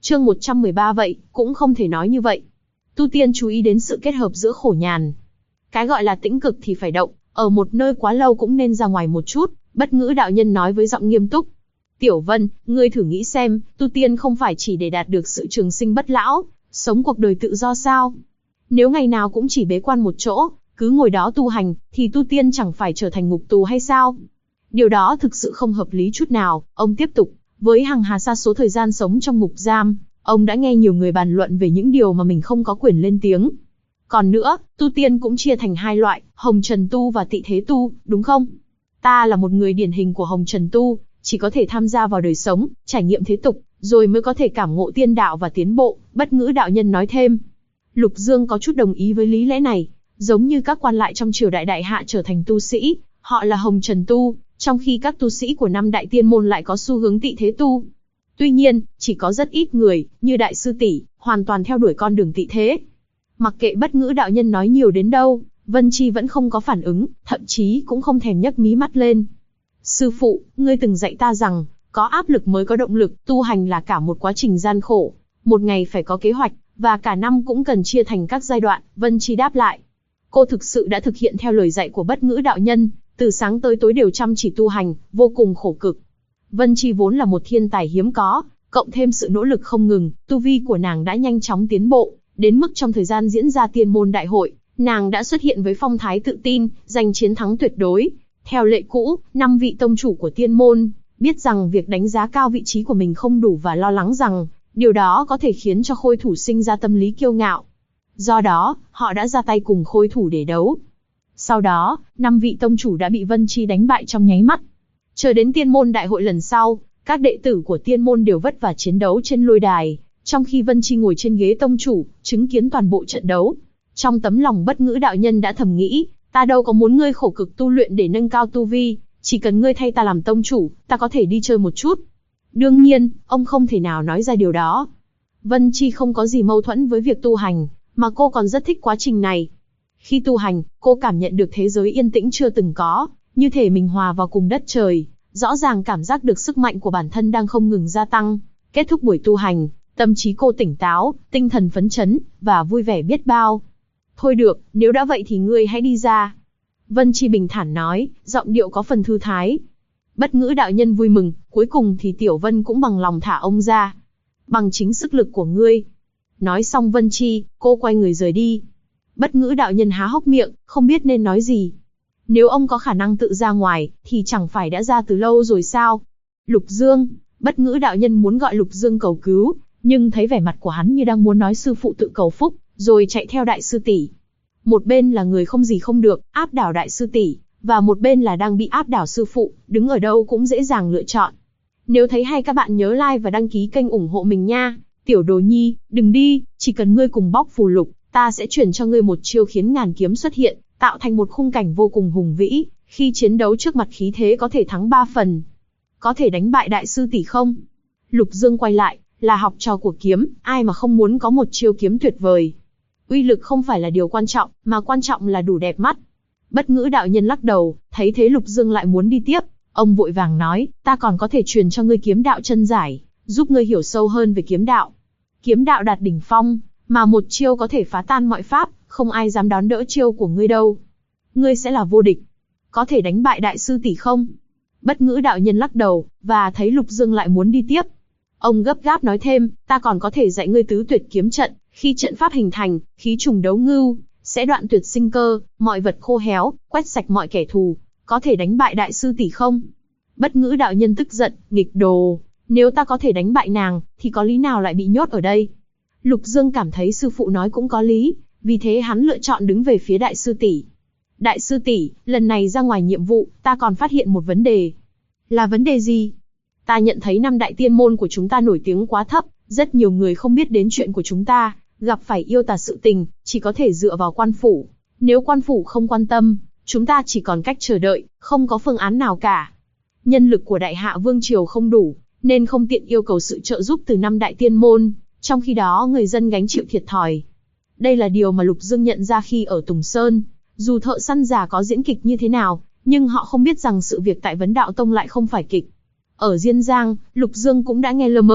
Chương 113 vậy, cũng không thể nói như vậy. Tu tiên chú ý đến sự kết hợp giữa khổ nhàn. Cái gọi là tĩnh cực thì phải động, ở một nơi quá lâu cũng nên ra ngoài một chút, Bất Ngữ đạo nhân nói với giọng nghiêm túc. Tiểu Vân, ngươi thử nghĩ xem, tu tiên không phải chỉ để đạt được sự trường sinh bất lão, sống cuộc đời tự do sao? Nếu ngày nào cũng chỉ bế quan một chỗ, cứ ngồi đó tu hành, thì tu tiên chẳng phải trở thành ngục tù hay sao? Điều đó thực sự không hợp lý chút nào, ông tiếp tục. Với hằng hà sa số thời gian sống trong ngục giam, ông đã nghe nhiều người bàn luận về những điều mà mình không có quyền lên tiếng. Còn nữa, tu tiên cũng chia thành hai loại, hồng trần tu và tị thế tu, đúng không? Ta là một người điển hình của hồng trần tu, chỉ có thể tham gia vào đời sống, trải nghiệm thế tục, rồi mới có thể cảm ngộ tiên đạo và tiến bộ, Bất Ngữ đạo nhân nói thêm. Lục Dương có chút đồng ý với lý lẽ này, giống như các quan lại trong triều đại đại hạ trở thành tu sĩ, họ là hồng trần tu, trong khi các tu sĩ của năm đại tiên môn lại có xu hướng tị thế tu. Tuy nhiên, chỉ có rất ít người, như đại sư tỷ, hoàn toàn theo đuổi con đường tị thế. Mặc kệ Bất Ngữ đạo nhân nói nhiều đến đâu, Vân Chi vẫn không có phản ứng, thậm chí cũng không thèm nhấc mí mắt lên. Sư phụ, ngươi từng dạy ta rằng, có áp lực mới có động lực, tu hành là cả một quá trình gian khổ. Một ngày phải có kế hoạch, và cả năm cũng cần chia thành các giai đoạn, Vân Chi đáp lại. Cô thực sự đã thực hiện theo lời dạy của Bất Ngữ đạo nhân, từ sáng tới tối đều chăm chỉ tu hành, vô cùng khổ cực. Vân Chi vốn là một thiên tài hiếm có, cộng thêm sự nỗ lực không ngừng, tu vi của nàng đã nhanh chóng tiến bộ, đến mức trong thời gian diễn ra tiên môn đại hội, nàng đã xuất hiện với phong thái tự tin, giành chiến thắng tuyệt đối. Theo lệ cũ, 5 vị tông chủ của tiên môn, biết rằng việc đánh giá cao vị trí của mình không đủ và lo lắng rằng, điều đó có thể khiến cho khôi thủ sinh ra tâm lý kiêu ngạo. Do đó, họ đã ra tay cùng khôi thủ để đấu. Sau đó, 5 vị tông chủ đã bị Vân Chi đánh bại trong nháy mắt. Chờ đến tiên môn đại hội lần sau, các đệ tử của tiên môn đều vất vả chiến đấu trên lôi đài, trong khi Vân Chi ngồi trên ghế tông chủ, chứng kiến toàn bộ trận đấu. Trong tấm lòng Bất Ngữ đạo nhân đã thầm nghĩ, ta đâu có muốn ngươi khổ cực tu luyện để nâng cao tu vi, chỉ cần ngươi thay ta làm tông chủ, ta có thể đi chơi một chút. Đương nhiên, ông không thể nào nói ra điều đó. Vân Chi không có gì mâu thuẫn với việc tu hành, mà cô còn rất thích quá trình này. Khi tu hành, cô cảm nhận được thế giới yên tĩnh chưa từng có, như thể mình hòa vào cùng đất trời, rõ ràng cảm giác được sức mạnh của bản thân đang không ngừng gia tăng. Kết thúc buổi tu hành, tâm trí cô tỉnh táo, tinh thần phấn chấn, và vui vẻ biết bao. Thôi được, nếu đã vậy thì ngươi hãy đi ra. Vân Chi bình thản nói, giọng điệu có phần thư thái. Bất Ngữ đạo nhân vui mừng, cuối cùng thì Tiểu Vân cũng bằng lòng thả ông ra. Bằng chính sức lực của ngươi. Nói xong Vân Chi, cô quay người rời đi. Bất Ngữ đạo nhân há hốc miệng, không biết nên nói gì. Nếu ông có khả năng tự ra ngoài, thì chẳng phải đã ra từ lâu rồi sao? Lục Dương, Bất Ngữ đạo nhân muốn gọi Lục Dương cầu cứu, nhưng thấy vẻ mặt của hắn như đang muốn nói sư phụ tự cầu phúc, rồi chạy theo đại sư tỷ. Một bên là người không gì không được, áp đảo đại sư tỷ, và một bên là đang bị áp đảo sư phụ, đứng ở đâu cũng dễ dàng lựa chọn. Nếu thấy hay các bạn nhớ like và đăng ký kênh ủng hộ mình nha. Tiểu Đồ Nhi, đừng đi, chỉ cần ngươi cùng bóc phù lục, ta sẽ chuyển cho ngươi một chiêu khiến ngàn kiếm xuất hiện, tạo thành một khung cảnh vô cùng hùng vĩ, khi chiến đấu trước mặt khí thế có thể thắng 3 phần. Có thể đánh bại đại sư tỷ không? Lục Dương quay lại, là học trò của kiếm, ai mà không muốn có một chiêu kiếm tuyệt vời. Uy lực không phải là điều quan trọng, mà quan trọng là đủ đẹp mắt. Bất Ngữ đạo nhân lắc đầu, thấy thế Lục Dương lại muốn đi tiếp, ông vội vàng nói, ta còn có thể truyền cho ngươi kiếm đạo chân giải, giúp ngươi hiểu sâu hơn về kiếm đạo. Kiếm đạo đạt đỉnh phong, mà một chiêu có thể phá tan mọi pháp, không ai dám đón đỡ chiêu của ngươi đâu. Ngươi sẽ là vô địch. Có thể đánh bại đại sư tỷ không? Bất Ngữ đạo nhân lắc đầu, và thấy Lục Dương lại muốn đi tiếp. Ông gấp gáp nói thêm, ta còn có thể dạy ngươi tứ tuyệt kiếm trận, khi trận pháp hình thành, khí trùng đấu ngưu, sẽ đoạn tuyệt sinh cơ, mọi vật khô héo, quét sạch mọi kẻ thù. Có thể đánh bại đại sư tỷ không? Bất Ngữ đạo nhân tức giận, nghịch đồ. Nếu ta có thể đánh bại nàng, thì có lý nào lại bị nhốt ở đây? Lục Dương cảm thấy sư phụ nói cũng có lý, vì thế hắn lựa chọn đứng về phía đại sư tỷ. Đại sư tỷ, lần này ra ngoài nhiệm vụ, ta còn phát hiện một vấn đề. Là vấn đề gì? Ta nhận thấy năm đại tiên môn của chúng ta nổi tiếng quá thấp, rất nhiều người không biết đến chuyện của chúng ta, gặp phải yêu tà sự tình, chỉ có thể dựa vào quan phủ. Nếu quan phủ không quan tâm, chúng ta chỉ còn cách chờ đợi, không có phương án nào cả. Nhân lực của Đại Hạ Vương Triều không đủ, nên không tiện yêu cầu sự trợ giúp từ năm đại tiên môn, trong khi đó người dân gánh chịu thiệt thòi. Đây là điều mà Lục Dương nhận ra khi ở Tùng Sơn. Dù thợ săn già có diễn kịch như thế nào, nhưng họ không biết rằng sự việc tại Vấn Đạo Tông lại không phải kịch. Ở Diên Giang, Lục Dương cũng đã nghe lơ mơ,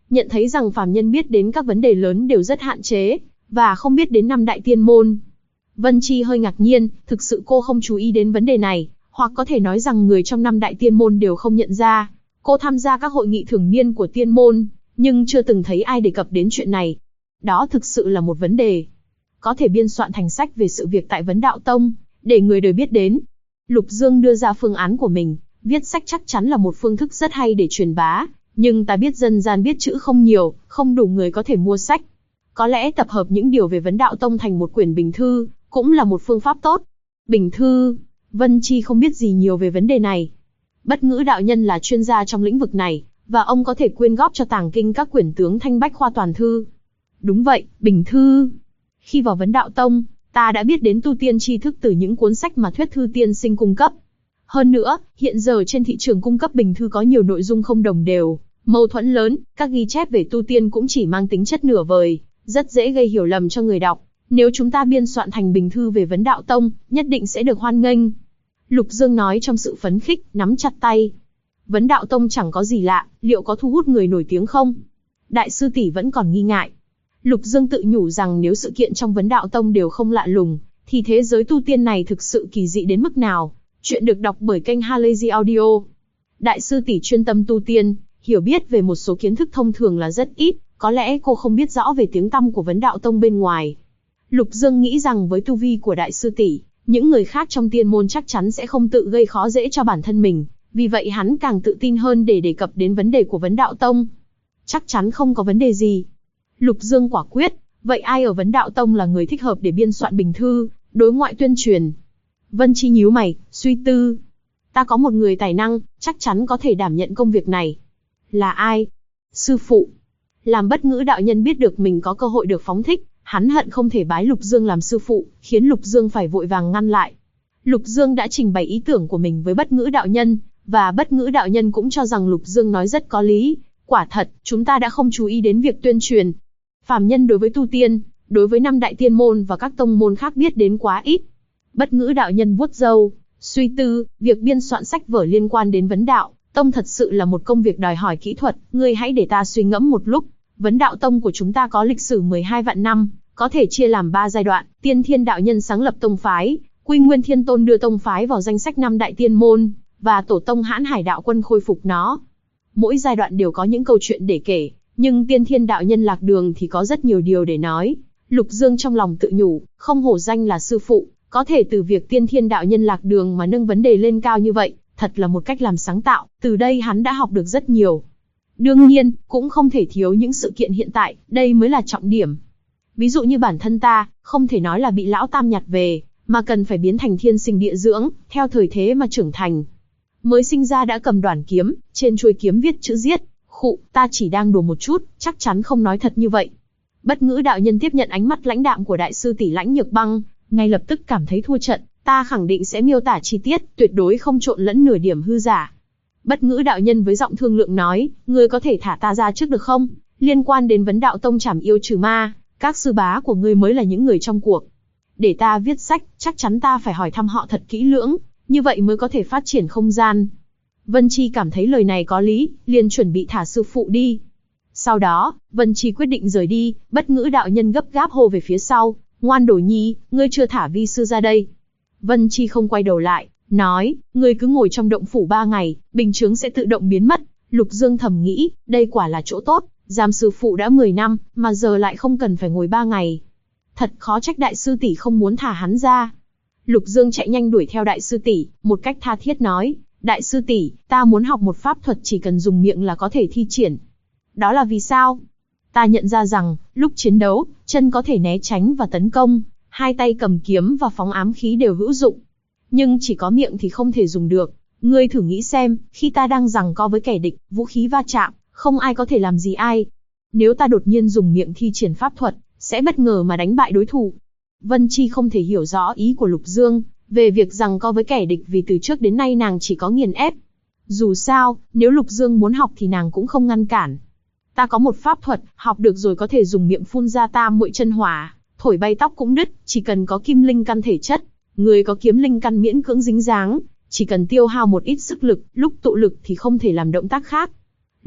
Nhận thấy rằng phàm nhân biết đến các vấn đề lớn đều rất hạn chế, và không biết đến năm đại tiên môn. Vân Chi hơi ngạc nhiên, thực sự cô không chú ý đến vấn đề này, hoặc có thể nói rằng người trong năm đại tiên môn đều không nhận ra. Cô tham gia các hội nghị thường niên của tiên môn, nhưng chưa từng thấy ai đề cập đến chuyện này. Đó thực sự là một vấn đề. Có thể biên soạn thành sách về sự việc tại Vấn Đạo Tông, để người đời biết đến. Lục Dương đưa ra phương án của mình, viết sách chắc chắn là một phương thức rất hay để truyền bá, nhưng ta biết dân gian biết chữ không nhiều, không đủ người có thể mua sách. Có lẽ tập hợp những điều về Vấn Đạo Tông thành một quyển bình thư, cũng là một phương pháp tốt. Bình thư, Vân Chi không biết gì nhiều về vấn đề này. Bất Ngữ đạo nhân là chuyên gia trong lĩnh vực này, và ông có thể quyên góp cho tàng kinh các quyển tướng Thanh Bách Khoa toàn thư. Đúng vậy, bình thư. Khi vào Vấn Đạo Tông, ta đã biết đến tu tiên tri thức từ những cuốn sách mà Thuyết Thư tiên sinh cung cấp. Hơn nữa, hiện giờ trên thị trường cung cấp bình thư có nhiều nội dung không đồng đều, mâu thuẫn lớn, các ghi chép về tu tiên cũng chỉ mang tính chất nửa vời, rất dễ gây hiểu lầm cho người đọc. Nếu chúng ta biên soạn thành bình thư về Vấn Đạo Tông, nhất định sẽ được hoan nghênh. Lục Dương nói trong sự phấn khích, nắm chặt tay. Vấn Đạo Tông chẳng có gì lạ, liệu có thu hút người nổi tiếng không? Đại sư tỷ vẫn còn nghi ngại. Lục Dương tự nhủ rằng nếu sự kiện trong Vấn Đạo Tông đều không lạ lùng, thì thế giới tu tiên này thực sự kỳ dị đến mức nào? Chuyện được đọc bởi kênh Halazy Audio. Đại sư tỷ chuyên tâm tu tiên, hiểu biết về một số kiến thức thông thường là rất ít, có lẽ cô không biết rõ về tiếng tăm của Vấn Đạo Tông bên ngoài. Lục Dương nghĩ rằng với tu vi của đại sư tỷ, những người khác trong tiên môn chắc chắn sẽ không tự gây khó dễ cho bản thân mình, vì vậy hắn càng tự tin hơn để đề cập đến vấn đề của Vấn Đạo Tông. Chắc chắn không có vấn đề gì. Lục Dương quả quyết, vậy ai ở Vấn Đạo Tông là người thích hợp để biên soạn bình thư, đối ngoại tuyên truyền? Vân Chi nhíu mày, suy tư. Ta có một người tài năng, chắc chắn có thể đảm nhận công việc này. Là ai? Sư phụ. Làm Bất Ngữ đạo nhân biết được mình có cơ hội được phóng thích, hắn hận không thể bái Lục Dương làm sư phụ, khiến Lục Dương phải vội vàng ngăn lại. Lục Dương đã trình bày ý tưởng của mình với Bất Ngữ đạo nhân, và Bất Ngữ đạo nhân cũng cho rằng Lục Dương nói rất có lý. Quả thật, chúng ta đã không chú ý đến việc tuyên truyền. Phàm nhân đối với tu tiên, đối với năm đại tiên môn và các tông môn khác biết đến quá ít. Bất Ngữ đạo nhân vuốt râu, suy tư, việc biên soạn sách vở liên quan đến Vấn Đạo Tông thật sự là một công việc đòi hỏi kỹ thuật, ngươi hãy để ta suy ngẫm một lúc. Vấn Đạo Tông của chúng ta có lịch sử 12 vạn năm, có thể chia làm 3 giai đoạn. Tiên Thiên đạo nhân sáng lập tông phái, Quy Nguyên Thiên Tôn đưa tông phái vào danh sách năm đại tiên môn, và tổ tông Hãn Hải đạo quân khôi phục nó. Mỗi giai đoạn đều có những câu chuyện để kể, nhưng Tiên Thiên đạo nhân lạc đường thì có rất nhiều điều để nói. Lục Dương trong lòng tự nhủ, không hổ danh là sư phụ, có thể từ việc Tiên Thiên đạo nhân lạc đường mà nâng vấn đề lên cao như vậy, thật là một cách làm sáng tạo, từ đây hắn đã học được rất nhiều. Đương nhiên, cũng không thể thiếu những sự kiện hiện tại, đây mới là trọng điểm. Ví dụ như bản thân ta, không thể nói là bị lão tam nhặt về, mà cần phải biến thành thiên sinh địa dưỡng, theo thời thế mà trưởng thành. Mới sinh ra đã cầm đoản kiếm, trên chuôi kiếm viết chữ giết, khụ, ta chỉ đang đùa một chút, chắc chắn không nói thật như vậy. Bất Ngữ đạo nhân tiếp nhận ánh mắt lãnh đạm của đại sư tỷ Lãnh Nhược Băng, ngay lập tức cảm thấy thua trận, ta khẳng định sẽ miêu tả chi tiết, tuyệt đối không trộn lẫn nửa điểm hư giả. Bất Ngữ đạo nhân với giọng thương lượng nói, ngươi có thể thả ta ra trước được không? Liên quan đến Vấn Đạo Tông trảm yêu trừ ma, các sư bá của ngươi mới là những người trong cuộc. Để ta viết sách, chắc chắn ta phải hỏi thăm họ thật kỹ lưỡng, như vậy mới có thể phát triển không gian. Vân Chi cảm thấy lời này có lý, liền chuẩn bị thả sư phụ đi. Sau đó, Vân Chi quyết định rời đi, Bất Ngữ đạo nhân gấp gáp hô về phía sau, ngoan đồ nhi, ngươi chưa thả vi sư ra đây. Vân Chi không quay đầu lại, nói, ngươi cứ ngồi trong động phủ 3 ngày, bình chướng sẽ tự động biến mất. Lục Dương thầm nghĩ, đây quả là chỗ tốt, giam sư phụ đã 10 năm, mà giờ lại không cần phải ngồi 3 ngày. Thật khó trách đại sư tỷ không muốn thả hắn ra. Lục Dương chạy nhanh đuổi theo đại sư tỷ, một cách tha thiết nói, đại sư tỷ, ta muốn học một pháp thuật chỉ cần dùng miệng là có thể thi triển. Đó là vì sao? Ta nhận ra rằng, lúc chiến đấu, chân có thể né tránh và tấn công, hai tay cầm kiếm và phóng ám khí đều hữu dụng. Nhưng chỉ có miệng thì không thể dùng được. Ngươi thử nghĩ xem, khi ta đang giằng co với kẻ địch, vũ khí va chạm, không ai có thể làm gì ai. Nếu ta đột nhiên dùng miệng thi triển pháp thuật, sẽ bất ngờ mà đánh bại đối thủ. Vân Chi không thể hiểu rõ ý của Lục Dương về việc giằng co với kẻ địch vì từ trước đến nay nàng chỉ có nghiền ép. Dù sao, nếu Lục Dương muốn học thì nàng cũng không ngăn cản. Ta có một pháp thuật, học được rồi có thể dùng miệng phun ra tam muội chân hỏa, thổi bay tóc cũng đứt, chỉ cần có kim linh căn thể chất. Người có kiếm linh căn miễn cưỡng dính dáng, chỉ cần tiêu hao một ít sức lực, lúc tụ lực thì không thể làm động tác khác.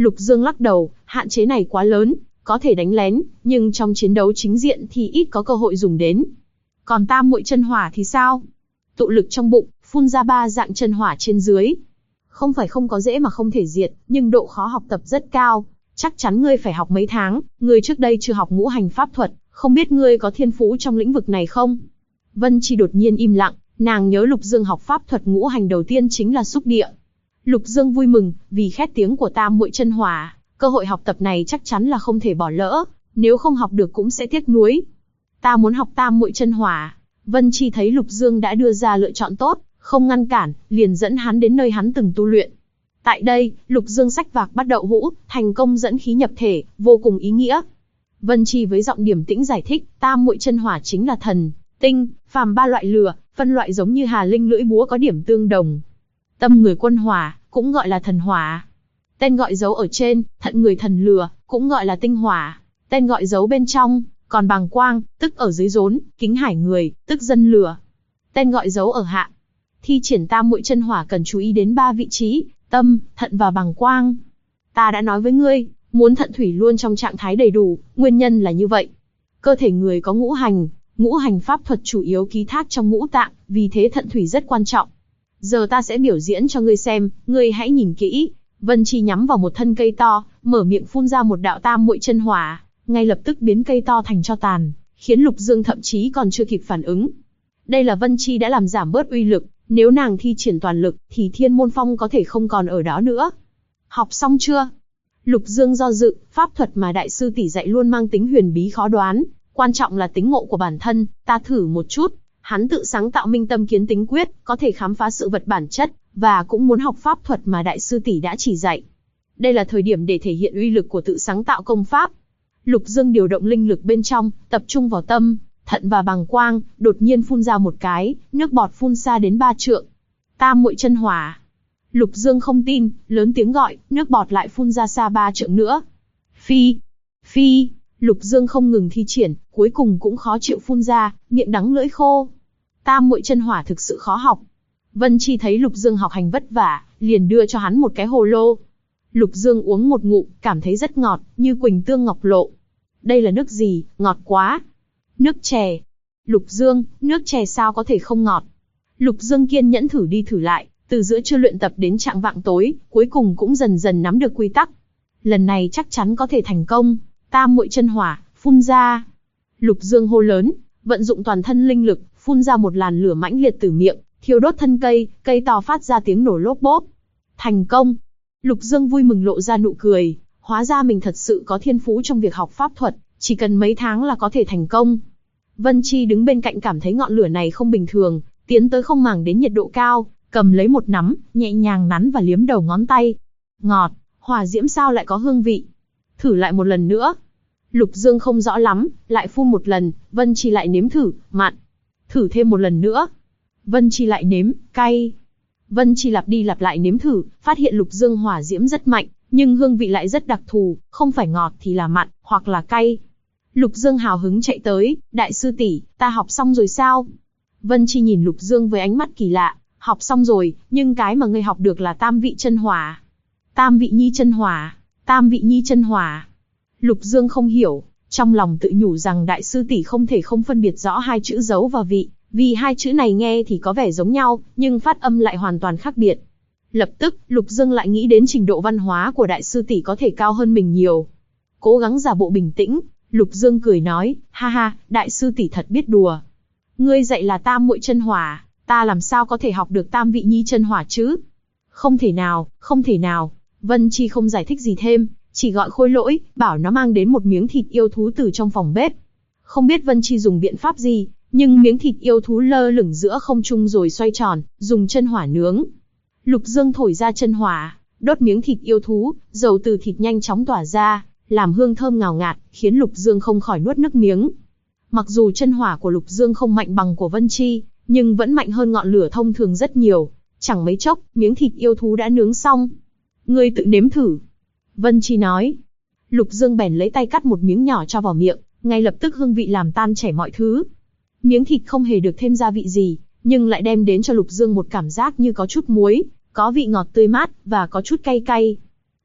Lục Dương lắc đầu, hạn chế này quá lớn, có thể đánh lén, nhưng trong chiến đấu chính diện thì ít có cơ hội dùng đến. Còn tam muội chân hỏa thì sao? Tụ lực trong bụng, phun ra 3 dạng chân hỏa trên dưới. Không phải không có dễ mà không thể diệt, nhưng độ khó học tập rất cao. Chắc chắn ngươi phải học mấy tháng, ngươi trước đây chưa học ngũ hành pháp thuật, không biết ngươi có thiên phú trong lĩnh vực này không? Vân Chi đột nhiên im lặng, nàng nhớ Lục Dương học pháp thuật ngũ hành đầu tiên chính là xúc địa. Lục Dương vui mừng, vì khét tiếng của tam muội chân hỏa, cơ hội học tập này chắc chắn là không thể bỏ lỡ, nếu không học được cũng sẽ tiếc nuối. Ta muốn học tam muội chân hỏa. Vân Chi thấy Lục Dương đã đưa ra lựa chọn tốt, không ngăn cản, liền dẫn hắn đến nơi hắn từng tu luyện. Tại đây, Lục Dương xách vạc bắt đậu hũ, thành công dẫn khí nhập thể, vô cùng ý nghĩa. Vân Chi với giọng điềm tĩnh giải thích, tam muội chân hỏa chính là thần, tinh, phàm 3 loại lửa, phân loại giống như hà linh lưỡi búa có điểm tương đồng. Tâm người quân hỏa, cũng gọi là thần hỏa. Tên gọi giấu ở trên, thận người thần lửa, cũng gọi là tinh hỏa. Tên gọi giấu bên trong, còn bàng quang, tức ở dưới rốn, kính hải người, tức dân lửa. Tên gọi giấu ở hạ. Thi triển tam muội chân hỏa cần chú ý đến 3 vị trí, tâm, thận và bàng quang. Ta đã nói với ngươi, muốn thận thủy luôn trong trạng thái đầy đủ, nguyên nhân là như vậy. Cơ thể người có ngũ hành pháp thuật chủ yếu ký thác trong ngũ tạng, vì thế thận thủy rất quan trọng. Giờ ta sẽ biểu diễn cho ngươi xem, ngươi hãy nhìn kỹ. Vân Chi nhắm vào một thân cây to, mở miệng phun ra một đạo tam muội chân hỏa, ngay lập tức biến cây to thành tro tàn, khiến Lục Dương thậm chí còn chưa kịp phản ứng. Đây là Vân Chi đã làm giảm bớt uy lực, nếu nàng thi triển toàn lực, thì Thiên Môn Phong có thể không còn ở đó nữa. Học xong chưa? Lục Dương do dự, pháp thuật mà đại sư tỷ dạy luôn mang tính huyền bí khó đoán, quan trọng là tính ngộ của bản thân, ta thử một chút. Hắn tự sáng tạo minh tâm kiến tính quyết, có thể khám phá sự vật bản chất, và cũng muốn học pháp thuật mà đại sư tỷ đã chỉ dạy. Đây là thời điểm để thể hiện uy lực của tự sáng tạo công pháp. Lục Dương điều động linh lực bên trong, tập trung vào tâm, thận và bàng quang, đột nhiên phun ra một cái, nước bọt phun xa đến 3 trượng. Tam muội chân hỏa. Lục Dương không tin, lớn tiếng gọi, nước bọt lại phun ra xa 3 trượng nữa. Phi, phi, Lục Dương không ngừng thi triển, cuối cùng cũng khó chịu phun ra, miệng đắng lưỡi khô. Tam muội chân hỏa thực sự khó học. Vân Chi thấy Lục Dương học hành vất vả, liền đưa cho hắn một cái hồ lô. Lục Dương uống một ngụm, cảm thấy rất ngọt, như quỳnh tương ngọc lộ. Đây là nước gì, ngọt quá. Nước chè. Lục Dương, nước chè sao có thể không ngọt. Lục Dương kiên nhẫn thử đi thử lại, từ giữa trưa luyện tập đến chạng vạng tối, cuối cùng cũng dần dần nắm được quy tắc. Lần này chắc chắn có thể thành công. Tam muội chân hỏa, phun ra. Lục Dương hô lớn, vận dụng toàn thân linh lực, phun ra một làn lửa mãnh liệt từ miệng, thiêu đốt thân cây, cây to phát ra tiếng nổ lốp bốp. Thành công! Lục Dương vui mừng lộ ra nụ cười, hóa ra mình thật sự có thiên phú trong việc học pháp thuật, chỉ cần mấy tháng là có thể thành công. Vân Chi đứng bên cạnh cảm thấy ngọn lửa này không bình thường, tiến tới không màng đến nhiệt độ cao, cầm lấy một nắm, nhẹ nhàng nắn và liếm đầu ngón tay. Ngọt, hỏa diễm sao lại có hương vị? Thử lại một lần nữa. Lục Dương không rõ lắm, lại phun một lần, Vân Chi lại nếm thử, mặn. Thử thêm một lần nữa. Vân Chi lại nếm, cay. Vân Chi lặp đi lặp lại nếm thử, phát hiện Lục Dương hỏa diễm rất mạnh, nhưng hương vị lại rất đặc thù, không phải ngọt thì là mặn, hoặc là cay. Lục Dương hào hứng chạy tới, đại sư tỷ, ta học xong rồi sao? Vân Chi nhìn Lục Dương với ánh mắt kỳ lạ, học xong rồi, nhưng cái mà ngươi học được là tam vị chân hỏa. Tam vị nhi chân hỏa, tam vị nhi chân hỏa. Lục Dương không hiểu, trong lòng tự nhủ rằng đại sư tỷ không thể không phân biệt rõ hai chữ dấu và vị, vì hai chữ này nghe thì có vẻ giống nhau, nhưng phát âm lại hoàn toàn khác biệt. Lập tức, Lục Dương lại nghĩ đến trình độ văn hóa của đại sư tỷ có thể cao hơn mình nhiều. Cố gắng giả bộ bình tĩnh, Lục Dương cười nói, ha ha, đại sư tỷ thật biết đùa. Ngươi dạy là tam muội chân hỏa, ta làm sao có thể học được tam vị nhi chân hỏa chứ? Không thể nào, không thể nào. Vân Chi không giải thích gì thêm, chỉ gọi Khôi Lỗi, bảo nó mang đến một miếng thịt yêu thú từ trong phòng bếp. Không biết Vân Chi dùng biện pháp gì, nhưng miếng thịt yêu thú lơ lửng giữa không trung rồi xoay tròn, dùng chân hỏa nướng. Lục Dương thổi ra chân hỏa, đốt miếng thịt yêu thú, dầu từ thịt nhanh chóng tỏa ra, làm hương thơm ngào ngạt, khiến Lục Dương không khỏi nuốt nước miếng. Mặc dù chân hỏa của Lục Dương không mạnh bằng của Vân Chi, nhưng vẫn mạnh hơn ngọn lửa thông thường rất nhiều. Chẳng mấy chốc, miếng thịt yêu thú đã nướng xong. Ngươi tự nếm thử. Vân Chi nói. Lục Dương bèn lấy tay cắt một miếng nhỏ cho vào miệng, ngay lập tức hương vị làm tan chảy mọi thứ. Miếng thịt không hề được thêm gia vị gì, nhưng lại đem đến cho Lục Dương một cảm giác như có chút muối, có vị ngọt tươi mát, và có chút cay cay.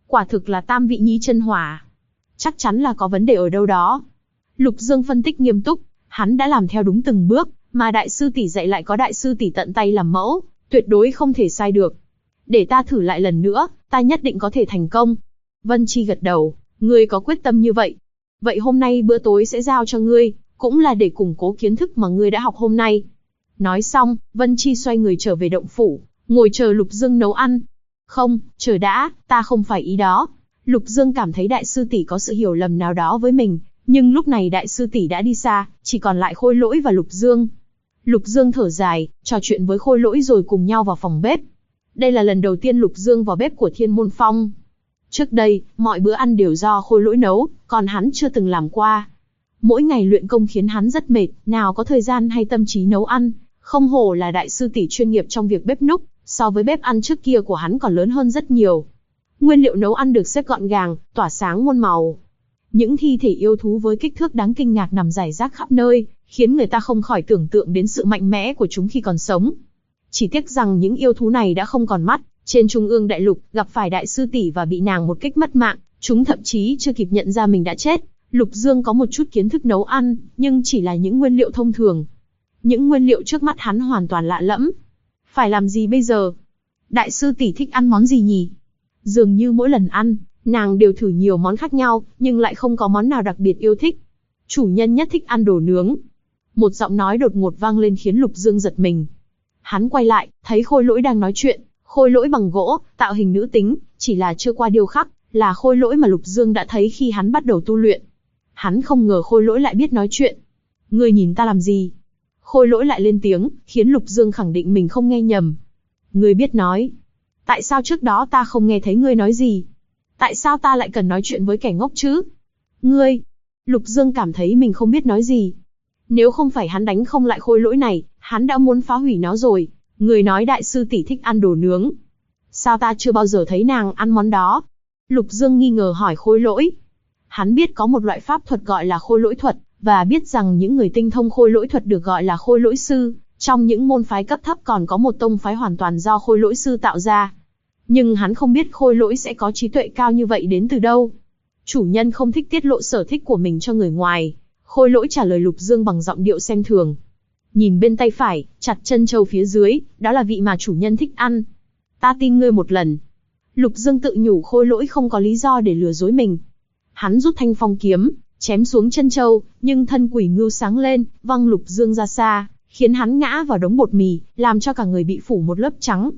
Quả thực là tam vị nhi chân hỏa. Chắc chắn là có vấn đề ở đâu đó. Lục Dương phân tích nghiêm túc, hắn đã làm theo đúng từng bước, mà đại sư tỷ dạy lại có đại sư tỷ tận tay làm mẫu, tuyệt đối không thể sai được. Để ta thử lại lần nữa, ta nhất định có thể thành công. Vân Chi gật đầu, ngươi có quyết tâm như vậy. Vậy hôm nay bữa tối sẽ giao cho ngươi, cũng là để củng cố kiến thức mà ngươi đã học hôm nay. Nói xong, Vân Chi xoay người trở về động phủ, ngồi chờ Lục Dương nấu ăn. Không, chờ đã, ta không phải ý đó. Lục Dương cảm thấy đại sư tỷ có sự hiểu lầm nào đó với mình, nhưng lúc này đại sư tỷ đã đi xa, chỉ còn lại Khôi Lỗi và Lục Dương. Lục Dương thở dài, trò chuyện với Khôi Lỗi rồi cùng nhau vào phòng bếp. Đây là lần đầu tiên Lục Dương vào bếp của Thiên Môn Phong. Trước đây, mọi bữa ăn đều do Khôi Lỗi nấu, còn hắn chưa từng làm qua. Mỗi ngày luyện công khiến hắn rất mệt, nào có thời gian hay tâm trí nấu ăn, không hổ là đại sư tỷ chuyên nghiệp trong việc bếp núc, so với bếp ăn trước kia của hắn còn lớn hơn rất nhiều. Nguyên liệu nấu ăn được xếp gọn gàng, tỏa sáng muôn màu. Những thi thể yêu thú với kích thước đáng kinh ngạc nằm rải rác khắp nơi, khiến người ta không khỏi tưởng tượng đến sự mạnh mẽ của chúng khi còn sống. Chỉ tiếc rằng những yêu thú này đã không còn mắt, trên Trung ương đại lục gặp phải đại sư tỷ và bị nàng một kích mất mạng, chúng thậm chí chưa kịp nhận ra mình đã chết. Lục Dương có một chút kiến thức nấu ăn, nhưng chỉ là những nguyên liệu thông thường. Những nguyên liệu trước mắt hắn hoàn toàn lạ lẫm. Phải làm gì bây giờ? Đại sư tỷ thích ăn món gì nhỉ? Dường như mỗi lần ăn, nàng đều thử nhiều món khác nhau, nhưng lại không có món nào đặc biệt yêu thích. Chủ nhân nhất thích ăn đồ nướng. Một giọng nói đột ngột vang lên khiến Lục Dương giật mình. Hắn quay lại, thấy Khôi Lỗi đang nói chuyện. Khôi Lỗi bằng gỗ, tạo hình nữ tính, chỉ là chưa qua điêu khắc, là Khôi Lỗi mà Lục Dương đã thấy khi hắn bắt đầu tu luyện. Hắn không ngờ Khôi Lỗi lại biết nói chuyện. Ngươi nhìn ta làm gì? Khôi Lỗi lại lên tiếng, khiến Lục Dương khẳng định mình không nghe nhầm. Ngươi biết nói. Tại sao trước đó ta không nghe thấy ngươi nói gì? Tại sao ta lại cần nói chuyện với kẻ ngốc chứ? Ngươi! Lục Dương cảm thấy mình không biết nói gì. Nếu không phải hắn đánh không lại Khôi Lỗi này, hắn đã muốn phá hủy nó rồi. Người nói đại sư tỷ thích ăn đồ nướng. Sao ta chưa bao giờ thấy nàng ăn món đó? Lục Dương nghi ngờ hỏi Khôi Lỗi. Hắn biết có một loại pháp thuật gọi là Khôi Lỗi thuật, và biết rằng những người tinh thông Khôi Lỗi thuật được gọi là Khôi Lỗi sư. Trong những môn phái cấp thấp còn có một tông phái hoàn toàn do Khôi Lỗi sư tạo ra. Nhưng hắn không biết Khôi Lỗi sẽ có trí tuệ cao như vậy đến từ đâu. Chủ nhân không thích tiết lộ sở thích của mình cho người ngoài. Khôi Lỗi trả lời Lục Dương bằng giọng điệu xem thường. Nhìn bên tay phải, chặt chân châu phía dưới, đó là vị mà chủ nhân thích ăn. Ta tin ngươi một lần. Lục Dương tự nhủ Khôi Lỗi không có lý do để lừa dối mình. Hắn rút thanh phong kiếm, chém xuống chân châu, nhưng thân quỷ ngưu sáng lên, văng Lục Dương ra xa, khiến hắn ngã vào đống bột mì, làm cho cả người bị phủ một lớp trắng.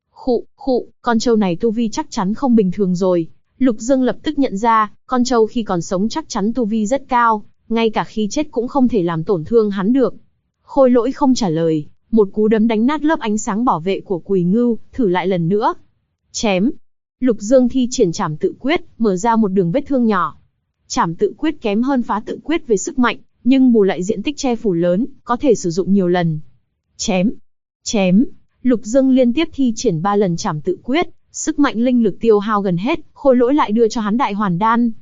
Khụ, con trâu này tu vi chắc chắn không bình thường rồi. Lục Dương lập tức nhận ra, con trâu khi còn sống chắc chắn tu vi rất cao, ngay cả khi chết cũng không thể làm tổn thương hắn được. Khôi Lỗi không trả lời, một cú đấm đánh nát lớp ánh sáng bảo vệ của quỷ ngưu, thử lại lần nữa. Chém. Lục Dương thi triển trảm tự quyết, mở ra một đường vết thương nhỏ. Trảm tự quyết kém hơn phá tự quyết về sức mạnh, nhưng bù lại diện tích che phủ lớn, có thể sử dụng nhiều lần. Chém. Lục Dương liên tiếp thi triển 3 lần trảm tự quyết, sức mạnh linh lực tiêu hao gần hết, Khôi Lỗi lại đưa cho hắn đại hoàn đan.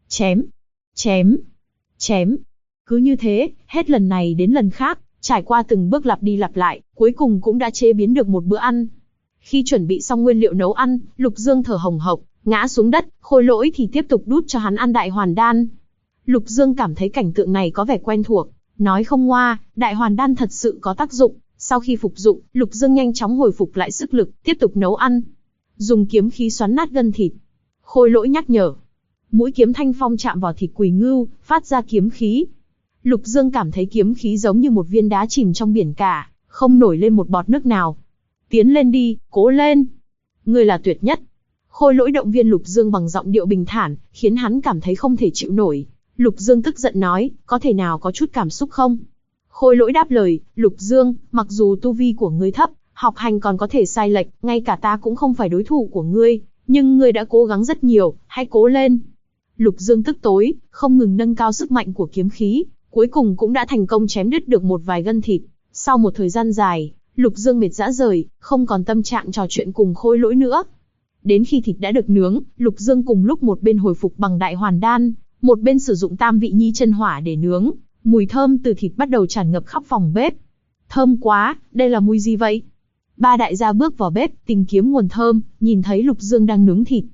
Chém. Cứ như thế, hết lần này đến lần khác, trải qua từng bước lặp đi lặp lại, cuối cùng cũng đã chế biến được một bữa ăn. Khi chuẩn bị xong nguyên liệu nấu ăn, Lục Dương thở hồng hộc, ngã xuống đất, Khôi Lỗi thì tiếp tục đút cho hắn ăn đại hoàn đan. Lục Dương cảm thấy cảnh tượng này có vẻ quen thuộc, nói không ngoa, đại hoàn đan thật sự có tác dụng. Sau khi phục dụng, Lục Dương nhanh chóng hồi phục lại sức lực, tiếp tục nấu ăn. Dùng kiếm khí xoắn nát gân thịt. Khôi Lỗi nhắc nhở. Mũi kiếm thanh phong chạm vào thịt quỷ ngưu, phát ra kiếm khí. Lục Dương cảm thấy kiếm khí giống như một viên đá chìm trong biển cả, không nổi lên một bọt nước nào. Tiến lên đi, cố lên. Ngươi là tuyệt nhất. Khôi Lỗi động viên Lục Dương bằng giọng điệu bình thản, khiến hắn cảm thấy không thể chịu nổi. Lục Dương tức giận nói, có thể nào có chút cảm xúc không? Khôi Lỗi đáp lời, Lục Dương, mặc dù tu vi của ngươi thấp, học hành còn có thể sai lệch, ngay cả ta cũng không phải đối thủ của ngươi, nhưng ngươi đã cố gắng rất nhiều, hãy cố lên. Lục Dương tức tối, không ngừng nâng cao sức mạnh của kiếm khí, cuối cùng cũng đã thành công chém đứt được một vài gân thịt. Sau một thời gian dài, Lục Dương mệt rã rời, không còn tâm trạng trò chuyện cùng Khôi Lỗi nữa. Đến khi thịt đã được nướng, Lục Dương cùng lúc một bên hồi phục bằng đại hoàn đan, một bên sử dụng tam vị nhi chân hỏa để nướng. Mùi thơm từ thịt bắt đầu tràn ngập khắp phòng bếp. Thơm quá, đây là mùi gì vậy? Ba đại gia bước vào bếp, tìm kiếm nguồn thơm, nhìn thấy Lục Dương đang nướng thịt.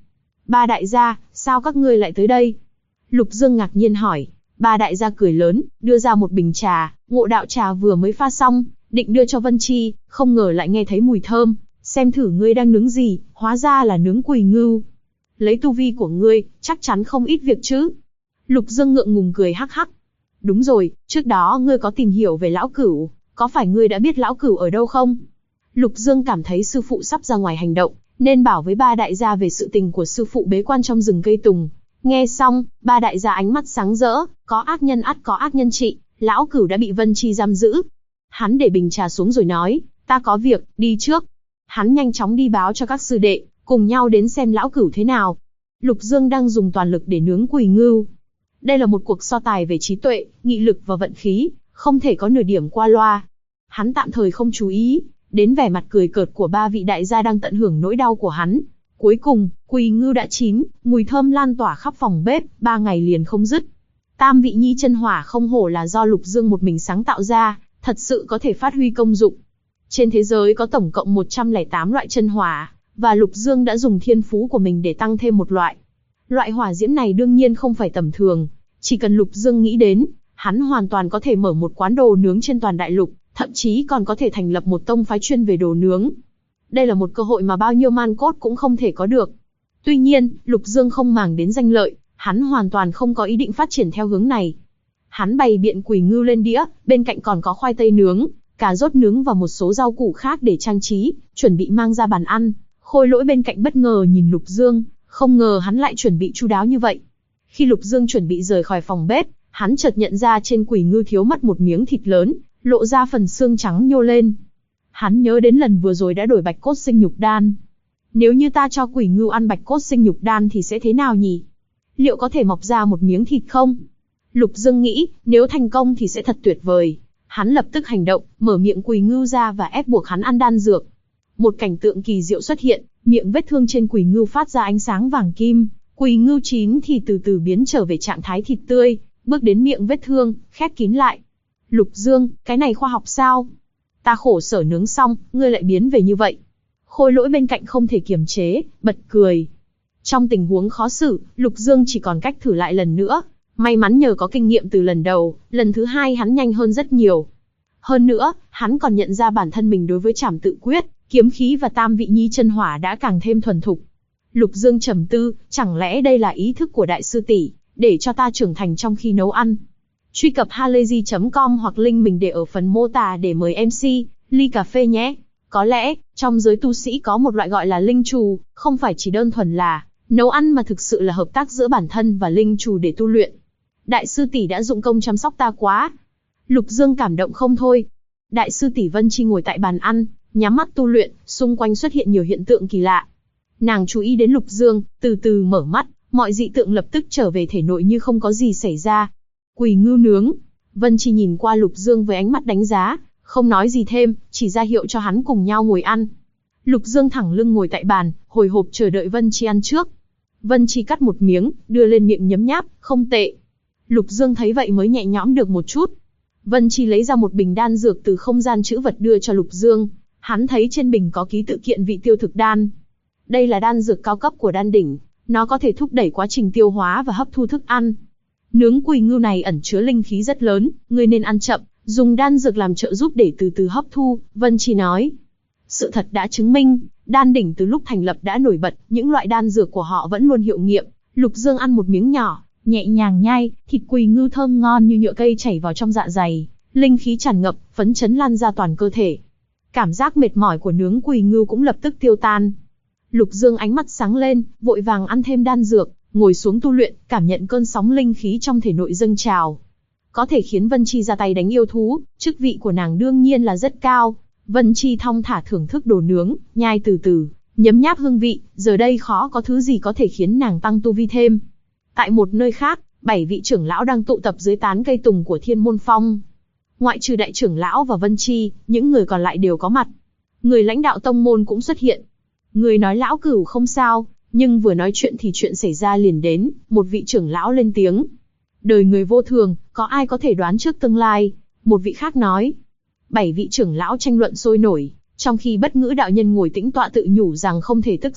Ba đại gia, sao các ngươi lại tới đây? Lục Dương ngạc nhiên hỏi. Ba đại gia cười lớn, đưa ra một bình trà, ngộ đạo trà vừa mới pha xong, định đưa cho Vân Chi, không ngờ lại nghe thấy mùi thơm, xem thử ngươi đang nướng gì, hóa ra là nướng quỳ ngưu. Lấy tu vi của ngươi, chắc chắn không ít việc chứ? Lục Dương ngượng ngùng cười hắc hắc. Đúng rồi, trước đó ngươi có tìm hiểu về lão cửu, có phải ngươi đã biết lão cửu ở đâu không? Lục Dương cảm thấy sư phụ sắp ra ngoài hành động, nên bảo với ba đại gia về sự tình của sư phụ bế quan trong rừng cây tùng. Nghe xong, ba đại gia ánh mắt sáng rỡ, có ác nhân ắt có ác nhân trị, lão cửu đã bị Vân Chi giam giữ. Hắn để bình trà xuống rồi nói, ta có việc, đi trước. Hắn nhanh chóng đi báo cho các sư đệ, cùng nhau đến xem lão cửu thế nào. Lục Dương đang dùng toàn lực để nướng quỳ ngưu. Đây là một cuộc so tài về trí tuệ, nghị lực và vận khí, không thể có nửa điểm qua loa. Hắn tạm thời không chú ý đến vẻ mặt cười cợt của ba vị đại gia đang tận hưởng nỗi đau của hắn. Cuối cùng, quỳ ngưu đã chín, mùi thơm lan tỏa khắp phòng bếp, 3 ngày liền không dứt. Tam vị nhi chân hỏa không hổ là do Lục Dương một mình sáng tạo ra, thật sự có thể phát huy công dụng. Trên thế giới có tổng cộng 108 loại chân hỏa, và Lục Dương đã dùng thiên phú của mình để tăng thêm một loại. Loại hỏa diễm này đương nhiên không phải tầm thường, chỉ cần Lục Dương nghĩ đến, hắn hoàn toàn có thể mở một quán đồ nướng trên toàn đại lục, thậm chí còn có thể thành lập một tông phái chuyên về đồ nướng. Đây là một cơ hội mà bao nhiêu man cốt cũng không thể có được. Tuy nhiên, Lục Dương không màng đến danh lợi, hắn hoàn toàn không có ý định phát triển theo hướng này. Hắn bày biện quỳ ngưu lên đĩa, bên cạnh còn có khoai tây nướng, cà rốt nướng và một số rau củ khác để trang trí, chuẩn bị mang ra bàn ăn. Khôi Lỗi bên cạnh bất ngờ nhìn Lục Dương, không ngờ hắn lại chuẩn bị chu đáo như vậy. Khi Lục Dương chuẩn bị rời khỏi phòng bếp, hắn chợt nhận ra trên quỳ ngưu thiếu mất một miếng thịt lớn, lộ ra phần xương trắng nhô lên. Hắn nhớ đến lần vừa rồi đã đổi bạch cốt sinh nhục đan. Nếu như ta cho quỷ ngưu ăn bạch cốt sinh nhục đan thì sẽ thế nào nhỉ? Liệu có thể mọc ra một miếng thịt không? Lục Dương nghĩ, nếu thành công thì sẽ thật tuyệt vời. Hắn lập tức hành động, mở miệng quỷ ngưu ra và ép buộc hắn ăn đan dược. Một cảnh tượng kỳ diệu xuất hiện, miệng vết thương trên quỷ ngưu phát ra ánh sáng vàng kim. Quỷ ngưu chín thì từ từ biến trở về trạng thái thịt tươi, bước đến miệng vết thương, khép kín lại. Lục Dương, cái này khoa học sao? Ta khổ sở nướng xong, ngươi lại biến về như vậy. Khôi Lỗi bên cạnh không thể kiềm chế, bật cười. Trong tình huống khó xử, Lục Dương chỉ còn cách thử lại lần nữa. May mắn nhờ có kinh nghiệm từ lần đầu, lần thứ hai hắn nhanh hơn rất nhiều. Hơn nữa, hắn còn nhận ra bản thân mình đối với trảm tự quyết, kiếm khí và tam vị nhi chân hỏa đã càng thêm thuần thục. Lục Dương trầm tư, chẳng lẽ đây là ý thức của đại sư tỷ, để cho ta trưởng thành trong khi nấu ăn. Truy cập halayzi.com hoặc link mình để ở phần mô tả để mời MC, ly cà phê nhé. Có lẽ, trong giới tu sĩ có một loại gọi là linh trù, không phải chỉ đơn thuần là nấu ăn mà thực sự là hợp tác giữa bản thân và linh trù để tu luyện. Đại sư tỷ đã dụng công chăm sóc ta quá. Lục Dương cảm động không thôi. Đại sư tỷ Vân Chi ngồi tại bàn ăn, nhắm mắt tu luyện, xung quanh xuất hiện nhiều hiện tượng kỳ lạ. Nàng chú ý đến Lục Dương, từ từ mở mắt, mọi dị tượng lập tức trở về thể nội như không có gì xảy ra. Quỳ ngưu nướng. Vân Chi nhìn qua Lục Dương với ánh mắt đánh giá, không nói gì thêm, chỉ ra hiệu cho hắn cùng nhau ngồi ăn. Lục Dương thẳng lưng ngồi tại bàn, hồi hộp chờ đợi Vân Chi ăn trước. Vân Chi cắt một miếng, đưa lên miệng nhấm nháp, không tệ. Lục Dương thấy vậy mới nhẹ nhõm được một chút. Vân Chi lấy ra một bình đan dược từ không gian trữ vật đưa cho Lục Dương. Hắn thấy trên bình có ký tự kiện vị tiêu thực đan. Đây là đan dược cao cấp của đan đỉnh, nó có thể thúc đẩy quá trình tiêu hóa và hấp thu thức ăn. Nướng quỳ ngưu này ẩn chứa linh khí rất lớn, ngươi nên ăn chậm, dùng đan dược làm trợ giúp để từ từ hấp thu, Vân Chi nói. Sự thật đã chứng minh, đan đỉnh từ lúc thành lập đã nổi bật, những loại đan dược của họ vẫn luôn hiệu nghiệm. Lục Dương ăn một miếng nhỏ, nhẹ nhàng nhai, thịt quỳ ngưu thơm ngon như nhựa cây chảy vào trong dạ dày, linh khí tràn ngập, phấn chấn lan ra toàn cơ thể. Cảm giác mệt mỏi của nướng quỳ ngưu cũng lập tức tiêu tan. Lục Dương ánh mắt sáng lên, vội vàng ăn thêm đan dược, ngồi xuống tu luyện, cảm nhận cơn sóng linh khí trong thể nội dâng trào. Có thể khiến Vân Chi ra tay đánh yêu thú, chức vị của nàng đương nhiên là rất cao. Vân Chi thong thả thưởng thức đồ nướng, nhai từ từ, nhấm nháp hương vị, giờ đây khó có thứ gì có thể khiến nàng tăng tu vi thêm. Tại một nơi khác, 7 vị trưởng lão đang tụ tập dưới tán cây tùng của Thiên Môn Phong. Ngoại trừ đại trưởng lão và Vân Chi, những người còn lại đều có mặt. Người lãnh đạo tông môn cũng xuất hiện. Người nói lão cửu không sao, nhưng vừa nói chuyện thì chuyện xảy ra liền đến, một vị trưởng lão lên tiếng. Đời người vô thường, có ai có thể đoán trước tương lai? Một vị khác nói. 7 vị trưởng lão tranh luận sôi nổi, trong khi Bất Ngữ đạo nhân ngồi tĩnh tọa tự nhủ rằng không thể tức giận,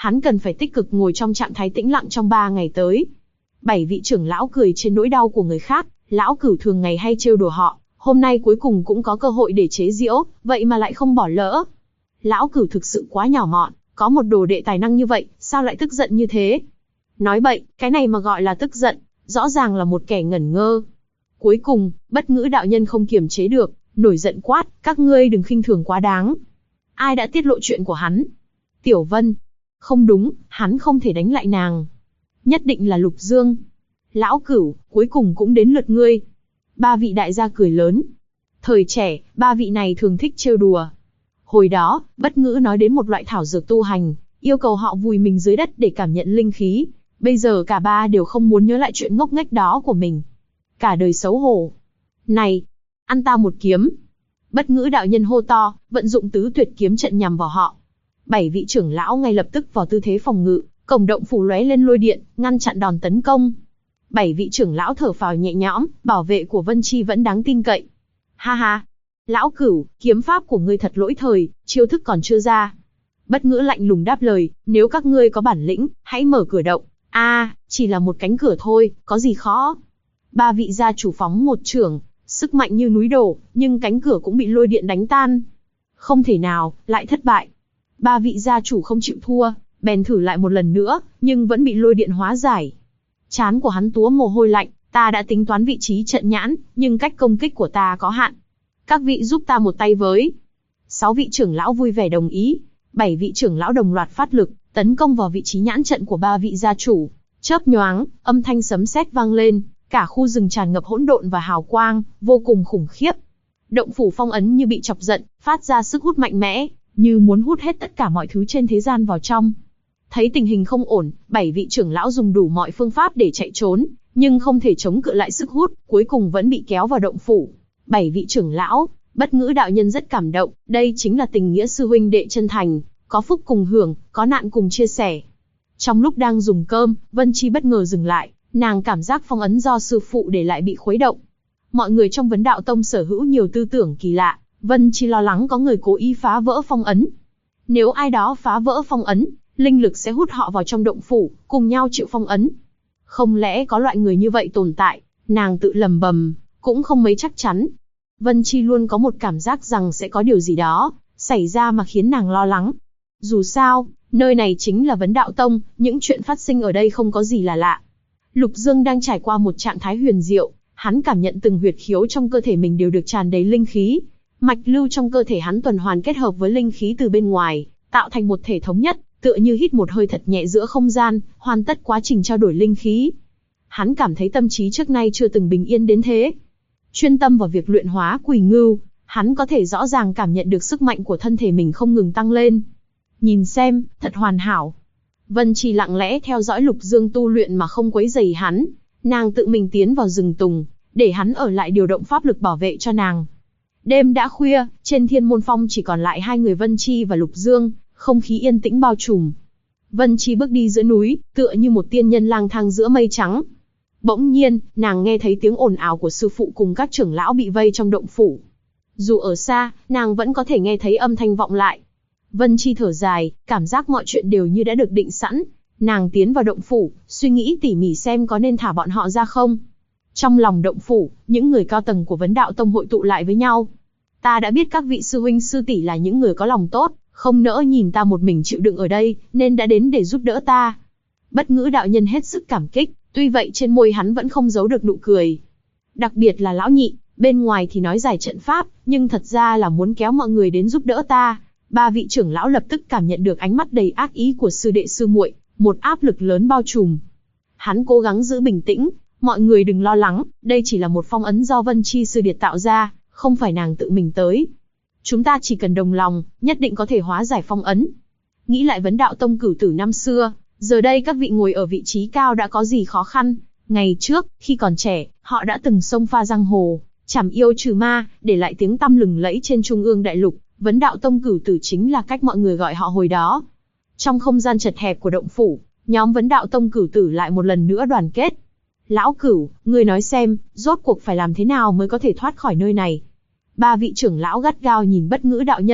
Hắn cần phải tích cực ngồi trong trạng thái tĩnh lặng trong 3 ngày tới. 7 vị trưởng lão cười trên nỗi đau của người khác, Lão Cửu thường ngày hay trêu đùa họ, hôm nay cuối cùng cũng có cơ hội để chế giễu, vậy mà lại không bỏ lỡ. Lão Cửu thực sự quá nhỏ mọn, có một đồ đệ tài năng như vậy, sao lại tức giận như thế? Nói bậy, cái này mà gọi là tức giận, rõ ràng là một kẻ ngẩn ngơ. Cuối cùng, Bất Ngữ đạo nhân không kiềm chế được, nổi giận quát, các ngươi đừng khinh thường quá đáng. Ai đã tiết lộ chuyện của hắn? Tiểu Vân. Không đúng, hắn không thể đánh lại nàng. Nhất định là Lục Dương. Lão Cửu, cuối cùng cũng đến lượt ngươi. 3 vị đại gia cười lớn. Thời trẻ, 3 vị này thường thích trêu đùa. Hồi đó, Bất Ngữ nói đến một loại thảo dược tu hành, yêu cầu họ vùi mình dưới đất để cảm nhận linh khí. Bây giờ cả 3 đều không muốn nhớ lại chuyện ngốc nghếch đó của mình. Cả đời xấu hổ. Này, ăn ta một kiếm. Bất Ngữ đạo nhân hô to, vận dụng tứ tuyệt kiếm trận nhằm vào họ. 7 vị trưởng lão ngay lập tức vào tư thế phòng ngự, cổng động phủ lóe lên lôi điện, ngăn chặn đòn tấn công. 7 vị trưởng lão thở phào nhẹ nhõm, bảo vệ của Vân Chi vẫn đáng tin cậy. Ha ha, Lão Cửu, kiếm pháp của ngươi thật lỗi thời, chiêu thức còn chưa ra. Bất Ngữ lạnh lùng đáp lời, nếu các ngươi có bản lĩnh, hãy mở cửa động. Chỉ là một cánh cửa thôi, có gì khó. 3 vị gia chủ phóng một chưởng, sức mạnh như núi đổ, nhưng cánh cửa cũng bị lôi điện đánh tan. Không thể nào, lại thất bại. 3 vị gia chủ không chịu thua, bèn thử lại một lần nữa, nhưng vẫn bị lôi điện hóa giải. Trán của hắn túa mồ hôi lạnh, ta đã tính toán vị trí trận nhãn, nhưng cách công kích của ta có hạn. Các vị giúp ta một tay với. 6 vị trưởng lão vui vẻ đồng ý. 7 vị trưởng lão đồng loạt phát lực, tấn công vào vị trí nhãn trận của 3 vị gia chủ. Chớp nhoáng, âm thanh sấm sét vang lên, cả khu rừng tràn ngập hỗn độn và hào quang, vô cùng khủng khiếp. Động phủ phong ấn như bị chọc giận, phát ra sức hút mạnh mẽ, như muốn hút hết tất cả mọi thứ trên thế gian vào trong. Thấy tình hình không ổn, 7 vị trưởng lão dùng đủ mọi phương pháp để chạy trốn, nhưng không thể chống cự lại sức hút, cuối cùng vẫn bị kéo vào động phủ. 7 vị trưởng lão, Bất Ngữ đạo nhân rất cảm động, đây chính là tình nghĩa sư huynh đệ chân thành, có phúc cùng hưởng, có nạn cùng chia sẻ. Trong lúc đang dùng cơm, Vân Chi bất ngờ dừng lại, nàng cảm giác phong ấn do sư phụ để lại bị khuấy động. Mọi người trong Vấn Đạo Tông sở hữu nhiều tư tưởng kỳ lạ, Vân Chi lo lắng có người cố ý phá vỡ phong ấn. Nếu ai đó phá vỡ phong ấn, linh lực sẽ hút họ vào trong động phủ, cùng nhau chịu phong ấn. Không lẽ có loại người như vậy tồn tại, nàng tự lầm bầm, cũng không mấy chắc chắn. Vân Chi luôn có một cảm giác rằng sẽ có điều gì đó xảy ra mà khiến nàng lo lắng. Dù sao, nơi này chính là Vấn Đạo Tông, những chuyện phát sinh ở đây không có gì là lạ. Lục Dương đang trải qua một trạng thái huyền diệu, hắn cảm nhận từng huyệt khiếu trong cơ thể mình đều được tràn đầy linh khí. Mạch lưu trong cơ thể hắn tuần hoàn kết hợp với linh khí từ bên ngoài, tạo thành một thể thống nhất, tựa như hít một hơi thật nhẹ giữa không gian, hoàn tất quá trình trao đổi linh khí. Hắn cảm thấy tâm trí trước nay chưa từng bình yên đến thế. Chuyên tâm vào việc luyện hóa quỷ ngưu, hắn có thể rõ ràng cảm nhận được sức mạnh của thân thể mình không ngừng tăng lên. Nhìn xem, thật hoàn hảo. Vân Chi lặng lẽ theo dõi Lục Dương tu luyện mà không quấy rầy hắn, nàng tự mình tiến vào rừng tùng, để hắn ở lại điều động pháp lực bảo vệ cho nàng. Đêm đã khuya, trên Thiên Môn Phong chỉ còn lại 2 người Vân Chi và Lục Dương, không khí yên tĩnh bao trùm. Vân Chi bước đi giữa núi, tựa như một tiên nhân lang thang giữa mây trắng. Bỗng nhiên, nàng nghe thấy tiếng ồn ào của sư phụ cùng các trưởng lão bị vây trong động phủ. Dù ở xa, nàng vẫn có thể nghe thấy âm thanh vọng lại. Vân Chi thở dài, cảm giác mọi chuyện đều như đã được định sẵn. Nàng tiến vào động phủ, suy nghĩ tỉ mỉ xem có nên thả bọn họ ra không. Trong lòng động phủ, những người cao tầng của Vấn Đạo Tông hội tụ lại với nhau. Ta đã biết các vị sư huynh sư tỷ là những người có lòng tốt, không nỡ nhìn ta một mình chịu đựng ở đây, nên đã đến để giúp đỡ ta. Bất Ngữ đạo nhân hết sức cảm kích, tuy vậy trên môi hắn vẫn không giấu được nụ cười. Đặc biệt là lão nhị, bên ngoài thì nói giải trận pháp, nhưng thật ra là muốn kéo mọi người đến giúp đỡ ta. 3 vị trưởng lão lập tức cảm nhận được ánh mắt đầy ác ý của sư đệ sư muội, một áp lực lớn bao trùm. Hắn cố gắng giữ bình tĩnh, mọi người đừng lo lắng, đây chỉ là một phong ấn do Vân Chi sư điệt tạo ra, không phải nàng tự mình tới. Chúng ta chỉ cần đồng lòng, nhất định có thể hóa giải phong ấn. Nghĩ lại Vấn Đạo Tông cửu tử năm xưa, giờ đây các vị ngồi ở vị trí cao đã có gì khó khăn. Ngày trước, khi còn trẻ, họ đã từng xông pha giang hồ, trảm yêu trừ ma, để lại tiếng tăm lừng lẫy trên Trung ương đại lục. Vấn Đạo Tông cửu tử chính là cách mọi người gọi họ hồi đó. Trong không gian chật hẹp của động phủ, nhóm Vấn Đạo Tông cửu tử lại một lần nữa đoàn kết. Lão Cửu, ngươi nói xem, rốt cuộc phải làm thế nào mới có thể thoát khỏi nơi này? 3 vị trưởng lão gắt gao nhìn Bất Ngữ đạo nhân,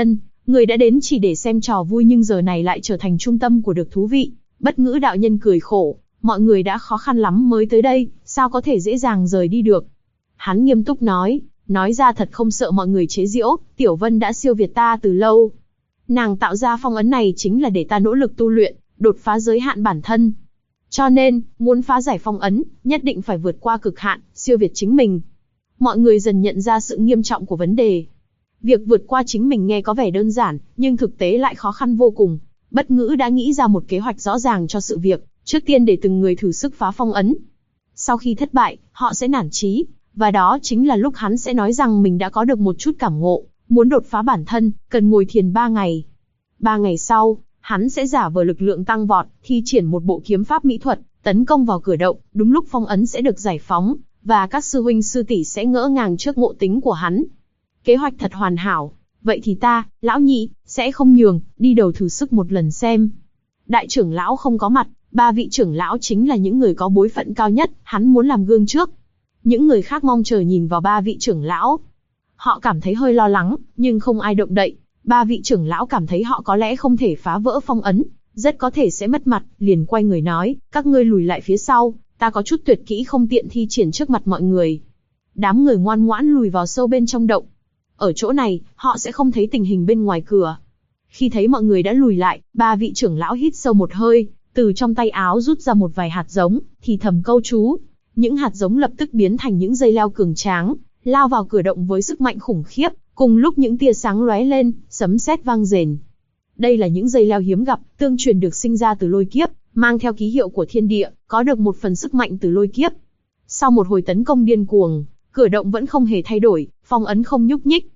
Người đã đến chỉ để xem trò vui nhưng giờ này lại trở thành trung tâm của được thú vị. Bất ngữ đạo nhân cười khổ, mọi người đã khó khăn lắm mới tới đây, sao có thể dễ dàng rời đi được. Hắn nghiêm túc nói ra thật không sợ mọi người chế giễu, Tiểu Vân đã siêu việt ta từ lâu. Nàng tạo ra phong ấn này chính là để ta nỗ lực tu luyện, đột phá giới hạn bản thân. Cho nên, muốn phá giải phong ấn, nhất định phải vượt qua cực hạn, siêu việt chính mình. Mọi người dần nhận ra sự nghiêm trọng của vấn đề. Việc vượt qua chính mình nghe có vẻ đơn giản, nhưng thực tế lại khó khăn vô cùng. Bất ngữ đã nghĩ ra một kế hoạch rõ ràng cho sự việc, trước tiên để từng người thử sức phá phong ấn. Sau khi thất bại, họ sẽ nản chí, và đó chính là lúc hắn sẽ nói rằng mình đã có được một chút cảm ngộ, muốn đột phá bản thân, cần ngồi thiền 3 ngày. 3 ngày sau, hắn sẽ giả vờ lực lượng tăng vọt, thi triển một bộ kiếm pháp mỹ thuật, tấn công vào cửa động, đúng lúc phong ấn sẽ được giải phóng, và các sư huynh sư tỷ sẽ ngỡ ngàng trước ngộ tính của hắn. Kế hoạch thật hoàn hảo, vậy thì ta, lão nhị, sẽ không nhường, đi đầu thử sức một lần xem. Đại trưởng lão không có mặt, 3 vị trưởng lão chính là những người có bối phận cao nhất, hắn muốn làm gương trước. Những người khác mong chờ nhìn vào 3 vị trưởng lão. Họ cảm thấy hơi lo lắng, nhưng không ai động đậy. 3 vị trưởng lão cảm thấy họ có lẽ không thể phá vỡ phong ấn, rất có thể sẽ mất mặt, liền quay người nói, các ngươi lùi lại phía sau, ta có chút tuyệt kỹ không tiện thi triển trước mặt mọi người. Đám người ngoan ngoãn lùi vào sâu bên trong động. Ở chỗ này, họ sẽ không thấy tình hình bên ngoài cửa. Khi thấy mọi người đã lùi lại, 3 vị trưởng lão hít sâu một hơi, từ trong tay áo rút ra một vài hạt giống, thì thầm câu chú. Những hạt giống lập tức biến thành những dây leo cường tráng, lao vào cửa động với sức mạnh khủng khiếp, cùng lúc những tia sáng lóe lên, sấm sét vang rền. Đây là những dây leo hiếm gặp, tương truyền được sinh ra từ lôi kiếp, mang theo ký hiệu của thiên địa, có được một phần sức mạnh từ lôi kiếp. Sau một hồi tấn công điên cuồng, cửa động vẫn không hề thay đổi, phong ấn không nhúc nhích.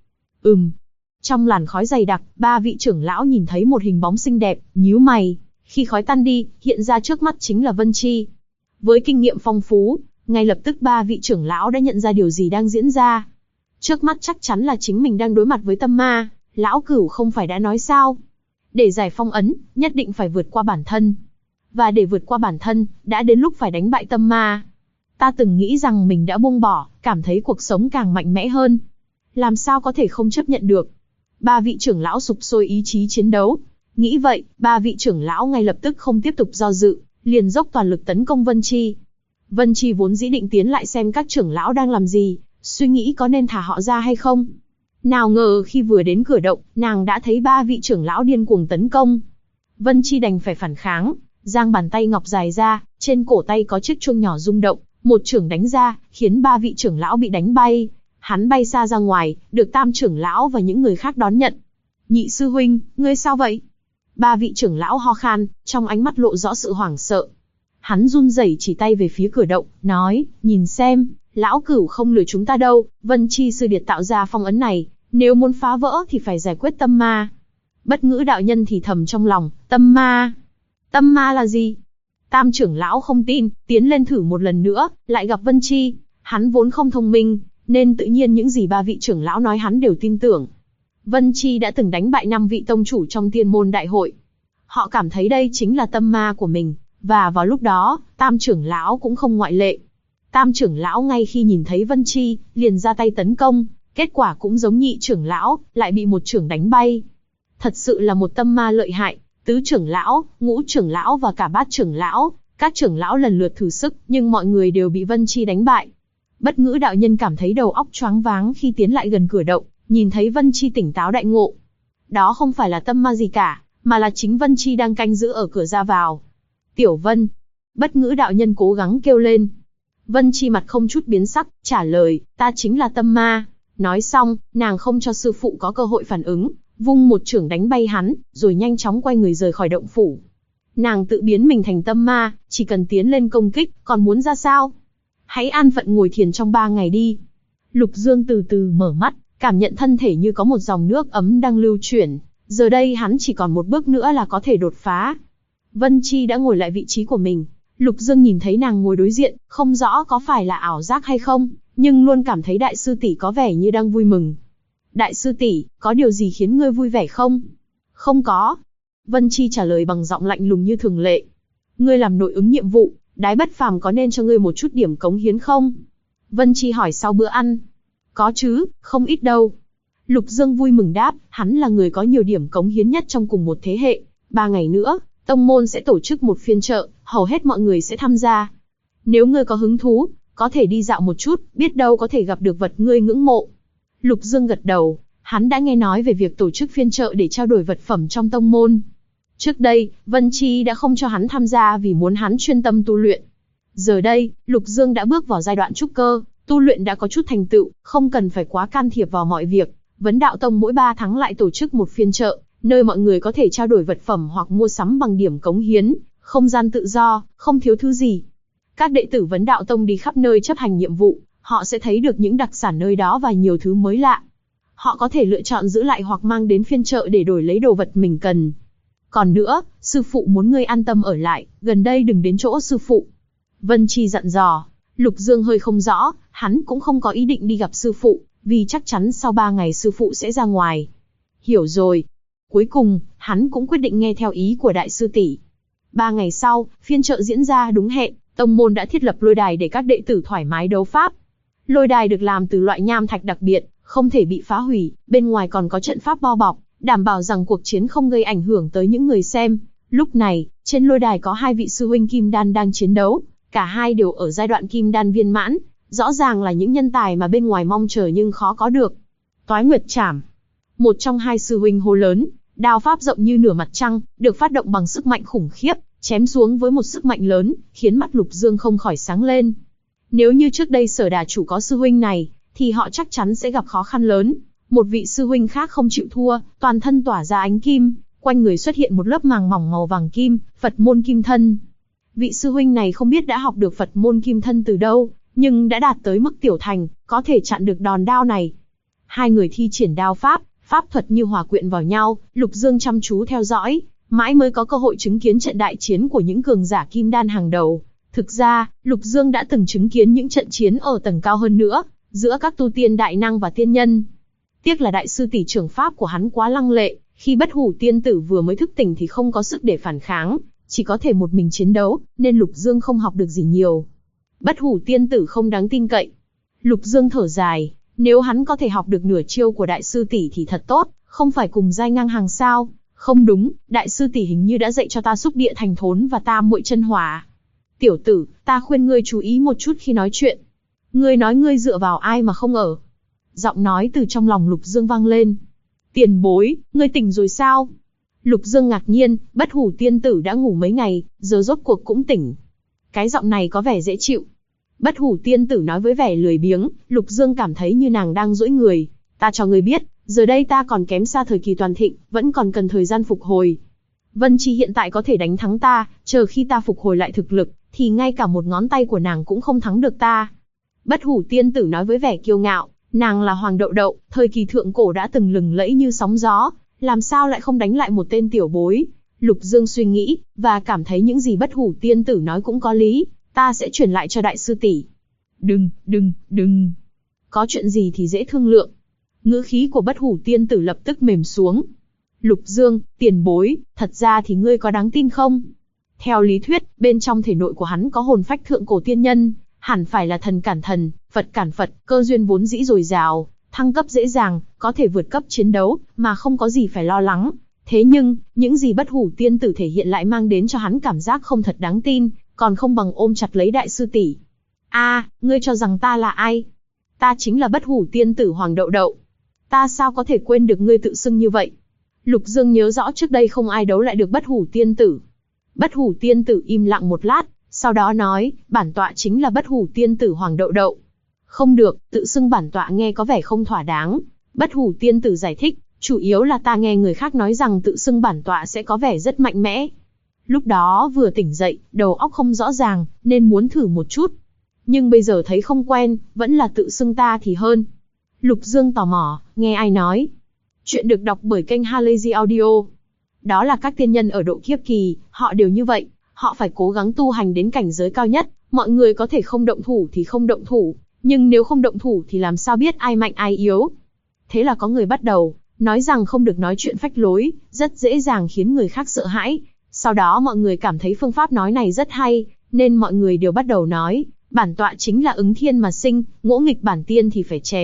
Trong làn khói dày đặc, 3 vị trưởng lão nhìn thấy một hình bóng xinh đẹp, nhíu mày. Khi khói tan đi, hiện ra trước mắt chính là Vân Chi. Với kinh nghiệm phong phú, ngay lập tức 3 vị trưởng lão đã nhận ra điều gì đang diễn ra. Trước mắt chắc chắn là chính mình đang đối mặt với tâm ma, lão cửu không phải đã nói sao? Để giải phong ấn, nhất định phải vượt qua bản thân. Và để vượt qua bản thân, đã đến lúc phải đánh bại tâm ma. Ta từng nghĩ rằng mình đã buông bỏ, cảm thấy cuộc sống càng mạnh mẽ hơn. Làm sao có thể không chấp nhận được? 3 vị trưởng lão sục sôi ý chí chiến đấu. Nghĩ vậy, 3 vị trưởng lão ngay lập tức không tiếp tục do dự, liền dốc toàn lực tấn công Vân Chi. Vân Chi vốn dĩ định tiến lại xem các trưởng lão đang làm gì, suy nghĩ có nên thả họ ra hay không. Nào ngờ khi vừa đến cửa động, nàng đã thấy 3 vị trưởng lão điên cuồng tấn công. Vân Chi đành phải phản kháng, giang bàn tay ngọc dài ra, trên cổ tay có chiếc chuông nhỏ rung động, một chưởng đánh ra, khiến 3 vị trưởng lão bị đánh bay. Hắn bay xa ra ngoài, được Tam trưởng lão và những người khác đón nhận. Nhị sư huynh, ngươi sao vậy? 3 vị trưởng lão ho khan, trong ánh mắt lộ rõ sự hoảng sợ. Hắn run rẩy chỉ tay về phía cửa động, nói, nhìn xem, lão cửu không lừa chúng ta đâu, Vân Chi sư điệt tạo ra phong ấn này, nếu muốn phá vỡ thì phải giải quyết tâm ma. Bất ngữ đạo nhân thì thầm trong lòng, tâm ma? Tâm ma là gì? Tam trưởng lão không tin, tiến lên thử một lần nữa, lại gặp Vân Chi. Hắn vốn không thông minh, nên tự nhiên những gì 3 vị trưởng lão nói hắn đều tin tưởng. Vân Chi đã từng đánh bại 5 vị tông chủ trong tiên môn đại hội. Họ cảm thấy đây chính là tâm ma của mình, và vào lúc đó, Tam trưởng lão cũng không ngoại lệ. Tam trưởng lão ngay khi nhìn thấy Vân Chi, liền ra tay tấn công, kết quả cũng giống nhị trưởng lão, lại bị một trưởng đánh bay. Thật sự là một tâm ma lợi hại, tứ trưởng lão, ngũ trưởng lão và cả bát trưởng lão, các trưởng lão lần lượt thử sức, nhưng mọi người đều bị Vân Chi đánh bại. Bất ngữ đạo nhân cảm thấy đầu óc choáng váng khi tiến lại gần cửa động, nhìn thấy Vân Chi tỉnh táo đại ngộ. Đó không phải là tâm ma gì cả, mà là chính Vân Chi đang canh giữ ở cửa ra vào. Tiểu Vân! Bất ngữ đạo nhân cố gắng kêu lên. Vân Chi mặt không chút biến sắc, trả lời, ta chính là tâm ma. Nói xong, nàng không cho sư phụ có cơ hội phản ứng, vung một chưởng đánh bay hắn, rồi nhanh chóng quay người rời khỏi động phủ. Nàng tự biến mình thành tâm ma, chỉ cần tiến lên công kích, còn muốn ra sao? Hãy an phận ngồi thiền trong 3 ngày đi. Lục Dương từ từ mở mắt, cảm nhận thân thể như có một dòng nước ấm đang lưu chuyển. Giờ đây hắn chỉ còn một bước nữa là có thể đột phá. Vân Chi đã ngồi lại vị trí của mình. Lục Dương nhìn thấy nàng ngồi đối diện, không rõ có phải là ảo giác hay không, nhưng luôn cảm thấy đại sư tỷ có vẻ như đang vui mừng. Đại sư tỷ, có điều gì khiến ngươi vui vẻ không? Không có. Vân Chi trả lời bằng giọng lạnh lùng như thường lệ. Ngươi làm nội ứng nhiệm vụ, Đái Bất Phàm có nên cho ngươi một chút điểm cống hiến không? Vân Chi hỏi sau bữa ăn. Có chứ, không ít đâu. Lục Dương vui mừng đáp, hắn là người có nhiều điểm cống hiến nhất trong cùng một thế hệ. 3 ngày nữa, tông môn sẽ tổ chức một phiên chợ, hầu hết mọi người sẽ tham gia. Nếu ngươi có hứng thú, có thể đi dạo một chút, biết đâu có thể gặp được vật ngươi ngưỡng mộ. Lục Dương gật đầu, hắn đã nghe nói về việc tổ chức phiên chợ để trao đổi vật phẩm trong tông môn. Trước đây, Vân Chi đã không cho hắn tham gia vì muốn hắn chuyên tâm tu luyện. Giờ đây, Lục Dương đã bước vào giai đoạn trúc cơ, tu luyện đã có chút thành tựu, không cần phải quá can thiệp vào mọi việc. Vấn Đạo Tông mỗi 3 tháng lại tổ chức một phiên chợ, nơi mọi người có thể trao đổi vật phẩm hoặc mua sắm bằng điểm cống hiến, không gian tự do, không thiếu thứ gì. Các đệ tử Vấn Đạo Tông đi khắp nơi chấp hành nhiệm vụ, họ sẽ thấy được những đặc sản nơi đó và nhiều thứ mới lạ. Họ có thể lựa chọn giữ lại hoặc mang đến phiên chợ để đổi lấy đồ vật mình cần. Còn nữa, sư phụ muốn ngươi an tâm ở lại, gần đây đừng đến chỗ sư phụ. Vân Chi dặn dò. Lục Dương hơi không rõ, hắn cũng không có ý định đi gặp sư phụ, vì chắc chắn sau 3 ngày sư phụ sẽ ra ngoài. Hiểu rồi. Cuối cùng, hắn cũng quyết định nghe theo ý của đại sư tỷ. 3 ngày sau, phiên chợ diễn ra đúng hẹn, tông môn đã thiết lập lôi đài để các đệ tử thoải mái đấu pháp. Lôi đài được làm từ loại nham thạch đặc biệt, không thể bị phá hủy, bên ngoài còn có trận pháp bao bọc, đảm bảo rằng cuộc chiến không gây ảnh hưởng tới những người xem. Lúc này, trên lôi đài có 2 vị sư huynh kim đan đang chiến đấu, cả hai đều ở giai đoạn kim đan viên mãn, rõ ràng là những nhân tài mà bên ngoài mong chờ nhưng khó có được. Toái Nguyệt Trảm. Một trong 2 sư huynh hô lớn, đao pháp rộng như nửa mặt trăng, được phát động bằng sức mạnh khủng khiếp, chém xuống với một sức mạnh lớn, khiến mắt Lục Dương không khỏi sáng lên. Nếu như trước đây Sở Đà chủ có sư huynh này, thì họ chắc chắn sẽ gặp khó khăn lớn. Một vị sư huynh khác không chịu thua, toàn thân tỏa ra ánh kim, quanh người xuất hiện một lớp màng mỏng màu vàng kim, Phật môn kim thân. Vị sư huynh này không biết đã học được Phật môn kim thân từ đâu, nhưng đã đạt tới mức tiểu thành, có thể chặn được đòn đao này. 2 người thi triển đao pháp, pháp thuật như hòa quyện vào nhau, Lục Dương chăm chú theo dõi, mãi mới có cơ hội chứng kiến trận đại chiến của những cường giả kim đan hàng đầu. Thực ra, Lục Dương đã từng chứng kiến những trận chiến ở tầng cao hơn nữa, giữa các tu tiên đại năng và tiên nhân. Tiếc là đại sư tỷ trưởng pháp của hắn quá lăng lệ, khi Bất Hủ tiên tử vừa mới thức tỉnh thì không có sức để phản kháng, chỉ có thể một mình chiến đấu, nên Lục Dương không học được gì nhiều. Bất Hủ tiên tử không đáng tin cậy. Lục Dương thở dài, nếu hắn có thể học được nửa chiêu của đại sư tỷ thì thật tốt, không phải cùng giai ngang hàng sao? Không đúng, đại sư tỷ hình như đã dạy cho ta xúc địa thành thốn và tam muội chân hỏa. Tiểu tử, ta khuyên ngươi chú ý một chút khi nói chuyện. Ngươi nói ngươi dựa vào ai mà không ở? Giọng nói từ trong lòng Lục Dương vang lên. Tiền bối, ngươi tỉnh rồi sao? Lục Dương ngạc nhiên, Bất Hủ tiên tử đã ngủ mấy ngày, giờ rốt cuộc cũng tỉnh. Cái giọng này có vẻ dễ chịu. Bất Hủ tiên tử nói với vẻ lười biếng, Lục Dương cảm thấy như nàng đang duỗi người. Ta cho ngươi biết, giờ đây ta còn kém xa thời kỳ toàn thịnh, vẫn còn cần thời gian phục hồi. Vân Chi hiện tại có thể đánh thắng ta, chờ khi ta phục hồi lại thực lực, thì ngay cả một ngón tay của nàng cũng không thắng được ta. Bất Hủ tiên tử nói với vẻ kiêu ngạo, nàng là Hoàng Đậu Đậu, thời kỳ thượng cổ đã từng lừng lẫy như sóng gió, làm sao lại không đánh lại một tên tiểu bối. Lục Dương suy nghĩ, và cảm thấy những gì Bất Hủ tiên tử nói cũng có lý, ta sẽ truyền lại cho đại sư tỷ. Đừng. Có chuyện gì thì dễ thương lượng. Ngữ khí của Bất Hủ tiên tử lập tức mềm xuống. Lục Dương, tiền bối, thật ra thì ngươi có đáng tin không? Theo lý thuyết, bên trong thể nội của hắn có hồn phách thượng cổ tiên nhân, hẳn phải là thần cản thần, Phật cản Phật, cơ duyên vốn dĩ dồi dào, thăng cấp dễ dàng, có thể vượt cấp chiến đấu, mà không có gì phải lo lắng. Thế nhưng, những gì Bất Hủ tiên tử thể hiện lại mang đến cho hắn cảm giác không thật đáng tin, còn không bằng ôm chặt lấy đại sư tỷ. Ngươi cho rằng ta là ai? Ta chính là Bất Hủ tiên tử Hoàng Đậu Đậu. Ta sao có thể quên được ngươi tự xưng như vậy? Lục Dương nhớ rõ trước đây không ai đấu lại được Bất Hủ tiên tử. Bất Hủ tiên tử im lặng một lát, sau đó nói, bản tọa chính là Bất Hủ tiên tử Hoàng Đậu Đậu. Không được, tự xưng bản tọa nghe có vẻ không thỏa đáng. Bất Hủ tiên tử giải thích, chủ yếu là ta nghe người khác nói rằng tự xưng bản tọa sẽ có vẻ rất mạnh mẽ. Lúc đó vừa tỉnh dậy, đầu óc không rõ ràng, nên muốn thử một chút. Nhưng bây giờ thấy không quen, vẫn là tự xưng ta thì hơn. Lục Dương tò mò, nghe ai nói? Chuyện được đọc bởi kênh Halazy Audio. Đó là các tiên nhân ở độ kiếp kỳ, họ đều như vậy, họ phải cố gắng tu hành đến cảnh giới cao nhất, mọi người có thể không động thủ thì không động thủ, nhưng nếu không động thủ thì làm sao biết ai mạnh ai yếu? Thế là có người bắt đầu nói rằng không được nói chuyện phách lối, rất dễ dàng khiến người khác sợ hãi. Sau đó mọi người cảm thấy phương pháp nói này rất hay, nên mọi người đều bắt đầu nói, bản tọa chính là ứng thiên mà sinh, ngỗ nghịch bản tiên thì phải chém,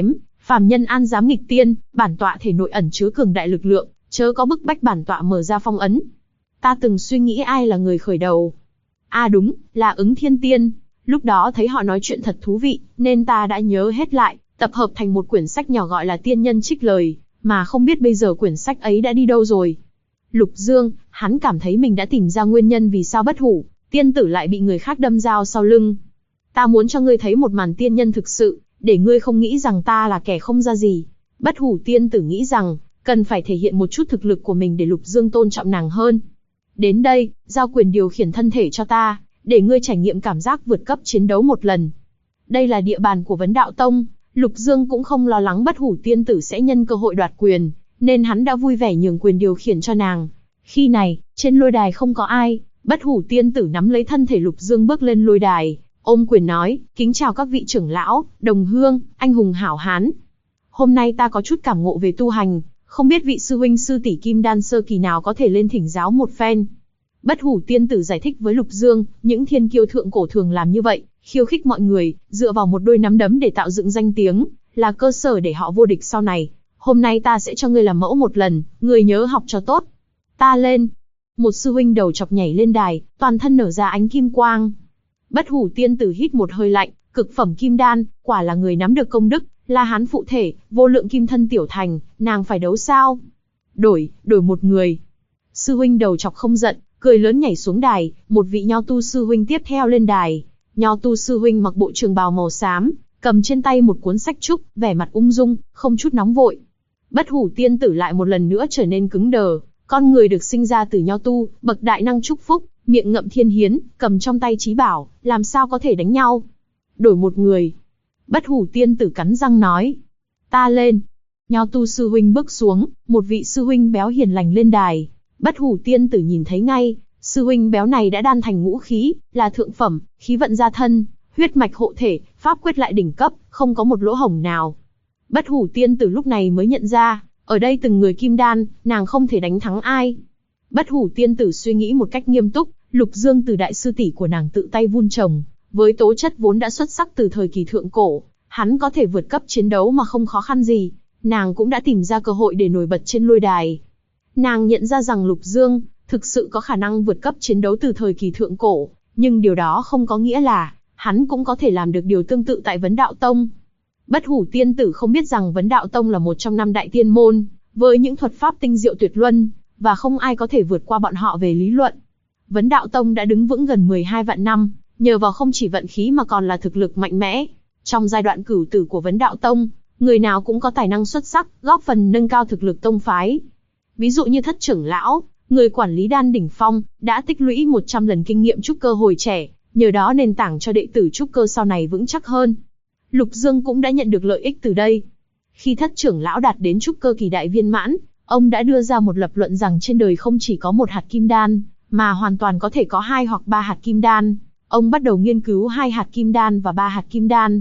Phàm nhân an dám nghịch tiên, bản tọa thể nội ẩn chứa cường đại lực lượng, chớ có bức bách bản tọa mở ra phong ấn. Ta từng suy nghĩ ai là người khởi đầu. Đúng, là Ứng Thiên Tiên. Lúc đó thấy họ nói chuyện thật thú vị, nên ta đã nhớ hết lại, tập hợp thành một quyển sách nhỏ gọi là Tiên Nhân Trích Lời, mà không biết bây giờ quyển sách ấy đã đi đâu rồi. Lục Dương, hắn cảm thấy mình đã tìm ra nguyên nhân vì sao Bất Hủ Tiên Tử lại bị người khác đâm dao sau lưng. Ta muốn cho ngươi thấy một màn tiên nhân thực sự, để ngươi không nghĩ rằng ta là kẻ không ra gì. Bất Hủ Tiên Tử nghĩ rằng, cần phải thể hiện một chút thực lực của mình để Lục Dương tôn trọng nàng hơn. Đến đây, giao quyền điều khiển thân thể cho ta, để ngươi trải nghiệm cảm giác vượt cấp chiến đấu một lần. Đây là địa bàn của Vấn Đạo Tông, Lục Dương cũng không lo lắng Bất Hủ Tiên Tử sẽ nhân cơ hội đoạt quyền, nên hắn đã vui vẻ nhường quyền điều khiển cho nàng. Khi này, trên lôi đài không có ai, Bất Hủ Tiên Tử nắm lấy thân thể Lục Dương bước lên lôi đài, ôm quyền nói, kính chào các vị trưởng lão, đồng hương, anh hùng hảo hán. Hôm nay ta có chút cảm ngộ về tu hành, không biết vị sư huynh sư tỷ Kim Đan sơ kỳ nào có thể lên thỉnh giáo một phen. Bất Hủ Tiên Tử giải thích với Lục Dương, những thiên kiêu thượng cổ thường làm như vậy, khiêu khích mọi người, dựa vào một đôi nắm đấm để tạo dựng danh tiếng, là cơ sở để họ vô địch sau này. Hôm nay ta sẽ cho ngươi làm mẫu một lần, ngươi nhớ học cho tốt. Ta lên. Một sư huynh đầu chọc nhảy lên đài, toàn thân nở ra ánh kim quang. Bất Hủ Tiên Tử hít một hơi lạnh, cực phẩm kim đan, quả là người nắm được công đức, là hán phụ thể, vô lượng kim thân tiểu thành, nàng phải đấu sao? Đổi một người. Sư huynh đầu chọc không giận, cười lớn nhảy xuống đài, một vị nho tu sư huynh tiếp theo lên đài. Nho tu sư huynh mặc bộ trường bào màu xám, cầm trên tay một cuốn sách trúc, vẻ mặt ung dung, không chút nóng vội. Bất Hủ Tiên Tử lại một lần nữa trở nên cứng đờ, con người được sinh ra từ nho tu, bậc đại năng chúc phúc, miệng ngậm thiên hiến, cầm trong tay chí bảo, làm sao có thể đánh nhau? Đổi một người. Bất Hủ Tiên Tử cắn răng nói. Ta lên. Nho tu sư huynh bước xuống, một vị sư huynh béo hiền lành lên đài. Bất Hủ Tiên Tử nhìn thấy ngay, sư huynh béo này đã đan thành ngũ khí, là thượng phẩm, khí vận gia thân, huyết mạch hộ thể, pháp quyết lại đỉnh cấp, không có một lỗ hổng nào. Bất Hủ Tiên Tử lúc này mới nhận ra, ở đây từng người kim đan, nàng không thể đánh thắng ai. Bất Hủ Tiên Tử suy nghĩ một cách nghiêm túc, Lục Dương từ đại sư tỷ của nàng tự tay vun trồng, với tố chất vốn đã xuất sắc từ thời kỳ thượng cổ, hắn có thể vượt cấp chiến đấu mà không khó khăn gì. Nàng cũng đã tìm ra cơ hội để nổi bật trên lôi đài. Nàng nhận ra rằng Lục Dương thực sự có khả năng vượt cấp chiến đấu từ thời kỳ thượng cổ, nhưng điều đó không có nghĩa là hắn cũng có thể làm được điều tương tự tại Vấn Đạo Tông. Bất Hủ Tiên Tử không biết rằng Vấn Đạo Tông là một trong 5 đại tiên môn, với những thuật pháp tinh diệu tuyệt luân, và không ai có thể vượt qua bọn họ về lý luận. Vấn Đạo Tông đã đứng vững gần 12 vạn năm, nhờ vào không chỉ vận khí mà còn là thực lực mạnh mẽ. Trong giai đoạn cửu tử của Vấn Đạo Tông, người nào cũng có tài năng xuất sắc, góp phần nâng cao thực lực tông phái. Ví dụ như Thất trưởng lão, người quản lý đan đỉnh phong, đã tích lũy 100 lần kinh nghiệm trúc cơ hồi trẻ, nhờ đó nền tảng cho đệ tử trúc cơ sau này vững chắc hơn. Lục Dương cũng đã nhận được lợi ích từ đây. Khi Thất trưởng lão đạt đến trúc cơ kỳ đại viên mãn, ông đã đưa ra một lập luận rằng trên đời không chỉ có một hạt kim đan, mà hoàn toàn có thể có 2 hoặc 3 hạt kim đan. Ông bắt đầu nghiên cứu 2 hạt kim đan và 3 hạt kim đan.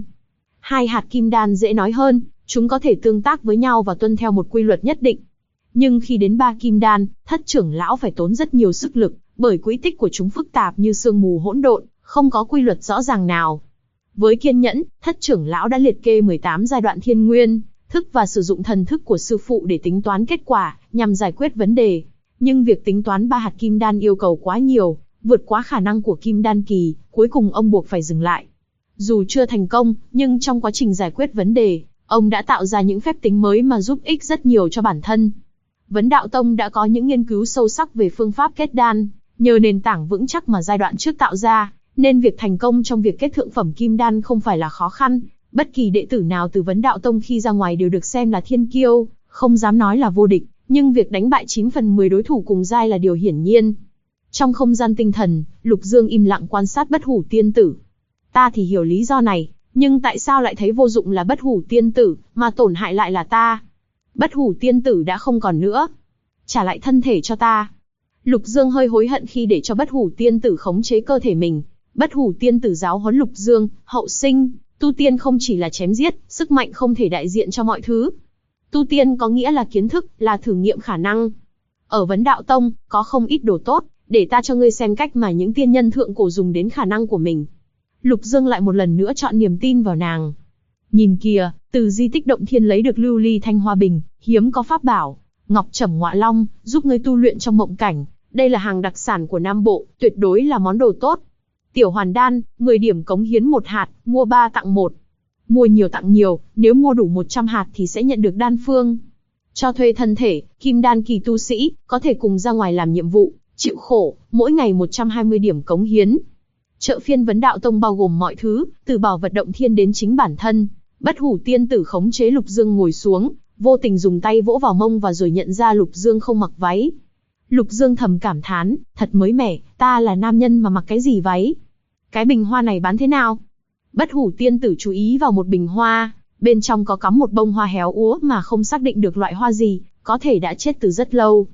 2 hạt kim đan dễ nói hơn, chúng có thể tương tác với nhau và tuân theo một quy luật nhất định. Nhưng khi đến 3 kim đan, Thất trưởng lão phải tốn rất nhiều sức lực, bởi quỹ tích của chúng phức tạp như sương mù hỗn độn, không có quy luật rõ ràng nào. Với kiên nhẫn, Thất trưởng lão đã liệt kê 18 giai đoạn thiên nguyên, thức và sử dụng thần thức của sư phụ để tính toán kết quả, nhằm giải quyết vấn đề. Nhưng việc tính toán 3 hạt kim đan yêu cầu quá nhiều, vượt quá khả năng của kim đan kỳ, cuối cùng ông buộc phải dừng lại. Dù chưa thành công, nhưng trong quá trình giải quyết vấn đề, ông đã tạo ra những phép tính mới mà giúp ích rất nhiều cho bản thân. Vấn Đạo Tông đã có những nghiên cứu sâu sắc về phương pháp kết đan, nhờ nền tảng vững chắc mà giai đoạn trước tạo ra, nên việc thành công trong việc kết thượng phẩm kim đan không phải là khó khăn. Bất kỳ đệ tử nào từ Vấn Đạo Tông khi ra ngoài đều được xem là thiên kiêu, không dám nói là vô địch, nhưng việc đánh bại 9 phần 10 đối thủ cùng giai là điều hiển nhiên. Trong không gian tinh thần, Lục Dương im lặng quan sát Bất Hủ Tiên Tử. Ta thì hiểu lý do này, nhưng tại sao lại thấy vô dụng là Bất Hủ Tiên Tử, mà tổn hại lại là ta? Bất Hủ Tiên Tử đã không còn nữa. Trả lại thân thể cho ta. Lục Dương hơi hối hận khi để cho Bất Hủ Tiên Tử khống chế cơ thể mình. Bất Hủ Tiên Tử giáo huấn Lục Dương, hậu sinh, tu tiên không chỉ là chém giết, sức mạnh không thể đại diện cho mọi thứ. Tu tiên có nghĩa là kiến thức, là thử nghiệm khả năng. Ở Vấn Đạo Tông, có không ít đồ tốt, để ta cho ngươi xem cách mà những tiên nhân thượng cổ dùng đến khả năng của mình. Lục Dương lại một lần nữa chọn niềm tin vào nàng. Nhìn kìa, từ di tích động thiên lấy được lưu ly thanh hoa bình, hiếm có pháp bảo, ngọc trẩm ngọa long, giúp ngươi tu luyện trong mộng cảnh. Đây là hàng đặc sản của Nam Bộ, tuyệt đối là món đồ tốt. Tiểu hoàn đan, 10 điểm cống hiến 1 hạt, mua 3 tặng 1. Mua nhiều tặng nhiều, nếu mua đủ 100 hạt thì sẽ nhận được đan phương. Cho thuê thân thể, kim đan kỳ tu sĩ, có thể cùng ra ngoài làm nhiệm vụ, chịu khổ, mỗi ngày 120 điểm cống hiến. Chợ phiên Vấn Đạo Tông bao gồm mọi thứ, từ bảo vật động thiên đến chính bản thân. Bất Hủ tiên tử khống chế Lục Dương ngồi xuống, vô tình dùng tay vỗ vào mông và rồi nhận ra Lục Dương không mặc váy. Lục Dương thầm cảm thán, thật mới mẻ, ta là nam nhân mà mặc cái gì váy? Cái bình hoa này bán thế nào? Bất Hủ tiên tử chú ý vào một bình hoa, bên trong có cắm một bông hoa héo úa mà không xác định được loại hoa gì, có thể đã chết từ rất lâu.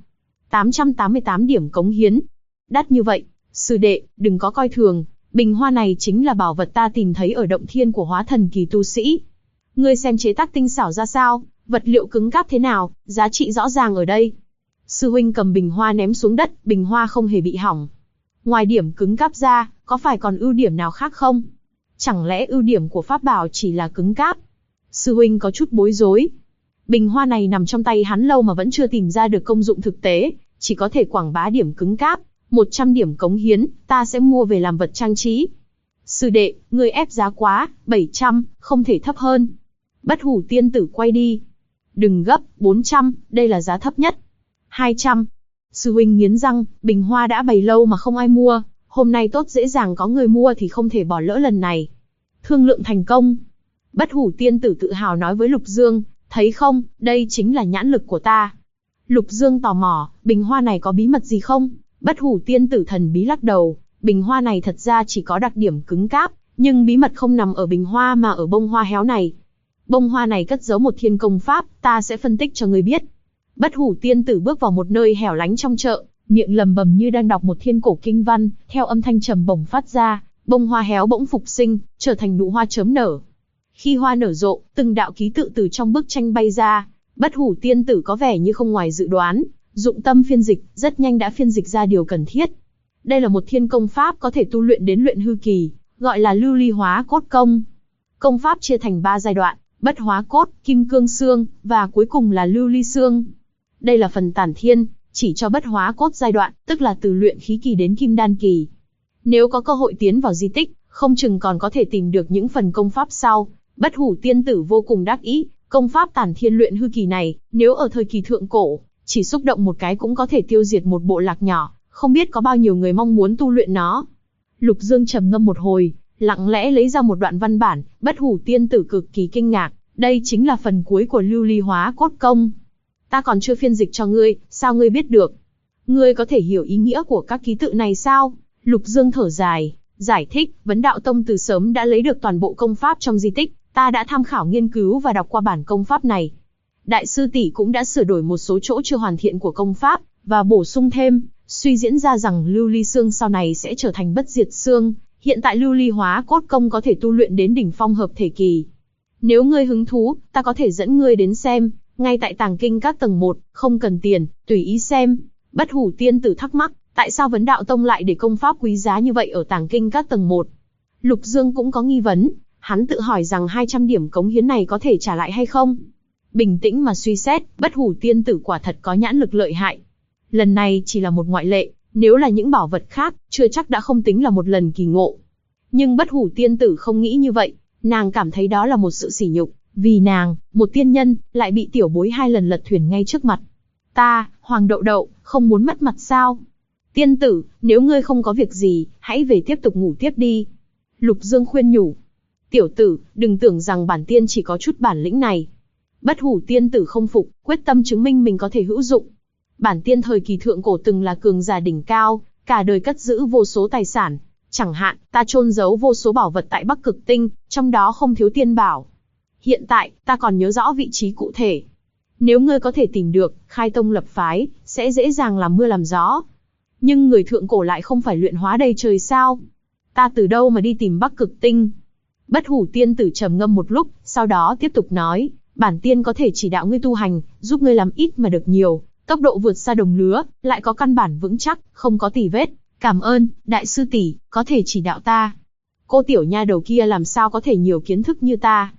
888 điểm cống hiến. Đắt như vậy, sư đệ, đừng có coi thường, bình hoa này chính là bảo vật ta tìm thấy ở động thiên của hóa thần kỳ tu sĩ. Ngươi xem chế tác tinh xảo ra sao, vật liệu cứng cáp thế nào, giá trị rõ ràng ở đây. Sư huynh cầm bình hoa ném xuống đất, bình hoa không hề bị hỏng. Ngoài điểm cứng cáp ra, có phải còn ưu điểm nào khác không? Chẳng lẽ ưu điểm của pháp bảo chỉ là cứng cáp? Sư huynh có chút bối rối. Bình hoa này nằm trong tay hắn lâu mà vẫn chưa tìm ra được công dụng thực tế, chỉ có thể quảng bá điểm cứng cáp. 100 điểm cống hiến, ta sẽ mua về làm vật trang trí. Sư đệ, ngươi ép giá quá, 700, không thể thấp hơn. Bất Hủ tiên tử quay đi. Đừng gấp, 400, đây là giá thấp nhất. 200. Sư huynh nghiến răng, bình hoa đã bày lâu mà không ai mua, hôm nay tốt dễ dàng có người mua thì không thể bỏ lỡ lần này. Thương lượng thành công. Bất Hủ tiên tử tự hào nói với Lục Dương, thấy không, đây chính là nhãn lực của ta. Lục Dương tò mò, bình hoa này có bí mật gì không? Bất Hủ tiên tử thần bí lắc đầu, bình hoa này thật ra chỉ có đặc điểm cứng cáp, nhưng bí mật không nằm ở bình hoa mà ở bông hoa héo này. Bông hoa này cất giấu một thiên công pháp, ta sẽ phân tích cho ngươi biết. Bất Hủ tiên tử bước vào một nơi hẻo lánh trong chợ, miệng lầm bầm như đang đọc một thiên cổ kinh văn, theo âm thanh trầm bổng phát ra, bông hoa héo bỗng phục sinh, trở thành nụ hoa chớm nở. Khi hoa nở rộ, từng đạo ký tự từ trong bức tranh bay ra, Bất Hủ tiên tử có vẻ như không ngoài dự đoán, dụng tâm phiên dịch, rất nhanh đã phiên dịch ra điều cần thiết. Đây là một thiên công pháp có thể tu luyện đến luyện hư kỳ, gọi là lưu ly hóa cốt công. Công pháp chia thành 3 giai đoạn, bất hóa cốt, kim cương xương, và cuối cùng là lưu ly xương. Đây là phần tản thiên, chỉ cho bất hóa cốt giai đoạn, tức là từ luyện khí kỳ đến kim đan kỳ. Nếu có cơ hội tiến vào di tích, không chừng còn có thể tìm được những phần công pháp sau. Bất Hủ tiên tử vô cùng đắc ý, công pháp tản thiên luyện hư kỳ này, nếu ở thời kỳ thượng cổ, chỉ xúc động một cái cũng có thể tiêu diệt một bộ lạc nhỏ, không biết có bao nhiêu người mong muốn tu luyện nó. Lục Dương trầm ngâm một hồi, lặng lẽ lấy ra một đoạn văn bản, Bất Hủ tiên tử cực kỳ kinh ngạc, đây chính là phần cuối của lưu ly hóa cốt công. Ta còn chưa phiên dịch cho ngươi, sao ngươi biết được? Ngươi có thể hiểu ý nghĩa của các ký tự này sao? Lục Dương thở dài, giải thích, Vấn Đạo Tông từ sớm đã lấy được toàn bộ công pháp trong di tích, ta đã tham khảo nghiên cứu và đọc qua bản công pháp này. Đại sư tỷ cũng đã sửa đổi một số chỗ chưa hoàn thiện của công pháp, và bổ sung thêm, suy diễn ra rằng lưu ly xương sau này sẽ trở thành bất diệt xương. Hiện tại lưu ly hóa cốt công có thể tu luyện đến đỉnh phong hợp thể kỳ. Nếu ngươi hứng thú, ta có thể dẫn ngươi đến xem, ngay tại tàng kinh các tầng 1, không cần tiền, tùy ý xem. Bất Hủ tiên tử thắc mắc, tại sao Vấn Đạo Tông lại để công pháp quý giá như vậy ở tàng kinh các tầng 1? Lục Dương cũng có nghi vấn, hắn tự hỏi rằng 200 điểm cống hiến này có thể trả lại hay không? Bình tĩnh mà suy xét, Bất Hủ tiên tử quả thật có nhãn lực lợi hại. Lần này chỉ là một ngoại lệ, nếu là những bảo vật khác, chưa chắc đã không tính là một lần kỳ ngộ. Nhưng Bất Hủ tiên tử không nghĩ như vậy, nàng cảm thấy đó là một sự sỉ nhục, vì nàng, một tiên nhân, lại bị tiểu bối 2 lần lật thuyền ngay trước mặt. Ta, Hoàng Đậu Đậu, không muốn mất mặt sao? Tiên tử, nếu ngươi không có việc gì, hãy về tiếp tục ngủ tiếp đi. Lục Dương khuyên nhủ. Tiểu tử, đừng tưởng rằng bản tiên chỉ có chút bản lĩnh này. Bất Hủ tiên tử không phục, quyết tâm chứng minh mình có thể hữu dụng. Bản tiên thời kỳ thượng cổ từng là cường giả đỉnh cao, cả đời cất giữ vô số tài sản. Chẳng hạn, ta chôn giấu vô số bảo vật tại Bắc Cực Tinh, trong đó không thiếu tiên bảo. Hiện tại, ta còn nhớ rõ vị trí cụ thể. Nếu ngươi có thể tìm được, khai tông lập phái, sẽ dễ dàng làm mưa làm gió. Nhưng người thượng cổ lại không phải luyện hóa đầy trời sao? Ta từ đâu mà đi tìm Bắc Cực Tinh? Bất Hủ tiên tử trầm ngâm một lúc, sau đó tiếp tục nói, bản tiên có thể chỉ đạo ngươi tu hành, giúp ngươi làm ít mà được nhiều, tốc độ vượt xa đồng lứa, lại có căn bản vững chắc, không có tì vết. Cảm ơn, đại sư tỷ, có thể chỉ đạo ta. Cô tiểu nha đầu kia làm sao có thể nhiều kiến thức như ta?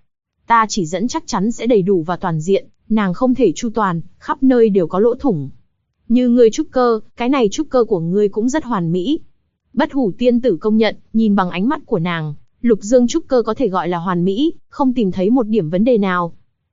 Ta chỉ dẫn chắc chắn sẽ đầy đủ và toàn diện, nàng không thể chu toàn, khắp nơi đều có lỗ thủng. Như ngươi trúc cơ, cái này trúc cơ của ngươi cũng rất hoàn mỹ. Bất Hủ tiên tử công nhận, nhìn bằng ánh mắt của nàng, Lục Dương trúc cơ có thể gọi là hoàn mỹ, không tìm thấy một điểm vấn đề nào.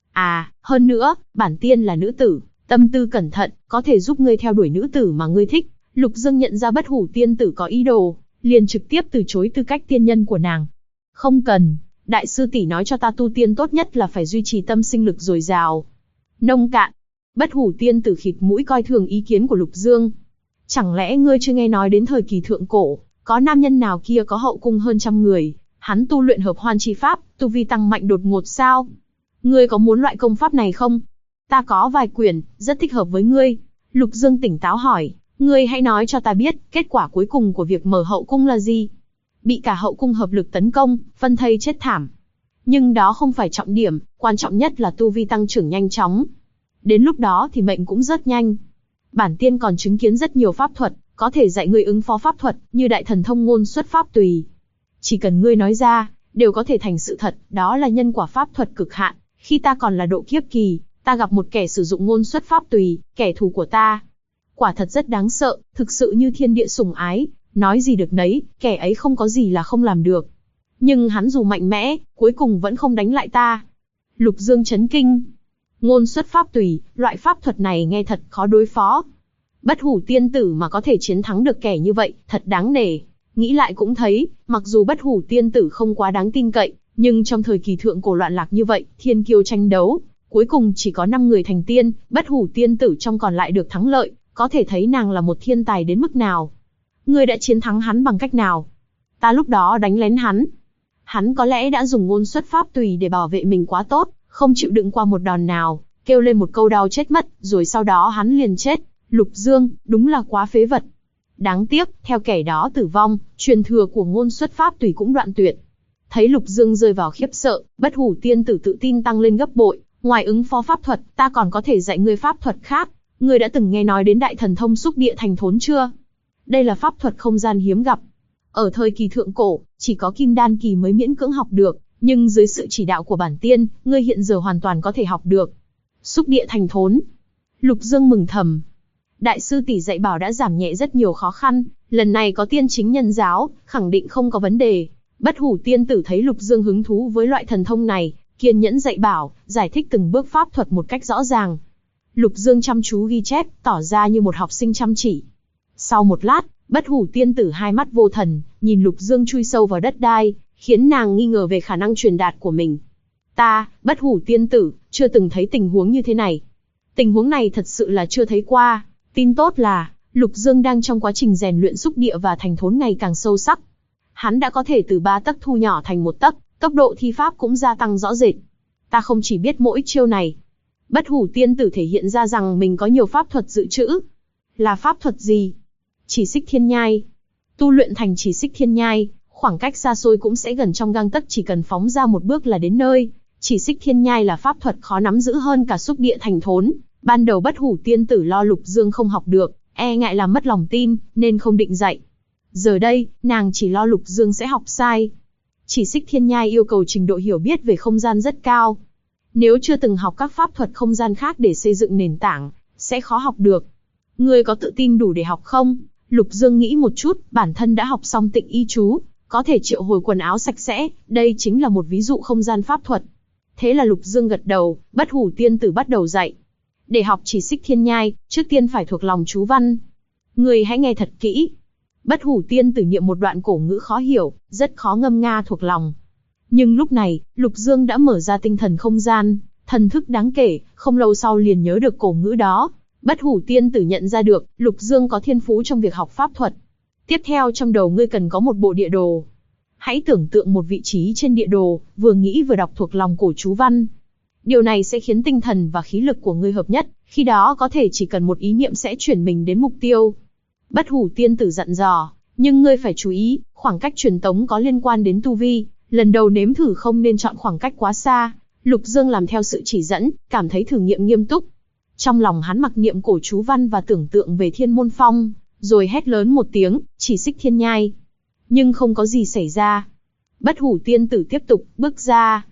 À, hơn nữa, bản tiên là nữ tử, tâm tư cẩn thận, có thể giúp ngươi theo đuổi nữ tử mà ngươi thích. Lục Dương nhận ra Bất Hủ tiên tử có ý đồ, liền trực tiếp từ chối tư cách tiên nhân của nàng. Không cần, đại sư tỷ nói cho ta tu tiên tốt nhất là phải duy trì tâm sinh lực dồi dào. Nông cạn. Bất Hủ tiên tử khịt mũi coi thường ý kiến của Lục Dương. Chẳng lẽ ngươi chưa nghe nói đến thời kỳ thượng cổ, có nam nhân nào kia có hậu cung hơn 100 người, hắn tu luyện hợp hoan chi pháp, tu vi tăng mạnh đột ngột sao? Ngươi có muốn loại công pháp này không? Ta có vài quyển, rất thích hợp với ngươi. Lục Dương tỉnh táo hỏi, ngươi hãy nói cho ta biết, kết quả cuối cùng của việc mở hậu cung là gì? Bị cả hậu cung hợp lực tấn công, phân thây chết thảm. Nhưng đó không phải trọng điểm, quan trọng nhất là tu vi tăng trưởng nhanh chóng. Đến lúc đó thì mệnh cũng rất nhanh. Bản tiên còn chứng kiến rất nhiều pháp thuật, có thể dạy ngươi ứng phó pháp thuật, như đại thần thông ngôn xuất pháp tùy. Chỉ cần ngươi nói ra, đều có thể thành sự thật, đó là nhân quả pháp thuật cực hạn. Khi ta còn là độ kiếp kỳ, ta gặp một kẻ sử dụng ngôn xuất pháp tùy, kẻ thù của ta. Quả thật rất đáng sợ, thực sự như thiên địa sủng ái, nói gì được nấy, kẻ ấy không có gì là không làm được. Nhưng hắn dù mạnh mẽ, cuối cùng vẫn không đánh lại ta. Lục Dương chấn kinh. Ngôn xuất pháp tùy, loại pháp thuật này nghe thật khó đối phó. Bất Hủ tiên tử mà có thể chiến thắng được kẻ như vậy, thật đáng nể. Nghĩ lại cũng thấy, mặc dù Bất Hủ tiên tử không quá đáng tin cậy, nhưng trong thời kỳ thượng cổ loạn lạc như vậy, thiên kiêu tranh đấu, cuối cùng chỉ có 5 người thành tiên, Bất Hủ tiên tử trong còn lại được thắng lợi, có thể thấy nàng là một thiên tài đến mức nào. Ngươi đã chiến thắng hắn bằng cách nào? Ta lúc đó đánh lén hắn. Hắn có lẽ đã dùng ngôn xuất pháp tùy để bảo vệ mình quá tốt, không chịu đựng qua một đòn nào, kêu lên một câu đau chết mất, rồi sau đó hắn liền chết. Lục Dương, đúng là quá phế vật. Đáng tiếc, theo kẻ đó tử vong, truyền thừa của ngôn xuất pháp tùy cũng đoạn tuyệt. Thấy Lục Dương rơi vào khiếp sợ, Bất Hủ tiên tử tự tin tăng lên gấp bội. Ngoài ứng phó pháp thuật, ta còn có thể dạy ngươi pháp thuật khác. Ngươi đã từng nghe nói đến đại thần thông xúc địa thành thốn chưa? Đây là pháp thuật không gian hiếm gặp. Ở thời kỳ thượng cổ, chỉ có kim đan kỳ mới miễn cưỡng học được, nhưng dưới sự chỉ đạo của bản tiên, ngươi hiện giờ hoàn toàn có thể học được. Xúc địa thành thốn. Lục Dương mừng thầm. Đại sư tỷ dạy bảo đã giảm nhẹ rất nhiều khó khăn, lần này có tiên chính nhân giáo, khẳng định không có vấn đề. Bất Hủ tiên tử thấy Lục Dương hứng thú với loại thần thông này, kiên nhẫn dạy bảo, giải thích từng bước pháp thuật một cách rõ ràng. Lục Dương chăm chú ghi chép, tỏ ra như một học sinh chăm chỉ. Sau một lát, Bất Hủ tiên tử hai mắt vô thần, nhìn Lục Dương chui sâu vào đất đai, khiến nàng nghi ngờ về khả năng truyền đạt của mình. Ta, Bất Hủ tiên tử, chưa từng thấy tình huống như thế này. Tình huống này thật sự là chưa thấy qua. Tin tốt là, Lục Dương đang trong quá trình rèn luyện xúc địa và thành thốn ngày càng sâu sắc. Hắn đã có thể từ 3 tấc thu nhỏ thành 1 tấc, tốc độ thi pháp cũng gia tăng rõ rệt. Ta không chỉ biết mỗi chiêu này. Bất Hủ tiên tử thể hiện ra rằng mình có nhiều pháp thuật dự trữ. Là pháp thuật gì? Chỉ xích thiên nhai. Tu luyện thành chỉ xích thiên nhai, khoảng cách xa xôi cũng sẽ gần trong gang tấc, chỉ cần phóng ra một bước là đến nơi. Chỉ xích thiên nhai là pháp thuật khó nắm giữ hơn cả xúc địa thành thốn. Ban đầu Bất Hủ tiên tử lo Lục Dương không học được, e ngại làm mất lòng tin, nên không định dạy. Giờ đây, nàng chỉ lo Lục Dương sẽ học sai. Chỉ xích thiên nhai yêu cầu trình độ hiểu biết về không gian rất cao. Nếu chưa từng học các pháp thuật không gian khác để xây dựng nền tảng, sẽ khó học được. Ngươi có tự tin đủ để học không? Lục Dương nghĩ một chút, bản thân đã học xong tịnh y chú, có thể triệu hồi quần áo sạch sẽ, đây chính là một ví dụ không gian pháp thuật. Thế là Lục Dương gật đầu, Bất Hủ tiên tử bắt đầu dạy. Để học chỉ xích thiên nhai, trước tiên phải thuộc lòng chú văn. Ngươi hãy nghe thật kỹ. Bất Hủ tiên tử niệm một đoạn cổ ngữ khó hiểu, rất khó ngâm nga thuộc lòng. Nhưng lúc này, Lục Dương đã mở ra tinh thần không gian, thần thức đáng kể, không lâu sau liền nhớ được cổ ngữ đó. Bất Hủ tiên tử nhận ra được, Lục Dương có thiên phú trong việc học pháp thuật. Tiếp theo trong đầu ngươi cần có một bộ địa đồ. Hãy tưởng tượng một vị trí trên địa đồ, vừa nghĩ vừa đọc thuộc lòng cổ chú văn. Điều này sẽ khiến tinh thần và khí lực của ngươi hợp nhất, khi đó có thể chỉ cần một ý niệm sẽ chuyển mình đến mục tiêu. Bất Hủ tiên tử dặn dò, nhưng ngươi phải chú ý, khoảng cách truyền tống có liên quan đến tu vi, lần đầu nếm thử không nên chọn khoảng cách quá xa. Lục Dương làm theo sự chỉ dẫn, cảm thấy thử nghiệm nghiêm túc. Trong lòng hắn mặc niệm cổ chú văn và tưởng tượng về Thiên Môn Phong, rồi hét lớn một tiếng, chỉ xích thiên nhai. Nhưng không có gì xảy ra. Bất Hủ tiên tử tiếp tục bước ra.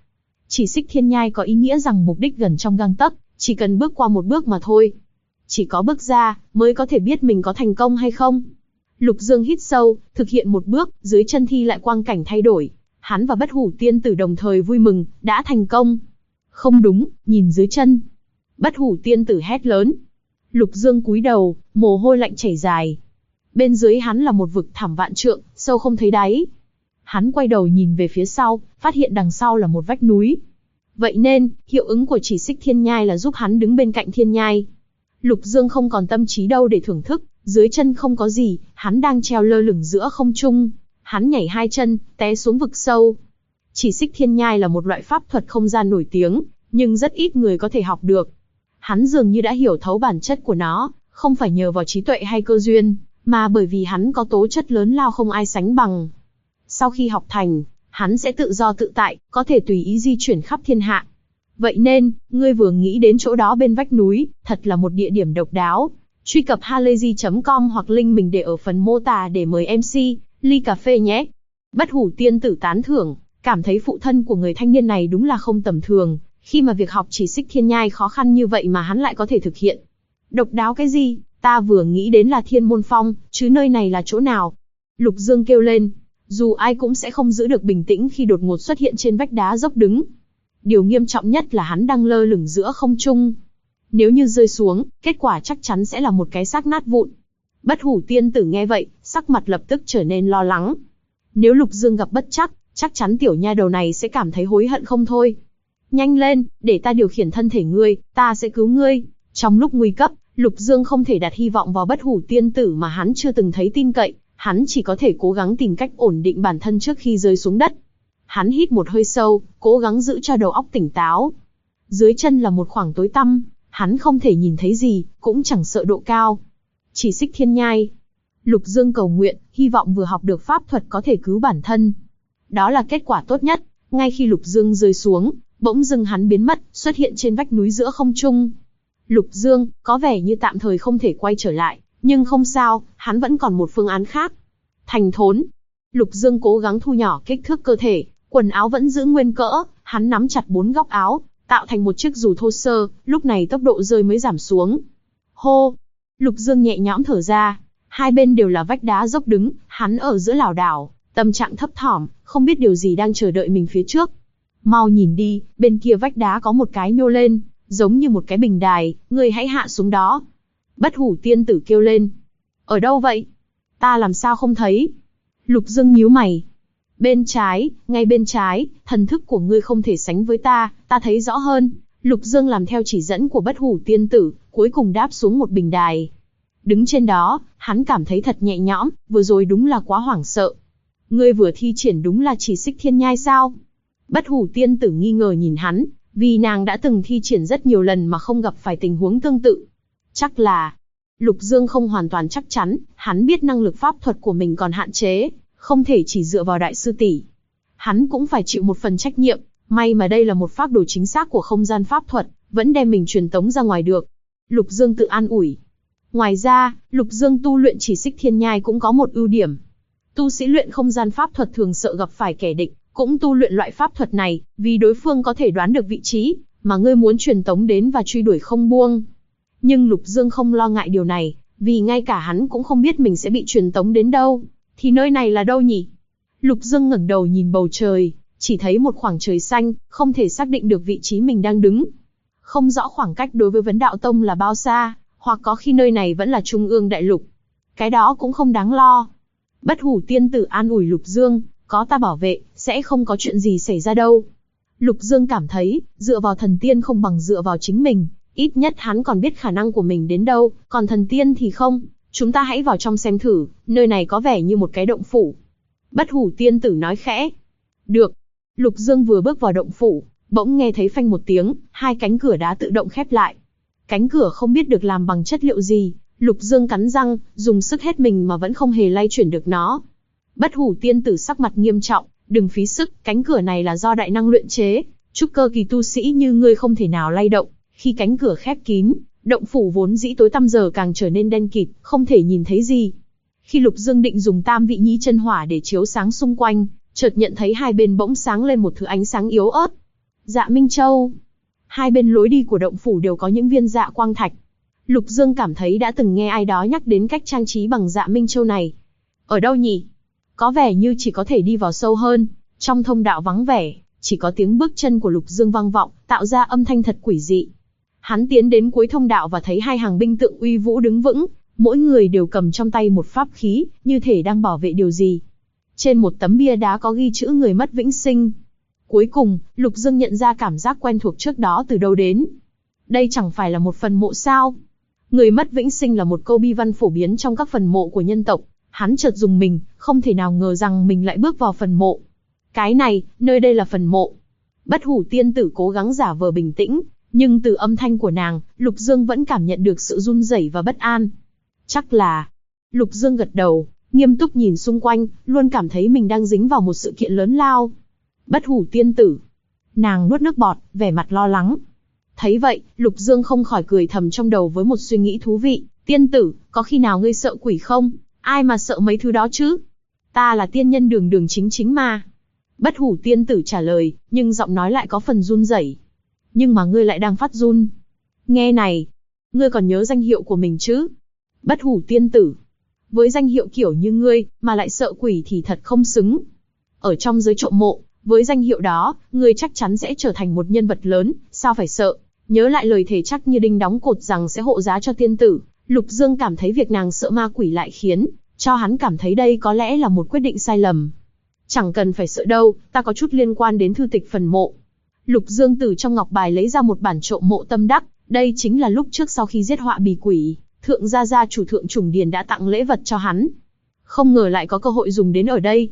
Chỉ xích thiên nhai có ý nghĩa rằng mục đích gần trong gang tấc, chỉ cần bước qua một bước mà thôi. Chỉ có bước ra, mới có thể biết mình có thành công hay không. Lục Dương hít sâu, thực hiện một bước, dưới chân thi lại quang cảnh thay đổi. Hắn và Bất Hủ Tiên Tử đồng thời vui mừng, đã thành công. Không đúng, nhìn dưới chân. Bất Hủ Tiên Tử hét lớn. Lục Dương cúi đầu, mồ hôi lạnh chảy dài. Bên dưới hắn là một vực thẳm vạn trượng, sâu không thấy đáy. Hắn quay đầu nhìn về phía sau, phát hiện đằng sau là một vách núi. Vậy nên, hiệu ứng của chỉ xích thiên nhai là giúp hắn đứng bên cạnh thiên nhai. Lục Dương không còn tâm trí đâu để thưởng thức, dưới chân không có gì, hắn đang treo lơ lửng giữa không trung. Hắn nhảy 2 chân, té xuống vực sâu. Chỉ xích thiên nhai là một loại pháp thuật không gian nổi tiếng, nhưng rất ít người có thể học được. Hắn dường như đã hiểu thấu bản chất của nó, không phải nhờ vào trí tuệ hay cơ duyên, mà bởi vì hắn có tố chất lớn lao không ai sánh bằng. Sau khi học thành, hắn sẽ tự do tự tại, có thể tùy ý di chuyển khắp thiên hạ. Vậy nên, ngươi vừa nghĩ đến chỗ đó bên vách núi, thật là một địa điểm độc đáo. Truy cập halayzi.com hoặc link mình để ở phần mô tả để mời MC, ly cà phê nhé. Bất Hủ Tiên Tử tán thưởng, cảm thấy phụ thân của người thanh niên này đúng là không tầm thường, khi mà việc học chỉ xích thiên nhai khó khăn như vậy mà hắn lại có thể thực hiện. Độc đáo cái gì, ta vừa nghĩ đến là Thiên Môn Phong, chứ nơi này là chỗ nào? Lục Dương kêu lên, dù ai cũng sẽ không giữ được bình tĩnh khi đột ngột xuất hiện trên vách đá dốc đứng. Điều nghiêm trọng nhất là hắn đang lơ lửng giữa không trung. Nếu như rơi xuống, kết quả chắc chắn sẽ là một cái xác nát vụn. Bất Hủ Tiên Tử nghe vậy, sắc mặt lập tức trở nên lo lắng. Nếu Lục Dương gặp bất trắc, chắc chắn tiểu nha đầu này sẽ cảm thấy hối hận không thôi. Nhanh lên, để ta điều khiển thân thể ngươi, ta sẽ cứu ngươi. Trong lúc nguy cấp, Lục Dương không thể đặt hy vọng vào Bất Hủ Tiên Tử mà hắn chưa từng thấy tin cậy, hắn chỉ có thể cố gắng tìm cách ổn định bản thân trước khi rơi xuống đất. Hắn hít một hơi sâu, cố gắng giữ cho đầu óc tỉnh táo. Dưới chân là một khoảng tối tăm, hắn không thể nhìn thấy gì, cũng chẳng sợ độ cao. Chỉ xích thiên nhai. Lục Dương cầu nguyện, hy vọng vừa học được pháp thuật có thể cứu bản thân. Đó là kết quả tốt nhất. Ngay khi Lục Dương rơi xuống, bỗng dưng hắn biến mất, xuất hiện trên vách núi giữa không trung. Lục Dương, có vẻ như tạm thời không thể quay trở lại, nhưng không sao, hắn vẫn còn một phương án khác. Thành thốn. Lục Dương cố gắng thu nhỏ kích thước cơ thể, quần áo vẫn giữ nguyên cỡ, hắn nắm chặt 4 góc áo, tạo thành một chiếc dù thô sơ, lúc này tốc độ rơi mới giảm xuống. Hô! Lục Dương nhẹ nhõm thở ra, hai bên đều là vách đá dốc đứng, hắn ở giữa lảo đảo, tâm trạng thấp thỏm, không biết điều gì đang chờ đợi mình phía trước. Mau nhìn đi, bên kia vách đá có một cái nhô lên, giống như một cái bình đài, ngươi hãy hạ xuống đó. Bất Hủ Tiên Tử kêu lên. Ở đâu vậy? Ta làm sao không thấy? Lục Dương nhíu mày. Bên trái, ngay bên trái, thần thức của ngươi không thể sánh với ta thấy rõ hơn. Lục Dương làm theo chỉ dẫn của Bất Hủ Tiên Tử, cuối cùng đáp xuống một bình đài. Đứng trên đó, hắn cảm thấy thật nhẹ nhõm, vừa rồi đúng là quá hoảng sợ. Ngươi vừa thi triển đúng là chỉ xích thiên nhai sao? Bất Hủ Tiên Tử nghi ngờ nhìn hắn, vì nàng đã từng thi triển rất nhiều lần mà không gặp phải tình huống tương tự. Chắc là... Lục Dương không hoàn toàn chắc chắn, hắn biết năng lực pháp thuật của mình còn hạn chế, không thể chỉ dựa vào đại sư tỷ. Hắn cũng phải chịu một phần trách nhiệm, may mà đây là một phác đồ chính xác của không gian pháp thuật, vẫn đem mình truyền tống ra ngoài được. Lục Dương tự an ủi. Ngoài ra, Lục Dương tu luyện chỉ xích thiên nhai cũng có một ưu điểm. Tu sĩ luyện không gian pháp thuật thường sợ gặp phải kẻ địch, cũng tu luyện loại pháp thuật này, vì đối phương có thể đoán được vị trí mà ngươi muốn truyền tống đến và truy đuổi không buông. Nhưng Lục Dương không lo ngại điều này, vì ngay cả hắn cũng không biết mình sẽ bị truyền tống đến đâu. Thì nơi này là đâu nhỉ? Lục Dương ngẩng đầu nhìn bầu trời, chỉ thấy một khoảng trời xanh, không thể xác định được vị trí mình đang đứng. Không rõ khoảng cách đối với Vấn Đạo Tông là bao xa, hoặc có khi nơi này vẫn là Trung ương đại lục. Cái đó cũng không đáng lo. Bất Hủ Tiên Tử an ủi Lục Dương, có ta bảo vệ, sẽ không có chuyện gì xảy ra đâu. Lục Dương cảm thấy, dựa vào thần tiên không bằng dựa vào chính mình, ít nhất hắn còn biết khả năng của mình đến đâu, còn thần tiên thì không. Chúng ta hãy vào trong xem thử, nơi này có vẻ như một cái động phủ. Bất Hủ Tiên Tử nói khẽ. Được. Lục Dương vừa bước vào động phủ, bỗng nghe thấy phanh một tiếng, hai cánh cửa đá tự động khép lại. Cánh cửa không biết được làm bằng chất liệu gì, Lục Dương cắn răng, dùng sức hết mình mà vẫn không hề lay chuyển được nó. Bất Hủ Tiên Tử sắc mặt nghiêm trọng, đừng phí sức, cánh cửa này là do đại năng luyện chế, trúc cơ kỳ tu sĩ như ngươi không thể nào lay động. Khi cánh cửa khép kín, động phủ vốn dĩ tối tăm giờ càng trở nên đen kịt, không thể nhìn thấy gì. Khi Lục Dương định dùng tam vị nhĩ chân hỏa để chiếu sáng xung quanh, chợt nhận thấy hai bên bỗng sáng lên một thứ ánh sáng yếu ớt. Dạ Minh Châu. Hai bên lối đi của động phủ đều có những viên dạ quang thạch. Lục Dương cảm thấy đã từng nghe ai đó nhắc đến cách trang trí bằng dạ Minh Châu này. Ở đâu nhỉ? Có vẻ như chỉ có thể đi vào sâu hơn. Trong thông đạo vắng vẻ, chỉ có tiếng bước chân của Lục Dương vang vọng, tạo ra âm thanh thật quỷ dị. Hắn tiến đến cuối thông đạo và thấy hai hàng binh tượng uy vũ đứng vững, mỗi người đều cầm trong tay một pháp khí, như thể đang bảo vệ điều gì. Trên một tấm bia đá có ghi chữ người mất vĩnh sinh. Cuối cùng, Lục Dương nhận ra cảm giác quen thuộc trước đó từ đâu đến. Đây chẳng phải là một phần mộ sao? Người mất vĩnh sinh là một câu bi văn phổ biến trong các phần mộ của nhân tộc. Hắn chợt rùng mình, không thể nào ngờ rằng mình lại bước vào phần mộ. Cái này, nơi đây là phần mộ. Bất Hủ tiên tử cố gắng giả vờ bình tĩnh, nhưng từ âm thanh của nàng, Lục Dương vẫn cảm nhận được sự run rẩy và bất an. Chắc là... Lục Dương gật đầu, nghiêm túc nhìn xung quanh, luôn cảm thấy mình đang dính vào một sự kiện lớn lao. Bất Hủ tiên tử. Nàng nuốt nước bọt, vẻ mặt lo lắng. Thấy vậy, Lục Dương không khỏi cười thầm trong đầu với một suy nghĩ thú vị. Tiên tử, có khi nào ngươi sợ quỷ không? Ai mà sợ mấy thứ đó chứ? Ta là tiên nhân đường đường chính chính mà. Bất Hủ tiên tử trả lời, nhưng giọng nói lại có phần run rẩy. Nhưng mà ngươi lại đang phát run. Nghe này, ngươi còn nhớ danh hiệu của mình chứ? Bất Hủ tiên tử. Với danh hiệu kiểu như ngươi, mà lại sợ quỷ thì thật không xứng. Ở trong giới trộm mộ, với danh hiệu đó, ngươi chắc chắn sẽ trở thành một nhân vật lớn, sao phải sợ? Nhớ lại lời thề chắc như đinh đóng cột rằng sẽ hộ giá cho tiên tử, Lục Dương cảm thấy việc nàng sợ ma quỷ lại khiến cho hắn cảm thấy đây có lẽ là một quyết định sai lầm. Chẳng cần phải sợ đâu, ta có chút liên quan đến thư tịch phần mộ. Lục Dương từ trong ngọc bài lấy ra một bản trộm mộ tâm đắc, đây chính là lúc trước sau khi giết họa bì quỷ, Thượng gia chủ Thượng Trùng Điền đã tặng lễ vật cho hắn. Không ngờ lại có cơ hội dùng đến ở đây.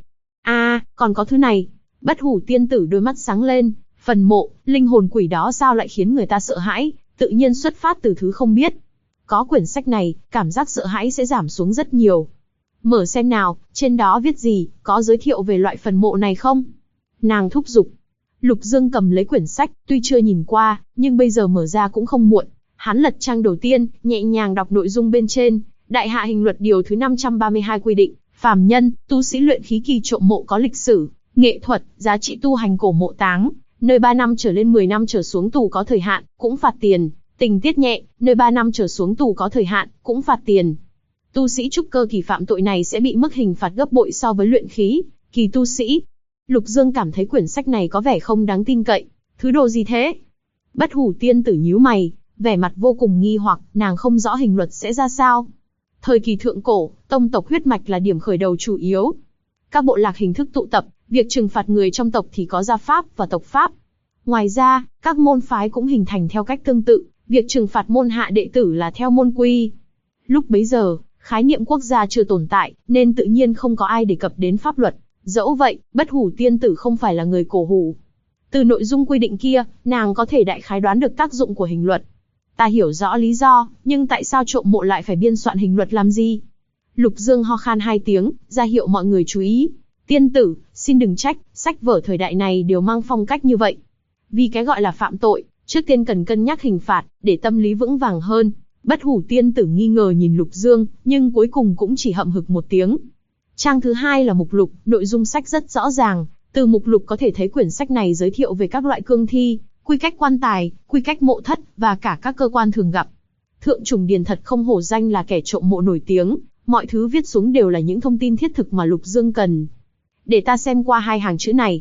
Còn có thứ này. Bất Hủ tiên tử đôi mắt sáng lên, phần mộ, linh hồn quỷ đó sao lại khiến người ta sợ hãi, tự nhiên xuất phát từ thứ không biết. Có quyển sách này, cảm giác sợ hãi sẽ giảm xuống rất nhiều. Mở xem nào, trên đó viết gì, có giới thiệu về loại phần mộ này không? Nàng thúc giục. Lục Dương cầm lấy quyển sách, tuy chưa nhìn qua, nhưng bây giờ mở ra cũng không muộn. Hắn lật trang đầu tiên, nhẹ nhàng đọc nội dung bên trên. Đại hạ hình luật điều thứ 532 quy định, phàm nhân, tu sĩ luyện khí kỳ trộm mộ có lịch sử, nghệ thuật, giá trị tu hành cổ mộ táng, nơi 3 năm trở lên 10 năm trở xuống tù có thời hạn, cũng phạt tiền. Tình tiết nhẹ, nơi 3 năm trở xuống tù có thời hạn, cũng phạt tiền. Tu sĩ trúc cơ kỳ phạm tội này sẽ bị mức hình phạt gấp bội so với luyện khí kỳ tu sĩ. Lục Dương cảm thấy quyển sách này có vẻ không đáng tin cậy. Thứ đồ gì thế? Bất Hủ tiên tử nhíu mày, vẻ mặt vô cùng nghi hoặc, nàng không rõ hình luật sẽ ra sao. Thời kỳ thượng cổ, tông tộc huyết mạch là điểm khởi đầu chủ yếu. Các bộ lạc hình thức tụ tập, việc trừng phạt người trong tộc thì có gia pháp và tộc pháp. Ngoài ra, các môn phái cũng hình thành theo cách tương tự, việc trừng phạt môn hạ đệ tử là theo môn quy. Lúc bấy giờ, khái niệm quốc gia chưa tồn tại, nên tự nhiên không có ai đề cập đến pháp luật. Dẫu vậy, Bất Hủ tiên tử không phải là người cổ hủ. Từ nội dung quy định kia, nàng có thể đại khái đoán được tác dụng của hình luật. Ta hiểu rõ lý do, nhưng tại sao trộm mộ lại phải biên soạn hình luật làm gì? Lục Dương ho khan 2 tiếng, ra hiệu mọi người chú ý. Tiên tử, xin đừng trách, sách vở thời đại này đều mang phong cách như vậy. Vì cái gọi là phạm tội, trước tiên cần cân nhắc hình phạt, để tâm lý vững vàng hơn. Bất Hủ tiên tử nghi ngờ nhìn Lục Dương, nhưng cuối cùng cũng chỉ hậm hực một tiếng. Trang thứ 2 là mục lục, nội dung sách rất rõ ràng. Từ mục lục có thể thấy quyển sách này giới thiệu về các loại cương thi, quy cách quan tài, quy cách mộ thất, và cả các cơ quan thường gặp. Thượng Trùng Điền thật không hổ danh là kẻ trộm mộ nổi tiếng, mọi thứ viết xuống đều là những thông tin thiết thực mà Lục Dương cần. Để ta xem qua 2 hàng chữ này.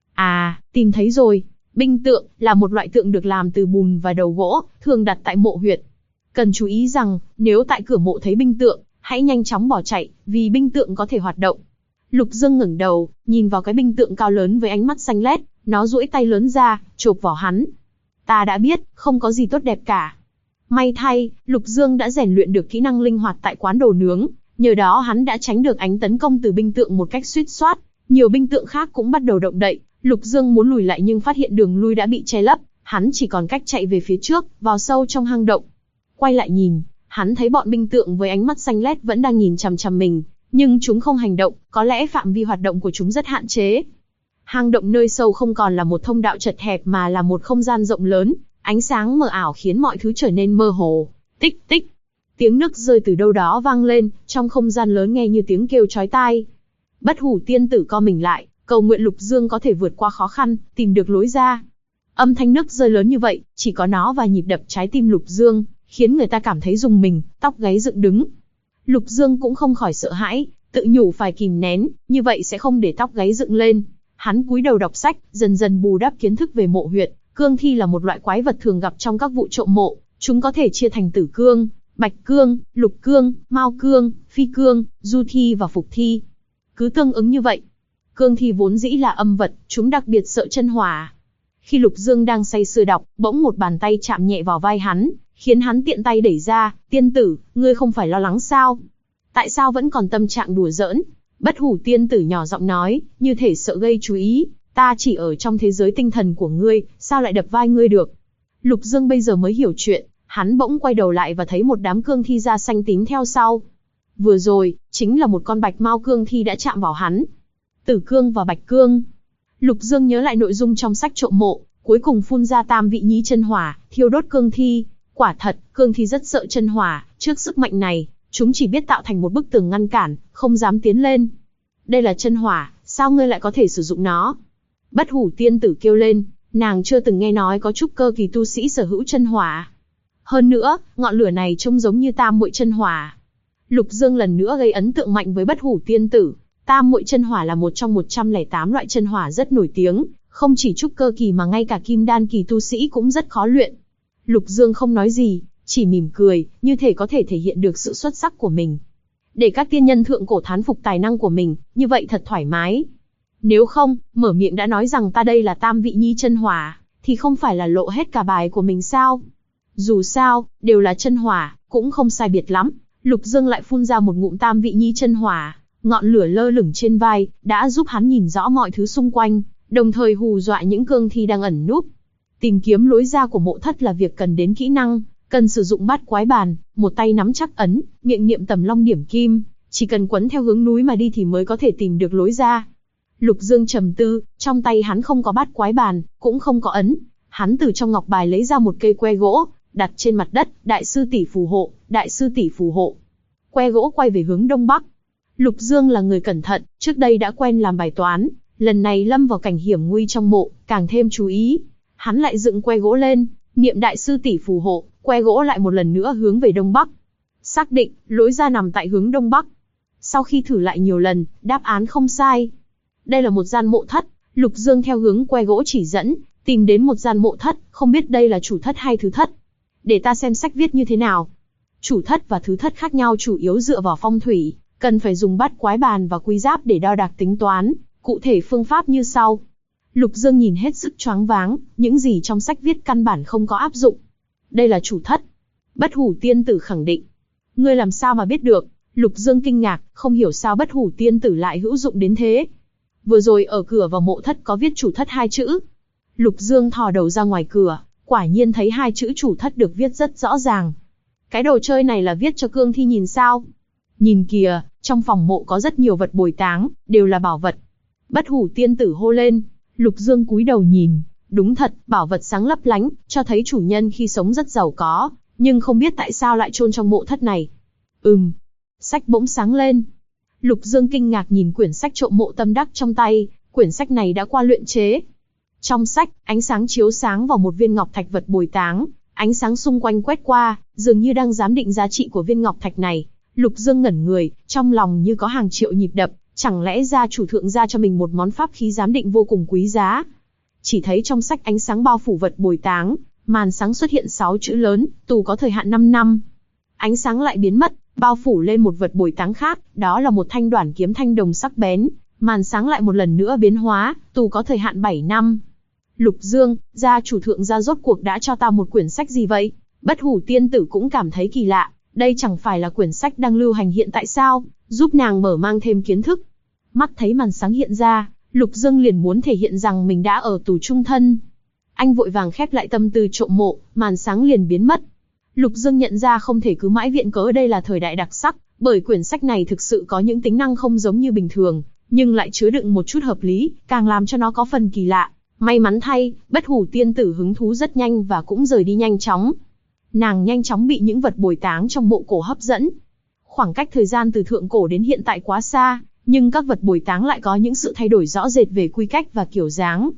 Tìm thấy rồi. Binh tượng là một loại tượng được làm từ bùn và đầu gỗ, thường đặt tại mộ huyệt. Cần chú ý rằng, nếu tại cửa mộ thấy binh tượng, hãy nhanh chóng bỏ chạy, vì binh tượng có thể hoạt động. Lục Dương ngẩng đầu, nhìn vào cái binh tượng cao lớn với ánh mắt xanh lét, nó duỗi tay lớn ra, chộp vào hắn. Ta đã biết, không có gì tốt đẹp cả. May thay, Lục Dương đã rèn luyện được kỹ năng linh hoạt tại quán đồ nướng, nhờ đó hắn đã tránh được ánh tấn công từ binh tượng một cách xuýt xoát. Nhiều binh tượng khác cũng bắt đầu động đậy, Lục Dương muốn lùi lại nhưng phát hiện đường lui đã bị che lấp, hắn chỉ còn cách chạy về phía trước, vào sâu trong hang động. Quay lại nhìn, hắn thấy bọn binh tượng với ánh mắt xanh lét vẫn đang nhìn chằm chằm mình, nhưng chúng không hành động, có lẽ phạm vi hoạt động của chúng rất hạn chế. Hang động nơi sâu không còn là một thông đạo chật hẹp mà là một không gian rộng lớn, ánh sáng mờ ảo khiến mọi thứ trở nên mơ hồ. Tích tích, tiếng nước rơi từ đâu đó vang lên, trong không gian lớn nghe như tiếng kêu chói tai. Bất Hủ tiên tử co mình lại, cầu nguyện Lục Dương có thể vượt qua khó khăn, tìm được lối ra. Âm thanh nức rơi lớn như vậy, chỉ có nó và nhịp đập trái tim Lục Dương, khiến người ta cảm thấy rùng mình, tóc gáy dựng đứng. Lục Dương cũng không khỏi sợ hãi, tự nhủ phải kìm nén, như vậy sẽ không để tóc gáy dựng lên. Hắn cúi đầu đọc sách, dần dần bù đắp kiến thức về mộ huyệt. Cương thi là một loại quái vật thường gặp trong các vụ trộm mộ, chúng có thể chia thành tử cương, bạch cương, lục cương, mao cương, phi cương, du thi và phục thi. Cứ tương ứng như vậy. Cương thi vốn dĩ là âm vật, chúng đặc biệt sợ chân hỏa. Khi Lục Dương đang say sưa đọc, bỗng một bàn tay chạm nhẹ vào vai hắn, khiến hắn tiện tay đẩy ra. Tiên tử, ngươi không phải lo lắng sao? Tại sao vẫn còn tâm trạng đùa giỡn? Bất Hủ tiên tử nhỏ giọng nói, như thể sợ gây chú ý. Ta chỉ ở trong thế giới tinh thần của ngươi, sao lại đập vai ngươi được? Lục Dương bây giờ mới hiểu chuyện, hắn bỗng quay đầu lại và thấy một đám cương thi da xanh tím theo sau. Vừa rồi, chính là một con bạch mao cương thi đã chạm vào hắn. Tử cương và bạch cương. Lục Dương nhớ lại nội dung trong sách trộm mộ, cuối cùng phun ra tam vị nhĩ chân hỏa, thiêu đốt cương thi. Quả thật, cương thi rất sợ chân hỏa, trước sức mạnh này, chúng chỉ biết tạo thành một bức tường ngăn cản, không dám tiến lên. Đây là chân hỏa, sao ngươi lại có thể sử dụng nó? Bất Hủ tiên tử kêu lên, nàng chưa từng nghe nói có trúc cơ kỳ tu sĩ sở hữu chân hỏa. Hơn nữa, ngọn lửa này trông giống như tam muội chân hỏa. Lục Dương lần nữa gây ấn tượng mạnh với Bất Hủ tiên tử. Tam muội chân hỏa là một trong 108 loại chân hỏa rất nổi tiếng, không chỉ trúc cơ kỳ mà ngay cả kim đan kỳ tu sĩ cũng rất khó luyện. Lục Dương không nói gì, chỉ mỉm cười, như thể có thể thể hiện được sự xuất sắc của mình. Để các tiên nhân thượng cổ thán phục tài năng của mình, như vậy thật thoải mái. Nếu không, mở miệng đã nói rằng ta đây là tam vị nhi chân hỏa, thì không phải là lộ hết cả bài của mình sao? Dù sao, đều là chân hỏa, cũng không sai biệt lắm. Lục Dương lại phun ra một ngụm tam vị nhi chân hỏa, ngọn lửa lơ lửng trên vai, đã giúp hắn nhìn rõ mọi thứ xung quanh, đồng thời hù dọa những cương thi đang ẩn núp. Tìm kiếm lối ra của mộ thất là việc cần đến kỹ năng, cần sử dụng bát quái bàn, một tay nắm chắc ấn, miệng niệm tầm long điểm kim, chỉ cần quấn theo hướng núi mà đi thì mới có thể tìm được lối ra. Lục Dương trầm tư, trong tay hắn không có bát quái bàn, cũng không có ấn. Hắn từ trong ngọc bài lấy ra một cây que gỗ, đặt trên mặt đất, đại sư tỷ phù hộ, đại sư tỷ phù hộ. Que gỗ quay về hướng đông bắc. Lục Dương là người cẩn thận, trước đây đã quen làm bài toán, lần này lâm vào cảnh hiểm nguy trong mộ, càng thêm chú ý. Hắn lại dựng que gỗ lên, niệm đại sư tỷ phù hộ, que gỗ lại một lần nữa hướng về đông bắc. Xác định, lối ra nằm tại hướng đông bắc. Sau khi thử lại nhiều lần, đáp án không sai. Đây là một gian mộ thất, Lục Dương theo hướng que gỗ chỉ dẫn, tìm đến một gian mộ thất, không biết đây là chủ thất hay thứ thất. Để ta xem sách viết như thế nào. Chủ thất và thứ thất khác nhau chủ yếu dựa vào phong thủy, cần phải dùng bát quái bàn và quy giáp để đo đạc tính toán, cụ thể phương pháp như sau. Lục Dương nhìn hết sức choáng váng, những gì trong sách viết căn bản không có áp dụng. Đây là chủ thất. Bất Hủ tiên tử khẳng định. Ngươi làm sao mà biết được? Lục Dương kinh ngạc, không hiểu sao Bất Hủ tiên tử lại hữu dụng đến thế. Vừa rồi ở cửa vào mộ thất có viết chủ thất 2 chữ. Lục Dương thò đầu ra ngoài cửa, quả nhiên thấy 2 chữ chủ thất được viết rất rõ ràng. Cái đồ chơi này là viết cho cương thi nhìn sao? Nhìn kìa, trong phòng mộ có rất nhiều vật bồi táng, đều là bảo vật. Bất Hủ tiên tử hô lên. Lục Dương cúi đầu nhìn, đúng thật, bảo vật sáng lấp lánh, cho thấy chủ nhân khi sống rất giàu có, nhưng không biết tại sao lại chôn trong mộ thất này. Sách bỗng sáng lên. Lục Dương kinh ngạc nhìn quyển sách trộm mộ tâm đắc trong tay, quyển sách này đã qua luyện chế. Trong sách, ánh sáng chiếu sáng vào một viên ngọc thạch vật bồi táng, ánh sáng xung quanh quét qua, dường như đang giám định giá trị của viên ngọc thạch này. Lục Dương ngẩn người, trong lòng như có hàng triệu nhịp đập, chẳng lẽ gia chủ thượng gia cho mình một món pháp khí giám định vô cùng quý giá. Chỉ thấy trong sách ánh sáng bao phủ vật bồi táng, màn sáng xuất hiện 6 chữ lớn, tù có thời hạn 5 năm. Ánh sáng lại biến mất, bao phủ lên một vật bồi táng khác, đó là một thanh đoản kiếm thanh đồng sắc bén, màn sáng lại một lần nữa biến hóa, tù có thời hạn 7 năm. Lục Dương, gia chủ thượng gia rốt cuộc đã cho ta một quyển sách gì vậy? Bất Hủ tiên tử cũng cảm thấy kỳ lạ, đây chẳng phải là quyển sách đang lưu hành hiện tại sao, giúp nàng mở mang thêm kiến thức. Mắt thấy màn sáng hiện ra, Lục Dương liền muốn thể hiện rằng mình đã ở tù chung thân. Anh vội vàng khép lại tâm tư trộm mộ, màn sáng liền biến mất. Lục Dương nhận ra không thể cứ mãi viện cớ đây là thời đại đặc sắc, bởi quyển sách này thực sự có những tính năng không giống như bình thường, nhưng lại chứa đựng một chút hợp lý, càng làm cho nó có phần kỳ lạ. May mắn thay, Bất Hủ tiên tử hứng thú rất nhanh và cũng rời đi nhanh chóng. Nàng nhanh chóng bị những vật bồi táng trong mộ cổ hấp dẫn. Khoảng cách thời gian từ thượng cổ đến hiện tại quá xa, nhưng các vật bồi táng lại có những sự thay đổi rõ rệt về quy cách và kiểu dáng.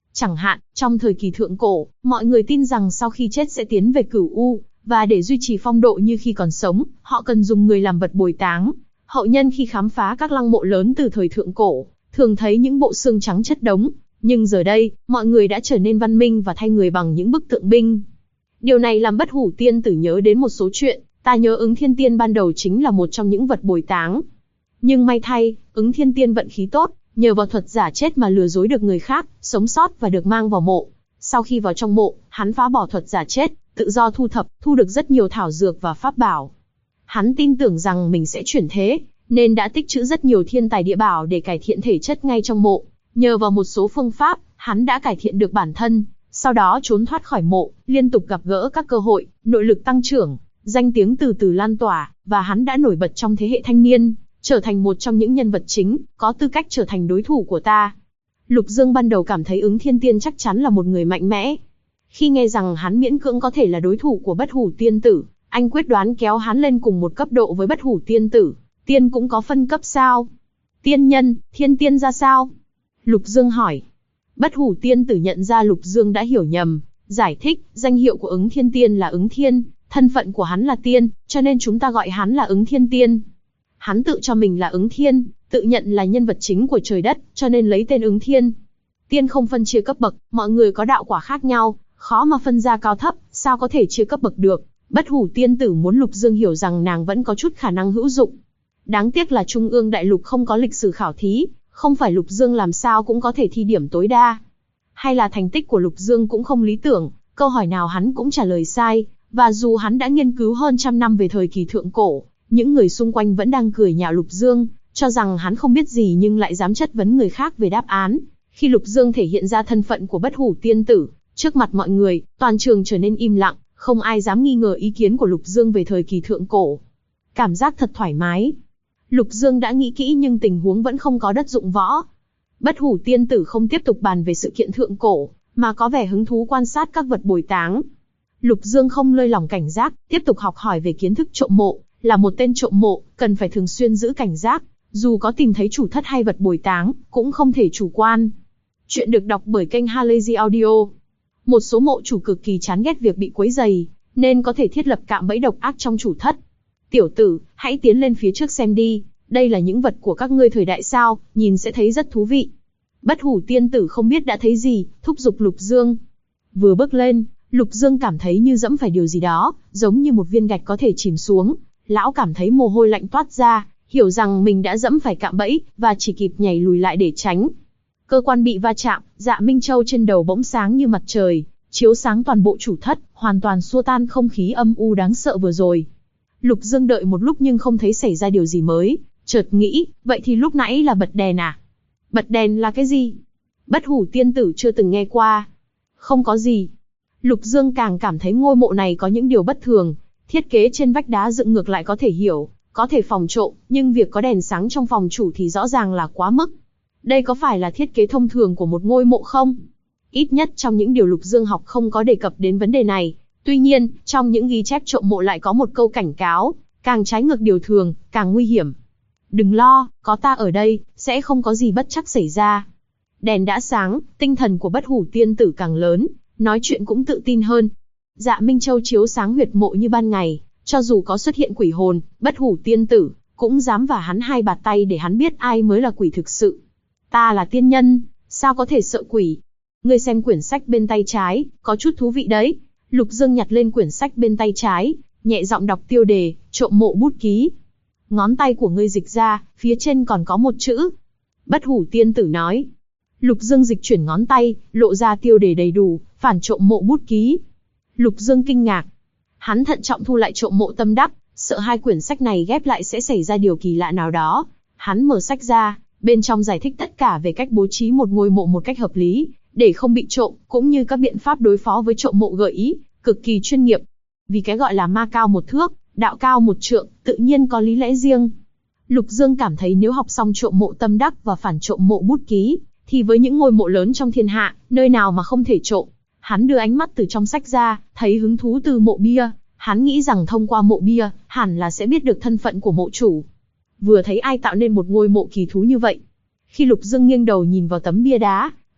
Chẳng hạn, trong thời kỳ thượng cổ, mọi người tin rằng sau khi chết sẽ tiến về cửu u, và để duy trì phong độ như khi còn sống, họ cần dùng người làm vật bồi táng. Hậu nhân khi khám phá các lăng mộ lớn từ thời thượng cổ, thường thấy những bộ xương trắng chất đống, nhưng giờ đây, mọi người đã trở nên văn minh và thay người bằng những bức tượng binh. Điều này làm Bất Hủ Tiên Tử nhớ đến một số chuyện. Ta nhớ Ứng Thiên Tiên ban đầu chính là một trong những vật bồi táng. Nhưng may thay, Ứng Thiên Tiên vận khí tốt, nhờ vào thuật giả chết mà lừa dối được người khác, sống sót và được mang vào mộ. Sau khi vào trong mộ, hắn phá bỏ thuật giả chết, tự do thu thập, thu được rất nhiều thảo dược và pháp bảo. Hắn tin tưởng rằng mình sẽ chuyển thế, nên đã tích trữ rất nhiều thiên tài địa bảo để cải thiện thể chất ngay trong mộ. Nhờ vào một số phương pháp, hắn đã cải thiện được bản thân, sau đó trốn thoát khỏi mộ, liên tục gặp gỡ các cơ hội, nội lực tăng trưởng, danh tiếng từ từ lan tỏa, và hắn đã nổi bật trong thế hệ thanh niên, trở thành một trong những nhân vật chính, có tư cách trở thành đối thủ của ta. Lục Dương ban đầu cảm thấy Ứng Thiên Tiên chắc chắn là một người mạnh mẽ. Khi nghe rằng hắn miễn cưỡng có thể là đối thủ của Bất Hủ Tiên Tử, anh quyết đoán kéo hắn lên cùng một cấp độ với Bất Hủ Tiên Tử. Tiên cũng có phân cấp sao? Tiên nhân, thiên tiên ra sao? Lục Dương hỏi. Bất Hủ Tiên Tử nhận ra Lục Dương đã hiểu nhầm, giải thích, danh hiệu của Ứng Thiên Tiên là Ứng Thiên, thân phận của hắn là tiên, cho nên chúng ta gọi hắn là Ứng Thiên Tiên. Hắn tự cho mình là Ứng Thiên, tự nhận là nhân vật chính của trời đất, cho nên lấy tên Ứng Thiên. Tiên không phân chia cấp bậc, mọi người có đạo quả khác nhau, khó mà phân ra cao thấp, sao có thể chia cấp bậc được. Bất Hủ Tiên Tử muốn Lục Dương hiểu rằng nàng vẫn có chút khả năng hữu dụng. Đáng tiếc là Trung ương Đại Lục không có lịch sử khảo thí, không phải Lục Dương làm sao cũng có thể thi điểm tối đa. Hay là thành tích của Lục Dương cũng không lý tưởng, câu hỏi nào hắn cũng trả lời sai, và dù hắn đã nghiên cứu hơn trăm năm về thời kỳ thượng cổ, những người xung quanh vẫn đang cười nhạo Lục Dương, cho rằng hắn không biết gì nhưng lại dám chất vấn người khác về đáp án. Khi Lục Dương thể hiện ra thân phận của Bất Hủ Tiên Tử, trước mặt mọi người, toàn trường trở nên im lặng, không ai dám nghi ngờ ý kiến của Lục Dương về thời kỳ thượng cổ. Cảm giác thật thoải mái. Lục Dương đã nghĩ kỹ nhưng tình huống vẫn không có đất dụng võ. Bất Hủ Tiên Tử không tiếp tục bàn về sự kiện thượng cổ, mà có vẻ hứng thú quan sát các vật bồi táng. Lục Dương không lơi lỏng cảnh giác, tiếp tục học hỏi về kiến thức trộm mộ. Là một tên trộm mộ, cần phải thường xuyên giữ cảnh giác, dù có tìm thấy chủ thất hay vật bồi táng, cũng không thể chủ quan. Chuyện được đọc bởi kênh Halazy Audio. Một số mộ chủ cực kỳ chán ghét việc bị quấy rầy, nên có thể thiết lập cạm bẫy độc ác trong chủ thất. Tiểu tử, hãy tiến lên phía trước xem đi, đây là những vật của các ngươi thời đại sao, nhìn sẽ thấy rất thú vị. Bất Hủ Tiên Tử không biết đã thấy gì, thúc giục Lục Dương. Vừa bước lên, Lục Dương cảm thấy như dẫm phải điều gì đó, giống như một viên gạch có thể chìm xuống. Lão cảm thấy mồ hôi lạnh toát ra, hiểu rằng mình đã dẫm phải cạm bẫy, và chỉ kịp nhảy lùi lại để tránh. Cơ quan bị va chạm, Dạ Minh Châu trên đầu bỗng sáng như mặt trời, chiếu sáng toàn bộ chủ thất, hoàn toàn xua tan không khí âm u đáng sợ vừa rồi. Lục Dương đợi một lúc nhưng không thấy xảy ra điều gì mới, chợt nghĩ, vậy thì lúc nãy là bật đèn à? Bật đèn là cái gì? Bất Hủ Tiên Tử chưa từng nghe qua. Không có gì. Lục Dương càng cảm thấy ngôi mộ này có những điều bất thường. Thiết kế trên vách đá dựng ngược lại có thể hiểu, có thể phòng trộm, nhưng việc có đèn sáng trong phòng chủ thì rõ ràng là quá mức. Đây có phải là thiết kế thông thường của một ngôi mộ không? Ít nhất trong những điều Lục Dương học không có đề cập đến vấn đề này. Tuy nhiên, trong những ghi chép trộm mộ lại có một câu cảnh cáo, càng trái ngược điều thường, càng nguy hiểm. Đừng lo, có ta ở đây, sẽ không có gì bất trắc xảy ra. Đèn đã sáng, tinh thần của Bất Hủ Tiên Tử càng lớn, nói chuyện cũng tự tin hơn. Dạ Minh Châu chiếu sáng huyệt mộ như ban ngày, cho dù có xuất hiện quỷ hồn, Bất Hủ Tiên Tử cũng dám vả hắn hai bạt tay để hắn biết ai mới là quỷ thực sự. Ta là tiên nhân, sao có thể sợ quỷ? Ngươi xem quyển sách bên tay trái, có chút thú vị đấy. Lục Dương nhặt lên quyển sách bên tay trái, nhẹ giọng đọc tiêu đề, trộm mộ bút ký. Ngón tay của ngươi dịch ra, phía trên còn có một chữ. Bất Hủ Tiên Tử nói. Lục Dương dịch chuyển ngón tay, lộ ra tiêu đề đầy đủ, phản trộm mộ bút ký. Lục Dương kinh ngạc. Hắn thận trọng thu lại trộm mộ tâm đắc, sợ hai quyển sách này ghép lại sẽ xảy ra điều kỳ lạ nào đó. Hắn mở sách ra, bên trong giải thích tất cả về cách bố trí một ngôi mộ một cách hợp lý, để không bị trộm, cũng như các biện pháp đối phó với trộm mộ gợi ý, cực kỳ chuyên nghiệp. Vì cái gọi là ma cao một thước, đạo cao một trượng, tự nhiên có lý lẽ riêng. Lục Dương cảm thấy nếu học xong trộm mộ tâm đắc và phản trộm mộ bút ký, thì với những ngôi mộ lớn trong thiên hạ, nơi nào mà không thể trộm. Hắn đưa ánh mắt từ trong sách ra, thấy hứng thú từ mộ bia. Hắn nghĩ rằng thông qua mộ bia, hẳn là sẽ biết được thân phận của mộ chủ. Vừa thấy ai tạo nên một ngôi mộ kỳ thú như vậy. Khi Lục Dương nghiêng đầu nhìn vào tấm bia đá,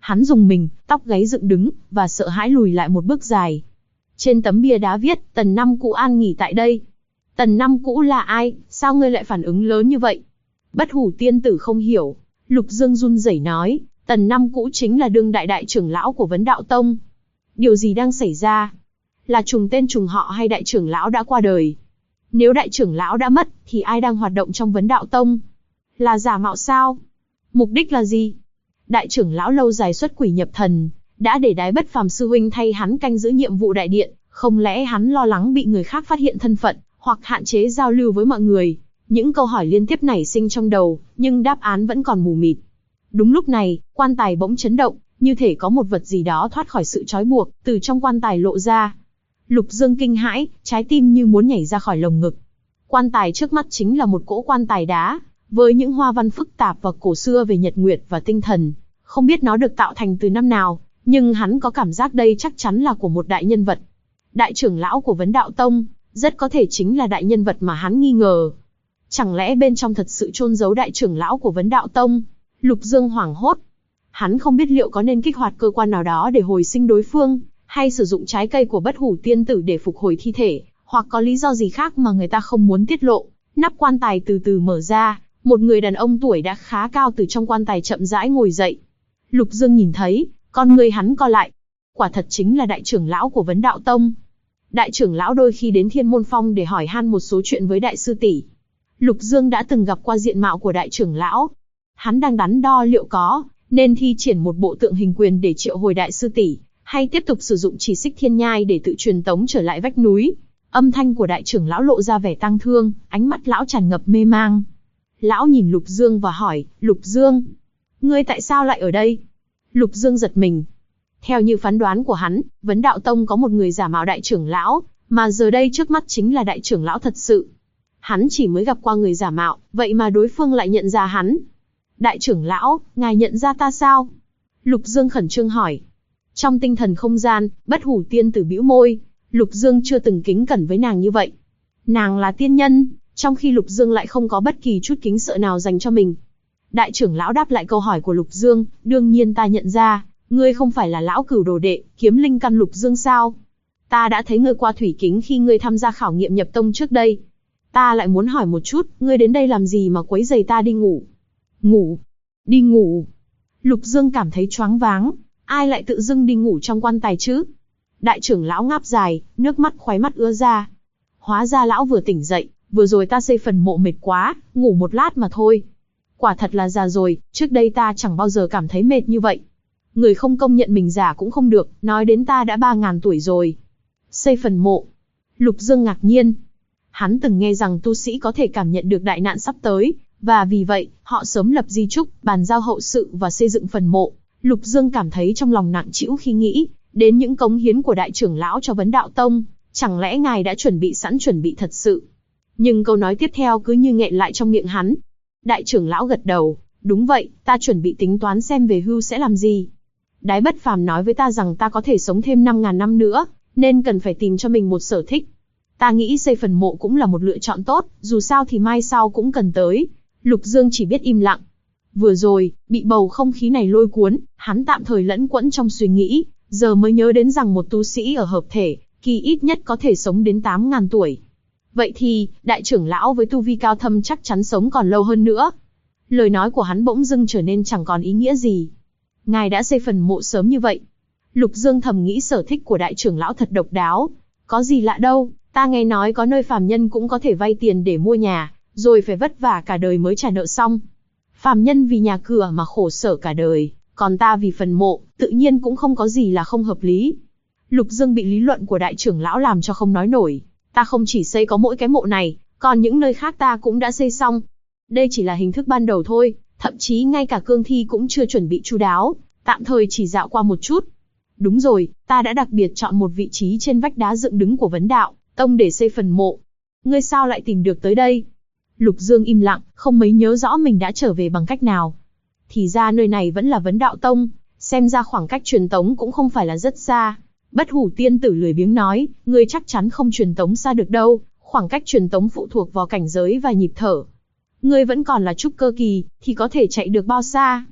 Hắn rùng mình, tóc gáy dựng đứng, và sợ hãi lùi lại một bước dài. Trên tấm bia đá viết, Tần Năm Cũ an nghỉ tại đây. Tần Năm Cũ là ai, sao ngươi lại phản ứng lớn như vậy? Bất Hủ tiên tử không hiểu. Lục Dương run rẩy nói, Tần Năm Cũ chính là đương đại đại trưởng lão của Vấn Đạo Tông. Điều gì đang xảy ra? Là trùng tên trùng họ hay đại trưởng lão đã qua đời? Nếu đại trưởng lão đã mất, thì ai đang hoạt động trong Vấn Đạo Tông? Là giả mạo sao? Mục đích là gì? Đại trưởng lão lâu dài xuất quỷ nhập thần, đã để Đái Bất Phàm sư huynh thay hắn canh giữ nhiệm vụ đại điện, không lẽ hắn lo lắng bị người khác phát hiện thân phận, hoặc hạn chế giao lưu với mọi người? Những câu hỏi liên tiếp nảy sinh trong đầu, nhưng đáp án vẫn còn mù mịt. Đúng lúc này, quan tài bỗng chấn động, như thể có một vật gì đó thoát khỏi sự trói buộc, từ trong quan tài lộ ra. Lục Dương kinh hãi, trái tim như muốn nhảy ra khỏi lồng ngực. Quan tài trước mắt chính là một cỗ quan tài đá, với những hoa văn phức tạp và cổ xưa về nhật nguyệt và tinh thần. Không biết nó được tạo thành từ năm nào, nhưng hắn có cảm giác đây chắc chắn là của một đại nhân vật. Đại trưởng lão của Vấn Đạo Tông, rất có thể chính là đại nhân vật mà hắn nghi ngờ. Chẳng lẽ bên trong thật sự chôn giấu đại trưởng lão của Vấn Đạo Tông? Lục Dương hoảng hốt. Hắn không biết liệu có nên kích hoạt cơ quan nào đó để hồi sinh đối phương, hay sử dụng trái cây của Bất Hủ tiên tử để phục hồi thi thể, hoặc có lý do gì khác mà người ta không muốn tiết lộ. Nắp quan tài từ từ mở ra, một người đàn ông tuổi đã khá cao từ trong quan tài chậm rãi ngồi dậy. Lục Dương nhìn thấy, con người hắn co lại. Quả thật chính là đại trưởng lão của Vấn Đạo Tông. Đại trưởng lão đôi khi đến Thiên Môn Phong để hỏi han một số chuyện với đại sư tỷ. Lục Dương đã từng gặp qua diện mạo của đại trưởng lão. Hắn đang đắn đo liệu có nên thi triển một bộ tượng hình quyền để triệu hồi đại sư tỷ, hay tiếp tục sử dụng chỉ xích thiên nhai để tự truyền tống trở lại vách núi. Âm thanh của đại trưởng lão lộ ra vẻ tang thương, ánh mắt lão tràn ngập mê mang. Lão nhìn Lục Dương và hỏi, Lục Dương, ngươi tại sao lại ở đây? Lục Dương giật mình. Theo như phán đoán của hắn, Vấn Đạo Tông có một người giả mạo đại trưởng lão, mà giờ đây trước mắt chính là đại trưởng lão thật sự. Hắn chỉ mới gặp qua người giả mạo, vậy mà đối phương lại nhận ra hắn. Đại trưởng lão, ngài nhận ra ta sao? Lục Dương khẩn trương hỏi. Trong tinh thần không gian, Bất Hủ tiên tử bĩu môi. Lục Dương chưa từng kính cẩn với nàng như vậy. Nàng là tiên nhân, trong khi Lục Dương lại không có bất kỳ chút kính sợ nào dành cho mình. Đại trưởng lão đáp lại câu hỏi của Lục Dương, đương nhiên ta nhận ra, ngươi không phải là lão cửu đồ đệ, kiếm linh căn Lục Dương sao? Ta đã thấy ngươi qua thủy kính khi ngươi tham gia khảo nghiệm nhập tông trước đây. Ta lại muốn hỏi một chút, ngươi đến đây làm gì mà quấy rầy ta đi ngủ? Ngủ? Đi ngủ? Lục Dương cảm thấy choáng váng, ai lại tự dưng đi ngủ trong quan tài chứ? Đại trưởng lão ngáp dài, nước mắt khóe mắt ứa ra. Hóa ra lão vừa tỉnh dậy, vừa rồi ta xây phần mộ mệt quá, ngủ một lát mà thôi. Quả thật là già rồi, trước đây ta chẳng bao giờ cảm thấy mệt như vậy. Người không công nhận mình già cũng không được, nói đến ta đã 3000 tuổi rồi. Xây phần mộ. Lục Dương ngạc nhiên. Hắn từng nghe rằng tu sĩ có thể cảm nhận được đại nạn sắp tới, và vì vậy, họ sớm lập di chúc, bàn giao hậu sự và xây dựng phần mộ. Lục Dương cảm thấy trong lòng nặng trĩu khi nghĩ đến những cống hiến của đại trưởng lão cho Vấn Đạo Tông. Chẳng lẽ ngài đã chuẩn bị thật sự? Nhưng câu nói tiếp theo cứ như nghẹn lại trong miệng hắn. Đại trưởng lão gật đầu, đúng vậy, ta chuẩn bị tính toán xem về hưu sẽ làm gì. Đái Bất Phàm nói với ta rằng ta có thể sống thêm 5000 năm nữa, nên cần phải tìm cho mình một sở thích. Ta nghĩ xây phần mộ cũng là một lựa chọn tốt, dù sao thì mai sau cũng cần tới. Lục Dương chỉ biết im lặng. Vừa rồi, bị bầu không khí này lôi cuốn, hắn tạm thời lẫn quẫn trong suy nghĩ, giờ mới nhớ đến rằng một tu sĩ ở hợp thể, kỳ ít nhất có thể sống đến 8000 tuổi. Vậy thì, đại trưởng lão với tu vi cao thâm chắc chắn sống còn lâu hơn nữa. Lời nói của hắn bỗng dưng trở nên chẳng còn ý nghĩa gì. Ngài đã xây phần mộ sớm như vậy. Lục Dương thầm nghĩ sở thích của đại trưởng lão thật độc đáo. Có gì lạ đâu, ta nghe nói có nơi phàm nhân cũng có thể vay tiền để mua nhà, rồi phải vất vả cả đời mới trả nợ xong. Phàm nhân vì nhà cửa mà khổ sở cả đời, còn ta vì phần mộ, tự nhiên cũng không có gì là không hợp lý. Lục Dương bị lý luận của đại trưởng lão làm cho không nói nổi. Ta không chỉ xây có mỗi cái mộ này, còn những nơi khác ta cũng đã xây xong. Đây chỉ là hình thức ban đầu thôi, thậm chí ngay cả cương thi cũng chưa chuẩn bị chu đáo, tạm thời chỉ dạo qua một chút. Đúng rồi, ta đã đặc biệt chọn một vị trí trên vách đá dựng đứng của Vấn Đạo Tông để xây phần mộ. Ngươi sao lại tìm được tới đây? Lục Dương im lặng, không mấy nhớ rõ mình đã trở về bằng cách nào. Thì ra nơi này vẫn là Vấn Đạo Tông, xem ra khoảng cách truyền tống cũng không phải là rất xa. Bất Hủ tiên tử lười biếng nói, ngươi chắc chắn không truyền tống xa được đâu, khoảng cách truyền tống phụ thuộc vào cảnh giới và nhịp thở. Ngươi vẫn còn là trúc cơ kỳ, thì có thể chạy được bao xa?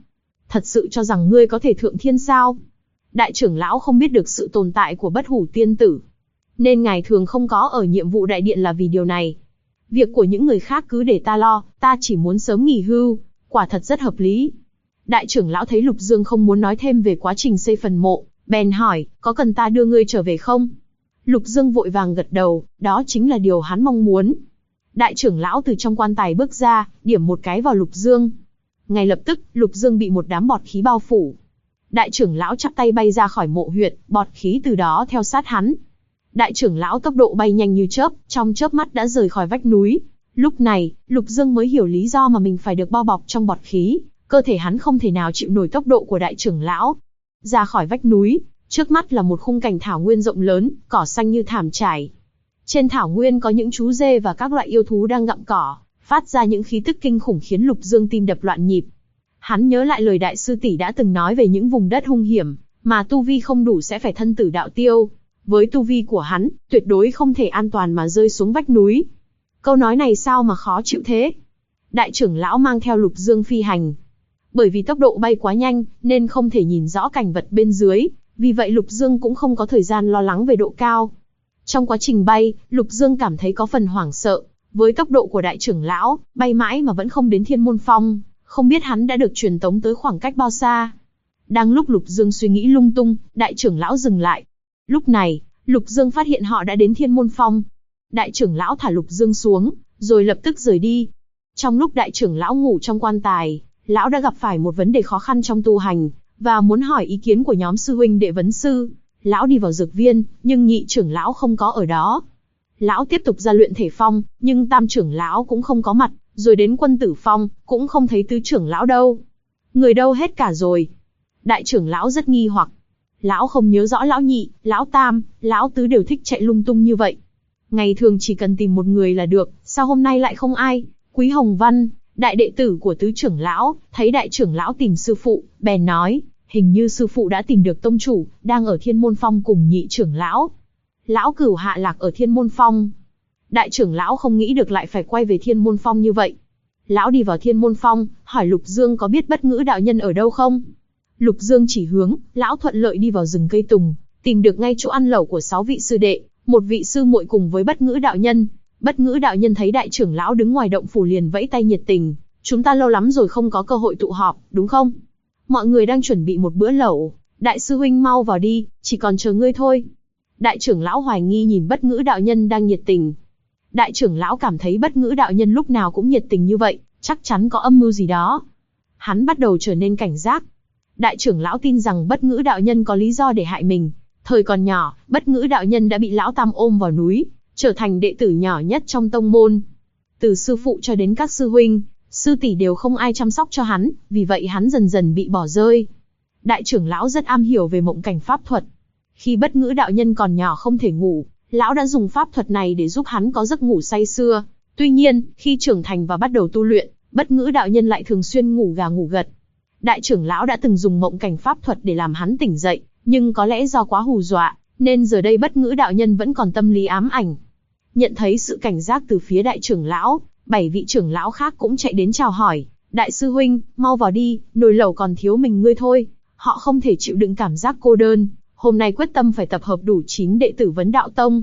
Thật sự cho rằng ngươi có thể thượng thiên sao? Đại trưởng lão không biết được sự tồn tại của Bất Hủ tiên tử, nên ngài thường không có ở nhiệm vụ đại điện là vì điều này. Việc của những người khác cứ để ta lo, ta chỉ muốn sớm nghỉ hưu, quả thật rất hợp lý. Đại trưởng lão thấy Lục Dương không muốn nói thêm về quá trình xây phần mộ, bèn hỏi, có cần ta đưa ngươi trở về không? Lục Dương vội vàng gật đầu, đó chính là điều hắn mong muốn. Đại trưởng lão từ trong quan tài bước ra, điểm một cái vào Lục Dương. Ngay lập tức, Lục Dương bị một đám bọt khí bao phủ. Đại trưởng lão chắp tay bay ra khỏi mộ huyệt, bọt khí từ đó theo sát hắn. Đại trưởng lão tốc độ bay nhanh như chớp, trong chớp mắt đã rời khỏi vách núi. Lúc này, Lục Dương mới hiểu lý do mà mình phải được bao bọc trong bọt khí, cơ thể hắn không thể nào chịu nổi tốc độ của đại trưởng lão. Ra khỏi vách núi, trước mắt là một khung cảnh thảo nguyên rộng lớn, cỏ xanh như thảm trải. Trên thảo nguyên có những chú dê và các loại yêu thú đang gặm cỏ, phát ra những khí tức kinh khủng khiến Lục Dương tim đập loạn nhịp. Hắn nhớ lại lời đại sư tỷ đã từng nói về những vùng đất hung hiểm, mà tu vi không đủ sẽ phải thân tử đạo tiêu. Với tu vi của hắn, tuyệt đối không thể an toàn mà rơi xuống vách núi. Câu nói này sao mà khó chịu thế? Đại trưởng lão mang theo Lục Dương phi hành. Bởi vì tốc độ bay quá nhanh, nên không thể nhìn rõ cảnh vật bên dưới, vì vậy Lục Dương cũng không có thời gian lo lắng về độ cao. Trong quá trình bay, Lục Dương cảm thấy có phần hoảng sợ, với tốc độ của đại trưởng lão, bay mãi mà vẫn không đến Thiên Môn Phong, không biết hắn đã được truyền tống tới khoảng cách bao xa. Đang lúc Lục Dương suy nghĩ lung tung, đại trưởng lão dừng lại. Lúc này, Lục Dương phát hiện họ đã đến Thiên Môn Phong. Đại trưởng lão thả Lục Dương xuống, rồi lập tức rời đi. Trong lúc đại trưởng lão ngủ trong quan tài, lão đã gặp phải một vấn đề khó khăn trong tu hành, và muốn hỏi ý kiến của nhóm sư huynh đệ vấn sư. Lão đi vào dược viên, nhưng nhị trưởng lão không có ở đó. Lão tiếp tục ra luyện thể phong, nhưng tam trưởng lão cũng không có mặt, rồi đến quân tử phong, cũng không thấy tứ trưởng lão đâu. Người đâu hết cả rồi? Đại trưởng lão rất nghi hoặc. Lão không nhớ rõ lão nhị, lão tam, lão tứ đều thích chạy lung tung như vậy. Ngày thường chỉ cần tìm một người là được, sao hôm nay lại không ai? Quý Hồng Văn, đại đệ tử của tứ trưởng lão, thấy đại trưởng lão tìm sư phụ, bèn nói, hình như sư phụ đã tìm được tông chủ, đang ở Thiên Môn Phong cùng nhị trưởng lão. Lão Cửu hạ lạc ở Thiên Môn Phong. Đại trưởng lão không nghĩ được lại phải quay về Thiên Môn Phong như vậy. Lão đi vào Thiên Môn Phong, hỏi Lục Dương có biết Bất Ngữ đạo nhân ở đâu không? Lục Dương chỉ hướng, lão thuận lợi đi vào rừng cây tùng, tìm được ngay chỗ ăn lẩu của 6 vị sư đệ, một vị sư muội cùng với Bất Ngữ đạo nhân. Bất Ngữ đạo nhân thấy đại trưởng lão đứng ngoài động phủ liền vẫy tay nhiệt tình, chúng ta lâu lắm rồi không có cơ hội tụ họp, đúng không? Mọi người đang chuẩn bị một bữa lẩu, đại sư huynh mau vào đi, chỉ còn chờ ngươi thôi. Đại trưởng lão hoài nghi nhìn Bất Ngữ đạo nhân đang nhiệt tình. Đại trưởng lão cảm thấy Bất Ngữ đạo nhân lúc nào cũng nhiệt tình như vậy, chắc chắn có âm mưu gì đó. Hắn bắt đầu trở nên cảnh giác. Đại trưởng lão tin rằng Bất Ngữ đạo nhân có lý do để hại mình. Thời còn nhỏ, Bất Ngữ đạo nhân đã bị lão tam ôm vào núi, trở thành đệ tử nhỏ nhất trong tông môn. Từ sư phụ cho đến các sư huynh, sư tỷ đều không ai chăm sóc cho hắn, vì vậy hắn dần dần bị bỏ rơi. Đại trưởng lão rất am hiểu về mộng cảnh pháp thuật. Khi Bất Ngữ đạo nhân còn nhỏ không thể ngủ, lão đã dùng pháp thuật này để giúp hắn có giấc ngủ say sưa. Tuy nhiên, khi trưởng thành và bắt đầu tu luyện, Bất Ngữ đạo nhân lại thường xuyên ngủ gà ngủ gật. Đại trưởng lão đã từng dùng mộng cảnh pháp thuật để làm hắn tỉnh dậy, nhưng có lẽ do quá hù dọa, nên giờ đây Bất Ngữ đạo nhân vẫn còn tâm lý ám ảnh. Nhận thấy sự cảnh giác từ phía đại trưởng lão, 7 vị trưởng lão khác cũng chạy đến chào hỏi, đại sư huynh, mau vào đi, nồi lẩu còn thiếu mình ngươi thôi. Họ không thể chịu đựng cảm giác cô đơn, hôm nay quyết tâm phải tập hợp đủ 9 đệ tử Vấn Đạo Tông.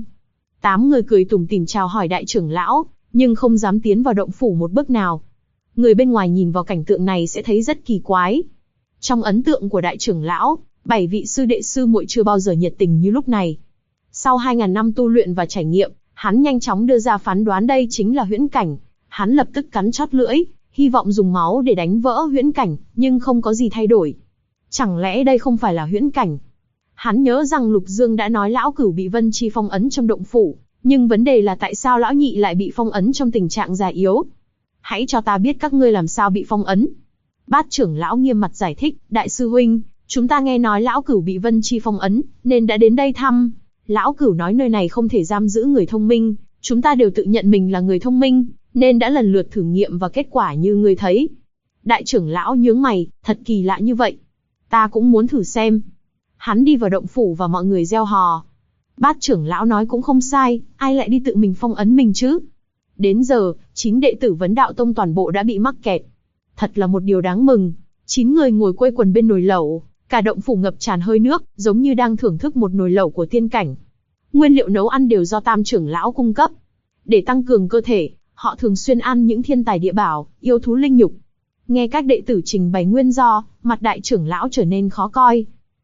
8 người cười tủm tỉm chào hỏi đại trưởng lão, nhưng không dám tiến vào động phủ một bước nào. Người bên ngoài nhìn vào cảnh tượng này sẽ thấy rất kỳ quái. Trong ấn tượng của đại trưởng lão, 7 vị sư đệ sư muội chưa bao giờ nhiệt tình như lúc này. Sau 2000 năm tu luyện và trải nghiệm, hắn nhanh chóng đưa ra phán đoán đây chính là huyễn cảnh. Hắn lập tức cắn chót lưỡi, hy vọng dùng máu để đánh vỡ huyễn cảnh, nhưng không có gì thay đổi. Chẳng lẽ đây không phải là huyễn cảnh? Hắn nhớ rằng Lục Dương đã nói lão Cửu bị Vân Chi phong ấn trong động phủ, nhưng vấn đề là tại sao lão nhị lại bị phong ấn trong tình trạng già yếu? Hãy cho ta biết các ngươi làm sao bị phong ấn. Bát trưởng lão nghiêm mặt giải thích, đại sư huynh, chúng ta nghe nói lão Cửu bị Vân Chi phong ấn, nên đã đến đây thăm. Lão Cửu nói nơi này không thể giam giữ người thông minh, chúng ta đều tự nhận mình là người thông minh, nên đã lần lượt thử nghiệm và kết quả như ngươi thấy. Đại trưởng lão nhướng mày, thật kỳ lạ như vậy. Ta cũng muốn thử xem. Hắn đi vào động phủ và mọi người reo hò. Bát trưởng lão nói cũng không sai, ai lại đi tự mình phong ấn mình chứ? Đến giờ, 9 đệ tử Vấn Đạo Tông toàn bộ đã bị mắc kẹt. Thật là một điều đáng mừng. 9 người ngồi quây quần bên nồi lẩu, cả động phủ ngập tràn hơi nước, giống như đang thưởng thức một nồi lẩu của tiên cảnh. Nguyên liệu nấu ăn đều do Tam trưởng lão cung cấp. Để tăng cường cơ thể, họ thường xuyên ăn những thiên tài địa bảo, yêu thú linh nhục. Nghe các đệ tử trình bày nguyên do, mặt đại trưởng lão trở nên khó coi.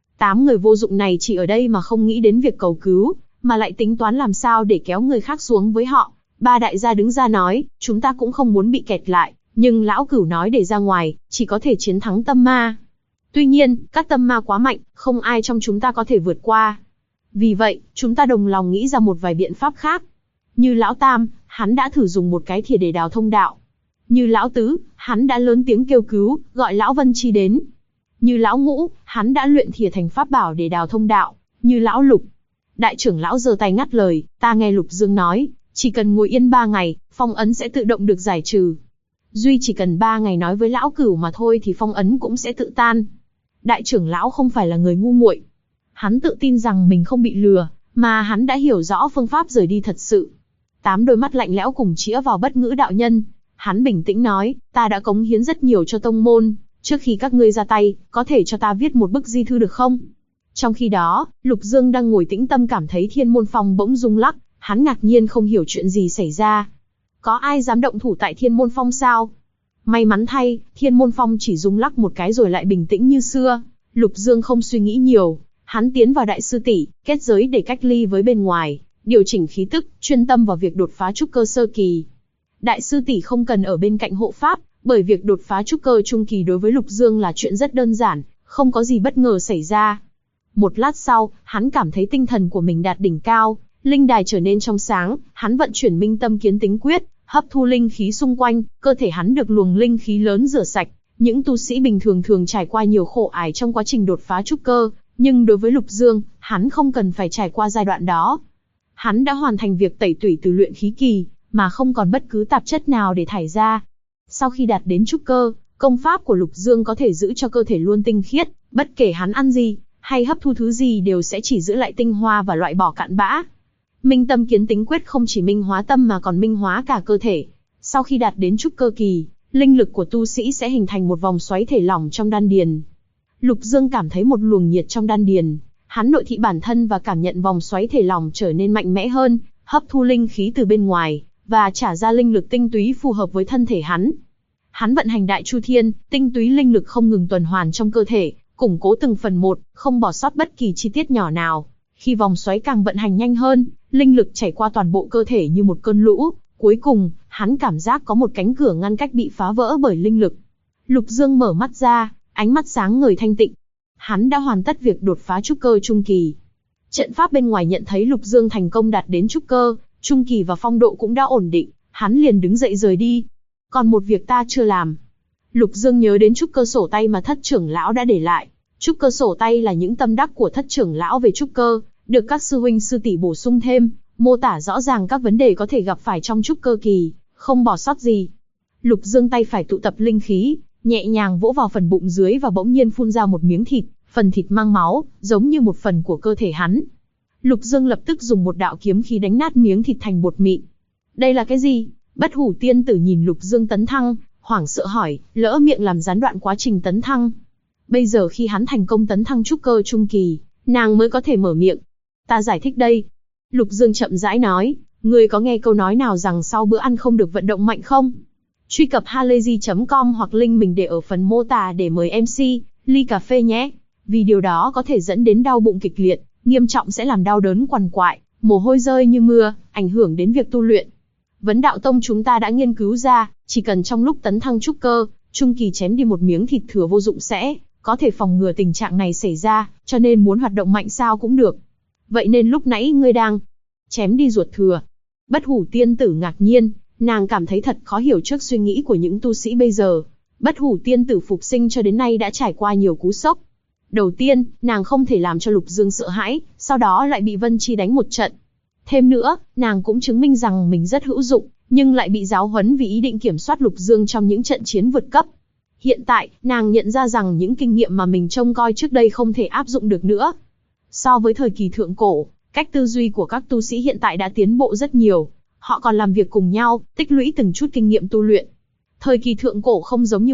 8 người vô dụng này chỉ ở đây mà không nghĩ đến việc cầu cứu, mà lại tính toán làm sao để kéo người khác xuống với họ. Ba đại gia đứng ra nói, chúng ta cũng không muốn bị kẹt lại, nhưng lão cửu nói để ra ngoài, chỉ có thể chiến thắng tâm ma. Tuy nhiên, các tâm ma quá mạnh, không ai trong chúng ta có thể vượt qua. Vì vậy, chúng ta đồng lòng nghĩ ra một vài biện pháp khác. Như lão Tam, hắn đã thử dùng một cái thìa để đào thông đạo. Như lão Tứ, hắn đã lớn tiếng kêu cứu, gọi lão Vân Chi đến. Như lão Ngũ, hắn đã luyện thìa thành pháp bảo để đào thông đạo. Như lão Lục. Đại trưởng lão giơ tay ngắt lời, ta nghe Lục Dương nói, chỉ cần ngồi yên 3 ngày, phong ấn sẽ tự động được giải trừ. Duy chỉ cần 3 ngày nói với lão Cửu mà thôi thì phong ấn cũng sẽ tự tan. Đại trưởng lão không phải là người ngu muội. Hắn tự tin rằng mình không bị lừa, mà hắn đã hiểu rõ phương pháp rời đi thật sự. 8 đôi mắt lạnh lẽo cùng chĩa vào Bất Ngữ đạo nhân. Hắn bình tĩnh nói, ta đã cống hiến rất nhiều cho tông môn, trước khi các ngươi ra tay, có thể cho ta viết một bức di thư được không? Trong khi đó, Lục Dương đang ngồi tĩnh tâm cảm thấy Thiên Môn Phong bỗng rung lắc, hắn ngạc nhiên không hiểu chuyện gì xảy ra. Có ai dám động thủ tại Thiên Môn Phong sao? May mắn thay, Thiên Môn Phong chỉ rung lắc một cái rồi lại bình tĩnh như xưa. Lục Dương không suy nghĩ nhiều, hắn tiến vào đại sư tỷ, kết giới để cách ly với bên ngoài, điều chỉnh khí tức, chuyên tâm vào việc đột phá trúc cơ sơ kỳ. Đại sư tỷ không cần ở bên cạnh hộ pháp, bởi việc đột phá trúc cơ trung kỳ đối với Lục Dương là chuyện rất đơn giản, không có gì bất ngờ xảy ra. Một lát sau, hắn cảm thấy tinh thần của mình đạt đỉnh cao, linh đài trở nên trong sáng, hắn vận chuyển Minh Tâm Kiến Tính Quyết, hấp thu linh khí xung quanh, cơ thể hắn được luồng linh khí lớn rửa sạch. Những tu sĩ bình thường thường trải qua nhiều khổ ải trong quá trình đột phá trúc cơ, nhưng đối với Lục Dương, hắn không cần phải trải qua giai đoạn đó. Hắn đã hoàn thành việc tẩy tủy từ luyện khí kỳ, mà không còn bất cứ tạp chất nào để thải ra. Sau khi đạt đến trúc cơ, công pháp của Lục Dương có thể giữ cho cơ thể luôn tinh khiết, bất kể hắn ăn gì, hay hấp thu thứ gì đều sẽ chỉ giữ lại tinh hoa và loại bỏ cặn bã. Minh Tâm Kiến Tính Quyết không chỉ minh hóa tâm mà còn minh hóa cả cơ thể. Sau khi đạt đến trúc cơ kỳ, linh lực của tu sĩ sẽ hình thành một vòng xoáy thể lỏng trong đan điền. Lục Dương cảm thấy một luồng nhiệt trong đan điền, hắn nội thị bản thân và cảm nhận vòng xoáy thể lỏng trở nên mạnh mẽ hơn, hấp thu linh khí từ bên ngoài, và trả ra linh lực tinh túy phù hợp với thân thể hắn. Hắn vận hành Đại Chu Thiên, tinh túy linh lực không ngừng tuần hoàn trong cơ thể, củng cố từng phần một, không bỏ sót bất kỳ chi tiết nhỏ nào. Khi vòng xoáy càng vận hành nhanh hơn, linh lực chảy qua toàn bộ cơ thể như một cơn lũ. Cuối cùng, hắn cảm giác có một cánh cửa ngăn cách bị phá vỡ bởi linh lực. Lục Dương mở mắt ra, ánh mắt sáng ngời thanh tịnh. Hắn đã hoàn tất việc đột phá trúc cơ trung kỳ. Trận pháp bên ngoài nhận thấy Lục Dương thành công đạt đến trúc cơ trung kỳ và phong độ cũng đã ổn định, hắn liền đứng dậy rời đi. Còn một việc ta chưa làm. Lục Dương nhớ đến trúc cơ sổ tay mà Thất trưởng lão đã để lại. Trúc cơ sổ tay là những tâm đắc của Thất trưởng lão về trúc cơ, được các sư huynh sư tỷ bổ sung thêm, mô tả rõ ràng các vấn đề có thể gặp phải trong trúc cơ kỳ, không bỏ sót gì. Lục Dương tay phải tụ tập linh khí, nhẹ nhàng vỗ vào phần bụng dưới và bỗng nhiên phun ra một miếng thịt, phần thịt mang máu, giống như một phần của cơ thể hắn. Lục Dương lập tức dùng một đạo kiếm khí đánh nát miếng thịt thành bột mịn. Đây là cái gì? Bất Hủ tiên tử nhìn Lục Dương tấn thăng, hoảng sợ hỏi, lỡ miệng làm gián đoạn quá trình tấn thăng. Bây giờ khi hắn thành công tấn thăng trúc cơ trung kỳ, nàng mới có thể mở miệng. Ta giải thích đây. Lục Dương chậm rãi nói, ngươi có nghe câu nói nào rằng sau bữa ăn không được vận động mạnh không? Truy cập halayzi.com hoặc link mình để ở phần mô tả để mời MC, ly cà phê nhé. Vì điều đó có thể dẫn đến đau bụng kịch liệt, nghiêm trọng sẽ làm đau đớn quằn quại, mồ hôi rơi như mưa, ảnh hưởng đến việc tu luyện. Vấn Đạo Tông chúng ta đã nghiên cứu ra, chỉ cần trong lúc tấn thăng trúc cơ, trung kỳ chém đi một miếng thịt thừa vô dụng sẽ có thể phòng ngừa tình trạng này xảy ra, cho nên muốn hoạt động mạnh sao cũng được. Vậy nên lúc nãy ngươi đang chém đi ruột thừa. Bất Hủ tiên tử ngạc nhiên, nàng cảm thấy thật khó hiểu trước suy nghĩ của những tu sĩ bây giờ. Bất Hủ tiên tử phục sinh cho đến nay đã trải qua nhiều cú sốc. Đầu tiên, nàng không thể làm cho Lục Dương sợ hãi, sau đó lại bị Vân Chi đánh một trận. Thêm nữa, nàng cũng chứng minh rằng mình rất hữu dụng, nhưng lại bị giáo huấn vì ý định kiểm soát Lục Dương trong những trận chiến vượt cấp. Hiện tại, nàng nhận ra rằng những kinh nghiệm mà mình trông coi trước đây không thể áp dụng được nữa. So với thời kỳ thượng cổ, cách tư duy của các tu sĩ hiện tại đã tiến bộ rất nhiều. Họ còn làm việc cùng nhau, tích lũy từng chút kinh nghiệm tu luyện. Thời kỳ thượng cổ không giống như vậy,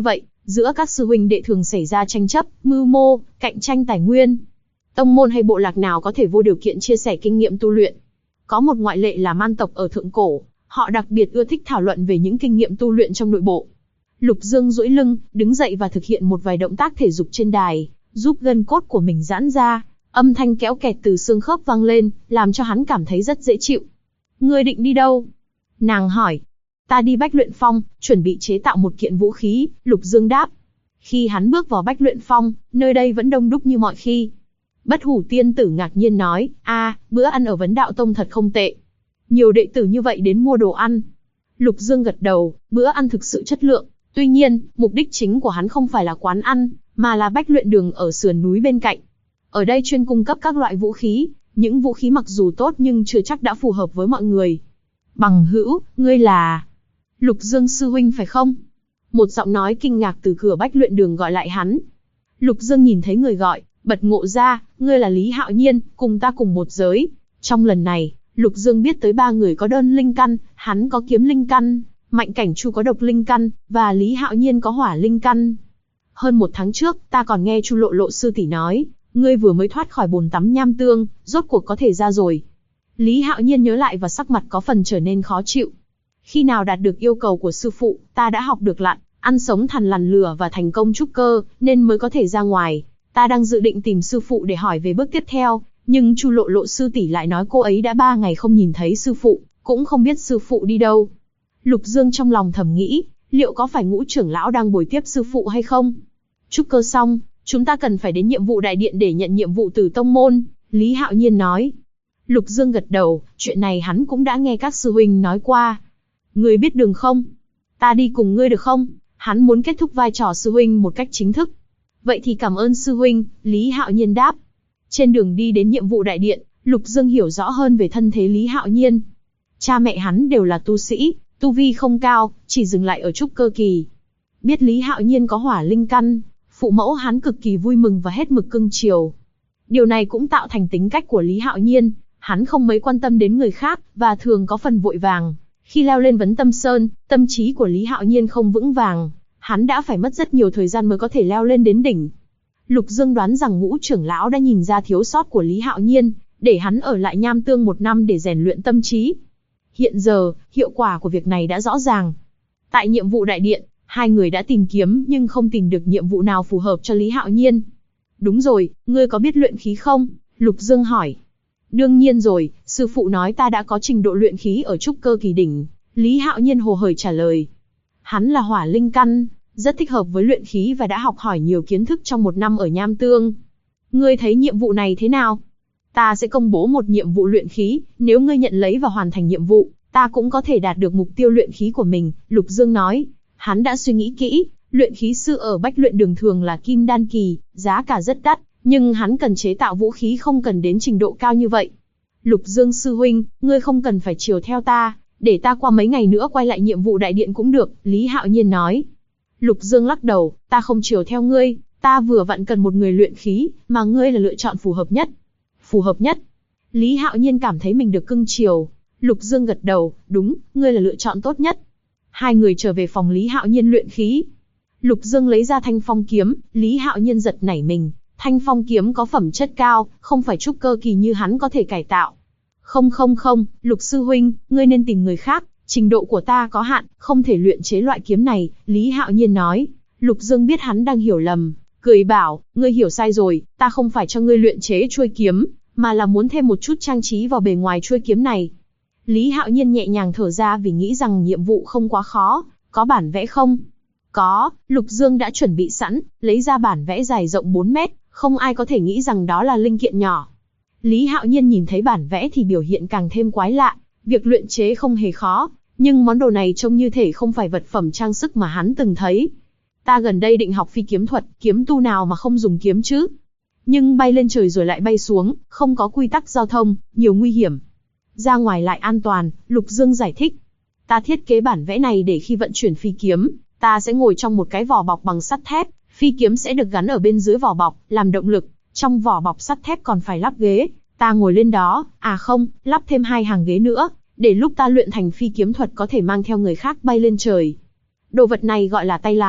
Giữa các sư huynh đệ thường xảy ra tranh chấp, mưu mô, cạnh tranh tài nguyên. Tông môn hay bộ lạc nào có thể vô điều kiện chia sẻ kinh nghiệm tu luyện. Có một ngoại lệ là Man tộc ở thượng cổ, họ đặc biệt ưa thích thảo luận về những kinh nghiệm tu luyện trong nội bộ. Lục Dương duỗi lưng, đứng dậy và thực hiện một vài động tác thể dục trên đài, giúp gân cốt của mình giãn ra. Âm thanh kéo kẹt từ xương khớp vang lên, làm cho hắn cảm thấy rất dễ chịu. Ngươi định đi đâu? Nàng hỏi. Ta đi Bách Luyện Phong, chuẩn bị chế tạo một kiện vũ khí, Lục Dương đáp. Khi hắn bước vào Bách Luyện Phong, nơi đây vẫn đông đúc như mọi khi. Bất Hủ Tiên Tử ngạc nhiên nói, bữa ăn ở Vấn Đạo Tông thật không tệ. Nhiều đệ tử như vậy đến mua đồ ăn. Lục Dương gật đầu, bữa ăn thực sự chất lượng. Tuy nhiên, mục đích chính của hắn không phải là quán ăn, mà là Bách Luyện Đường ở sườn núi bên cạnh. Ở đây chuyên cung cấp các loại vũ khí, những vũ khí mặc dù tốt nhưng chưa chắc đã phù hợp với mọi người. Bằng hữu, ngươi là... Lục Dương sư huynh phải không? Một giọng nói kinh ngạc từ cửa Bách Luyện Đường gọi lại hắn. Lục Dương nhìn thấy người gọi, bật ngộ ra, ngươi là Lý Hạo Nhiên, cùng ta cùng một giới. Trong lần này, Lục Dương biết tới 3 người có đơn linh căn, hắn có kiếm linh căn, Mạnh Cảnh Chu có độc linh căn, và Lý Hạo Nhiên có hỏa linh căn. Hơn 1 tháng trước, ta còn nghe Chu Lộ Lộ sư tỷ nói, ngươi vừa mới thoát khỏi bồn tắm nham tương, rốt cuộc có thể ra rồi. Lý Hạo Nhiên nhớ lại và sắc mặt có phần trở nên khó chịu. Khi nào đạt được yêu cầu của sư phụ, ta đã học được lặn, ăn sống thằn lằn lửa và thành công trúc cơ, nên mới có thể ra ngoài. Ta đang dự định tìm sư phụ để hỏi về bước tiếp theo, nhưng Chu Lộ Lộ sư tỷ lại nói cô ấy đã 3 ngày không nhìn thấy sư phụ, cũng không biết sư phụ đi đâu. Lục Dương trong lòng thầm nghĩ, liệu có phải Ngũ trưởng lão đang bồi tiếp sư phụ hay không? Trúc cơ xong, chúng ta cần phải đến nhiệm vụ đại điện để nhận nhiệm vụ từ tông môn, Lý Hạo Nhiên nói. Lục Dương gật đầu, chuyện này hắn cũng đã nghe các sư huynh nói qua. Ngươi biết đường không? Ta đi cùng ngươi được không? Hắn muốn kết thúc vai trò sư huynh một cách chính thức. Vậy thì cảm ơn sư huynh, Lý Hạo Nhiên đáp. Trên đường đi đến nhiệm vụ đại điện, Lục Dương hiểu rõ hơn về thân thế Lý Hạo Nhiên. Cha mẹ hắn đều là tu sĩ, tu vi không cao, chỉ dừng lại ở trúc cơ kỳ. Biết Lý Hạo Nhiên có hỏa linh căn, phụ mẫu hắn cực kỳ vui mừng và hết mực cưng chiều. Điều này cũng tạo thành tính cách của Lý Hạo Nhiên, hắn không mấy quan tâm đến người khác, và thường có phần vội vàng. Khi leo lên Vấn Tâm Sơn, tâm trí của Lý Hạo Nhiên không vững vàng, hắn đã phải mất rất nhiều thời gian mới có thể leo lên đến đỉnh. Lục Dương đoán rằng Ngũ trưởng lão đã nhìn ra thiếu sót của Lý Hạo Nhiên, để hắn ở lại Nham Tương 1 năm để rèn luyện tâm trí. Hiện giờ, hiệu quả của việc này đã rõ ràng. Tại nhiệm vụ đại điện, 2 người đã tìm kiếm nhưng không tìm được nhiệm vụ nào phù hợp cho Lý Hạo Nhiên. Đúng rồi, ngươi có biết luyện khí không? Lục Dương hỏi. Đương nhiên rồi, sư phụ nói ta đã có trình độ luyện khí ở trúc cơ kỳ đỉnh, Lý Hạo Nhiên hồ hởi trả lời. Hắn là hỏa linh căn, rất thích hợp với luyện khí và đã học hỏi nhiều kiến thức trong 1 năm ở Nham Tương. Ngươi thấy nhiệm vụ này thế nào? Ta sẽ công bố một nhiệm vụ luyện khí, nếu ngươi nhận lấy và hoàn thành nhiệm vụ, ta cũng có thể đạt được mục tiêu luyện khí của mình, Lục Dương nói. Hắn đã suy nghĩ kỹ, luyện khí sư ở Bách Luyện Đường thường là kim đan kỳ, giá cả rất đắt, nhưng hắn cần chế tạo vũ khí không cần đến trình độ cao như vậy. Lục Dương sư huynh, ngươi không cần phải chiều theo ta, để ta qua mấy ngày nữa quay lại nhiệm vụ đại điện cũng được, Lý Hạo Nhiên nói. Lục Dương lắc đầu, ta không chiều theo ngươi, ta vừa vặn cần một người luyện khí, mà ngươi là lựa chọn phù hợp nhất. Phù hợp nhất? Lý Hạo Nhiên cảm thấy mình được cưng chiều. Lục Dương gật đầu, đúng, ngươi là lựa chọn tốt nhất. 2 người trở về phòng Lý Hạo Nhiên luyện khí. Lục Dương lấy ra thanh phong kiếm, Lý Hạo Nhiên giật nảy mình. Thanh phong kiếm có phẩm chất cao, không phải trúc cơ kỳ như hắn có thể cải tạo. Không, Lục sư huynh, ngươi nên tìm người khác, trình độ của ta có hạn, không thể luyện chế loại kiếm này, Lý Hạo Nhiên nói. Lục Dương biết hắn đang hiểu lầm, cười bảo, ngươi hiểu sai rồi, ta không phải cho ngươi luyện chế chuôi kiếm, mà là muốn thêm một chút trang trí vào bề ngoài chuôi kiếm này. Lý Hạo Nhiên nhẹ nhàng thở ra vì nghĩ rằng nhiệm vụ không quá khó, có bản vẽ không? Có, Lục Dương đã chuẩn bị sẵn, lấy ra bản vẽ dài rộng 4 mét, không ai có thể nghĩ rằng đó là linh kiện nhỏ. Lý Hạo Nhiên nhìn thấy bản vẽ thì biểu hiện càng thêm quái lạ, việc luyện chế không hề khó, nhưng món đồ này trông như thể không phải vật phẩm trang sức mà hắn từng thấy. Ta gần đây định học phi kiếm thuật, kiếm tu nào mà không dùng kiếm chứ? Nhưng bay lên trời rồi lại bay xuống, không có quy tắc giao thông, nhiều nguy hiểm. Ra ngoài lại an toàn, Lục Dương giải thích. Ta thiết kế bản vẽ này để khi vận chuyển phi kiếm, ta sẽ ngồi trong một cái vỏ bọc bằng sắt thép, phi kiếm sẽ được gắn ở bên dưới vỏ bọc, làm động lực. Trong vỏ bọc sắt thép còn phải lắp ghế, ta ngồi lên đó, lắp thêm 2 hàng ghế nữa, để lúc ta luyện thành phi kiếm thuật có thể mang theo người khác bay lên trời. Đồ vật này gọi là tay lái,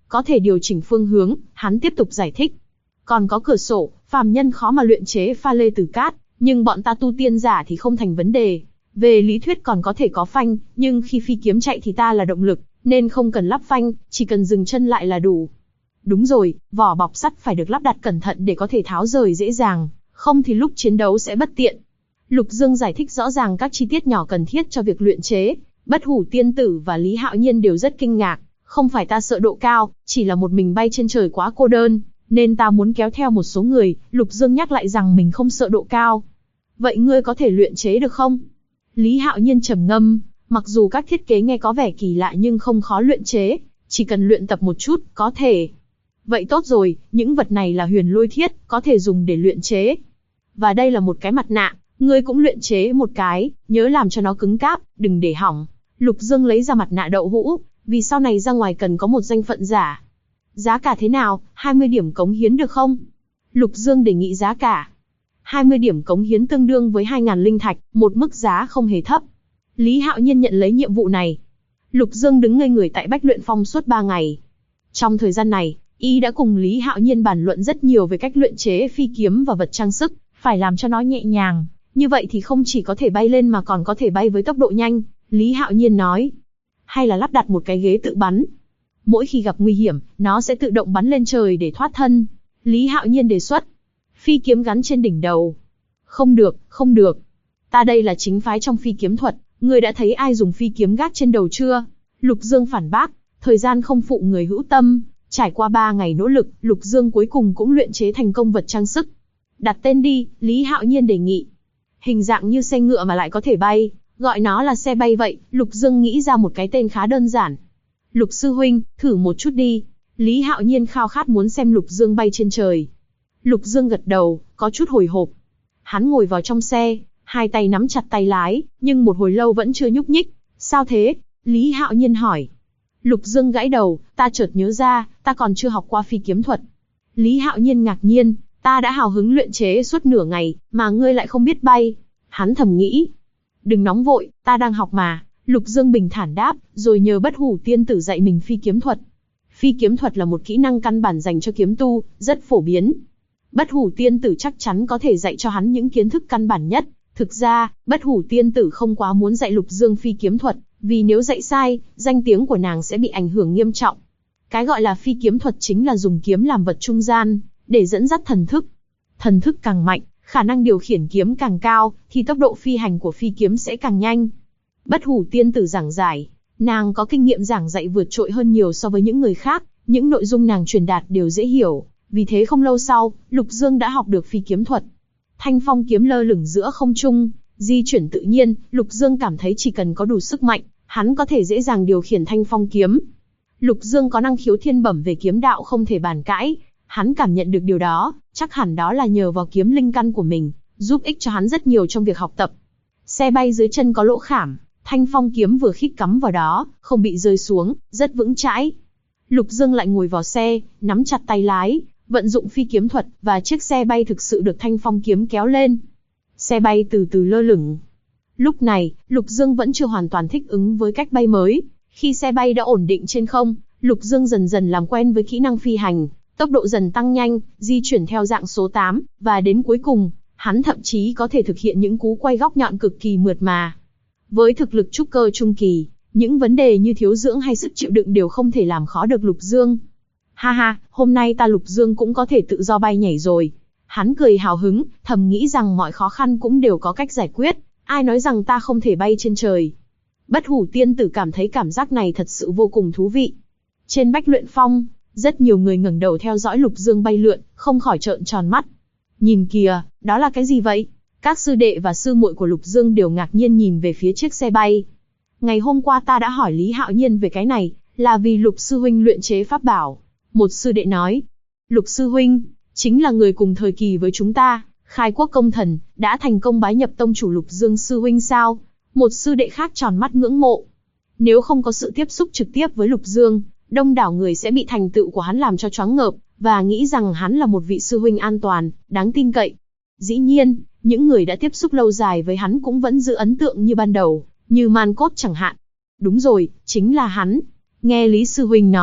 có thể điều chỉnh phương hướng, hắn tiếp tục giải thích. Còn có cửa sổ, phàm nhân khó mà luyện chế pha lê từ cát, nhưng bọn ta tu tiên giả thì không thành vấn đề. Về lý thuyết còn có thể có phanh, nhưng khi phi kiếm chạy thì ta là động lực, nên không cần lắp phanh, chỉ cần dừng chân lại là đủ. Đúng rồi, vỏ bọc sắt phải được lắp đặt cẩn thận để có thể tháo rời dễ dàng, không thì lúc chiến đấu sẽ bất tiện. Lục Dương giải thích rõ ràng các chi tiết nhỏ cần thiết cho việc luyện chế. Bất Hủ Tiên Tử và Lý Hạo Nhiên đều rất kinh ngạc. Không phải ta sợ độ cao, chỉ là một mình bay trên trời quá cô đơn, nên ta muốn kéo theo một số người. Lục Dương nhắc lại rằng mình không sợ độ cao. Vậy ngươi có thể luyện chế được không? Lý Hạo Nhiên trầm ngâm. Mặc dù các thiết kế nghe có vẻ kỳ lạ nhưng không khó luyện chế, chỉ cần luyện tập một chút, có thể. Vậy tốt rồi, những vật này là huyền lôi thiết, có thể dùng để luyện chế. Và đây là một cái mặt nạ, ngươi cũng luyện chế một cái, nhớ làm cho nó cứng cáp, đừng để hỏng. Lục Dương lấy ra mặt nạ đậu hũ, vì sau này ra ngoài cần có một danh phận giả. Giá cả thế nào, 20 điểm cống hiến được không? Lục Dương đề nghị giá cả. 20 điểm cống hiến tương đương với 2.000 linh thạch, một mức giá không hề thấp. Lý Hạo Nhiên nhận lấy nhiệm vụ này. Lục Dương đứng ngây người tại Bách Luyện Phong suốt 3 ngày. Trong thời gian này, y đã cùng Lý Hạo Nhiên bàn luận rất nhiều về cách luyện chế phi kiếm và vật trang sức, phải làm cho nó nhẹ nhàng. Như vậy thì không chỉ có thể bay lên mà còn có thể bay với tốc độ nhanh. Lý Hạo Nhiên nói. Hay là lắp đặt một cái ghế tự bắn. Mỗi khi gặp nguy hiểm, nó sẽ tự động bắn lên trời để thoát thân. Lý Hạo Nhiên đề xuất. Phi kiếm gắn trên đỉnh đầu. Không được, không được. Ta đây là chính phái trong phi kiếm thuật. Ngươi đã thấy ai dùng phi kiếm gác trên đầu chưa? Lục Dương phản bác. Thời gian không phụ người hữu tâm. Trải qua 3 ngày nỗ lực, Lục Dương cuối cùng cũng luyện chế thành công vật trang sức. Đặt tên đi, Lý Hạo Nhiên đề nghị. Hình dạng như xe ngựa mà lại có thể bay, gọi nó là xe bay vậy. Lục Dương nghĩ ra một cái tên khá đơn giản. Lục sư huynh, thử một chút đi. Lý Hạo Nhiên khao khát muốn xem Lục Dương bay trên trời. Lục Dương gật đầu, có chút hồi hộp. Hắn ngồi vào trong xe, hai tay nắm chặt tay lái, nhưng một hồi lâu vẫn chưa nhúc nhích. Sao thế? Lý Hạo Nhiên hỏi. Lục Dương gãi đầu, ta chợt nhớ ra, ta còn chưa học qua phi kiếm thuật. Lý Hạo Nhiên ngạc nhiên, ta đã hào hứng luyện chế suốt nửa ngày, mà ngươi lại không biết bay. Hắn thầm nghĩ. Đừng nóng vội, ta đang học mà. Lục Dương bình thản đáp, rồi nhờ Bất Hủ Tiên Tử dạy mình phi kiếm thuật. Phi kiếm thuật là một kỹ năng căn bản dành cho kiếm tu, rất phổ biến. Bất Hủ Tiên Tử chắc chắn có thể dạy cho hắn những kiến thức căn bản nhất. Thực ra, Bất Hủ Tiên Tử không quá muốn dạy Lục Dương phi kiếm thuật, vì nếu dạy sai, danh tiếng của nàng sẽ bị ảnh hưởng nghiêm trọng. Cái gọi là phi kiếm thuật chính là dùng kiếm làm vật trung gian, để dẫn dắt thần thức. Thần thức càng mạnh, khả năng điều khiển kiếm càng cao, thì tốc độ phi hành của phi kiếm sẽ càng nhanh. Bất Hủ Tiên Tử giảng giải, nàng có kinh nghiệm giảng dạy vượt trội hơn nhiều so với những người khác, những nội dung nàng truyền đạt đều dễ hiểu, vì thế không lâu sau, Lục Dương đã học được phi kiếm thuật. Thanh phong kiếm lơ lửng giữa không trung, di chuyển tự nhiên, Lục Dương cảm thấy chỉ cần có đủ sức mạnh, hắn có thể dễ dàng điều khiển thanh phong kiếm. Lục Dương có năng khiếu thiên bẩm về kiếm đạo không thể bàn cãi, hắn cảm nhận được điều đó, chắc hẳn đó là nhờ vào kiếm linh căn của mình, giúp ích cho hắn rất nhiều trong việc học tập. Xe bay dưới chân có lỗ khảm, thanh phong kiếm vừa khít cắm vào đó, không bị rơi xuống, rất vững chãi. Lục Dương lại ngồi vào xe, nắm chặt tay lái, vận dụng phi kiếm thuật, và chiếc xe bay thực sự được thanh phong kiếm kéo lên. Xe bay từ từ lơ lửng. Lúc này, Lục Dương vẫn chưa hoàn toàn thích ứng với cách bay mới. Khi xe bay đã ổn định trên không, Lục Dương dần dần làm quen với kỹ năng phi hành, tốc độ dần tăng nhanh, di chuyển theo dạng số 8, và đến cuối cùng, hắn thậm chí có thể thực hiện những cú quay góc nhọn cực kỳ mượt mà. Với thực lực trúc cơ trung kỳ, những vấn đề như thiếu dưỡng hay sức chịu đựng đều không thể làm khó được Lục Dương. Ha ha, hôm nay ta Lục Dương cũng có thể tự do bay nhảy rồi. Hắn cười hào hứng, thầm nghĩ rằng mọi khó khăn cũng đều có cách giải quyết, ai nói rằng ta không thể bay trên trời. Bất Hủ Tiên Tử cảm thấy cảm giác này thật sự vô cùng thú vị. Trên Bách Luyện Phong, rất nhiều người ngẩng đầu theo dõi Lục Dương bay lượn, không khỏi trợn tròn mắt. Nhìn kìa, đó là cái gì vậy? Các sư đệ và sư muội của Lục Dương đều ngạc nhiên nhìn về phía chiếc xe bay. Ngày hôm qua ta đã hỏi Lý Hạo Nhiên về cái này, là vì Lục sư huynh luyện chế pháp bảo. Một sư đệ nói, Lục sư huynh chính là người cùng thời kỳ với chúng ta, khai quốc công thần, đã thành công bái nhập tông chủ Lục Dương sư huynh sao? Một sư đệ khác tròn mắt ngưỡng mộ. Nếu không có sự tiếp xúc trực tiếp với Lục Dương, đông đảo người sẽ bị thành tựu của hắn làm cho choáng ngợp, và nghĩ rằng hắn là một vị sư huynh an toàn, đáng tin cậy. Dĩ nhiên, những người đã tiếp xúc lâu dài với hắn cũng vẫn giữ ấn tượng như ban đầu, như Man Cốt chẳng hạn. Đúng rồi, chính là hắn. Nghe Lý sư huynh nói,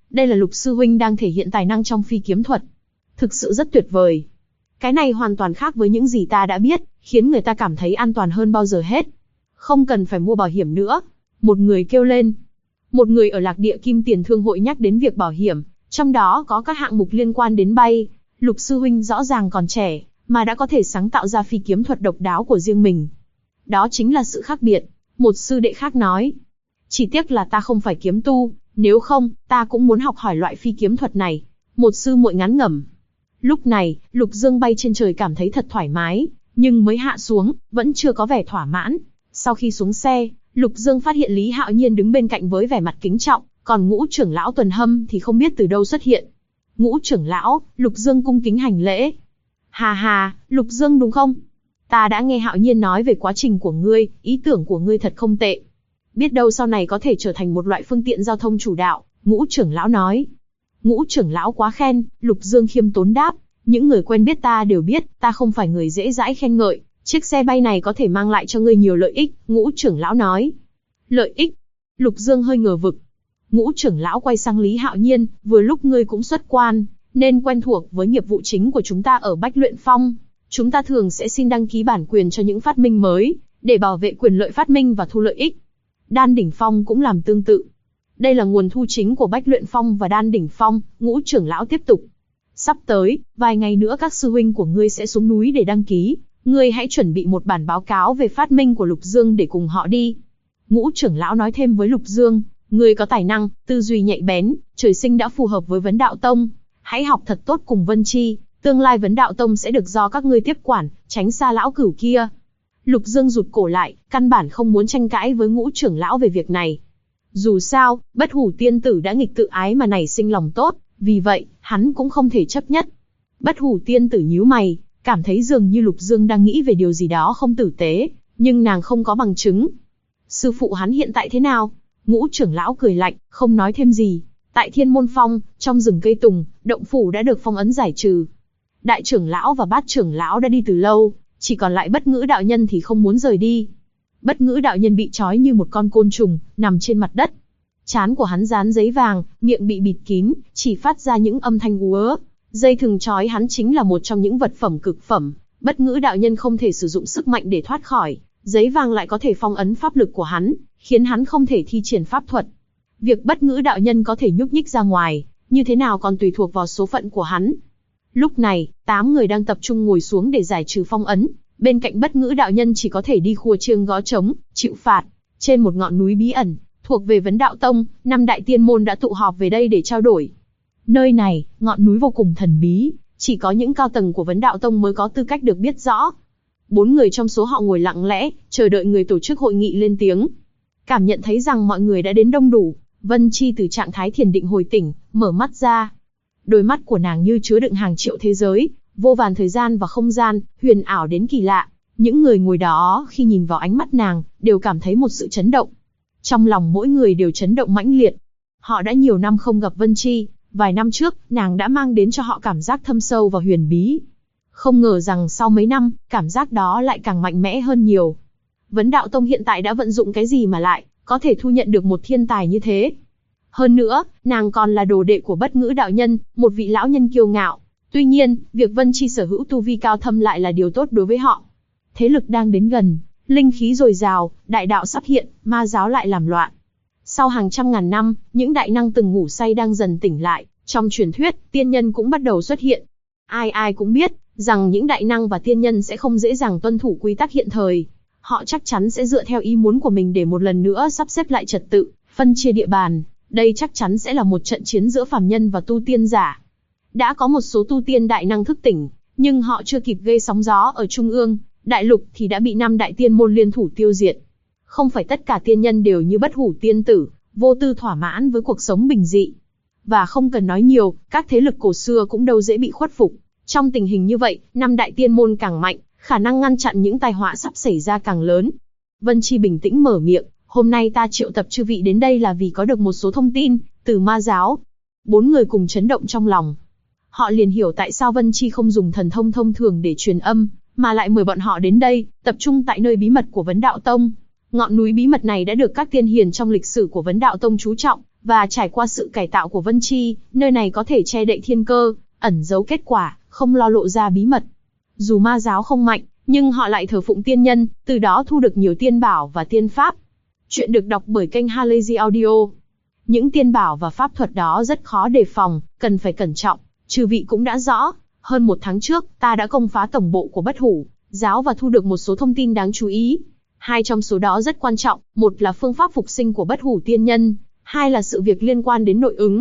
Đây là Lục sư huynh đang thể hiện tài năng trong phi kiếm thuật. Thực sự rất tuyệt vời. Cái này hoàn toàn khác với những gì ta đã biết, khiến người ta cảm thấy an toàn hơn bao giờ hết. Không cần phải mua bảo hiểm nữa. Một người kêu lên. Một người ở Lạc Địa Kim Tiền Thương hội nhắc đến việc bảo hiểm, trong đó có các hạng mục liên quan đến bay. Lục sư huynh rõ ràng còn trẻ, mà đã có thể sáng tạo ra phi kiếm thuật độc đáo của riêng mình. Đó chính là sự khác biệt. Một sư đệ khác nói. Chỉ tiếc là ta không phải kiếm tu, nếu không, ta cũng muốn học hỏi loại phi kiếm thuật này. Một sư muội ngán ngẩm. Lúc này, Lục Dương bay trên trời cảm thấy thật thoải mái, nhưng mới hạ xuống, vẫn chưa có vẻ thỏa mãn. Sau khi xuống xe, Lục Dương phát hiện Lý Hạo Nhiên đứng bên cạnh với vẻ mặt kính trọng, còn Ngũ trưởng lão Tuần Hâm thì không biết từ đâu xuất hiện. Ngũ trưởng lão, Lục Dương cung kính hành lễ. Hà hà, Lục Dương đúng không? Ta đã nghe Hạo Nhiên nói về quá trình của ngươi, ý tưởng của ngươi thật không tệ. Biết đâu sau này có thể trở thành một loại phương tiện giao thông chủ đạo, Ngũ trưởng lão nói. Ngũ trưởng lão quá khen, Lục Dương khiêm tốn đáp. Những người quen biết ta đều biết, ta không phải người dễ dãi khen ngợi. Chiếc xe bay này có thể mang lại cho ngươi nhiều lợi ích, Ngũ trưởng lão nói. Lợi ích? Lục Dương hơi ngờ vực. Ngũ trưởng lão quay sang Lý Hạo Nhiên, vừa lúc ngươi cũng xuất quan, nên quen thuộc với nghiệp vụ chính của chúng ta ở Bách Luyện Phong. Chúng ta thường sẽ xin đăng ký bản quyền cho những phát minh mới, để bảo vệ quyền lợi phát minh và thu lợi ích. Đan Đỉnh Phong cũng làm tương tự. Đây là nguồn thu chính của Bách Luyện Phong và Đan Đỉnh Phong, Ngũ trưởng lão tiếp tục. Sắp tới, vài ngày nữa các sư huynh của ngươi sẽ xuống núi để đăng ký. Ngươi hãy chuẩn bị một bản báo cáo về phát minh của Lục Dương để cùng họ đi. Ngũ trưởng lão nói thêm với Lục Dương, ngươi có tài năng, tư duy nhạy bén, trời sinh đã phù hợp với Vấn Đạo Tông. Hãy học thật tốt cùng Vân Chi, tương lai Vấn Đạo Tông sẽ được do các ngươi tiếp quản, tránh xa lão cửu kia. Lục Dương rụt cổ lại, căn bản không muốn tranh cãi với Ngũ trưởng lão về việc này. Dù sao, Bất Hủ tiên tử đã nghịch tự ái mà nảy sinh lòng tốt, vì vậy, hắn cũng không thể chấp nhất. Bất Hủ tiên tử nhíu mày, cảm thấy dường như Lục Dương đang nghĩ về điều gì đó không tử tế, nhưng nàng không có bằng chứng. Sư phụ hắn hiện tại thế nào? Ngũ trưởng lão cười lạnh, không nói thêm gì. Tại Thiên Môn Phong, trong rừng cây tùng, động phủ đã được phong ấn giải trừ. Đại trưởng lão và bát trưởng lão đã đi từ lâu, chỉ còn lại Bất Ngữ đạo nhân thì không muốn rời đi. Bất Ngữ đạo nhân bị trói như một con côn trùng, nằm trên mặt đất. Trán của hắn dán giấy vàng, miệng bị bịt kín, chỉ phát ra những âm thanh úa. Dây thừng trói hắn chính là một trong những vật phẩm cực phẩm. Bất Ngữ đạo nhân không thể sử dụng sức mạnh để thoát khỏi, giấy vàng lại có thể phong ấn pháp lực của hắn, khiến hắn không thể thi triển pháp thuật. Việc Bất Ngữ đạo nhân có thể nhúc nhích ra ngoài, như thế nào còn tùy thuộc vào số phận của hắn. Lúc này, 8 người đang tập trung ngồi xuống để giải trừ phong ấn, bên cạnh Bất Ngữ đạo nhân chỉ có thể đi khua chiêng gõ trống, chịu phạt. Trên một ngọn núi bí ẩn, thuộc về Vấn Đạo Tông, 5 đại tiên môn đã tụ họp về đây để trao đổi. Nơi này, ngọn núi vô cùng thần bí, chỉ có những cao tầng của Vấn Đạo Tông mới có tư cách được biết rõ. 4 người trong số họ ngồi lặng lẽ, chờ đợi người tổ chức hội nghị lên tiếng. Cảm nhận thấy rằng mọi người đã đến đông đủ, Vân Chi từ trạng thái thiền định hồi tỉnh, mở mắt ra. Đôi mắt của nàng như chứa đựng hàng triệu thế giới, vô vàn thời gian và không gian, huyền ảo đến kỳ lạ. Những người ngồi đó khi nhìn vào ánh mắt nàng, đều cảm thấy một sự chấn động. Trong lòng mỗi người đều chấn động mãnh liệt. Họ đã nhiều năm không gặp Vân Chi, vài năm trước, nàng đã mang đến cho họ cảm giác thâm sâu và huyền bí. Không ngờ rằng sau mấy năm, cảm giác đó lại càng mạnh mẽ hơn nhiều. Vấn Đạo Tông hiện tại đã vận dụng cái gì mà lại có thể thu nhận được một thiên tài như thế? Hơn nữa, nàng còn là đồ đệ của Bất Ngữ đạo nhân, một vị lão nhân kiêu ngạo. Tuy nhiên, việc Vân Chi sở hữu tu vi cao thâm lại là điều tốt đối với họ. Thế lực đang đến gần, linh khí dồi dào, đại đạo sắp hiện, ma giáo lại làm loạn. Sau hàng trăm ngàn năm, những đại năng từng ngủ say đang dần tỉnh lại, trong truyền thuyết, tiên nhân cũng bắt đầu xuất hiện. Ai ai cũng biết rằng những đại năng và tiên nhân sẽ không dễ dàng tuân thủ quy tắc hiện thời. Họ chắc chắn sẽ dựa theo ý muốn của mình để một lần nữa sắp xếp lại trật tự, phân chia địa bàn. Đây chắc chắn sẽ là một trận chiến giữa phàm nhân và tu tiên giả. Đã có một số tu tiên đại năng thức tỉnh, nhưng họ chưa kịp gây sóng gió ở Trung ương, đại lục thì đã bị 5 đại tiên môn liên thủ tiêu diệt. Không phải tất cả tiên nhân đều như Bất Hủ tiên tử, vô tư thỏa mãn với cuộc sống bình dị. Và không cần nói nhiều, các thế lực cổ xưa cũng đâu dễ bị khuất phục. Trong tình hình như vậy, 5 đại tiên môn càng mạnh, khả năng ngăn chặn những tai họa sắp xảy ra càng lớn. Vân Chi bình tĩnh mở miệng, hôm nay ta triệu tập chư vị đến đây là vì có được một số thông tin từ ma giáo. 4 người cùng chấn động trong lòng. Họ liền hiểu tại sao Vân Chi không dùng thần thông thông thường để truyền âm, mà lại mời bọn họ đến đây, tập trung tại nơi bí mật của Vấn Đạo Tông. Ngọn núi bí mật này đã được các tiên hiền trong lịch sử của Vấn Đạo Tông chú trọng, và trải qua sự cải tạo của Vân Chi, nơi này có thể che đậy thiên cơ, ẩn giấu kết quả, không lo lộ ra bí mật. Dù ma giáo không mạnh, nhưng họ lại thờ phụng tiên nhân, từ đó thu được nhiều tiên bảo và tiên pháp. Chuyện được đọc bởi kênh Halazy Audio. Những tiên bảo và pháp thuật đó rất khó đề phòng, cần phải cẩn trọng. Chư vị cũng đã rõ, hơn 1 tháng trước, ta đã công phá tổng bộ của Bất Hủ giáo và thu được một số thông tin đáng chú ý. 2 trong số đó rất quan trọng, một là phương pháp phục sinh của Bất Hủ tiên nhân, 2 là sự việc liên quan đến nội ứng.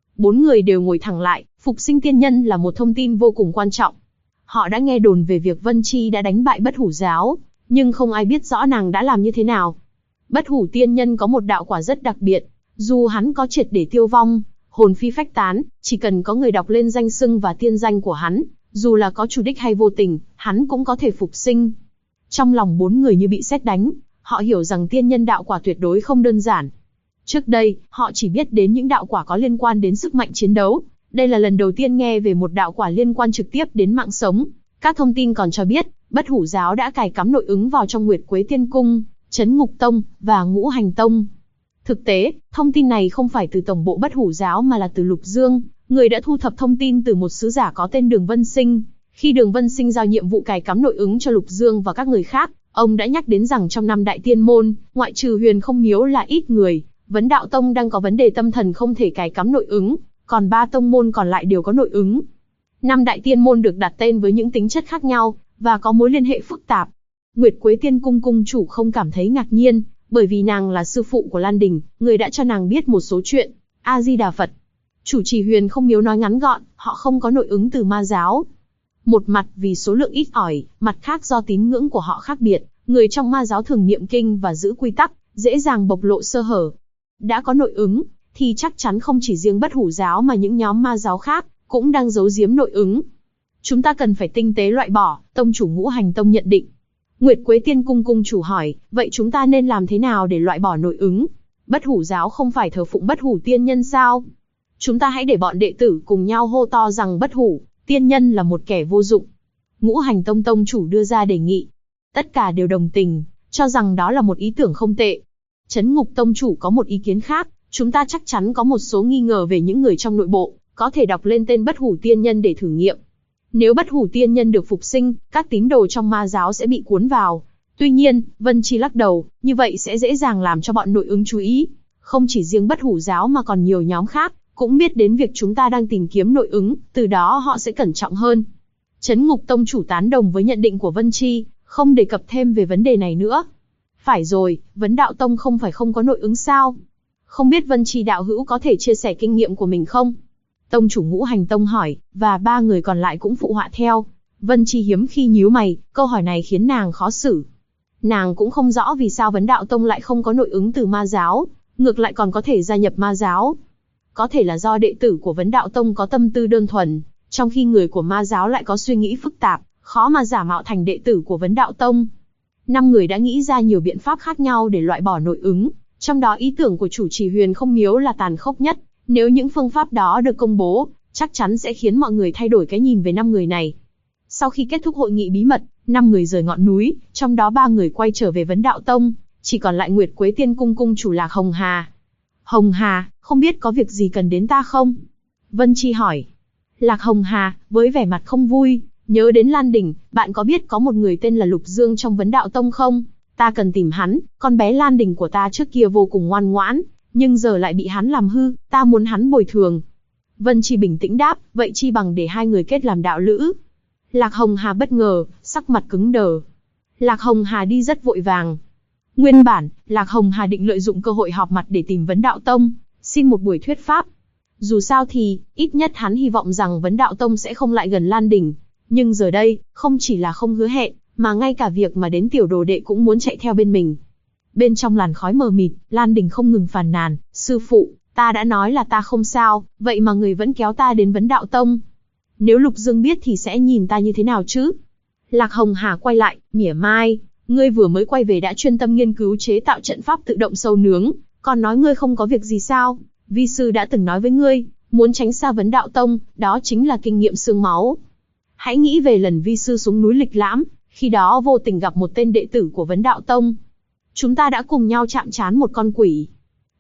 4 người đều ngồi thẳng lại, phục sinh tiên nhân là một thông tin vô cùng quan trọng. Họ đã nghe đồn về việc Vân Chi đã đánh bại Bất Hủ giáo, nhưng không ai biết rõ nàng đã làm như thế nào. Bất Hủ tiên nhân có một đạo quả rất đặc biệt, dù hắn có triệt để tiêu vong, hồn phi phách tán, chỉ cần có người đọc lên danh xưng và tiên danh của hắn, dù là có chủ đích hay vô tình, hắn cũng có thể phục sinh. Trong lòng 4 người như bị sét đánh, họ hiểu rằng tiên nhân đạo quả tuyệt đối không đơn giản. Trước đây, họ chỉ biết đến những đạo quả có liên quan đến sức mạnh chiến đấu. Đây là lần đầu tiên nghe về một đạo quả liên quan trực tiếp đến mạng sống. Các thông tin còn cho biết, Bất Hủ giáo đã cài cắm nội ứng vào trong Nguyệt Quế Tiên Cung, Trấn Ngục Tông và Ngũ Hành Tông. Thực tế, thông tin này không phải từ tổng bộ Bất Hủ giáo mà là từ Lục Dương, người đã thu thập thông tin từ một sứ giả có tên Đường Vân Sinh. Khi Đường Vân Sinh giao nhiệm vụ cài cắm nội ứng cho Lục Dương và các người khác, ông đã nhắc đến rằng trong 5 đại tiên môn, ngoại trừ Huyền Không Miếu là ít người, Vấn Đạo Tông đang có vấn đề tâm thần không thể cài cắm nội ứng, còn 3 tông môn còn lại đều có nội ứng. 5 đại tiên môn được đặt tên với những tính chất khác nhau, và có mối liên hệ phức tạp. Nguyệt Quế Tiên Cung cung chủ không cảm thấy ngạc nhiên, bởi vì nàng là sư phụ của Lan Đình, người đã cho nàng biết một số chuyện. A-di-đà Phật. Chủ trì Huyền Không Miếu nói ngắn gọn, họ không có nội ứng từ ma giáo. Một mặt vì số lượng ít ỏi, mặt khác do tín ngưỡng của họ khác biệt, người trong ma giáo thường niệm kinh và giữ quy tắc, dễ dàng bộc lộ sơ hở. Đã có nội ứng, thì chắc chắn không chỉ riêng Bất Hủ giáo mà những nhóm ma giáo khác cũng đang giấu giếm nội ứng. Chúng ta cần phải tinh tế loại bỏ, tông chủ Ngũ Hành Tông nhận định. Nguyệt Quế Tiên Cung cung chủ hỏi, vậy chúng ta nên làm thế nào để loại bỏ nội ứng? Bất Hủ giáo không phải thờ phụng Bất Hủ tiên nhân sao? Chúng ta hãy để bọn đệ tử cùng nhau hô to rằng Bất Hủ tiên nhân là một kẻ vô dụng. Ngũ Hành Tông tông chủ đưa ra đề nghị. Tất cả đều đồng tình, cho rằng đó là một ý tưởng không tệ. Trấn Ngục tông chủ có một ý kiến khác, chúng ta chắc chắn có một số nghi ngờ về những người trong nội bộ, có thể đọc lên tên Bất Hủ tiên nhân để thử nghiệm. Nếu Bất Hủ tiên nhân được phục sinh, các tín đồ trong ma giáo sẽ bị cuốn vào. Tuy nhiên, Vân Chi lắc đầu, như vậy sẽ dễ dàng làm cho bọn nội ứng chú ý. Không chỉ riêng Bất Hủ giáo mà còn nhiều nhóm khác cũng biết đến việc chúng ta đang tìm kiếm nội ứng, từ đó họ sẽ cẩn trọng hơn. Trấn Ngục tông chủ tán đồng với nhận định của Vân Chi, không đề cập thêm về vấn đề này nữa. Phải rồi, Vấn Đạo Tông không phải không có nội ứng sao? Không biết Vân Chi đạo hữu có thể chia sẻ kinh nghiệm của mình không? Tông chủ Ngũ Hành Tông hỏi, và 3 người còn lại cũng phụ họa theo. Vân Chi hiếm khi nhíu mày, câu hỏi này khiến nàng khó xử. Nàng cũng không rõ vì sao Vấn Đạo Tông lại không có nội ứng từ ma giáo, ngược lại còn có thể gia nhập ma giáo. Có thể là do đệ tử của Vấn Đạo Tông có tâm tư đơn thuần, trong khi người của ma giáo lại có suy nghĩ phức tạp, khó mà giả mạo thành đệ tử của Vấn Đạo Tông. 5 người đã nghĩ ra nhiều biện pháp khác nhau để loại bỏ nội ứng, trong đó ý tưởng của chủ trì Huyền Không Miếu là tàn khốc nhất. Nếu những phương pháp đó được công bố, chắc chắn sẽ khiến mọi người thay đổi cái nhìn về 5 người này. Sau khi kết thúc hội nghị bí mật, 5 người rời ngọn núi, trong đó 3 người quay trở về Vấn Đạo Tông, chỉ còn lại Nguyệt Quế Tiên Cung cung chủ Lạc Hồng Hà. Hồng Hà, không biết có việc gì cần đến ta không? Vân Chi hỏi. Lạc Hồng Hà, với vẻ mặt không vui, nhớ đến Lan Đình, bạn có biết có một người tên là Lục Dương trong Vấn Đạo Tông không? Ta cần tìm hắn, con bé Lan Đình của ta trước kia vô cùng ngoan ngoãn, nhưng giờ lại bị hắn làm hư, ta muốn hắn bồi thường. Vân Chi bình tĩnh đáp, vậy chi bằng để 2 người kết làm đạo lữ. Lạc Hồng Hà bất ngờ, sắc mặt cứng đờ. Lạc Hồng Hà đi rất vội vàng. Nguyên bản, Lạc Hồng Hà định lợi dụng cơ hội họp mặt để tìm Vấn Đạo Tông, xin một buổi thuyết pháp. Dù sao thì, ít nhất hắn hy vọng rằng Vấn Đạo Tông sẽ không lại gần Lan Đình. Nhưng giờ đây, không chỉ là không hứa hẹn, mà ngay cả việc mà đến tiểu đồ đệ cũng muốn chạy theo bên mình. Bên trong làn khói mờ mịt, Lan Đình không ngừng phàn nàn, sư phụ, ta đã nói là ta không sao, vậy mà người vẫn kéo ta đến Vấn Đạo Tông. Nếu Lục Dương biết thì sẽ nhìn ta như thế nào chứ? Lạc Hồng Hà quay lại, mỉa mai, ngươi vừa mới quay về đã chuyên tâm nghiên cứu chế tạo trận pháp tự động sâu nướng, còn nói ngươi không có việc gì sao? Vi sư đã từng nói với ngươi, muốn tránh xa Vấn Đạo Tông, đó chính là kinh nghiệm xương máu. Hãy nghĩ về lần vi sư xuống núi Lịch Lãm, khi đó vô tình gặp một tên đệ tử của Vấn Đạo Tông. Chúng ta đã cùng nhau chạm trán một con quỷ.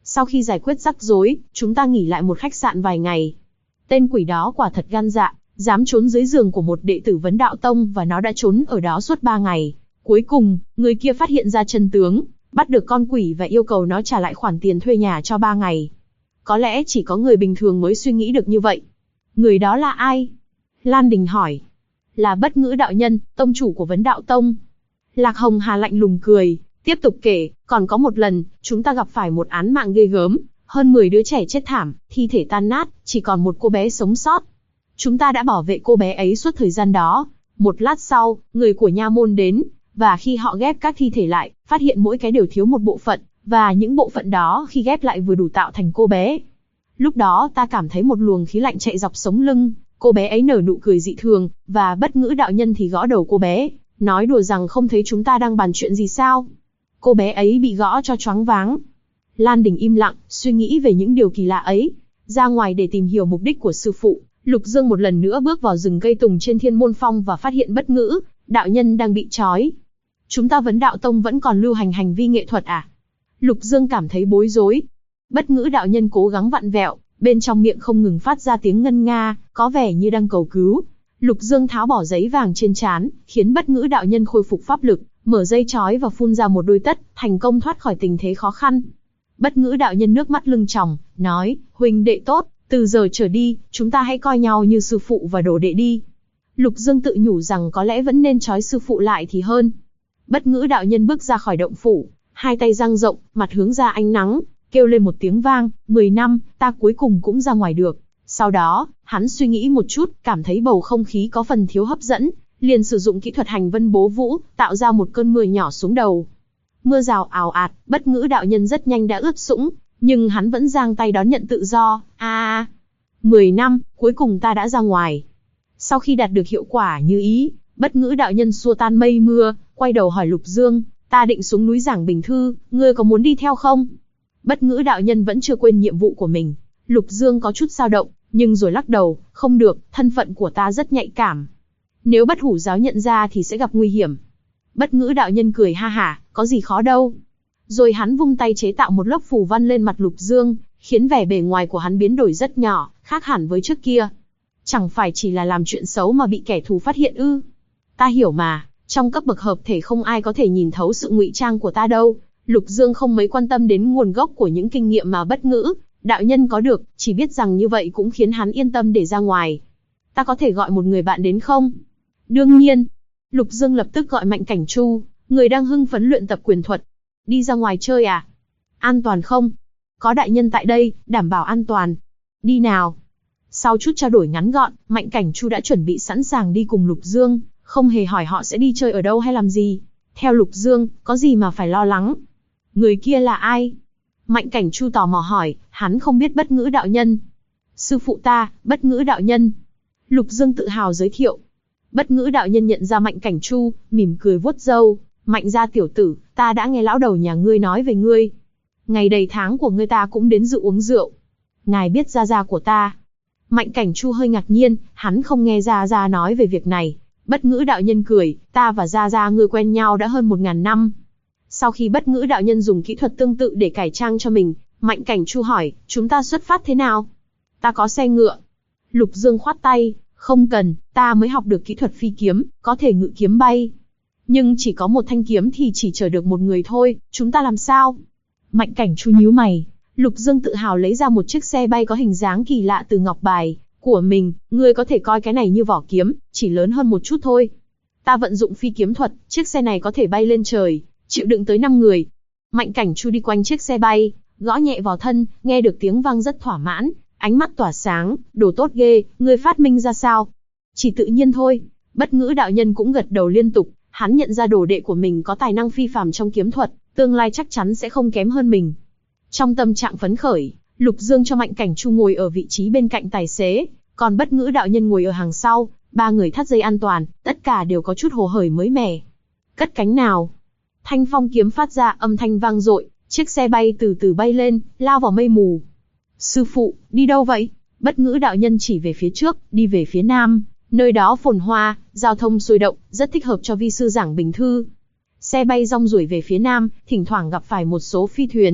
Sau khi giải quyết rắc rối, chúng ta nghỉ lại một khách sạn vài ngày. Tên quỷ đó quả thật gan dạ, dám trốn dưới giường của một đệ tử Vấn Đạo Tông và nó đã trốn ở đó suốt 3 ngày. Cuối cùng, người kia phát hiện ra chân tướng, bắt được con quỷ và yêu cầu nó trả lại khoản tiền thuê nhà cho 3 ngày. Có lẽ chỉ có người bình thường mới suy nghĩ được như vậy. Người đó là ai? Lan Đình hỏi. Là Bất Ngữ đạo nhân, tông chủ của Vấn Đạo Tông. Lạc Hồng Hà lạnh lùng cười, tiếp tục kể, còn có một lần, chúng ta gặp phải một án mạng ghê gớm, hơn 10 đứa trẻ chết thảm, thi thể tan nát, chỉ còn một cô bé sống sót. Chúng ta đã bảo vệ cô bé ấy suốt thời gian đó. Một lát sau, người của nha môn đến, và khi họ ghép các thi thể lại, phát hiện mỗi cái đều thiếu một bộ phận, và những bộ phận đó khi ghép lại vừa đủ tạo thành cô bé. Lúc đó ta cảm thấy một luồng khí lạnh chạy dọc sống lưng, cô bé ấy nở nụ cười dị thường, và Bất Ngữ đạo nhân thì gõ đầu cô bé, nói đùa rằng không thấy chúng ta đang bàn chuyện gì sao. Cô bé ấy bị gõ cho choáng váng. Lan Đình im lặng, suy nghĩ về những điều kỳ lạ ấy. Ra ngoài để tìm hiểu mục đích của sư phụ, Lục Dương một lần nữa bước vào rừng cây tùng trên Thiên Môn Phong và phát hiện Bất Ngữ đạo nhân đang bị trói. Chúng ta Vấn Đạo Tông vẫn còn lưu hành hành vi nghệ thuật à? Lục Dương cảm thấy bối rối. Bất Ngữ đạo nhân cố gắng vặn vẹo, bên trong miệng không ngừng phát ra tiếng ngân nga, có vẻ như đang cầu cứu. Lục Dương tháo bỏ giấy vàng trên trán, khiến Bất Ngữ đạo nhân khôi phục pháp lực, mở dây trói và phun ra một đôi tất, thành công thoát khỏi tình thế khó khăn. Bất Ngữ đạo nhân nước mắt lưng tròng, nói, huynh đệ tốt, từ giờ trở đi, chúng ta hãy coi nhau như sư phụ và đồ đệ đi. Lục Dương tự nhủ rằng có lẽ vẫn nên trói sư phụ lại thì hơn. Bất Ngữ đạo nhân bước ra khỏi động phủ, hai tay dang rộng, mặt hướng ra ánh nắng, kêu lên một tiếng vang, 10 năm, ta cuối cùng cũng ra ngoài được. Sau đó, hắn suy nghĩ một chút, cảm thấy bầu không khí có phần thiếu hấp dẫn, liền sử dụng kỹ thuật hành vân bố vũ, tạo ra một cơn mưa nhỏ xuống đầu. Mưa rào ào ạt, Bất Ngữ đạo nhân rất nhanh đã ướt sũng, nhưng hắn vẫn giang tay đón nhận tự do. 10 năm, cuối cùng ta đã ra ngoài. Sau khi đạt được hiệu quả như ý, Bất Ngữ đạo nhân xua tan mây mưa, quay đầu hỏi Lục Dương, ta định xuống núi giảng bình thư, ngươi có muốn đi theo không? Bất Ngữ đạo nhân vẫn chưa quên nhiệm vụ của mình. Lục Dương có chút dao động, nhưng rồi lắc đầu, không được, thân phận của ta rất nhạy cảm. Nếu Bất Hủ giáo nhận ra thì sẽ gặp nguy hiểm. Bất Ngữ đạo nhân cười ha hả, có gì khó đâu. Rồi hắn vung tay chế tạo một lớp phù văn lên mặt Lục Dương, khiến vẻ bề ngoài của hắn biến đổi rất nhỏ, khác hẳn với trước kia. Chẳng phải chỉ là làm chuyện xấu mà bị kẻ thù phát hiện ư? Ta hiểu mà, trong cấp bậc hợp thể không ai có thể nhìn thấu sự ngụy trang của ta đâu. Lục Dương không mấy quan tâm đến nguồn gốc của những kinh nghiệm mà Bất Ngữ đạo nhân có được, chỉ biết rằng như vậy cũng khiến hắn yên tâm để ra ngoài. Ta có thể gọi một người bạn đến không? Đương nhiên. Lục Dương lập tức gọi Mạnh Cảnh Chu, người đang hưng phấn luyện tập quyền thuật. Đi ra ngoài chơi à? An toàn không? Có đại nhân tại đây, đảm bảo an toàn. Đi nào. Sau chút trao đổi ngắn gọn, Mạnh Cảnh Chu đã chuẩn bị sẵn sàng đi cùng Lục Dương, không hề hỏi họ sẽ đi chơi ở đâu hay làm gì. Theo Lục Dương, có gì mà phải lo lắng? Người kia là ai? Mạnh Cảnh Chu tò mò hỏi, hắn không biết Bất Ngữ đạo nhân. Sư phụ ta, Bất Ngữ đạo nhân. Lục Dương tự hào giới thiệu. Bất Ngữ đạo nhân nhận ra Mạnh Cảnh Chu, mỉm cười vuốt râu. Mạnh gia tiểu tử, ta đã nghe lão đầu nhà ngươi nói về ngươi. Ngày đầy tháng của ngươi ta cũng đến dự uống rượu. Ngài biết gia gia của ta. Mạnh Cảnh Chu hơi ngạc nhiên, hắn không nghe gia gia nói về việc này. Bất Ngữ đạo nhân cười, ta và gia gia ngươi quen nhau đã hơn 1000 năm. Sau khi Bất Ngữ đạo nhân dùng kỹ thuật tương tự để cải trang cho mình, Mạnh Cảnh Chu hỏi, chúng ta xuất phát thế nào? Ta có xe ngựa. Lục Dương khoát tay, không cần, ta mới học được kỹ thuật phi kiếm, có thể ngự kiếm bay. Nhưng chỉ có một thanh kiếm thì chỉ chở được một người thôi, chúng ta làm sao? Mạnh Cảnh Chu nhíu mày. Lục Dương tự hào lấy ra một chiếc xe bay có hình dáng kỳ lạ từ ngọc bài của mình, ngươi có thể coi cái này như vỏ kiếm, chỉ lớn hơn một chút thôi. Ta vận dụng phi kiếm thuật, chiếc xe này có thể bay lên trời, chịu đựng tới 5 người. Mạnh Cảnh Chu đi quanh chiếc xe bay, gõ nhẹ vào thân, nghe được tiếng vang rất thỏa mãn, ánh mắt tỏa sáng, đồ tốt ghê, ngươi phát minh ra sao? Chỉ tự nhiên thôi. Bất Ngữ đạo nhân cũng gật đầu liên tục, hắn nhận ra đồ đệ của mình có tài năng phi phàm trong kiếm thuật, tương lai chắc chắn sẽ không kém hơn mình. Trong tâm trạng phấn khởi, Lục Dương cho Mạnh Cảnh Chu ngồi ở vị trí bên cạnh tài xế, còn Bất Ngữ đạo nhân ngồi ở hàng sau, ba người thắt dây an toàn, tất cả đều có chút hồ hởi mới mẻ. Cất cánh nào. Thanh phong kiếm phát ra âm thanh vang dội, chiếc xe bay từ từ bay lên, lao vào mây mù. Sư phụ, đi đâu vậy? Bất Ngữ đạo nhân chỉ về phía trước, đi về phía nam, nơi đó phồn hoa, giao thông sôi động, rất thích hợp cho vi sư giảng bình thư. Xe bay rong ruổi về phía nam, thỉnh thoảng gặp phải một số phi thuyền,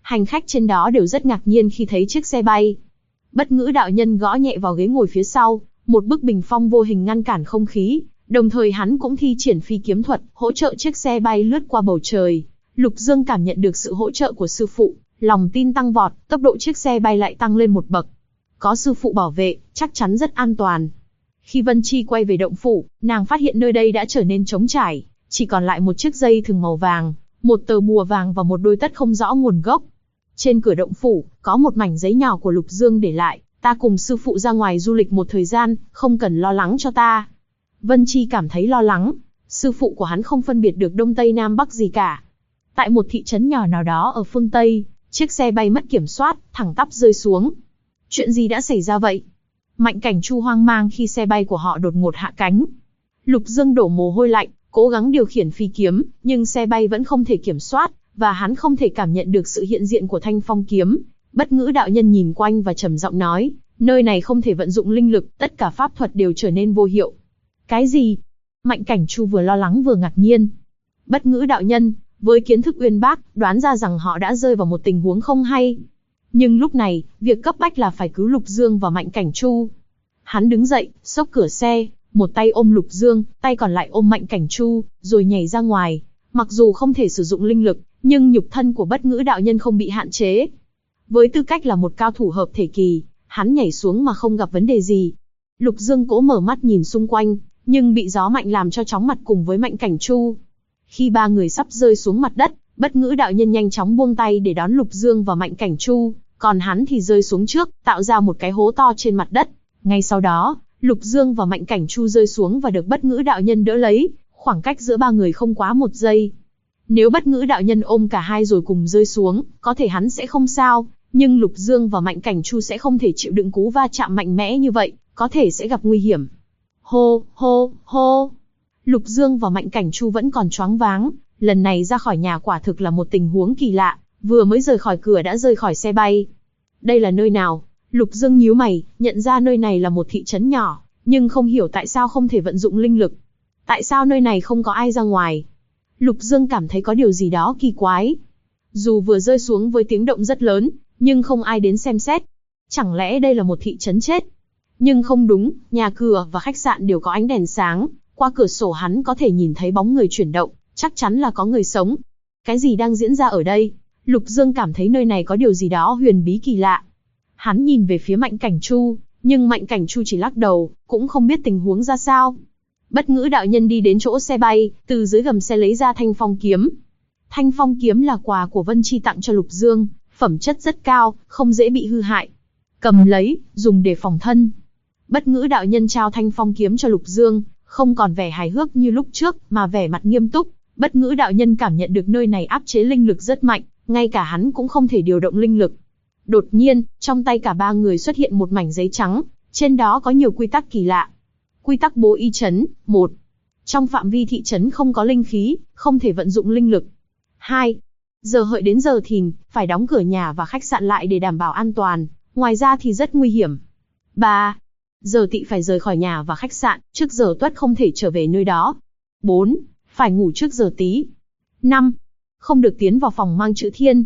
Hành khách trên đó đều rất ngạc nhiên khi thấy chiếc xe bay. Bất ngữ đạo nhân gõ nhẹ vào ghế ngồi phía sau, một bức bình phong vô hình ngăn cản không khí, đồng thời hắn cũng thi triển phi kiếm thuật, hỗ trợ chiếc xe bay lướt qua bầu trời. Lục Dương cảm nhận được sự hỗ trợ của sư phụ, lòng tin tăng vọt, tốc độ chiếc xe bay lại tăng lên một bậc. Có sư phụ bảo vệ, chắc chắn rất an toàn. Khi Vân Chi quay về động phủ, nàng phát hiện nơi đây đã trở nên trống trải, chỉ còn lại một chiếc dây thừng màu vàng, một tờ bùa vàng và một đôi tất không rõ nguồn gốc. Trên cửa động phủ, có một mảnh giấy nhỏ của Lục Dương để lại, ta cùng sư phụ ra ngoài du lịch một thời gian, không cần lo lắng cho ta. Vân Chi cảm thấy lo lắng, sư phụ của hắn không phân biệt được Đông Tây Nam Bắc gì cả. Tại một thị trấn nhỏ nào đó ở phương Tây, chiếc xe bay mất kiểm soát, thẳng tắp rơi xuống. Chuyện gì đã xảy ra vậy? Mạnh Cảnh Chu hoang mang khi xe bay của họ đột ngột hạ cánh. Lục Dương đổ mồ hôi lạnh, cố gắng điều khiển phi kiếm, nhưng xe bay vẫn không thể kiểm soát, và hắn không thể cảm nhận được sự hiện diện của thanh phong kiếm. Bất ngữ đạo nhân nhìn quanh và trầm giọng nói, nơi này không thể vận dụng linh lực, tất cả pháp thuật đều trở nên vô hiệu. Cái gì? Mạnh Cảnh Chu vừa lo lắng vừa ngạc nhiên. Bất ngữ đạo nhân, với kiến thức uyên bác, đoán ra rằng họ đã rơi vào một tình huống không hay. Nhưng lúc này, việc cấp bách là phải cứu Lục Dương và Mạnh Cảnh Chu. Hắn đứng dậy, xốc cửa xe, một tay ôm Lục Dương, tay còn lại ôm Mạnh Cảnh Chu, rồi nhảy ra ngoài. Mặc dù không thể sử dụng linh lực, nhưng nhục thân của bất ngữ đạo nhân không bị hạn chế. Với tư cách là một cao thủ hợp thể kỳ, hắn nhảy xuống mà không gặp vấn đề gì. Lục Dương cố mở mắt nhìn xung quanh, nhưng bị gió mạnh làm cho chóng mặt cùng với Mạnh Cảnh Chu. Khi ba người sắp rơi xuống mặt đất, bất ngữ đạo nhân nhanh chóng buông tay để đón Lục Dương và Mạnh Cảnh Chu, còn hắn thì rơi xuống trước, tạo ra một cái hố to trên mặt đất. Ngay sau đó, Lục Dương và Mạnh Cảnh Chu rơi xuống và được bất ngữ đạo nhân đỡ lấy, khoảng cách giữa ba người không quá 1 giây. Nếu bất ngữ đạo nhân ôm cả hai rồi cùng rơi xuống, có thể hắn sẽ không sao, nhưng Lục Dương và Mạnh Cảnh Chu sẽ không thể chịu đựng cú va chạm mạnh mẽ như vậy, có thể sẽ gặp nguy hiểm. Hô, hô, hô. Lục Dương và Mạnh Cảnh Chu vẫn còn choáng váng, lần này ra khỏi nhà quả thực là một tình huống kỳ lạ, vừa mới rời khỏi cửa đã rơi khỏi xe bay. Đây là nơi nào? Lục Dương nhíu mày, nhận ra nơi này là một thị trấn nhỏ, nhưng không hiểu tại sao không thể vận dụng linh lực. Tại sao nơi này không có ai ra ngoài? Lục Dương cảm thấy có điều gì đó kỳ quái. Dù vừa rơi xuống với tiếng động rất lớn, nhưng không ai đến xem xét. Chẳng lẽ đây là một thị trấn chết? Nhưng không đúng, nhà cửa và khách sạn đều có ánh đèn sáng, qua cửa sổ hắn có thể nhìn thấy bóng người chuyển động, chắc chắn là có người sống. Cái gì đang diễn ra ở đây? Lục Dương cảm thấy nơi này có điều gì đó huyền bí kỳ lạ. Hắn nhìn về phía Mạnh Cảnh Chu, nhưng Mạnh Cảnh Chu chỉ lắc đầu, cũng không biết tình huống ra sao. Bất ngữ đạo nhân đi đến chỗ xe bay, từ dưới gầm xe lấy ra thanh phong kiếm. Thanh phong kiếm là quà của Vân Chi tặng cho Lục Dương, phẩm chất rất cao, không dễ bị hư hại. Cầm lấy, dùng để phòng thân. Bất ngữ đạo nhân trao thanh phong kiếm cho Lục Dương, không còn vẻ hài hước như lúc trước, mà vẻ mặt nghiêm túc. Bất ngữ đạo nhân cảm nhận được nơi này áp chế linh lực rất mạnh, ngay cả hắn cũng không thể điều động linh lực. Đột nhiên, trong tay cả ba người xuất hiện một mảnh giấy trắng, trên đó có nhiều quy tắc kỳ lạ. Quy tắc bố y trấn, 1. Trong phạm vi thị trấn không có linh khí, không thể vận dụng linh lực. 2. Giờ hợi đến giờ thìn, phải đóng cửa nhà và khách sạn lại để đảm bảo an toàn, ngoài ra thì rất nguy hiểm. 3. Giờ tỵ phải rời khỏi nhà và khách sạn, trước giờ tuất không thể trở về nơi đó. 4. Phải ngủ trước giờ tí. 5. Không được tiến vào phòng mang chữ thiên.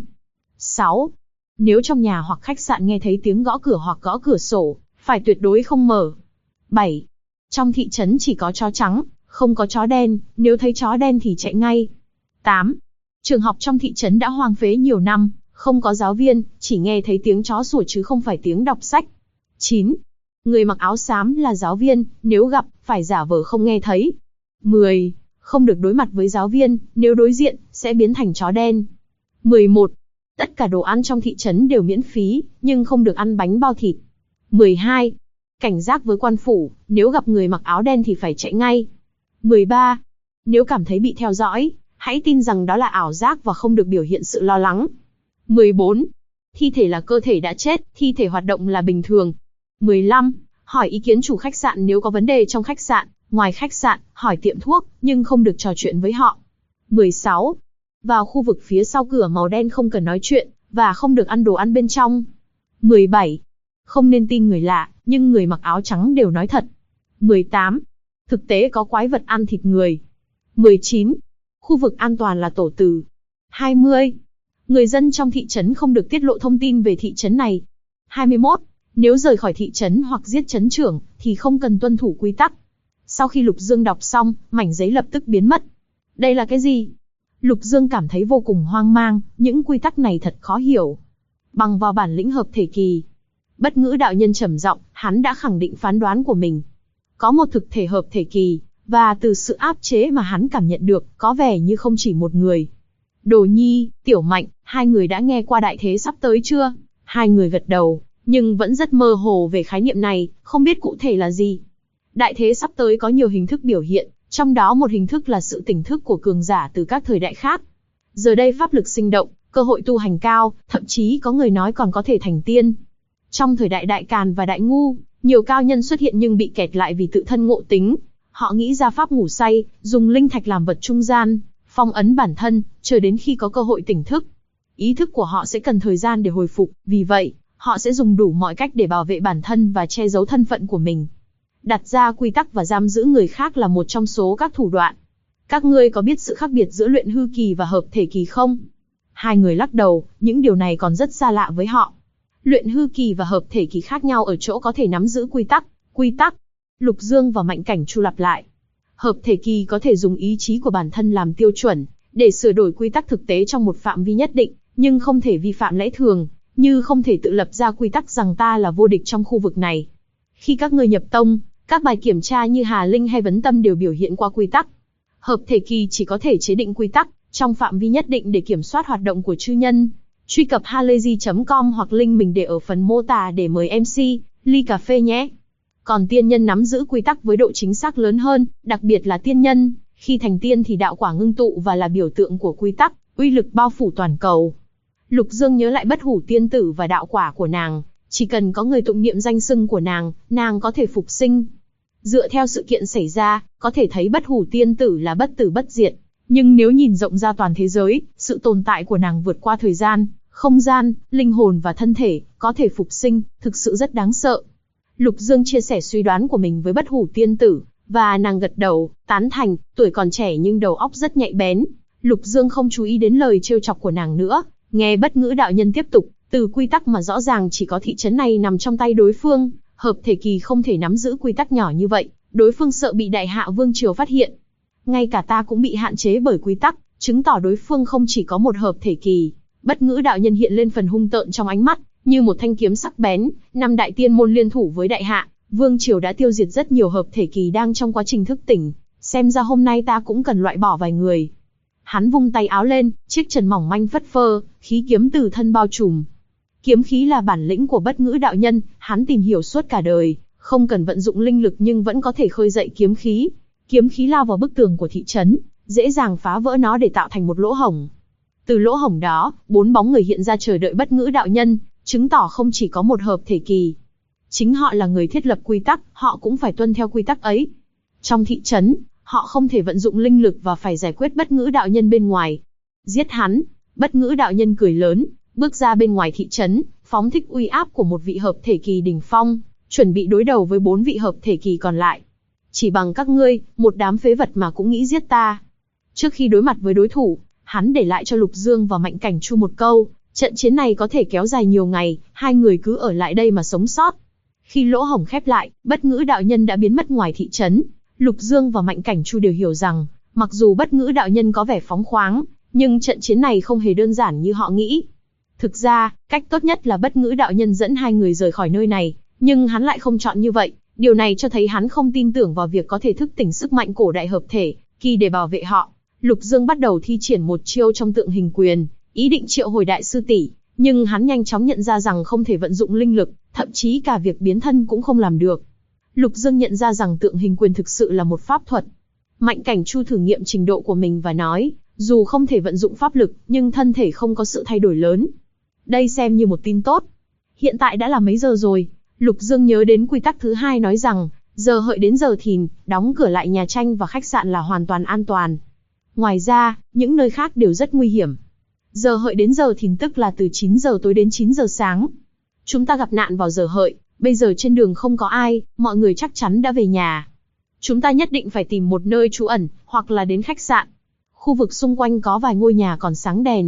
6. Nếu trong nhà hoặc khách sạn nghe thấy tiếng gõ cửa hoặc gõ cửa sổ, phải tuyệt đối không mở. 7. Trong thị trấn chỉ có chó trắng, không có chó đen, nếu thấy chó đen thì chạy ngay. 8. Trường học trong thị trấn đã hoang phế nhiều năm, không có giáo viên, chỉ nghe thấy tiếng chó sủa chứ không phải tiếng đọc sách. 9. Người mặc áo xám là giáo viên, nếu gặp, phải giả vờ không nghe thấy. 10. Không được đối mặt với giáo viên, nếu đối diện, sẽ biến thành chó đen. 11. Tất cả đồ ăn trong thị trấn đều miễn phí, nhưng không được ăn bánh bao thịt. 12. Cảnh giác với quan phủ, nếu gặp người mặc áo đen thì phải chạy ngay. 13. Nếu cảm thấy bị theo dõi, hãy tin rằng đó là ảo giác và không được biểu hiện sự lo lắng. 14. Thi thể là cơ thể đã chết, thi thể hoạt động là bình thường. 15. Hỏi ý kiến chủ khách sạn nếu có vấn đề trong khách sạn, ngoài khách sạn, hỏi tiệm thuốc, nhưng không được trò chuyện với họ. 16. Vào khu vực phía sau cửa màu đen không cần nói chuyện, và không được ăn đồ ăn bên trong. 17. Không nên tin người lạ, nhưng người mặc áo trắng đều nói thật. 18. Thực tế có quái vật ăn thịt người. 19. Khu vực an toàn là tổ từ. 20. Người dân trong thị trấn không được tiết lộ thông tin về thị trấn này. 21. Nếu rời khỏi thị trấn hoặc giết trấn trưởng, thì không cần tuân thủ quy tắc. Sau khi Lục Dương đọc xong, mảnh giấy lập tức biến mất. Đây là cái gì? Lục Dương cảm thấy vô cùng hoang mang, những quy tắc này thật khó hiểu. Bằng vào bản lĩnh hợp thể kỳ. Bất Ngữ đạo nhân trầm giọng, hắn đã khẳng định phán đoán của mình. Có một thực thể hợp thể kỳ, và từ sự áp chế mà hắn cảm nhận được, có vẻ như không chỉ một người. Đồ Nhi, Tiểu Mạnh, hai người đã nghe qua đại thế sắp tới chưa? Hai người gật đầu, nhưng vẫn rất mơ hồ về khái niệm này, không biết cụ thể là gì. Đại thế sắp tới có nhiều hình thức biểu hiện, trong đó một hình thức là sự tỉnh thức của cường giả từ các thời đại khác. Giờ đây pháp lực sinh động, cơ hội tu hành cao, thậm chí có người nói còn có thể thành tiên. Trong thời đại Đại Càn và Đại Ngu, nhiều cao nhân xuất hiện nhưng bị kẹt lại vì tự thân ngộ tính. Họ nghĩ ra pháp ngủ say, dùng linh thạch làm vật trung gian, phong ấn bản thân, chờ đến khi có cơ hội tỉnh thức. Ý thức của họ sẽ cần thời gian để hồi phục, vì vậy, họ sẽ dùng đủ mọi cách để bảo vệ bản thân và che giấu thân phận của mình. Đặt ra quy tắc và giam giữ người khác là một trong số các thủ đoạn. Các ngươi có biết sự khác biệt giữa luyện hư kỳ và hợp thể kỳ không? Hai người lắc đầu, những điều này còn rất xa lạ với họ. Luyện hư kỳ và hợp thể kỳ khác nhau ở chỗ có thể nắm giữ quy tắc. Lục Dương và Mạnh Cảnh Chu lặp lại. Hợp thể kỳ có thể dùng ý chí của bản thân làm tiêu chuẩn, để sửa đổi quy tắc thực tế trong một phạm vi nhất định, nhưng không thể vi phạm lẽ thường, như không thể tự lập ra quy tắc rằng ta là vô địch trong khu vực này. Khi các ngươi nhập tông, các bài kiểm tra như Hà Linh hay Vấn Tâm đều biểu hiện qua quy tắc. Hợp thể kỳ chỉ có thể chế định quy tắc, trong phạm vi nhất định để kiểm soát hoạt động của chư nhân. Truy cập halayzi.com hoặc link mình để ở phần mô tả để mời MC, ly cà phê nhé. Còn tiên nhân nắm giữ quy tắc với độ chính xác lớn hơn, đặc biệt là tiên nhân, khi thành tiên thì đạo quả ngưng tụ và là biểu tượng của quy tắc, uy lực bao phủ toàn cầu. Lục Dương nhớ lại Bất Hủ tiên tử và đạo quả của nàng, chỉ cần có người tụng niệm danh xưng của nàng có thể phục sinh. Dựa theo sự kiện xảy ra, có thể thấy Bất Hủ tiên tử là bất tử bất diệt, nhưng nếu nhìn rộng ra toàn thế giới, sự tồn tại của nàng vượt qua thời gian, không gian, linh hồn và thân thể, có thể phục sinh, thực sự rất đáng sợ. Lục Dương chia sẻ suy đoán của mình với Bất Hủ tiên tử, và nàng gật đầu, tán thành, tuổi còn trẻ nhưng đầu óc rất nhạy bén. Lục Dương không chú ý đến lời trêu chọc của nàng nữa, nghe Bất Ngữ đạo nhân tiếp tục, từ quy tắc mà rõ ràng chỉ có thị trấn này nằm trong tay đối phương, hợp thể kỳ không thể nắm giữ quy tắc nhỏ như vậy, đối phương sợ bị Đại Hạ Vương triều phát hiện. Ngay cả ta cũng bị hạn chế bởi quy tắc, chứng tỏ đối phương không chỉ có một hợp thể kỳ. Bất Ngữ đạo nhân hiện lên phần hung tợn trong ánh mắt, như một thanh kiếm sắc bén. Năm đại tiên môn liên thủ với Đại Hạ Vương triều đã tiêu diệt rất nhiều hợp thể kỳ đang trong quá trình thức tỉnh, xem ra hôm nay ta cũng cần loại bỏ vài người. Hắn vung tay áo lên, chiếc trần mỏng manh phất phơ, khí kiếm từ thân bao trùm. Kiếm khí là bản lĩnh của Bất Ngữ đạo nhân, hắn tìm hiểu suốt cả đời, không cần vận dụng linh lực nhưng vẫn có thể khơi dậy kiếm khí. Kiếm khí lao vào bức tường của thị trấn, dễ dàng phá vỡ nó để tạo thành một lỗ hổng. Từ lỗ hổng đó, 4 bóng người hiện ra chờ đợi Bất Ngữ đạo nhân, chứng tỏ không chỉ có một hợp thể kỳ. Chính họ là người thiết lập quy tắc, họ cũng phải tuân theo quy tắc ấy. Trong thị trấn, họ không thể vận dụng linh lực và phải giải quyết Bất Ngữ đạo nhân bên ngoài. Giết hắn! Bất Ngữ đạo nhân cười lớn, bước ra bên ngoài thị trấn, phóng thích uy áp của một vị hợp thể kỳ đỉnh phong, chuẩn bị đối đầu với 4 vị hợp thể kỳ còn lại. Chỉ bằng các ngươi, một đám phế vật mà cũng nghĩ giết ta. Trước khi đối mặt với đối thủ, hắn để lại cho Lục Dương và Mạnh Cảnh Chu một câu, trận chiến này có thể kéo dài nhiều ngày, hai người cứ ở lại đây mà sống sót. Khi lỗ hổng khép lại, Bất Ngữ đạo nhân đã biến mất ngoài thị trấn. Lục Dương và Mạnh Cảnh Chu đều hiểu rằng, mặc dù Bất Ngữ đạo nhân có vẻ phóng khoáng, nhưng trận chiến này không hề đơn giản như họ nghĩ. Thực ra, cách tốt nhất là Bất Ngữ đạo nhân dẫn hai người rời khỏi nơi này, nhưng hắn lại không chọn như vậy. Điều này cho thấy hắn không tin tưởng vào việc có thể thức tỉnh sức mạnh cổ đại hợp thể kỳ để bảo vệ họ. Lục Dương bắt đầu thi triển một chiêu trong tượng hình quyền, ý định triệu hồi đại sư tỷ, nhưng hắn nhanh chóng nhận ra rằng không thể vận dụng linh lực, thậm chí cả việc biến thân cũng không làm được. Lục Dương nhận ra rằng tượng hình quyền thực sự là một pháp thuật. Mạnh Cảnh Chu thử nghiệm trình độ của mình và nói, dù không thể vận dụng pháp lực, nhưng thân thể không có sự thay đổi lớn. Đây xem như một tin tốt. Hiện tại đã là mấy giờ rồi? Lục Dương nhớ đến quy tắc thứ 2 nói rằng, giờ hợi đến giờ thìn, đóng cửa lại nhà tranh và khách sạn là hoàn toàn an toàn. Ngoài ra, những nơi khác đều rất nguy hiểm. Giờ hợi đến giờ thìn tức là từ 9 giờ tối đến 9 giờ sáng. Chúng ta gặp nạn vào giờ hợi, bây giờ trên đường không có ai, mọi người chắc chắn đã về nhà. Chúng ta nhất định phải tìm một nơi trú ẩn, hoặc là đến khách sạn. Khu vực xung quanh có vài ngôi nhà còn sáng đèn.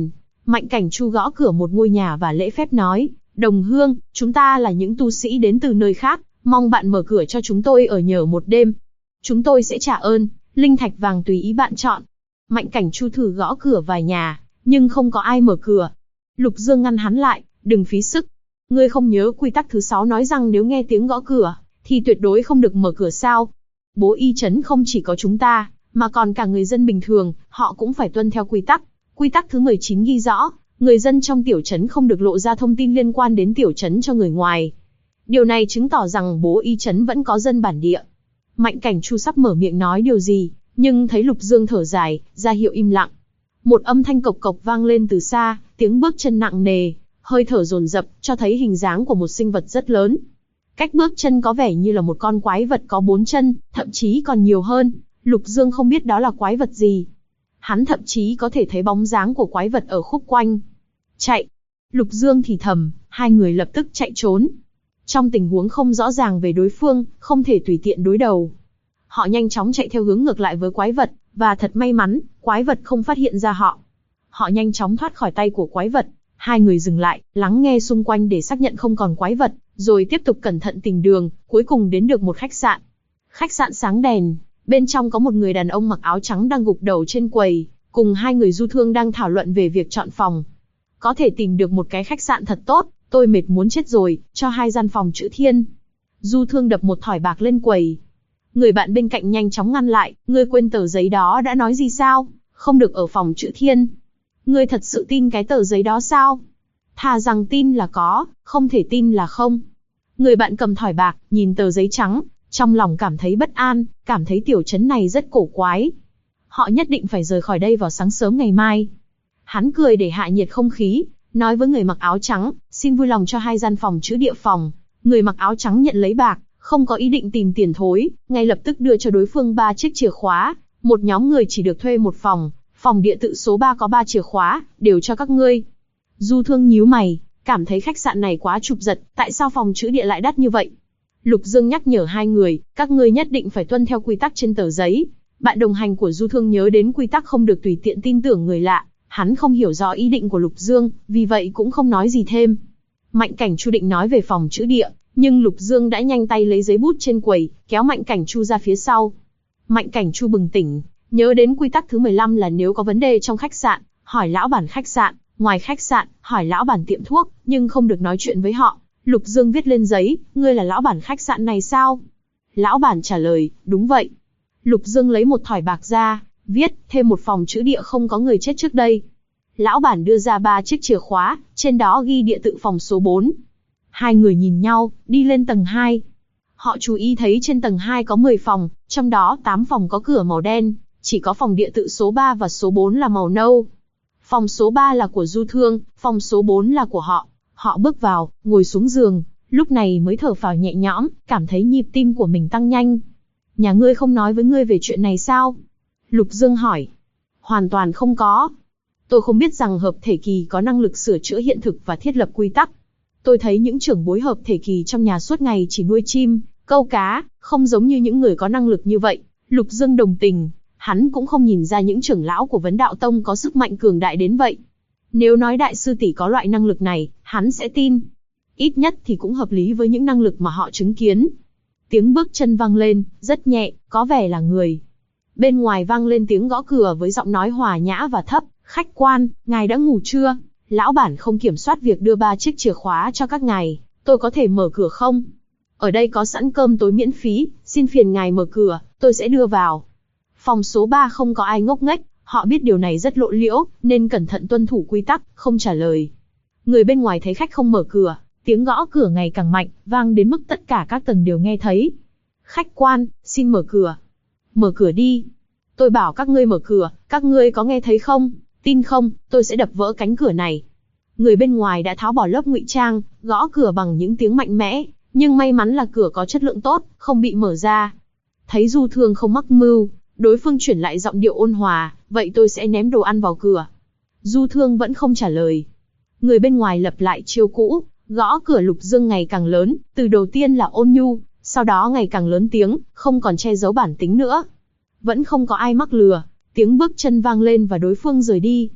Mạnh Cảnh Chu gõ cửa một ngôi nhà và lễ phép nói, đồng hương, chúng ta là những tu sĩ đến từ nơi khác, mong bạn mở cửa cho chúng tôi ở nhờ một đêm. Chúng tôi sẽ trả ơn, linh thạch vàng tùy ý bạn chọn. Mạnh Cảnh Chu thử gõ cửa vài nhà, nhưng không có ai mở cửa. Lục Dương ngăn hắn lại, đừng phí sức. Ngươi không nhớ quy tắc thứ 6 nói rằng nếu nghe tiếng gõ cửa, thì tuyệt đối không được mở cửa sao? Bố Y Trấn không chỉ có chúng ta, mà còn cả người dân bình thường, họ cũng phải tuân theo quy tắc. Quy tắc thứ 19 ghi rõ, người dân trong tiểu trấn không được lộ ra thông tin liên quan đến tiểu trấn cho người ngoài. Điều này chứng tỏ rằng bố Y Trấn vẫn có dân bản địa. Mạnh Cảnh Chu sắp mở miệng nói điều gì, nhưng thấy Lục Dương thở dài, ra hiệu im lặng. Một âm thanh cộc cộc vang lên từ xa, tiếng bước chân nặng nề, hơi thở dồn dập, cho thấy hình dáng của một sinh vật rất lớn. Cách bước chân có vẻ như là một con quái vật có 4 chân, thậm chí còn nhiều hơn. Lục Dương không biết đó là quái vật gì. Hắn thậm chí có thể thấy bóng dáng của quái vật ở khúc quanh. Chạy! Lục Dương thì thầm, hai người lập tức chạy trốn. Trong tình huống không rõ ràng về đối phương, không thể tùy tiện đối đầu. Họ nhanh chóng chạy theo hướng ngược lại với quái vật, và thật may mắn, quái vật không phát hiện ra họ. Họ nhanh chóng thoát khỏi tay của quái vật. Hai người dừng lại, lắng nghe xung quanh để xác nhận không còn quái vật, rồi tiếp tục cẩn thận tìm đường, cuối cùng đến được một khách sạn. Khách sạn sáng đèn, bên trong có một người đàn ông mặc áo trắng đang gục đầu trên quầy, cùng hai người du thương đang thảo luận về việc chọn phòng. Có thể tìm được một cái khách sạn thật tốt, tôi mệt muốn chết rồi, cho 2 gian phòng chữ thiên. Du thương đập một thỏi bạc lên quầy. Người bạn bên cạnh nhanh chóng ngăn lại, ngươi quên tờ giấy đó đã nói gì sao? Không được ở phòng chữ thiên. Ngươi thật sự tin cái tờ giấy đó sao? Thà rằng tin là có, không thể tin là không. Người bạn cầm thỏi bạc, nhìn tờ giấy trắng, trong lòng cảm thấy bất an, cảm thấy tiểu trấn này rất cổ quái. Họ nhất định phải rời khỏi đây vào sáng sớm ngày mai. Hắn cười để hạ nhiệt không khí, nói với người mặc áo trắng, xin vui lòng cho 2 gian phòng chữ địa phòng. Người mặc áo trắng nhận lấy bạc, không có ý định tìm tiền thối, ngay lập tức đưa cho đối phương 3 chiếc chìa khóa. Một nhóm người chỉ được thuê một phòng, phòng địa tự số 3 có 3 chìa khóa, đều cho các ngươi. Du thương nhíu mày, cảm thấy khách sạn này quá chụp giật, tại sao phòng chữ địa lại đắt như vậy? Lục Dương nhắc nhở hai người, các ngươi nhất định phải tuân theo quy tắc trên tờ giấy. Bạn đồng hành của Du thương nhớ đến quy tắc không được tùy tiện tin tưởng người lạ. Hắn không hiểu rõ ý định của Lục Dương, vì vậy cũng không nói gì thêm. Mạnh Cảnh Chu định nói về phòng chữ địa, nhưng Lục Dương đã nhanh tay lấy giấy bút trên quầy, kéo Mạnh Cảnh Chu ra phía sau. Mạnh Cảnh Chu bừng tỉnh, nhớ đến quy tắc thứ 15 là nếu có vấn đề trong khách sạn, hỏi lão bản khách sạn, ngoài khách sạn, hỏi lão bản tiệm thuốc, nhưng không được nói chuyện với họ. Lục Dương viết lên giấy, ngươi là lão bản khách sạn này sao? Lão bản trả lời, đúng vậy. Lục Dương lấy một thỏi bạc ra, viết, thêm một phòng chữ địa không có người chết trước đây. Lão bản đưa ra 3 chiếc chìa khóa, trên đó ghi địa tự phòng số 4. Hai người nhìn nhau, đi lên tầng 2. Họ chú ý thấy trên tầng 2 có 10 phòng, trong đó 8 phòng có cửa màu đen, chỉ có phòng địa tự số 3 và số 4 là màu nâu. Phòng số 3 là của Du Thương, phòng số 4 là của họ. Họ bước vào, ngồi xuống giường, lúc này mới thở phào nhẹ nhõm, cảm thấy nhịp tim của mình tăng nhanh. Nhà ngươi không nói với ngươi về chuyện này sao? Lục Dương hỏi. Hoàn toàn không có. Tôi không biết rằng hợp thể kỳ có năng lực sửa chữa hiện thực và thiết lập quy tắc. Tôi thấy những trưởng bối hợp thể kỳ trong nhà suốt ngày chỉ nuôi chim, câu cá, không giống như những người có năng lực như vậy. Lục Dương đồng tình, hắn cũng không nhìn ra những trưởng lão của Vấn Đạo Tông có sức mạnh cường đại đến vậy. Nếu nói đại sư tỷ có loại năng lực này, hắn sẽ tin. Ít nhất thì cũng hợp lý với những năng lực mà họ chứng kiến. Tiếng bước chân vang lên, rất nhẹ, có vẻ là người. Bên ngoài vang lên tiếng gõ cửa với giọng nói hòa nhã và thấp. Khách quan, ngài đã ngủ chưa? Lão bản không kiểm soát việc đưa 3 chiếc chìa khóa cho các ngài, tôi có thể mở cửa không? Ở đây có sẵn cơm tối miễn phí, xin phiền ngài mở cửa, tôi sẽ đưa vào. Phòng số 3 không có ai ngốc nghếch, họ biết điều này rất lộ liễu, nên cẩn thận tuân thủ quy tắc, không trả lời. Người bên ngoài thấy khách không mở cửa, tiếng gõ cửa ngày càng mạnh, vang đến mức tất cả các tầng đều nghe thấy. Khách quan, xin mở cửa. Mở cửa đi. Tôi bảo các ngươi mở cửa, các ngươi có nghe thấy không? Tin không, tôi sẽ đập vỡ cánh cửa này. Người bên ngoài đã tháo bỏ lớp ngụy trang, gõ cửa bằng những tiếng mạnh mẽ, nhưng may mắn là cửa có chất lượng tốt, không bị mở ra. Thấy Du Thương không mắc mưu, đối phương chuyển lại giọng điệu ôn hòa, vậy tôi sẽ ném đồ ăn vào cửa. Du Thương vẫn không trả lời. Người bên ngoài lặp lại chiêu cũ, gõ cửa. Lục Dương ngày càng lớn, từ đầu tiên là ôn nhu, sau đó ngày càng lớn tiếng, không còn che giấu bản tính nữa. Vẫn không có ai mắc lừa, tiếng bước chân vang lên và đối phương rời đi.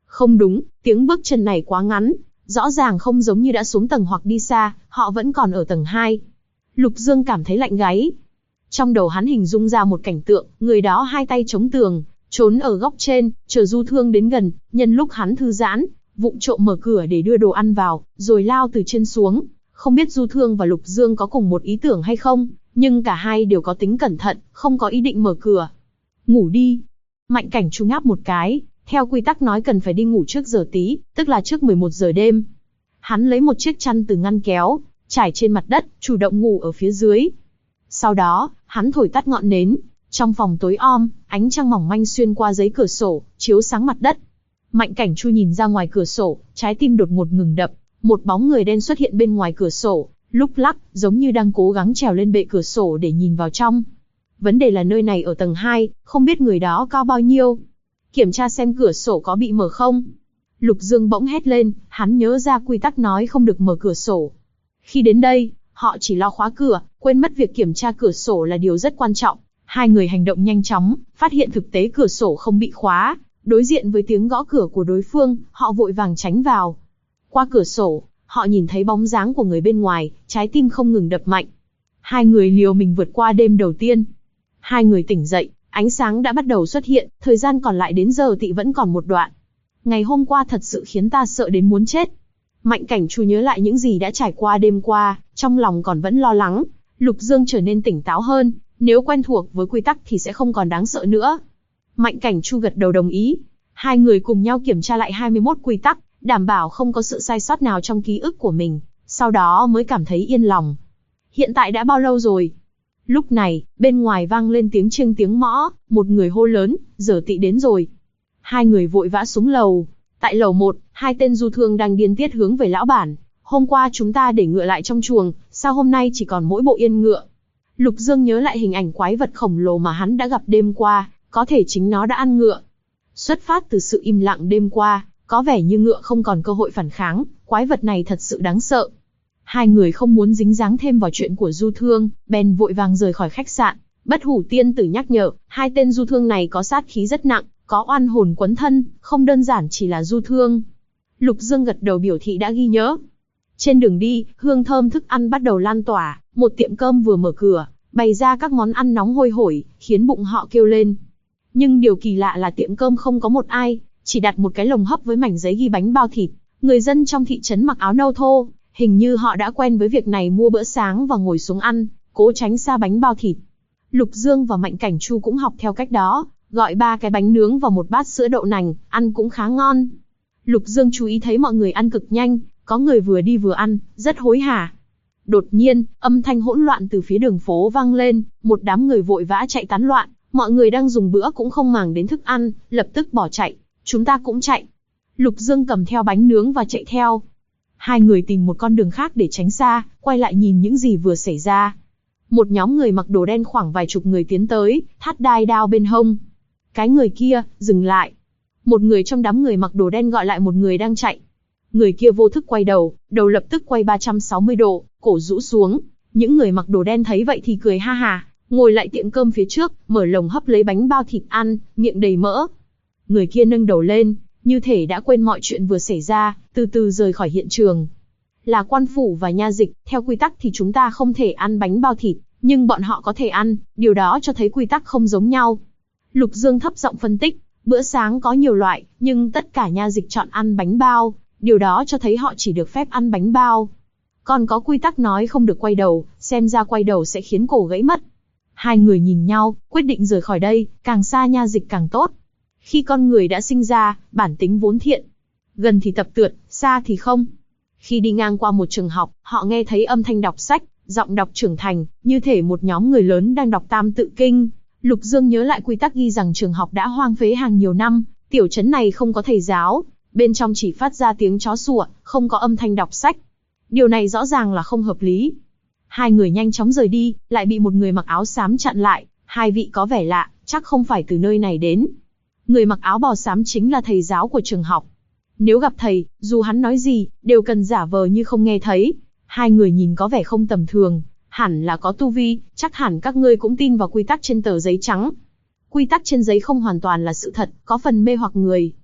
Không đúng, tiếng bước chân này quá ngắn, rõ ràng không giống như đã xuống tầng hoặc đi xa, họ vẫn còn ở tầng 2. Lục Dương cảm thấy lạnh gáy. Trong đầu hắn hình dung ra một cảnh tượng, người đó hai tay chống tường, trốn ở góc trên, chờ Du Thương đến gần, nhân lúc hắn thư giãn, vụng trộm mở cửa để đưa đồ ăn vào, rồi lao từ trên xuống. Không biết Du Thương và Lục Dương có cùng một ý tưởng hay không, nhưng cả hai đều có tính cẩn thận, không có ý định mở cửa. Ngủ đi. Mạnh Cảnh Chu ngáp một cái, theo quy tắc nói cần phải đi ngủ trước giờ tí, tức là trước 11 giờ đêm. Hắn lấy một chiếc chăn từ ngăn kéo, trải trên mặt đất, chủ động ngủ ở phía dưới. Sau đó, hắn thổi tắt ngọn nến. Trong phòng tối om, ánh trăng mỏng manh xuyên qua giấy cửa sổ, chiếu sáng mặt đất. Mạnh Cảnh Chu nhìn ra ngoài cửa sổ, trái tim đột ngột ngừng đập. Một bóng người đen xuất hiện bên ngoài cửa sổ, lúc lắc, giống như đang cố gắng trèo lên bệ cửa sổ để nhìn vào trong. Vấn đề là nơi này ở tầng 2, không biết người đó cao bao nhiêu. Kiểm tra xem cửa sổ có bị mở không. Lục Dương bỗng hét lên, hắn nhớ ra quy tắc nói không được mở cửa sổ. Khi đến đây, họ chỉ lo khóa cửa, quên mất việc kiểm tra cửa sổ là điều rất quan trọng. Hai người hành động nhanh chóng, phát hiện thực tế cửa sổ không bị khóa. Đối diện với tiếng gõ cửa của đối phương, họ vội vàng tránh vào. Qua cửa sổ, họ nhìn thấy bóng dáng của người bên ngoài, trái tim không ngừng đập mạnh. Hai người liều mình vượt qua đêm đầu tiên. Hai người tỉnh dậy, ánh sáng đã bắt đầu xuất hiện, thời gian còn lại đến giờ tị vẫn còn một đoạn. Ngày hôm qua thật sự khiến ta sợ đến muốn chết. Mạnh Cảnh Chu nhớ lại những gì đã trải qua đêm qua, trong lòng còn vẫn lo lắng. Lục Dương trở nên tỉnh táo hơn, nếu quen thuộc với quy tắc thì sẽ không còn đáng sợ nữa. Mạnh Cảnh Chu gật đầu đồng ý. Hai người cùng nhau kiểm tra lại 21 quy tắc, đảm bảo không có sự sai sót nào trong ký ức của mình, sau đó mới cảm thấy yên lòng. Hiện tại đã bao lâu rồi? Lúc này, bên ngoài vang lên tiếng chiêng tiếng mõ, một người hô lớn, giờ tị đến rồi. Hai người vội vã xuống lầu. Tại lầu 1, hai tên du thương đang điên tiết hướng về lão bản. Hôm qua chúng ta để ngựa lại trong chuồng, sao hôm nay chỉ còn mỗi bộ yên ngựa? Lục Dương nhớ lại hình ảnh quái vật khổng lồ mà hắn đã gặp đêm qua, có thể chính nó đã ăn ngựa. Xuất phát từ sự im lặng đêm qua, có vẻ như ngựa không còn cơ hội phản kháng, quái vật này thật sự đáng sợ. Hai người không muốn dính dáng thêm vào chuyện của du thương, bèn vội vàng rời khỏi khách sạn. Bất Hủ tiên tử nhắc nhở, hai tên du thương này có sát khí rất nặng, có oan hồn quấn thân, không đơn giản chỉ là du thương. Lục Dương gật đầu biểu thị đã ghi nhớ. Trên đường đi, hương thơm thức ăn bắt đầu lan tỏa, một tiệm cơm vừa mở cửa, bày ra các món ăn nóng hôi hổi, khiến bụng họ kêu lên. Nhưng điều kỳ lạ là tiệm cơm không có một ai, chỉ đặt một cái lồng hấp với mảnh giấy ghi bánh bao thịt. Người dân trong thị trấn mặc áo nâu thô, hình như họ đã quen với việc này, mua bữa sáng và ngồi xuống ăn, cố tránh xa bánh bao thịt. Lục Dương và Mạnh Cảnh Chu cũng học theo cách đó, gọi 3 cái bánh nướng và một bát sữa đậu nành, ăn cũng khá ngon. Lục Dương chú ý thấy mọi người ăn cực nhanh, có người vừa đi vừa ăn, rất hối hả. Đột nhiên, âm thanh hỗn loạn từ phía đường phố vang lên, một đám người vội vã chạy tán loạn, mọi người đang dùng bữa cũng không màng đến thức ăn, lập tức bỏ chạy. Chúng ta cũng chạy. Lục Dương cầm theo bánh nướng và chạy theo. Hai người tìm một con đường khác để tránh xa, quay lại nhìn những gì vừa xảy ra. Một nhóm người mặc đồ đen khoảng vài chục người tiến tới, thắt đai đao bên hông. Cái người kia, dừng lại. Một người trong đám người mặc đồ đen gọi lại một người đang chạy. Người kia vô thức quay đầu, đầu lập tức quay 360 độ, cổ rũ xuống. Những người mặc đồ đen thấy vậy thì cười ha ha, ngồi lại tiệm cơm phía trước, mở lồng hấp lấy bánh bao thịt ăn, miệng đầy mỡ. Người kia nâng đầu lên, như thể đã quên mọi chuyện vừa xảy ra, từ từ rời khỏi hiện trường. Là quan phủ và nha dịch, theo quy tắc thì chúng ta không thể ăn bánh bao thịt, nhưng bọn họ có thể ăn, điều đó cho thấy quy tắc không giống nhau. Lục Dương thấp giọng phân tích, bữa sáng có nhiều loại, nhưng tất cả nha dịch chọn ăn bánh bao, điều đó cho thấy họ chỉ được phép ăn bánh bao. Còn có quy tắc nói không được quay đầu, xem ra quay đầu sẽ khiến cổ gãy mất. Hai người nhìn nhau, quyết định rời khỏi đây, càng xa nha dịch càng tốt. Khi con người đã sinh ra, bản tính vốn thiện. Gần thì tập tượt, xa thì không. Khi đi ngang qua một trường học, họ nghe thấy âm thanh đọc sách, giọng đọc trưởng thành, như thể một nhóm người lớn đang đọc Tam Tự Kinh. Lục Dương nhớ lại quy tắc ghi rằng trường học đã hoang phế hàng nhiều năm, tiểu trấn này không có thầy giáo, bên trong chỉ phát ra tiếng chó sủa, không có âm thanh đọc sách. Điều này rõ ràng là không hợp lý. Hai người nhanh chóng rời đi, lại bị một người mặc áo xám chặn lại. Hai vị có vẻ lạ, chắc không phải từ nơi này đến. Người mặc áo bào xám chính là thầy giáo của trường học. Nếu gặp thầy, dù hắn nói gì, đều cần giả vờ như không nghe thấy. Hai người nhìn có vẻ không tầm thường, hẳn là có tu vi, chắc hẳn các ngươi cũng tin vào quy tắc trên tờ giấy trắng. Quy tắc trên giấy không hoàn toàn là sự thật, có phần mê hoặc người.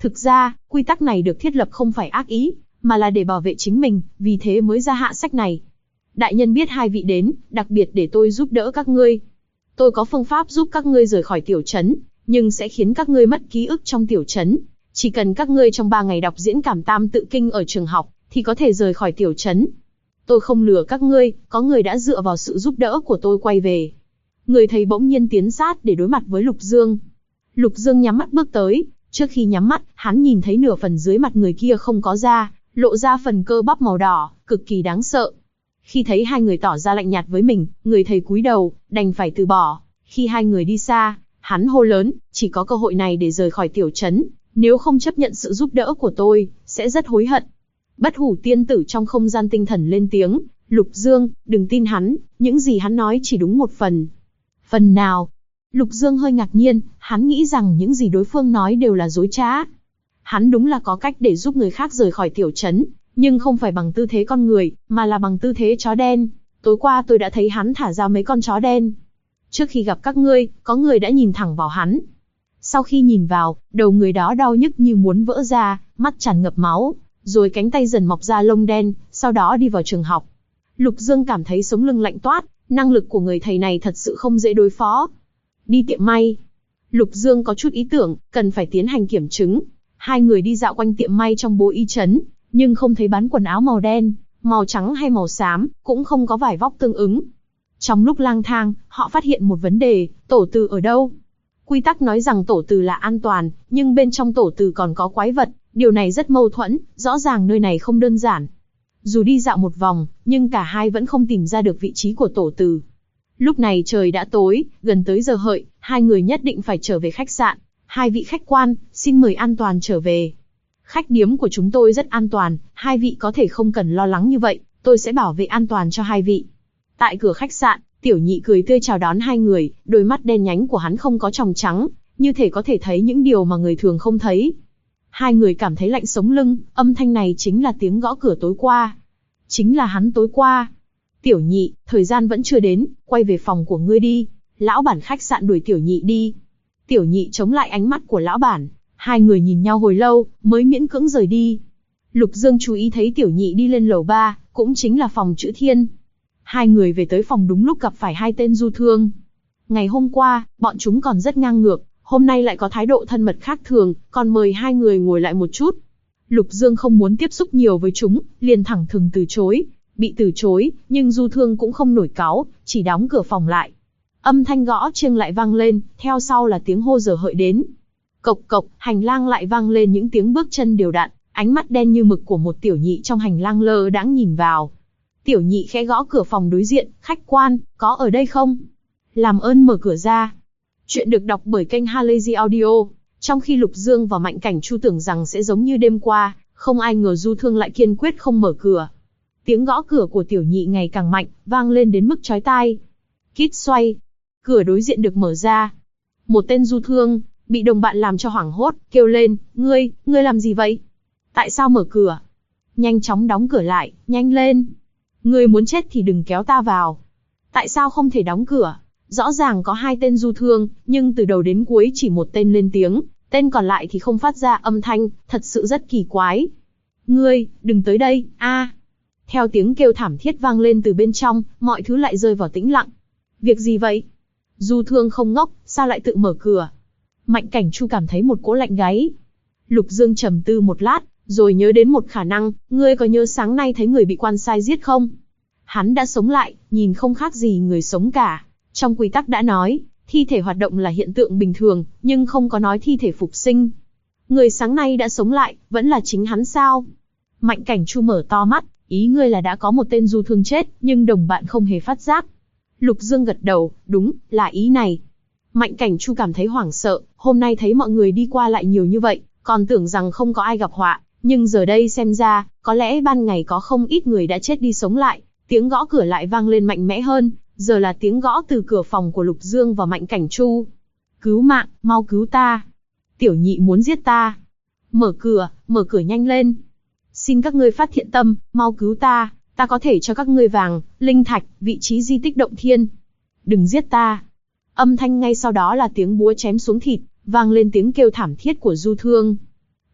Thực ra, quy tắc này được thiết lập không phải ác ý, mà là để bảo vệ chính mình, vì thế mới ra hạ sách này. Đại nhân biết hai vị đến, đặc biệt để tôi giúp đỡ các ngươi. Tôi có phương pháp giúp các ngươi rời khỏi tiểu trấn, nhưng sẽ khiến các ngươi mất ký ức trong tiểu trấn. Chỉ cần các ngươi trong 3 ngày đọc diễn cảm tam tự kinh ở trường học, thì có thể rời khỏi tiểu trấn. Tôi không lừa các ngươi, có người đã dựa vào sự giúp đỡ của tôi quay về. Người thầy bỗng nhiên tiến sát để đối mặt với Lục Dương. Lục Dương nhắm mắt bước tới, trước khi nhắm mắt, hắn nhìn thấy nửa phần dưới mặt người kia không có da, lộ ra phần cơ bắp màu đỏ, cực kỳ đáng sợ. Khi thấy hai người tỏ ra lạnh nhạt với mình, người thầy cúi đầu, đành phải từ bỏ. Khi hai người đi xa, hắn hô lớn, chỉ có cơ hội này để rời khỏi tiểu trấn, nếu không chấp nhận sự giúp đỡ của tôi, sẽ rất hối hận. Bất hủ tiên tử trong không gian tinh thần lên tiếng, Lục Dương, đừng tin hắn, những gì hắn nói chỉ đúng một phần. Phần nào? Lục Dương hơi ngạc nhiên, hắn nghĩ rằng những gì đối phương nói đều là dối trá. Hắn đúng là có cách để giúp người khác rời khỏi tiểu trấn, nhưng không phải bằng tư thế con người, mà là bằng tư thế chó đen. Tối qua tôi đã thấy hắn thả ra mấy con chó đen. Trước khi gặp các ngươi, có người đã nhìn thẳng vào hắn. Sau khi nhìn vào, đầu người đó đau nhức như muốn vỡ ra, mắt tràn ngập máu, rồi cánh tay dần mọc ra lông đen, sau đó đi vào trường học. Lục Dương cảm thấy sống lưng lạnh toát, năng lực của người thầy này thật sự không dễ đối phó. Đi tiệm may. Lục Dương có chút ý tưởng, cần phải tiến hành kiểm chứng. Hai người đi dạo quanh tiệm may trong bố y trấn, nhưng không thấy bán quần áo màu đen, màu trắng hay màu xám, cũng không có vải vóc tương ứng. Trong lúc lang thang, họ phát hiện một vấn đề, tổ từ ở đâu? Quy tắc nói rằng tổ từ là an toàn, nhưng bên trong tổ từ còn có quái vật, điều này rất mâu thuẫn, rõ ràng nơi này không đơn giản. Dù đi dạo một vòng, nhưng cả hai vẫn không tìm ra được vị trí của tổ từ. Lúc này trời đã tối, gần tới giờ hợi, hai người nhất định phải trở về khách sạn. Hai vị khách quan, xin mời an toàn trở về. Khách điếm của chúng tôi rất an toàn, hai vị có thể không cần lo lắng như vậy, tôi sẽ bảo vệ an toàn cho hai vị. Tại cửa khách sạn, Tiểu Nhị cười tươi chào đón hai người, đôi mắt đen nhánh của hắn không có tròng trắng, như thể có thể thấy những điều mà người thường không thấy. Hai người cảm thấy lạnh sống lưng, âm thanh này chính là tiếng gõ cửa tối qua. Chính là hắn tối qua. Tiểu Nhị, thời gian vẫn chưa đến, quay về phòng của ngươi đi. Lão bản khách sạn đuổi Tiểu Nhị đi. Tiểu Nhị chống lại ánh mắt của lão bản. Hai người nhìn nhau hồi lâu, mới miễn cưỡng rời đi. Lục Dương chú ý thấy Tiểu Nhị đi lên lầu 3, cũng chính là phòng Chữ Thiên. Hai người về tới phòng đúng lúc gặp phải hai tên du thương. Ngày hôm qua, bọn chúng còn rất ngang ngược, hôm nay lại có thái độ thân mật khác thường, còn mời hai người ngồi lại một chút. Lục Dương không muốn tiếp xúc nhiều với chúng, liền thẳng thừng từ chối. Bị từ chối, nhưng du thương cũng không nổi cáu, chỉ đóng cửa phòng lại. Âm thanh gõ chiêng lại vang lên, theo sau là tiếng hô giờ hợi đến. Cộc cộc, hành lang lại vang lên những tiếng bước chân đều đặn, ánh mắt đen như mực của một Tiểu Nhị trong hành lang lơ đãng nhìn vào. Tiểu Nhị khẽ gõ cửa phòng đối diện, khách quan, có ở đây không? Làm ơn mở cửa ra. Chuyện được đọc bởi kênh Halazy Audio. Trong khi Lục Dương và Mạnh Cảnh Chu tưởng rằng sẽ giống như đêm qua, không ai ngờ du thương lại kiên quyết không mở cửa. Tiếng gõ cửa của Tiểu Nhị ngày càng mạnh, vang lên đến mức chói tai. Kít xoay. Cửa đối diện được mở ra. Một tên du thương, bị đồng bạn làm cho hoảng hốt, kêu lên, ngươi làm gì vậy? Tại sao mở cửa? Nhanh chóng đóng cửa lại, nhanh lên. Ngươi muốn chết thì đừng kéo ta vào. Tại sao không thể đóng cửa? Rõ ràng có hai tên du thương, nhưng từ đầu đến cuối chỉ một tên lên tiếng, tên còn lại thì không phát ra âm thanh, thật sự rất kỳ quái. Ngươi, đừng tới đây, a! Theo tiếng kêu thảm thiết vang lên từ bên trong, mọi thứ lại rơi vào tĩnh lặng. Việc gì vậy? Du thương không ngốc, sao lại tự mở cửa? Mạnh Cảnh Chu cảm thấy một cỗ lạnh gáy. Lục Dương trầm tư một lát, rồi nhớ đến một khả năng, ngươi có nhớ sáng nay thấy người bị quan sai giết không? Hắn đã sống lại, nhìn không khác gì người sống cả. Trong quy tắc đã nói, thi thể hoạt động là hiện tượng bình thường, nhưng không có nói thi thể phục sinh. Người sáng nay đã sống lại, vẫn là chính hắn sao? Mạnh Cảnh Chu mở to mắt, ý ngươi là đã có một tên du thương chết, nhưng đồng bạn không hề phát giác. Lục Dương gật đầu, đúng, là ý này. Mạnh Cảnh Chu cảm thấy hoảng sợ, hôm nay thấy mọi người đi qua lại nhiều như vậy, còn tưởng rằng không có ai gặp họa, nhưng giờ đây xem ra, có lẽ ban ngày có không ít người đã chết đi sống lại. Tiếng gõ cửa lại vang lên mạnh mẽ hơn, giờ là tiếng gõ từ cửa phòng của Lục Dương và Mạnh Cảnh Chu. Cứu mạng, mau cứu ta. Tiểu Nhị muốn giết ta. Mở cửa nhanh lên. Xin các ngươi phát thiện tâm, mau cứu ta, ta có thể cho các ngươi vàng, linh thạch, vị trí di tích động thiên. Đừng giết ta. Âm thanh ngay sau đó là tiếng búa chém xuống thịt, vang lên tiếng kêu thảm thiết của du thương.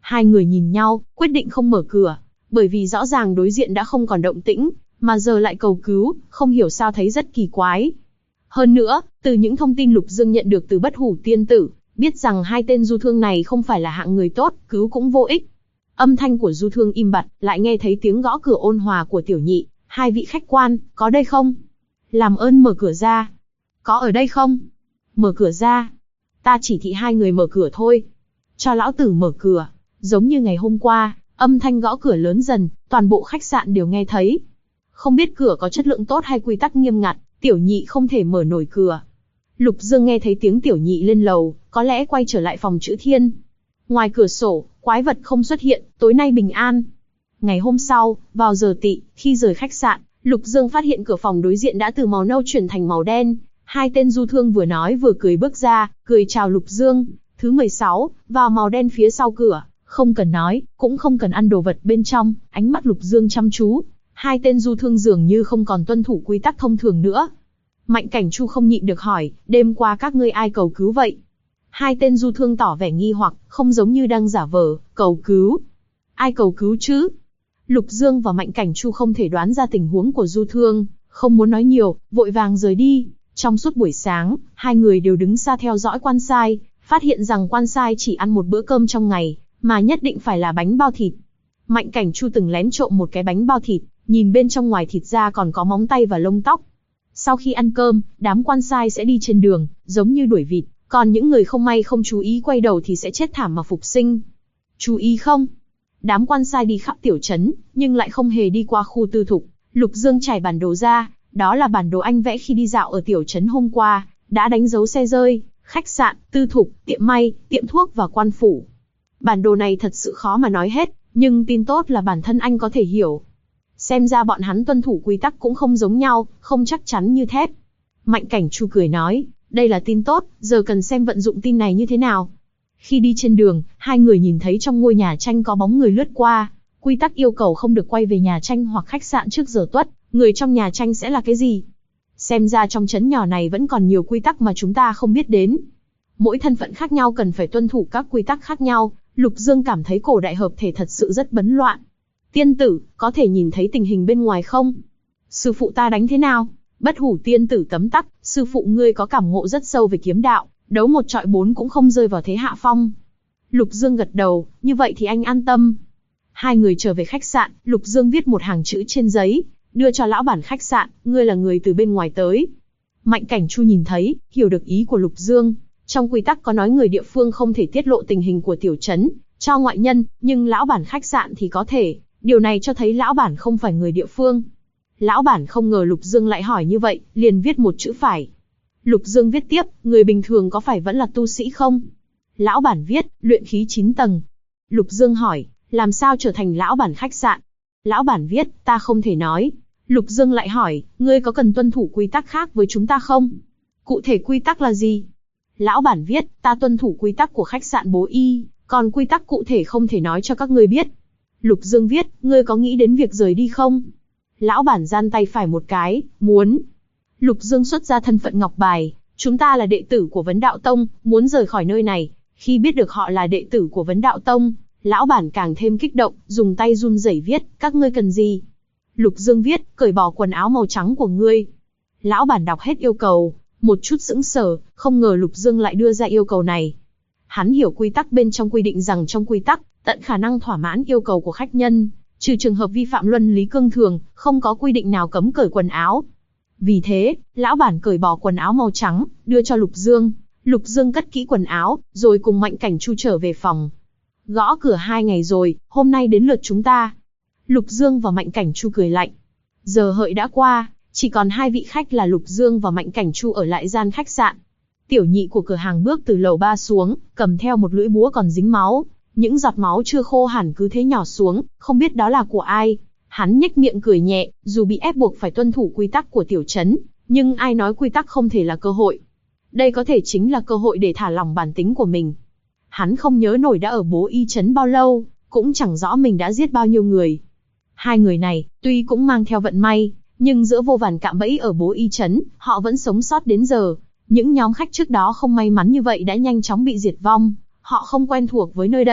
Hai người nhìn nhau, quyết định không mở cửa, bởi vì rõ ràng đối diện đã không còn động tĩnh, mà giờ lại cầu cứu, không hiểu sao thấy rất kỳ quái. Hơn nữa, từ những thông tin Lục Dương nhận được từ Bất Hủ Tiên Tử, biết rằng hai tên du thương này không phải là hạng người tốt, cứu cũng vô ích. Âm thanh của du thương im bặt, lại nghe thấy tiếng gõ cửa ôn hòa của Tiểu Nhị. Hai vị khách quan, có đây không? Làm ơn mở cửa ra. Có ở đây không? Mở cửa ra. Ta chỉ thị hai người mở cửa thôi. Cho lão tử mở cửa. Giống như ngày hôm qua, âm thanh gõ cửa lớn dần, toàn bộ khách sạn đều nghe thấy. Không biết cửa có chất lượng tốt hay quy tắc nghiêm ngặt, Tiểu Nhị không thể mở nổi cửa. Lục Dương nghe thấy tiếng Tiểu Nhị lên lầu, có lẽ quay trở lại phòng chữ thiên. Ngoài cửa sổ, quái vật không xuất hiện, tối nay bình an. Ngày hôm sau, vào giờ tỵ, khi rời khách sạn, Lục Dương phát hiện cửa phòng đối diện đã từ màu nâu chuyển thành màu đen. Hai tên du thương vừa nói vừa cười bước ra, cười chào Lục Dương. Thứ 16, vào màu đen phía sau cửa, không cần nói, cũng không cần ăn đồ vật bên trong, ánh mắt Lục Dương chăm chú. Hai tên du thương dường như không còn tuân thủ quy tắc thông thường nữa. Mạnh Cảnh Chu không nhịn được hỏi, đêm qua các ngươi ai cầu cứu vậy? Hai tên du thương tỏ vẻ nghi hoặc, không giống như đang giả vờ, cầu cứu. Ai cầu cứu chứ? Lục Dương và Mạnh Cảnh Chu không thể đoán ra tình huống của du thương, không muốn nói nhiều, vội vàng rời đi. Trong suốt buổi sáng, hai người đều đứng xa theo dõi quan sai, phát hiện rằng quan sai chỉ ăn một bữa cơm trong ngày, mà nhất định phải là bánh bao thịt. Mạnh Cảnh Chu từng lén trộm một cái bánh bao thịt, nhìn bên trong ngoài thịt ra còn có móng tay và lông tóc. Sau khi ăn cơm, đám quan sai sẽ đi trên đường, giống như đuổi vịt, còn những người không may không chú ý quay đầu thì sẽ chết thảm mà phục sinh. Chú ý không? Đám quan sai đi khắp tiểu trấn, nhưng lại không hề đi qua khu tư thục. Lục Dương trải bản đồ ra, đó là bản đồ anh vẽ khi đi dạo ở tiểu trấn hôm qua, đã đánh dấu xe rơi, khách sạn, tư thục, tiệm may, tiệm thuốc và quan phủ. Bản đồ này thật sự khó mà nói hết, nhưng tin tốt là bản thân anh có thể hiểu. Xem ra bọn hắn tuân thủ quy tắc cũng không giống nhau, không chắc chắn như thép. Mạnh Cảnh Chu cười nói, đây là tin tốt, giờ cần xem vận dụng tin này như thế nào. Khi đi trên đường, hai người nhìn thấy trong ngôi nhà tranh có bóng người lướt qua. Quy tắc yêu cầu không được quay về nhà tranh hoặc khách sạn trước giờ tuất, người trong nhà tranh sẽ là cái gì? Xem ra trong trấn nhỏ này vẫn còn nhiều quy tắc mà chúng ta không biết đến. Mỗi thân phận khác nhau cần phải tuân thủ các quy tắc khác nhau, Lục Dương cảm thấy cổ đại hợp thể thật sự rất bấn loạn. Tiên tử, có thể nhìn thấy tình hình bên ngoài không? Sư phụ ta đánh thế nào? Bất Hủ Tiên tử tấm tắc, sư phụ ngươi có cảm ngộ rất sâu về kiếm đạo, đấu 1-4 cũng không rơi vào thế hạ phong. Lục Dương gật đầu, như vậy thì anh an tâm. Hai người trở về khách sạn, Lục Dương viết một hàng chữ trên giấy, đưa cho lão bản khách sạn, ngươi là người từ bên ngoài tới. Mạnh Cảnh Chu nhìn thấy, hiểu được ý của Lục Dương. Trong quy tắc có nói người địa phương không thể tiết lộ tình hình của tiểu trấn cho ngoại nhân, nhưng lão bản khách sạn thì có thể. Điều này cho thấy lão bản không phải người địa phương. Lão bản không ngờ Lục Dương lại hỏi như vậy, liền viết một chữ phải. Lục Dương viết tiếp, người bình thường có phải vẫn là tu sĩ không? Lão bản viết, luyện khí 9 tầng. Lục Dương hỏi, làm sao trở thành lão bản khách sạn? Lão bản viết, ta không thể nói. Lục Dương lại hỏi, ngươi có cần tuân thủ quy tắc khác với chúng ta không? Cụ thể quy tắc là gì? Lão bản viết, ta tuân thủ quy tắc của khách sạn Bố Y, còn quy tắc cụ thể không thể nói cho các ngươi biết. Lục Dương viết, ngươi có nghĩ đến việc rời đi không? Lão bản giang tay phải một cái, muốn. Lục Dương xuất ra thân phận ngọc bài, chúng ta là đệ tử của Vấn Đạo Tông, muốn rời khỏi nơi này. Khi biết được họ là đệ tử của Vấn Đạo Tông, lão bản càng thêm kích động, dùng tay run rẩy viết, các ngươi cần gì? Lục Dương viết, cởi bỏ quần áo màu trắng của ngươi. Lão bản đọc hết yêu cầu, một chút sững sờ, không ngờ Lục Dương lại đưa ra yêu cầu này. Hắn hiểu quy tắc bên trong quy định rằng trong quy tắc, tận khả năng thỏa mãn yêu cầu của khách nhân, trừ trường hợp vi phạm luân lý cương thường, không có quy định nào cấm cởi quần áo. Vì thế, lão bản cởi bỏ quần áo màu trắng, đưa cho Lục Dương. Lục Dương cất kỹ quần áo, rồi cùng Mạnh Cảnh Chu trở về phòng. Gõ cửa 2 ngày rồi, hôm nay đến lượt chúng ta. Lục Dương và Mạnh Cảnh Chu cười lạnh. Giờ hợi đã qua, chỉ còn 2 vị khách là Lục Dương và Mạnh Cảnh Chu ở lại gian khách sạn. Tiểu nhị của cửa hàng bước từ lầu 3 xuống, cầm theo một lưỡi búa còn dính máu. Những giọt máu chưa khô hẳn cứ thế nhỏ xuống, không biết đó là của ai. Hắn nhếch miệng cười nhẹ, dù bị ép buộc phải tuân thủ quy tắc của tiểu trấn, nhưng ai nói quy tắc không thể là cơ hội. Đây có thể chính là cơ hội để thả lỏng bản tính của mình. Hắn không nhớ nổi đã ở Bố Y trấn bao lâu, cũng chẳng rõ mình đã giết bao nhiêu người. Hai người này, tuy cũng mang theo vận may, nhưng giữa vô vàn cạm bẫy ở Bố Y trấn, họ vẫn sống sót đến giờ. Những nhóm khách trước đó không may mắn như vậy đã nhanh chóng bị diệt vong. Họ không quen thuộc với nơi đây,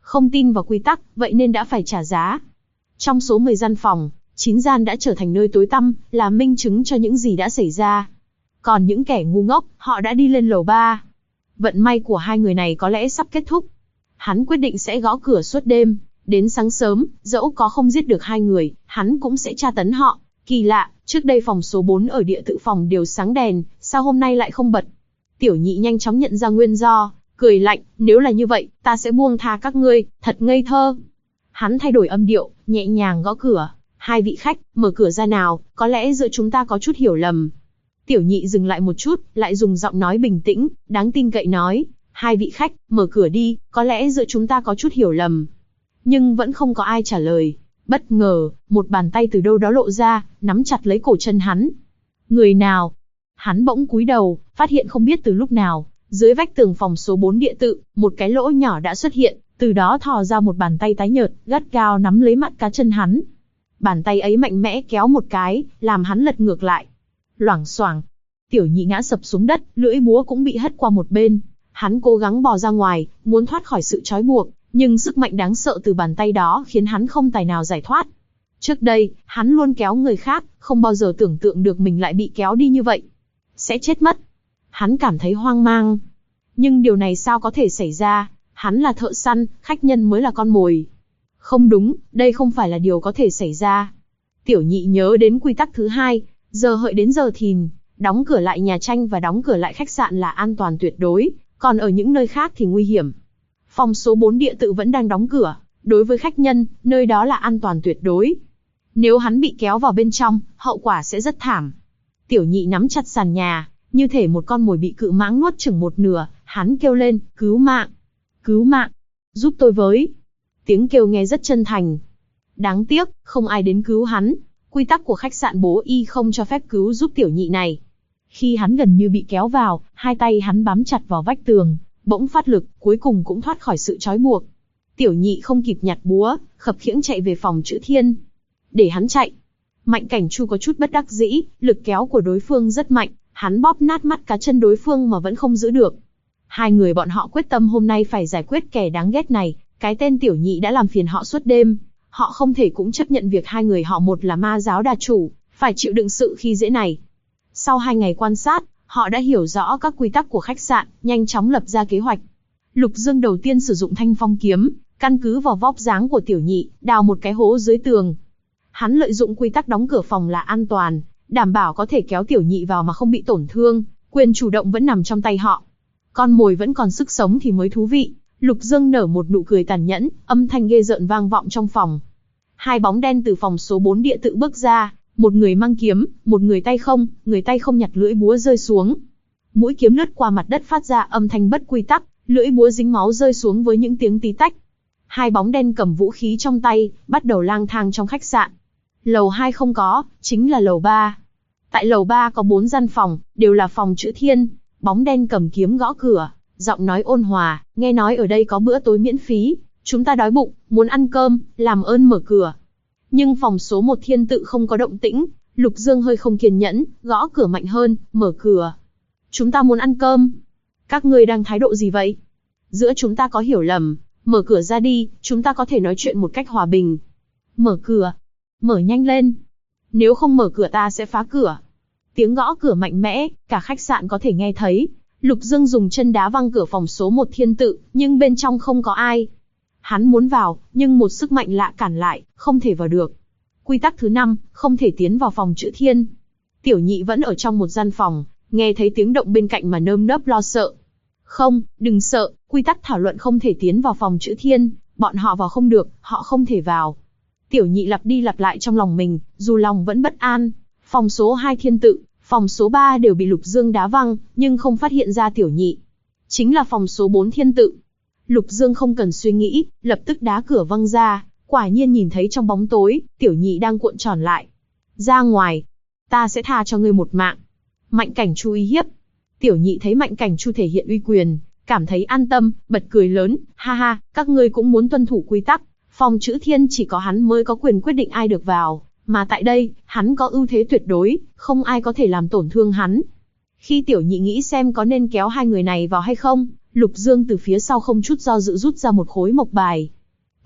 Không tin vào quy tắc, vậy nên đã phải trả giá. Trong số 10 gian phòng, 9 gian đã trở thành nơi tối tăm, là minh chứng cho những gì đã xảy ra. Còn những kẻ ngu ngốc, họ đã đi lên lầu 3. Vận may của hai người này có lẽ sắp kết thúc. Hắn quyết định sẽ gõ cửa suốt đêm, đến sáng sớm, dẫu có không giết được hai người, hắn cũng sẽ tra tấn họ. Kỳ lạ, trước đây phòng số 4 ở địa tự phòng đều sáng đèn, sao hôm nay lại không bật? Tiểu nhị nhanh chóng nhận ra nguyên do, cười lạnh, nếu là như vậy, ta sẽ buông tha các ngươi, thật ngây thơ. Hắn thay đổi âm điệu, nhẹ nhàng gõ cửa. Hai vị khách, mở cửa ra nào, có lẽ giữa chúng ta có chút hiểu lầm. Tiểu nhị dừng lại một chút, lại dùng giọng nói bình tĩnh, đáng tin cậy nói, hai vị khách, mở cửa đi, có lẽ giữa chúng ta có chút hiểu lầm. Nhưng vẫn không có ai trả lời. Bất ngờ, một bàn tay từ đâu đó lộ ra, nắm chặt lấy cổ chân hắn. Người nào? Hắn bỗng cúi đầu, phát hiện không biết từ lúc nào, dưới vách tường phòng số 4 địa tự, một cái lỗ nhỏ đã xuất hiện, từ đó thò ra một bàn tay tái nhợt, gắt gao nắm lấy mắt cá chân hắn. Bàn tay ấy mạnh mẽ kéo một cái, làm hắn lật ngược lại. Loảng xoảng, tiểu nhị ngã sập xuống đất, lưỡi búa cũng bị hất qua một bên. Hắn cố gắng bò ra ngoài, muốn thoát khỏi sự trói buộc, nhưng sức mạnh đáng sợ từ bàn tay đó khiến hắn không tài nào giải thoát. Trước đây, hắn luôn kéo người khác, không bao giờ tưởng tượng được mình lại bị kéo đi như vậy. Sẽ chết mất. Hắn cảm thấy hoang mang. Nhưng điều này sao có thể xảy ra? Hắn là thợ săn, khách nhân mới là con mồi. Không đúng, đây không phải là điều có thể xảy ra. Tiểu nhị nhớ đến quy tắc thứ 2, giờ hợi đến giờ thìn, đóng cửa lại nhà tranh và đóng cửa lại khách sạn là an toàn tuyệt đối, còn ở những nơi khác thì nguy hiểm. Phòng số 4 địa tự vẫn đang đóng cửa, đối với khách nhân, nơi đó là an toàn tuyệt đối. Nếu hắn bị kéo vào bên trong, hậu quả sẽ rất thảm. Tiểu nhị nắm chặt sàn nhà, như thể một con mồi bị cự mãng nuốt chửng một nửa, hắn kêu lên, cứu mạng, cứu mạng, giúp tôi với. Tiếng kêu nghe rất chân thành. Đáng tiếc, không ai đến cứu hắn. Quy tắc của khách sạn bố y không cho phép cứu giúp tiểu nhị này. Khi hắn gần như bị kéo vào, hai tay hắn bám chặt vào vách tường, bỗng phát lực, cuối cùng cũng thoát khỏi sự trói buộc. Tiểu nhị không kịp nhặt búa, khập khiễng chạy về phòng chữ thiên. Để hắn chạy. Mạnh Cảnh Chu có chút bất đắc dĩ, lực kéo của đối phương rất mạnh, hắn bóp nát mắt cá chân đối phương mà vẫn không giữ được. Hai người bọn họ quyết tâm hôm nay phải giải quyết kẻ đáng ghét này, cái tên tiểu nhị đã làm phiền họ suốt đêm. Họ không thể cũng chấp nhận việc hai người họ một là ma giáo đà chủ, phải chịu đựng sự khi dễ này. Sau 2 ngày quan sát, họ đã hiểu rõ các quy tắc của khách sạn, nhanh chóng lập ra kế hoạch. Lục Dương đầu tiên sử dụng thanh phong kiếm, căn cứ vào vóc dáng của tiểu nhị, đào một cái hố dưới tường. Hắn lợi dụng quy tắc đóng cửa phòng là an toàn, đảm bảo có thể kéo tiểu nhị vào mà không bị tổn thương, quyền chủ động vẫn nằm trong tay họ. Con mồi vẫn còn sức sống thì mới thú vị. Lục Dương nở một nụ cười tàn nhẫn, âm thanh ghê rợn vang vọng trong phòng. 2 bóng đen từ phòng số 4 địa tự bước ra, một người mang kiếm, một người tay không nhặt lưỡi búa rơi xuống. Mũi kiếm lướt qua mặt đất phát ra âm thanh bất quy tắc, lưỡi búa dính máu rơi xuống với những tiếng tí tách. 2 bóng đen cầm vũ khí trong tay, bắt đầu lang thang trong khách sạn. Lầu 2 không có, chính là lầu 3. Tại lầu 3 có 4 gian phòng, đều là phòng chữ thiên. Bóng đen cầm kiếm gõ cửa, giọng nói ôn hòa, nghe nói ở đây có bữa tối miễn phí, chúng ta đói bụng, muốn ăn cơm, làm ơn mở cửa. Nhưng phòng số 1 thiên tự không có động tĩnh, Lục Dương hơi không kiên nhẫn, gõ cửa mạnh hơn, mở cửa. Chúng ta muốn ăn cơm. Các ngươi đang thái độ gì vậy? Giữa chúng ta có hiểu lầm, mở cửa ra đi, chúng ta có thể nói chuyện một cách hòa bình. Mở cửa. Mở nhanh lên. Nếu không mở cửa ta sẽ phá cửa. Tiếng gõ cửa mạnh mẽ, cả khách sạn có thể nghe thấy. Lục Dương dùng chân đá văng cửa phòng số 1 thiên tự, nhưng bên trong không có ai. Hắn muốn vào, nhưng một sức mạnh lạ cản lại, không thể vào được. Quy tắc thứ 5, không thể tiến vào phòng chữ thiên. Tiểu nhị vẫn ở trong một gian phòng, nghe thấy tiếng động bên cạnh mà nơm nớp lo sợ. Không, đừng sợ, quy tắc thảo luận không thể tiến vào phòng chữ thiên, bọn họ vào không được, họ không thể vào. Tiểu nhị lặp đi lặp lại trong lòng mình, dù lòng vẫn bất an. Phòng số 2 thiên tự, phòng số 3 đều bị Lục Dương đá văng, nhưng không phát hiện ra tiểu nhị. Chính là phòng số 4 thiên tự. Lục Dương không cần suy nghĩ, lập tức đá cửa văng ra, quả nhiên nhìn thấy trong bóng tối, tiểu nhị đang cuộn tròn lại. Ra ngoài, ta sẽ tha cho ngươi một mạng. Mạnh Cảnh Chu uy hiếp. Tiểu nhị thấy Mạnh Cảnh Chu thể hiện uy quyền, cảm thấy an tâm, bật cười lớn, ha ha, các ngươi cũng muốn tuân thủ quy tắc. Phòng chữ thiên chỉ có hắn mới có quyền quyết định ai được vào, mà tại đây, hắn có ưu thế tuyệt đối, không ai có thể làm tổn thương hắn. Khi tiểu nhị nghĩ xem có nên kéo hai người này vào hay không, Lục Dương từ phía sau không chút do dự rút ra một khối mộc bài.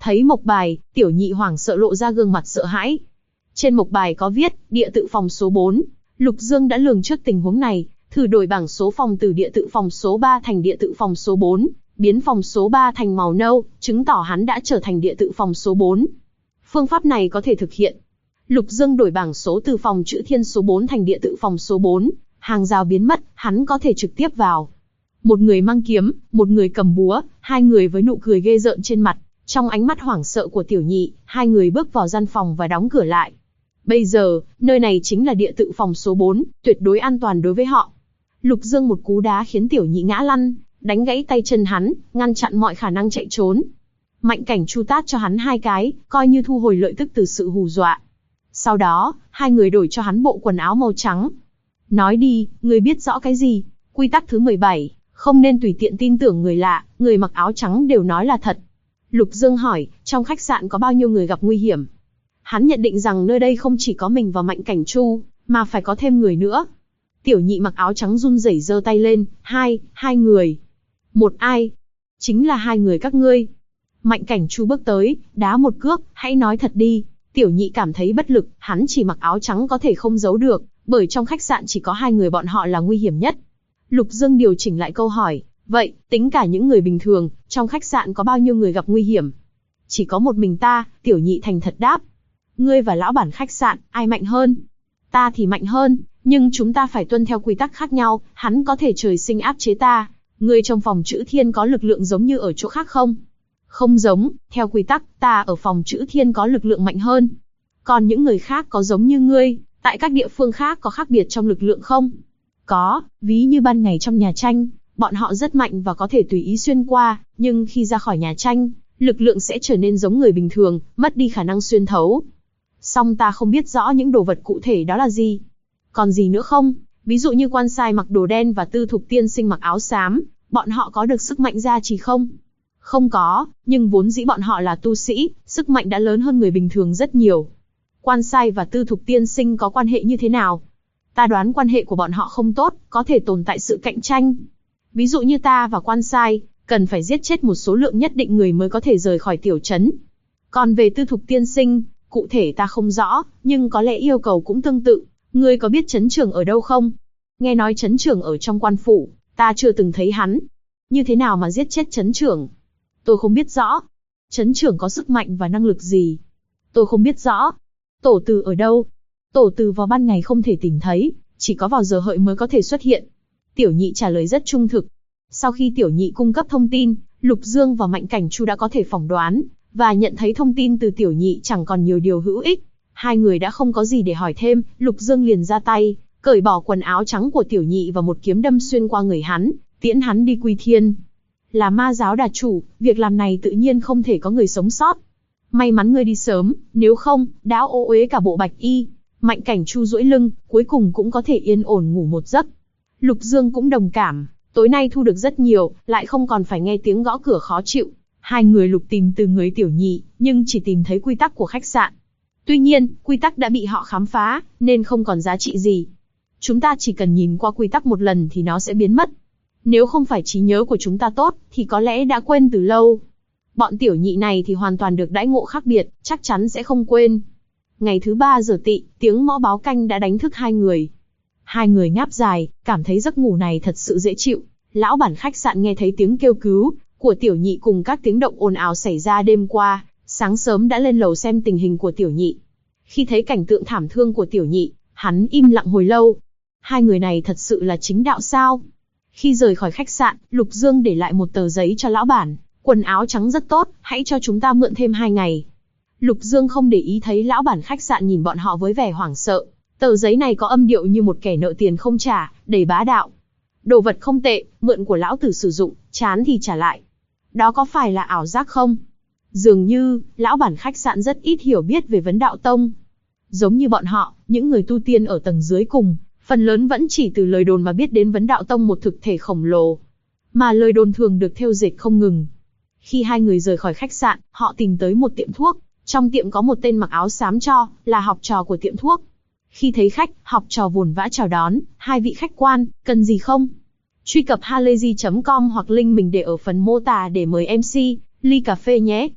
Thấy mộc bài, Tiểu Nhị hoảng sợ lộ ra gương mặt sợ hãi. Trên mộc bài có viết, địa tự phòng số 4. Lục Dương đã lường trước tình huống này, thử đổi bảng số phòng từ địa tự phòng số 3 thành địa tự phòng số 4, biến phòng số 3 thành màu nâu, chứng tỏ hắn đã trở thành địa tự phòng số 4. Phương pháp này có thể thực hiện. Lục Dương đổi bảng số từ phòng chữ thiên số 4 thành địa tự phòng số 4, hàng rào biến mất, hắn có thể trực tiếp vào. Một người mang kiếm, một người cầm búa, hai người với nụ cười ghê rợn trên mặt. Trong ánh mắt hoảng sợ của Tiểu Nhị, hai người bước vào gian phòng và đóng cửa lại. Bây giờ, nơi này chính là địa tự phòng số 4, tuyệt đối an toàn đối với họ. Lục Dương một cú đá khiến Tiểu Nhị ngã lăn, đánh gãy tay chân hắn, ngăn chặn mọi khả năng chạy trốn. Mạnh Cảnh Chu tát cho hắn 2 cái, coi như thu hồi lợi tức từ sự hù dọa. Sau đó, hai người đổi cho hắn bộ quần áo màu trắng. Nói đi, ngươi biết rõ cái gì? Quy tắc thứ 17, không nên tùy tiện tin tưởng người lạ, người mặc áo trắng đều nói là thật. Lục Dương hỏi, trong khách sạn có bao nhiêu người gặp nguy hiểm? Hắn nhận định rằng nơi đây không chỉ có mình và Mạnh Cảnh Chu, mà phải có thêm người nữa. Tiểu Nhị mặc áo trắng run rẩy giơ tay lên, hai người. Một ai? Chính là hai người các ngươi. Mạnh Cảnh Chu bước tới, đá một cước, hãy nói thật đi. Tiểu Nhị cảm thấy bất lực, hắn chỉ mặc áo trắng có thể không giấu được, bởi trong khách sạn chỉ có hai người bọn họ là nguy hiểm nhất. Lục Dương điều chỉnh lại câu hỏi, vậy, tính cả những người bình thường, trong khách sạn có bao nhiêu người gặp nguy hiểm? Chỉ có một mình ta, Tiểu Nhị thành thật đáp. Ngươi và lão bản khách sạn, ai mạnh hơn? Ta thì mạnh hơn, nhưng chúng ta phải tuân theo quy tắc khác nhau, hắn có thể trời sinh áp chế ta. Ngươi trong phòng chữ thiên có lực lượng giống như ở chỗ khác không? Không giống, theo quy tắc, ta ở phòng chữ thiên có lực lượng mạnh hơn. Còn những người khác có giống như ngươi, tại các địa phương khác có khác biệt trong lực lượng không? Có, ví như ban ngày trong nhà tranh, bọn họ rất mạnh và có thể tùy ý xuyên qua, nhưng khi ra khỏi nhà tranh, lực lượng sẽ trở nên giống người bình thường, mất đi khả năng xuyên thấu. Song ta không biết rõ những đồ vật cụ thể đó là gì. Còn gì nữa không? Ví dụ như Quan Sai mặc đồ đen và Tư Thục Tiên Sinh mặc áo xám, bọn họ có được sức mạnh gia trì không? Không có, nhưng vốn dĩ bọn họ là tu sĩ, sức mạnh đã lớn hơn người bình thường rất nhiều. Quan Sai và Tư Thục Tiên Sinh có quan hệ như thế nào? Ta đoán quan hệ của bọn họ không tốt, có thể tồn tại sự cạnh tranh. Ví dụ như ta và Quan Sai, cần phải giết chết một số lượng nhất định người mới có thể rời khỏi tiểu trấn. Còn về Tư Thục Tiên Sinh, cụ thể ta không rõ, nhưng có lẽ yêu cầu cũng tương tự. Ngươi có biết trấn trưởng ở đâu không? Nghe nói trấn trưởng ở trong quan phủ, ta chưa từng thấy hắn. Như thế nào mà giết chết trấn trưởng? Tôi không biết rõ. Trấn trưởng có sức mạnh và năng lực gì? Tôi không biết rõ. Tổ từ ở đâu? Tổ từ vào ban ngày không thể tìm thấy, chỉ có vào giờ hợi mới có thể xuất hiện. Tiểu Nhị trả lời rất trung thực. Sau khi Tiểu Nhị cung cấp thông tin, Lục Dương và Mạnh Cảnh Chu đã có thể phỏng đoán, và nhận thấy thông tin từ Tiểu Nhị chẳng còn nhiều điều hữu ích. Hai người đã không có gì để hỏi thêm, Lục Dương liền ra tay, cởi bỏ quần áo trắng của Tiểu Nhị và một kiếm đâm xuyên qua người hắn, tiễn hắn đi quy thiên. Là ma giáo đà chủ, việc làm này tự nhiên không thể có người sống sót. May mắn ngươi đi sớm, nếu không, đã ô uế cả bộ bạch y. Mạnh Cảnh Chu duỗi lưng, cuối cùng cũng có thể yên ổn ngủ một giấc. Lục Dương cũng đồng cảm, tối nay thu được rất nhiều, lại không còn phải nghe tiếng gõ cửa khó chịu. Hai người lục tìm từ người Tiểu Nhị, nhưng chỉ tìm thấy quy tắc của khách sạn. Tuy nhiên, quy tắc đã bị họ khám phá, nên không còn giá trị gì. Chúng ta chỉ cần nhìn qua quy tắc một lần thì nó sẽ biến mất. Nếu không phải trí nhớ của chúng ta tốt, thì có lẽ đã quên từ lâu. Bọn Tiểu Nhị này thì hoàn toàn được đãi ngộ khác biệt, chắc chắn sẽ không quên. Ngày thứ 3 giờ tỵ, tiếng mõ báo canh đã đánh thức hai người. Hai người ngáp dài, cảm thấy giấc ngủ này thật sự dễ chịu. Lão bản khách sạn nghe thấy tiếng kêu cứu của Tiểu Nhị cùng các tiếng động ồn ào xảy ra đêm qua, sáng sớm đã lên lầu xem tình hình của Tiểu Nhị. Khi thấy cảnh tượng thảm thương của Tiểu Nhị, hắn im lặng hồi lâu. Hai người này thật sự là chính đạo sao? Khi rời khỏi khách sạn, Lục Dương để lại một tờ giấy cho lão bản. Quần áo trắng rất tốt, hãy cho chúng ta mượn thêm 2 ngày. Lục Dương không để ý thấy lão bản khách sạn nhìn bọn họ với vẻ hoảng sợ. Tờ giấy này có âm điệu như một kẻ nợ tiền không trả, đầy bá đạo. Đồ vật không tệ, mượn của lão tử sử dụng, chán thì trả lại. Đó có phải là ảo giác không? Dường như, lão bản khách sạn rất ít hiểu biết về vấn đạo tông. Giống như bọn họ, những người tu tiên ở tầng dưới cùng, phần lớn vẫn chỉ từ lời đồn mà biết đến vấn đạo tông một thực thể khổng lồ. Mà lời đồn thường được thêu dệt không ngừng. Khi hai người rời khỏi khách sạn, họ tìm tới một tiệm thuốc. Trong tiệm có một tên mặc áo xám cho, là học trò của tiệm thuốc. Khi thấy khách, học trò vồn vã chào đón, hai vị khách quan, cần gì không? Truy cập halayzi.com hoặc link mình để ở phần mô tả để mời MC, ly cà phê nhé.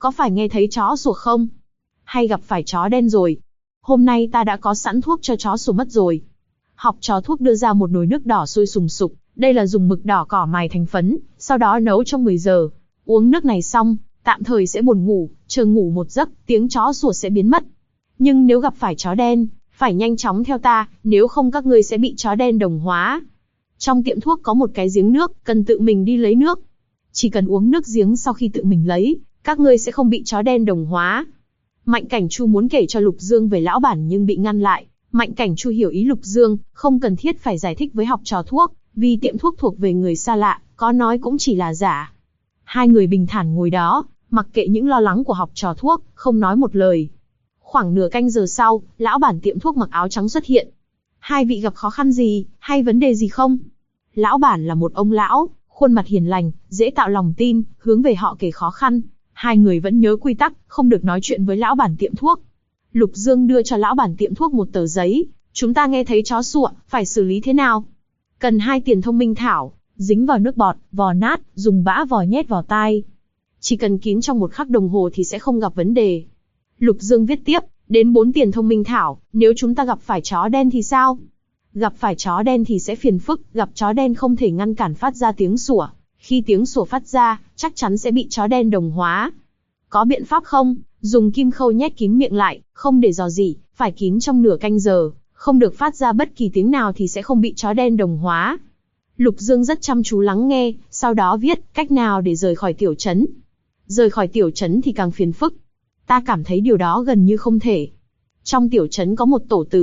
có phải nghe thấy chó sủa không? Hay gặp phải chó đen rồi? Hôm nay ta đã có sẵn thuốc cho chó sủa mất rồi. Học trò thuốc đưa ra một nồi nước đỏ sôi sùng sục, đây là dùng mực đỏ cỏ mài thành phấn, sau đó nấu trong 10 giờ. Uống nước này xong, tạm thời sẽ buồn ngủ, chờ ngủ một giấc, tiếng chó sủa sẽ biến mất. Nhưng nếu gặp phải chó đen, phải nhanh chóng theo ta, nếu không các ngươi sẽ bị chó đen đồng hóa. Trong tiệm thuốc có một cái giếng nước, cần tự mình đi lấy nước. Chỉ cần uống nước giếng sau khi tự mình lấy, các ngươi sẽ không bị chó đen đồng hóa. Mạnh Cảnh Chu muốn kể cho Lục Dương về lão bản nhưng bị ngăn lại. Mạnh Cảnh Chu hiểu ý Lục Dương, không cần thiết phải giải thích với học trò thuốc, vì tiệm thuốc thuộc về người xa lạ, có nói cũng chỉ là giả. Hai người bình thản ngồi đó, mặc kệ những lo lắng của học trò thuốc, không nói một lời. Khoảng nửa canh giờ sau, lão bản tiệm thuốc mặc áo trắng xuất hiện. Hai vị gặp khó khăn gì, hay vấn đề gì không? Lão bản là một ông lão, khuôn mặt hiền lành, dễ tạo lòng tin, hướng về họ kể khó khăn. Hai người vẫn nhớ quy tắc, không được nói chuyện với lão bản tiệm thuốc. Lục Dương đưa cho lão bản tiệm thuốc một tờ giấy. Chúng ta nghe thấy chó sủa, phải xử lý thế nào? Cần 2 tiền thông minh thảo, dính vào nước bọt, vò nát, dùng bã vò nhét vào tai. Chỉ cần kín trong 1 khắc đồng hồ thì sẽ không gặp vấn đề. Lục Dương viết tiếp, đến 4 tiền thông minh thảo, nếu chúng ta gặp phải chó đen thì sao? Gặp phải chó đen thì sẽ phiền phức, gặp chó đen không thể ngăn cản phát ra tiếng sủa. Khi tiếng sủa phát ra, chắc chắn sẽ bị chó đen đồng hóa. Có biện pháp không? Dùng kim khâu nhét kín miệng lại, không để rò rỉ, phải kín trong nửa canh giờ, không được phát ra bất kỳ tiếng nào thì sẽ không bị chó đen đồng hóa. Lục Dương rất chăm chú lắng nghe, sau đó viết, cách nào để rời khỏi tiểu trấn. Rời khỏi tiểu trấn thì càng phiền phức. Ta cảm thấy điều đó gần như không thể. Trong tiểu trấn có một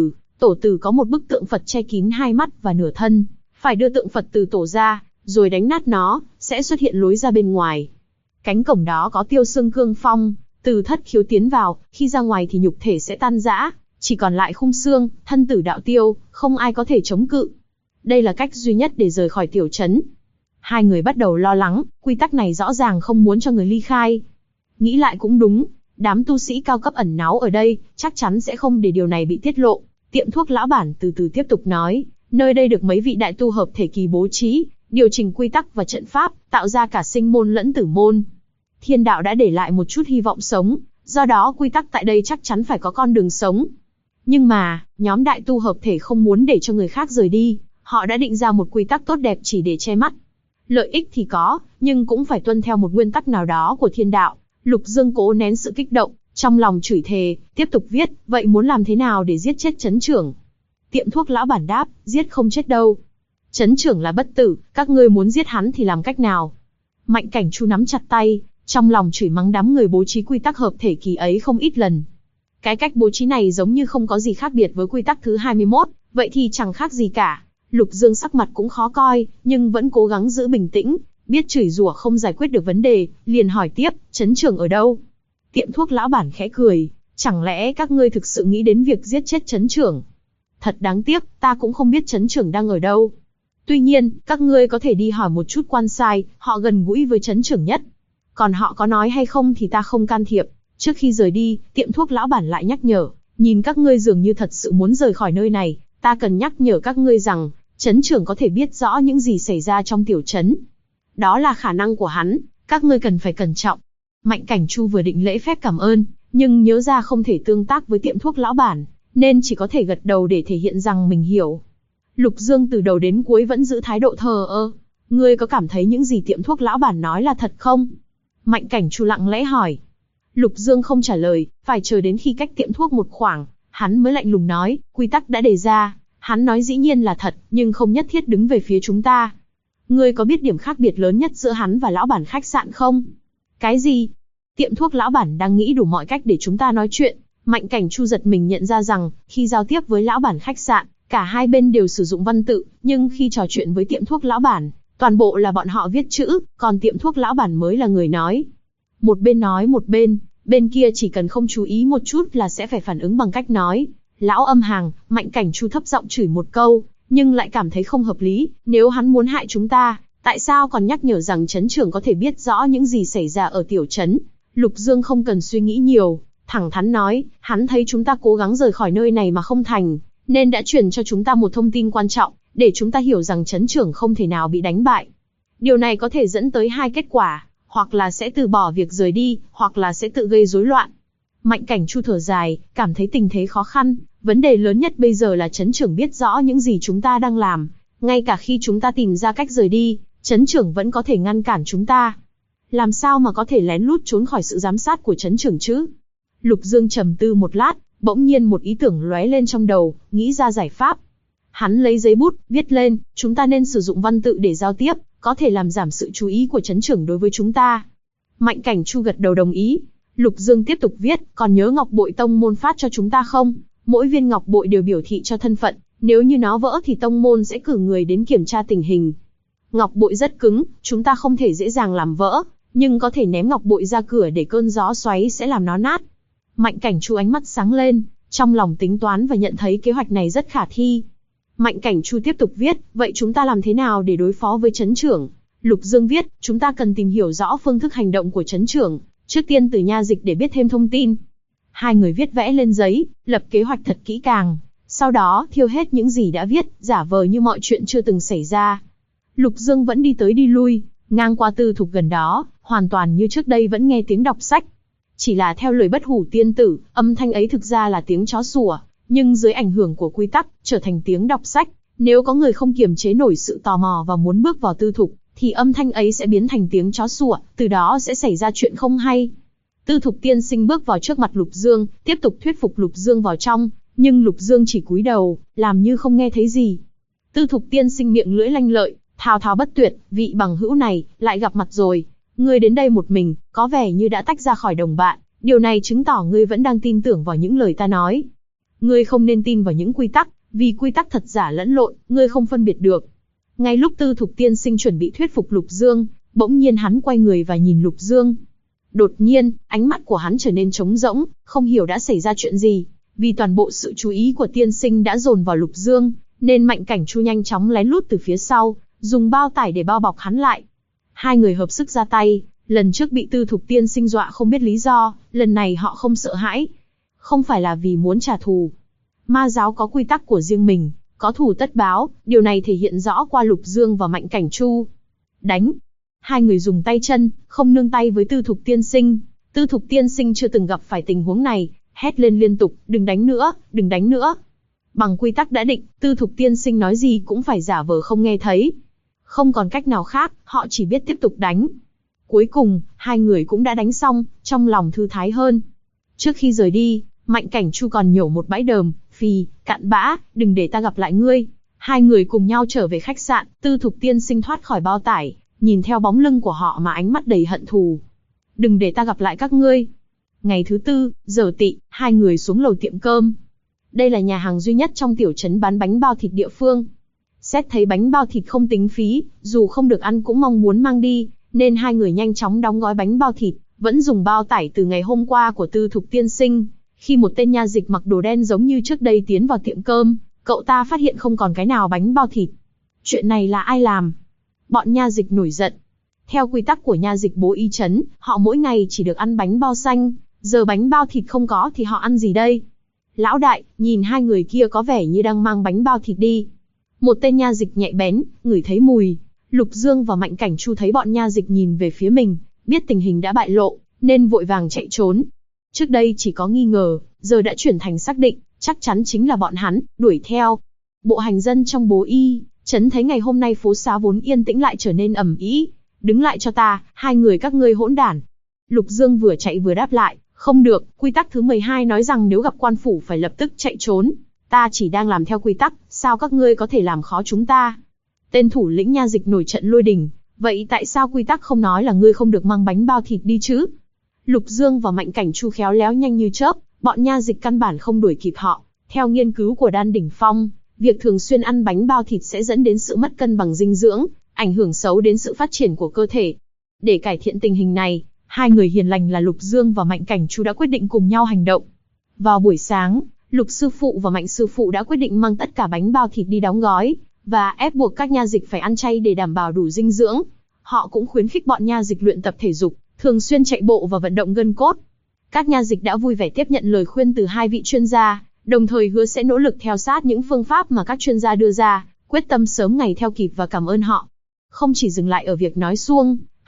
tổ tử có một bức tượng Phật che kín 2 mắt và nửa thân, phải đưa tượng Phật từ tổ ra, rồi đánh nát nó, sẽ xuất hiện lối ra bên ngoài. Cánh cổng đó có tiêu xương cương phong, từ thất khiếu tiến vào, khi ra ngoài thì nhục thể sẽ tan rã, chỉ còn lại khung xương, thân tử đạo tiêu, không ai có thể chống cự. Đây là cách duy nhất để rời khỏi tiểu trấn. Hai người bắt đầu lo lắng, quy tắc này rõ ràng không muốn cho người ly khai. Nghĩ lại cũng đúng, đám tu sĩ cao cấp ẩn náu ở đây, chắc chắn sẽ không để điều này bị tiết lộ. Tiệm thuốc lão bản từ từ tiếp tục nói, nơi đây được mấy vị đại tu hợp thể kỳ bố trí, điều chỉnh quy tắc và trận pháp, tạo ra cả sinh môn lẫn tử môn. Thiên đạo đã để lại một chút hy vọng sống, do đó quy tắc tại đây chắc chắn phải có con đường sống. Nhưng mà, nhóm đại tu hợp thể không muốn để cho người khác rời đi, họ đã định ra một quy tắc tốt đẹp chỉ để che mắt. Lợi ích thì có, nhưng cũng phải tuân theo một nguyên tắc nào đó của thiên đạo. Lục Dương cố nén sự kích động, trong lòng chửi thề, tiếp tục viết, vậy muốn làm thế nào để giết chết trấn trưởng? Tiệm thuốc lão bản đáp, giết không chết đâu. Trấn trưởng là bất tử, các ngươi muốn giết hắn thì làm cách nào? Mạnh Cảnh Chu nắm chặt tay, trong lòng chửi mắng đám người bố trí quy tắc hợp thể kỳ ấy không ít lần. Cái cách bố trí này giống như không có gì khác biệt với quy tắc thứ 21, vậy thì chẳng khác gì cả. Lục Dương sắc mặt cũng khó coi, nhưng vẫn cố gắng giữ bình tĩnh, biết chửi rủa không giải quyết được vấn đề, liền hỏi tiếp, trấn trưởng ở đâu? Tiệm thuốc lão bản khẽ cười, chẳng lẽ các ngươi thực sự nghĩ đến việc giết chết trấn trưởng? Thật đáng tiếc, ta cũng không biết trấn trưởng đang ở đâu. Tuy nhiên, các ngươi có thể đi hỏi một chút quan sai, họ gần gũi với trấn trưởng nhất. Còn họ có nói hay không thì ta không can thiệp. Trước khi rời đi, tiệm thuốc lão bản lại nhắc nhở, nhìn các ngươi dường như thật sự muốn rời khỏi nơi này, ta cần nhắc nhở các ngươi rằng, trấn trưởng có thể biết rõ những gì xảy ra trong tiểu trấn. Đó là khả năng của hắn, các ngươi cần phải cẩn trọng. Mạnh Cảnh Chu vừa định lễ phép cảm ơn, nhưng nhớ ra không thể tương tác với tiệm thuốc lão bản, nên chỉ có thể gật đầu để thể hiện rằng mình hiểu. Lục Dương từ đầu đến cuối vẫn giữ thái độ thờ ơ. Ngươi có cảm thấy những gì tiệm thuốc lão bản nói là thật không? Mạnh Cảnh Chu lặng lẽ hỏi. Lục Dương không trả lời, phải chờ đến khi cách tiệm thuốc một khoảng, hắn mới lạnh lùng nói, quy tắc đã đề ra, hắn nói dĩ nhiên là thật, nhưng không nhất thiết đứng về phía chúng ta. Ngươi có biết điểm khác biệt lớn nhất giữa hắn và lão bản khách sạn không? Cái gì? Tiệm thuốc lão bản đang nghĩ đủ mọi cách để chúng ta nói chuyện. Mạnh Cảnh Chu giật mình nhận ra rằng, khi giao tiếp với lão bản khách sạn, cả hai bên đều sử dụng văn tự, nhưng khi trò chuyện với tiệm thuốc lão bản, toàn bộ là bọn họ viết chữ, còn tiệm thuốc lão bản mới là người nói. Một bên nói một bên kia chỉ cần không chú ý một chút là sẽ phải phản ứng bằng cách nói. Lão âm hàng, Mạnh Cảnh Chu thấp giọng chửi một câu, nhưng lại cảm thấy không hợp lý, nếu hắn muốn hại chúng ta, tại sao còn nhắc nhở rằng trấn trưởng có thể biết rõ những gì xảy ra ở tiểu trấn? Lục Dương không cần suy nghĩ nhiều, thẳng thắn nói, hắn thấy chúng ta cố gắng rời khỏi nơi này mà không thành, nên đã truyền cho chúng ta một thông tin quan trọng, để chúng ta hiểu rằng trấn trưởng không thể nào bị đánh bại. Điều này có thể dẫn tới 2 kết quả, hoặc là sẽ từ bỏ việc rời đi, hoặc là sẽ tự gây rối loạn. Mạnh Cảnh Chu thở dài, cảm thấy tình thế khó khăn, vấn đề lớn nhất bây giờ là trấn trưởng biết rõ những gì chúng ta đang làm, ngay cả khi chúng ta tìm ra cách rời đi, trấn trưởng vẫn có thể ngăn cản chúng ta. Làm sao mà có thể lén lút trốn khỏi sự giám sát của trấn trưởng chứ? Lục Dương trầm tư một lát, bỗng nhiên một ý tưởng lóe lên trong đầu, nghĩ ra giải pháp. Hắn lấy giấy bút, viết lên, chúng ta nên sử dụng văn tự để giao tiếp, có thể làm giảm sự chú ý của trấn trưởng đối với chúng ta. Mạnh Cảnh Chu gật đầu đồng ý. Lục Dương tiếp tục viết, còn nhớ ngọc bội tông môn phát cho chúng ta không? Mỗi viên ngọc bội đều biểu thị cho thân phận, nếu như nó vỡ thì tông môn sẽ cử người đến kiểm tra tình hình. Ngọc bội rất cứng, chúng ta không thể dễ dàng làm vỡ, nhưng có thể ném ngọc bội ra cửa để cơn gió xoáy sẽ làm nó nát. Mạnh Cảnh Chu ánh mắt sáng lên, trong lòng tính toán và nhận thấy kế hoạch này rất khả thi. Mạnh Cảnh Chu tiếp tục viết, vậy chúng ta làm thế nào để đối phó với trấn trưởng? Lục Dương viết, chúng ta cần tìm hiểu rõ phương thức hành động của trấn trưởng, trước tiên từ nha dịch để biết thêm thông tin. Hai người viết vẽ lên giấy, lập kế hoạch thật kỹ càng, sau đó thiêu hết những gì đã viết, giả vờ như mọi chuyện chưa từng xảy ra. Lục Dương vẫn đi tới đi lui, ngang qua Tư Thục gần đó, hoàn toàn như trước đây vẫn nghe tiếng đọc sách. Chỉ là theo lời bất hủ tiên tử, âm thanh ấy thực ra là tiếng chó sủa, nhưng dưới ảnh hưởng của quy tắc, trở thành tiếng đọc sách. Nếu có người không kiềm chế nổi sự tò mò và muốn bước vào Tư Thục, thì âm thanh ấy sẽ biến thành tiếng chó sủa, từ đó sẽ xảy ra chuyện không hay. Tư Thục tiên sinh bước vào trước mặt Lục Dương, tiếp tục thuyết phục Lục Dương vào trong, nhưng Lục Dương chỉ cúi đầu, làm như không nghe thấy gì. Tư Thục tiên sinh miệng lưỡi lanh lợi, thao thao bất tuyệt, vị bằng hữu này, lại gặp mặt rồi. Ngươi đến đây một mình, có vẻ như đã tách ra khỏi đồng bạn, điều này chứng tỏ ngươi vẫn đang tin tưởng vào những lời ta nói. Ngươi không nên tin vào những quy tắc, vì quy tắc thật giả lẫn lộn, ngươi không phân biệt được. Ngay lúc Tư Thục tiên sinh chuẩn bị thuyết phục Lục Dương, bỗng nhiên hắn quay người và nhìn Lục Dương. Đột nhiên, ánh mắt của hắn trở nên trống rỗng, không hiểu đã xảy ra chuyện gì. Vì toàn bộ sự chú ý của tiên sinh đã dồn vào Lục Dương, nên Mạnh Cảnh Chu nhanh chóng lén lút từ phía sau, dùng bao tải để bao bọc hắn lại. Hai người hợp sức ra tay, lần trước bị Tư Thục tiên sinh dọa không biết lý do, lần này họ không sợ hãi. Không phải là vì muốn trả thù. Ma giáo có quy tắc của riêng mình, có thù tất báo, điều này thể hiện rõ qua Lục Dương và Mạnh Cảnh Chu. Đánh! Hai người dùng tay chân, không nương tay với Tư Thục tiên sinh. Tư Thục tiên sinh chưa từng gặp phải tình huống này, hét lên liên tục, đừng đánh nữa, đừng đánh nữa. Bằng quy tắc đã định, Tư Thục tiên sinh nói gì cũng phải giả vờ không nghe thấy. Không còn cách nào khác, họ chỉ biết tiếp tục đánh. Cuối cùng, hai người cũng đã đánh xong, trong lòng thư thái hơn. Trước khi rời đi, Mạnh Cảnh Chu còn nhổ một bãi đờm, phì, cặn bã, đừng để ta gặp lại ngươi. Hai người cùng nhau trở về khách sạn, Tư Thục tiên sinh thoát khỏi bao tải, nhìn theo bóng lưng của họ mà ánh mắt đầy hận thù. Đừng để ta gặp lại các ngươi. Ngày thứ tư, giờ tị, hai người xuống lầu tiệm cơm. Đây là nhà hàng duy nhất trong tiểu trấn bán bánh bao thịt địa phương. Xét thấy bánh bao thịt không tính phí, dù không được ăn cũng mong muốn mang đi, nên hai người nhanh chóng đóng gói bánh bao thịt, vẫn dùng bao tải từ ngày hôm qua của Tư Thục tiên sinh. Khi một tên nha dịch mặc đồ đen giống như trước đây tiến vào tiệm cơm, cậu ta phát hiện không còn cái nào bánh bao thịt. Chuyện này là ai làm? Bọn nha dịch nổi giận. Theo quy tắc của nha dịch bố y trấn, họ mỗi ngày chỉ được ăn bánh bao xanh, giờ bánh bao thịt không có thì họ ăn gì đây? Lão đại, nhìn hai người kia có vẻ như đang mang bánh bao thịt đi. Một tên nha dịch nhạy bén, ngửi thấy mùi. Lục Dương và Mạnh Cảnh Chu thấy bọn nha dịch nhìn về phía mình, biết tình hình đã bại lộ, nên vội vàng chạy trốn. Trước đây chỉ có nghi ngờ, giờ đã chuyển thành xác định, chắc chắn chính là bọn hắn, đuổi theo. Bộ hành dân trong bố y trấn thấy ngày hôm nay phố xá vốn yên tĩnh lại trở nên ầm ĩ. Đứng lại cho ta, hai người các ngươi hỗn đản. Lục Dương vừa chạy vừa đáp lại, không được, quy tắc thứ 12 nói rằng nếu gặp quan phủ phải lập tức chạy trốn. Ta chỉ đang làm theo quy tắc, sao các ngươi có thể làm khó chúng ta? Tên thủ lĩnh nha dịch nổi trận lôi đình, vậy tại sao quy tắc không nói là ngươi không được mang bánh bao thịt đi chứ? Lục Dương và Mạnh Cảnh Chu khéo léo nhanh như chớp, bọn nha dịch căn bản không đuổi kịp họ. Theo nghiên cứu của Đan Đỉnh Phong, việc thường xuyên ăn bánh bao thịt sẽ dẫn đến sự mất cân bằng dinh dưỡng, ảnh hưởng xấu đến sự phát triển của cơ thể. Để cải thiện tình hình này, hai người hiền lành là Lục Dương và Mạnh Cảnh Chu đã quyết định cùng nhau hành động. Vào buổi sáng, Lục sư phụ và Mạnh sư phụ đã quyết định mang tất cả bánh bao thịt đi đóng gói, và ép buộc các nha dịch phải ăn chay để đảm bảo đủ dinh dưỡng. Họ cũng khuyến khích bọn nha dịch luyện tập thể dục, thường xuyên chạy bộ và vận động gân cốt. Các nha dịch đã vui vẻ tiếp nhận lời khuyên từ hai vị chuyên gia, đồng thời hứa sẽ nỗ lực theo sát những phương pháp mà các chuyên gia đưa ra, quyết tâm sớm ngày theo kịp và cảm ơn họ. Không chỉ dừng lại ở việc nói suông,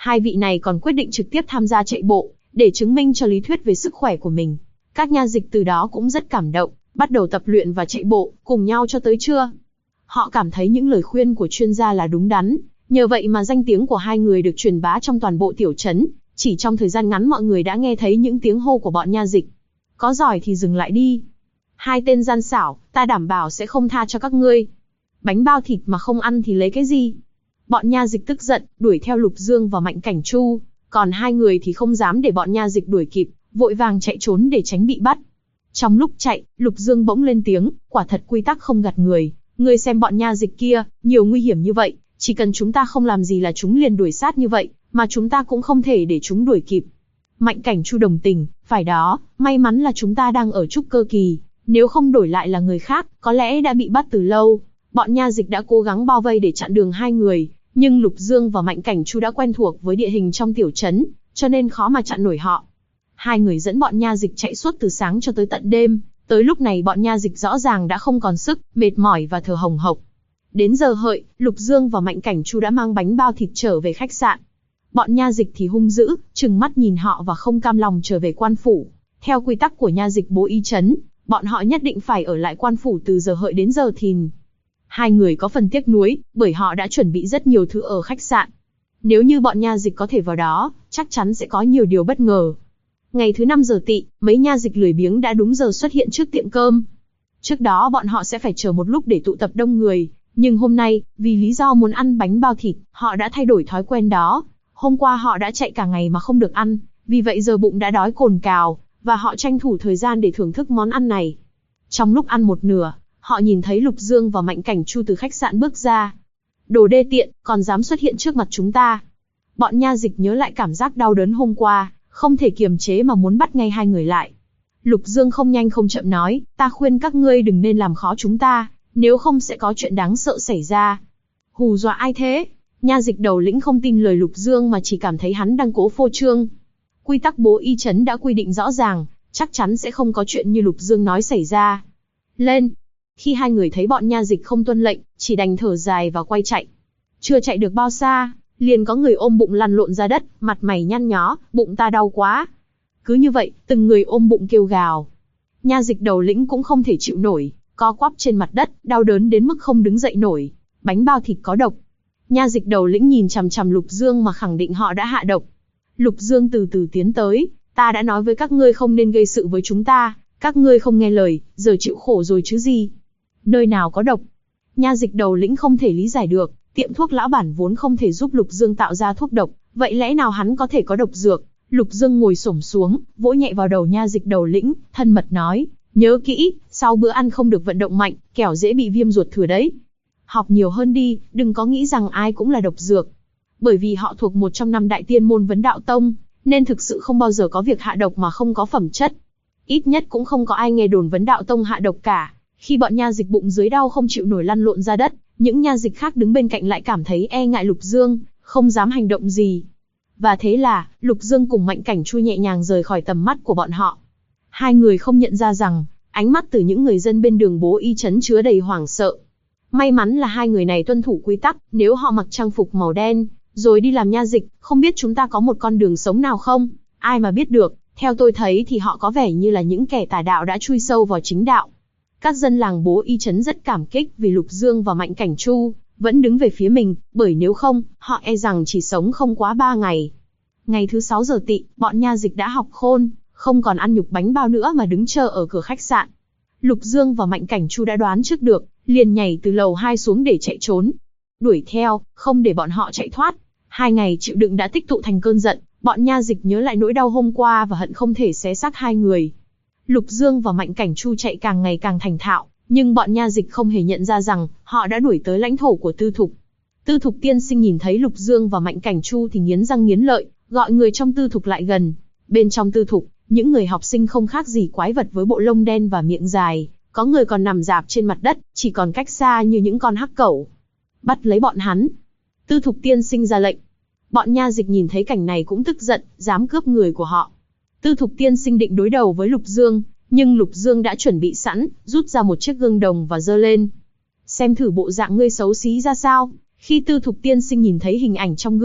Hai vị này còn quyết định trực tiếp tham gia chạy bộ, để chứng minh cho lý thuyết về sức khỏe của mình. Các nha dịch từ đó cũng rất cảm động, bắt đầu tập luyện và chạy bộ, cùng nhau cho tới trưa. Họ cảm thấy những lời khuyên của chuyên gia là đúng đắn, nhờ vậy mà danh tiếng của hai người được truyền bá trong toàn bộ tiểu trấn. Chỉ trong thời gian ngắn mọi người đã nghe thấy những tiếng hô của bọn nha dịch. Có giỏi thì dừng lại đi. Hai tên gian xảo, ta đảm bảo sẽ không tha cho các ngươi. Bánh bao thịt mà không ăn thì lấy cái gì? Bọn nha dịch tức giận, đuổi theo Lục Dương và Mạnh Cảnh Chu. Còn hai người thì không dám để bọn nha dịch đuổi kịp, vội vàng chạy trốn để tránh bị bắt. Trong lúc chạy, Lục Dương bỗng lên tiếng, quả thật quy tắc không gạt người. Ngươi xem bọn nha dịch kia, nhiều nguy hiểm như vậy, chỉ cần chúng ta không làm gì là chúng liền đuổi sát như vậy, mà chúng ta cũng không thể để chúng đuổi kịp. Mạnh Cảnh Chu đồng tình, phải đó, may mắn là chúng ta đang ở trúc cơ kỳ, nếu không đổi lại là người khác, có lẽ đã bị bắt từ lâu. Bọn nha dịch đã cố gắng bao vây để chặn đường hai người, nhưng Lục Dương và Mạnh Cảnh Chu đã quen thuộc với địa hình trong tiểu trấn, cho nên khó mà chặn nổi họ. Hai người dẫn bọn nha dịch chạy suốt từ sáng cho tới tận đêm, tới lúc này bọn nha dịch rõ ràng đã không còn sức, mệt mỏi và thở hồng hộc. Đến giờ hợi, Lục Dương và Mạnh Cảnh Chu đã mang bánh bao thịt trở về khách sạn. Bọn nha dịch thì hung dữ, trừng mắt nhìn họ và không cam lòng trở về quan phủ. Theo quy tắc của nha dịch Bố Y Trấn, bọn họ nhất định phải ở lại quan phủ từ giờ hợi đến giờ thìn. Hai người có phần tiếc nuối, bởi họ đã chuẩn bị rất nhiều thứ ở khách sạn. Nếu như bọn nha dịch có thể vào đó, chắc chắn sẽ có nhiều điều bất ngờ. Ngày thứ 5 giờ tỵ, mấy nha dịch lười biếng đã đúng giờ xuất hiện trước tiệm cơm. Trước đó bọn họ sẽ phải chờ một lúc để tụ tập đông người, nhưng hôm nay, vì lý do muốn ăn bánh bao thịt, họ đã thay đổi thói quen đó. Hôm qua họ đã chạy cả ngày mà không được ăn, vì vậy giờ bụng đã đói cồn cào, và họ tranh thủ thời gian để thưởng thức món ăn này. Trong lúc ăn một nửa, họ nhìn thấy Lục Dương và Mạnh Cảnh Chu từ khách sạn bước ra. Đồ đê tiện, còn dám xuất hiện trước mặt chúng ta. Bọn nha dịch nhớ lại cảm giác đau đớn hôm qua, không thể kiềm chế mà muốn bắt ngay hai người lại. Lục Dương không nhanh không chậm nói, ta khuyên các ngươi đừng nên làm khó chúng ta, nếu không sẽ có chuyện đáng sợ xảy ra. Hù dọa ai thế? Nha dịch đầu lĩnh không tin lời Lục Dương mà chỉ cảm thấy hắn đang cố phô trương. Quy tắc Bố Y Trấn đã quy định rõ ràng, chắc chắn sẽ không có chuyện như Lục Dương nói xảy ra. Lên! Khi hai người thấy bọn nha dịch không tuân lệnh, chỉ đành thở dài và quay chạy. Chưa chạy được bao xa, liền có người ôm bụng lăn lộn ra đất, mặt mày nhăn nhó, bụng ta đau quá. Cứ như vậy, từng người ôm bụng kêu gào. Nha dịch đầu lĩnh cũng không thể chịu nổi, co quắp trên mặt đất, đau đớn đến mức không đứng dậy nổi. Bánh bao thịt có độc. Nha dịch đầu lĩnh nhìn chằm chằm Lục Dương mà khẳng định họ đã hạ độc. Lục Dương từ từ tiến tới, ta đã nói với các ngươi không nên gây sự với chúng ta, các ngươi không nghe lời, giờ chịu khổ rồi chứ gì. Nơi nào có độc? Nha dịch đầu lĩnh không thể lý giải được, tiệm thuốc lão bản vốn không thể giúp Lục Dương tạo ra thuốc độc, vậy lẽ nào hắn có thể có độc dược? Lục Dương ngồi xổm xuống, vỗ nhẹ vào đầu nha dịch đầu lĩnh, thân mật nói, nhớ kỹ, sau bữa ăn không được vận động mạnh, kẻo dễ bị viêm ruột thừa đấy. Học nhiều hơn đi, đừng có nghĩ rằng ai cũng là độc dược. Bởi vì họ thuộc một trong 5 đại tiên môn vấn đạo tông, nên thực sự không bao giờ có việc hạ độc mà không có phẩm chất. Ít nhất cũng không có ai nghe đồn vấn đạo tông hạ độc cả. Khi bọn nha dịch bụng dưới đau không chịu nổi lăn lộn ra đất, những nha dịch khác đứng bên cạnh lại cảm thấy e ngại Lục Dương, không dám hành động gì. Và thế là, Lục Dương cùng Mạnh Cảnh Chu nhẹ nhàng rời khỏi tầm mắt của bọn họ. Hai người không nhận ra rằng, ánh mắt từ những người dân bên đường Bố Y Trấn chứa đầy hoảng sợ. May mắn là hai người này tuân thủ quy tắc, nếu họ mặc trang phục màu đen, rồi đi làm nha dịch, không biết chúng ta có một con đường sống nào không? Ai mà biết được, theo tôi thấy thì họ có vẻ như là những kẻ tà đạo đã chui sâu vào chính đạo. Các dân làng Bố Y Trấn rất cảm kích vì Lục Dương và Mạnh Cảnh Chu vẫn đứng về phía mình, bởi nếu không, họ e rằng chỉ sống không quá 3 ngày. Ngày thứ 6 giờ tỵ, bọn nha dịch đã học khôn, không còn ăn nhục bánh bao nữa mà đứng chờ ở cửa khách sạn. Lục Dương và Mạnh Cảnh Chu đã đoán trước được, liền nhảy từ lầu 2 xuống để chạy trốn. Đuổi theo, không để bọn họ chạy thoát. 2 ngày chịu đựng đã tích tụ thành cơn giận, bọn nha dịch nhớ lại nỗi đau hôm qua và hận không thể xé xác hai người. Lục Dương và Mạnh Cảnh Chu chạy càng ngày càng thành thạo, nhưng bọn nha dịch không hề nhận ra rằng họ đã đuổi tới lãnh thổ của Tư Thục. Tư Thục tiên sinh nhìn thấy Lục Dương và Mạnh Cảnh Chu thì nghiến răng nghiến lợi, gọi người trong Tư Thục lại gần. Bên trong Tư Thục, những người học sinh không khác gì quái vật với bộ lông đen và miệng dài, có người còn nằm rạp trên mặt đất, chỉ còn cách xa như những con hắc cẩu. Bắt lấy bọn hắn. Tư Thục tiên sinh ra lệnh. Bọn nha dịch nhìn thấy cảnh này cũng tức giận, dám cướp người của họ. Tư Thục tiên sinh định đối đầu với Lục Dương, nhưng Lục Dương đã chuẩn bị sẵn, rút ra một chiếc gương đồng và giơ lên. Xem thử bộ dạng ngươi xấu xí ra sao. Khi Tư Thục tiên sinh nhìn thấy hình ảnh trong gương,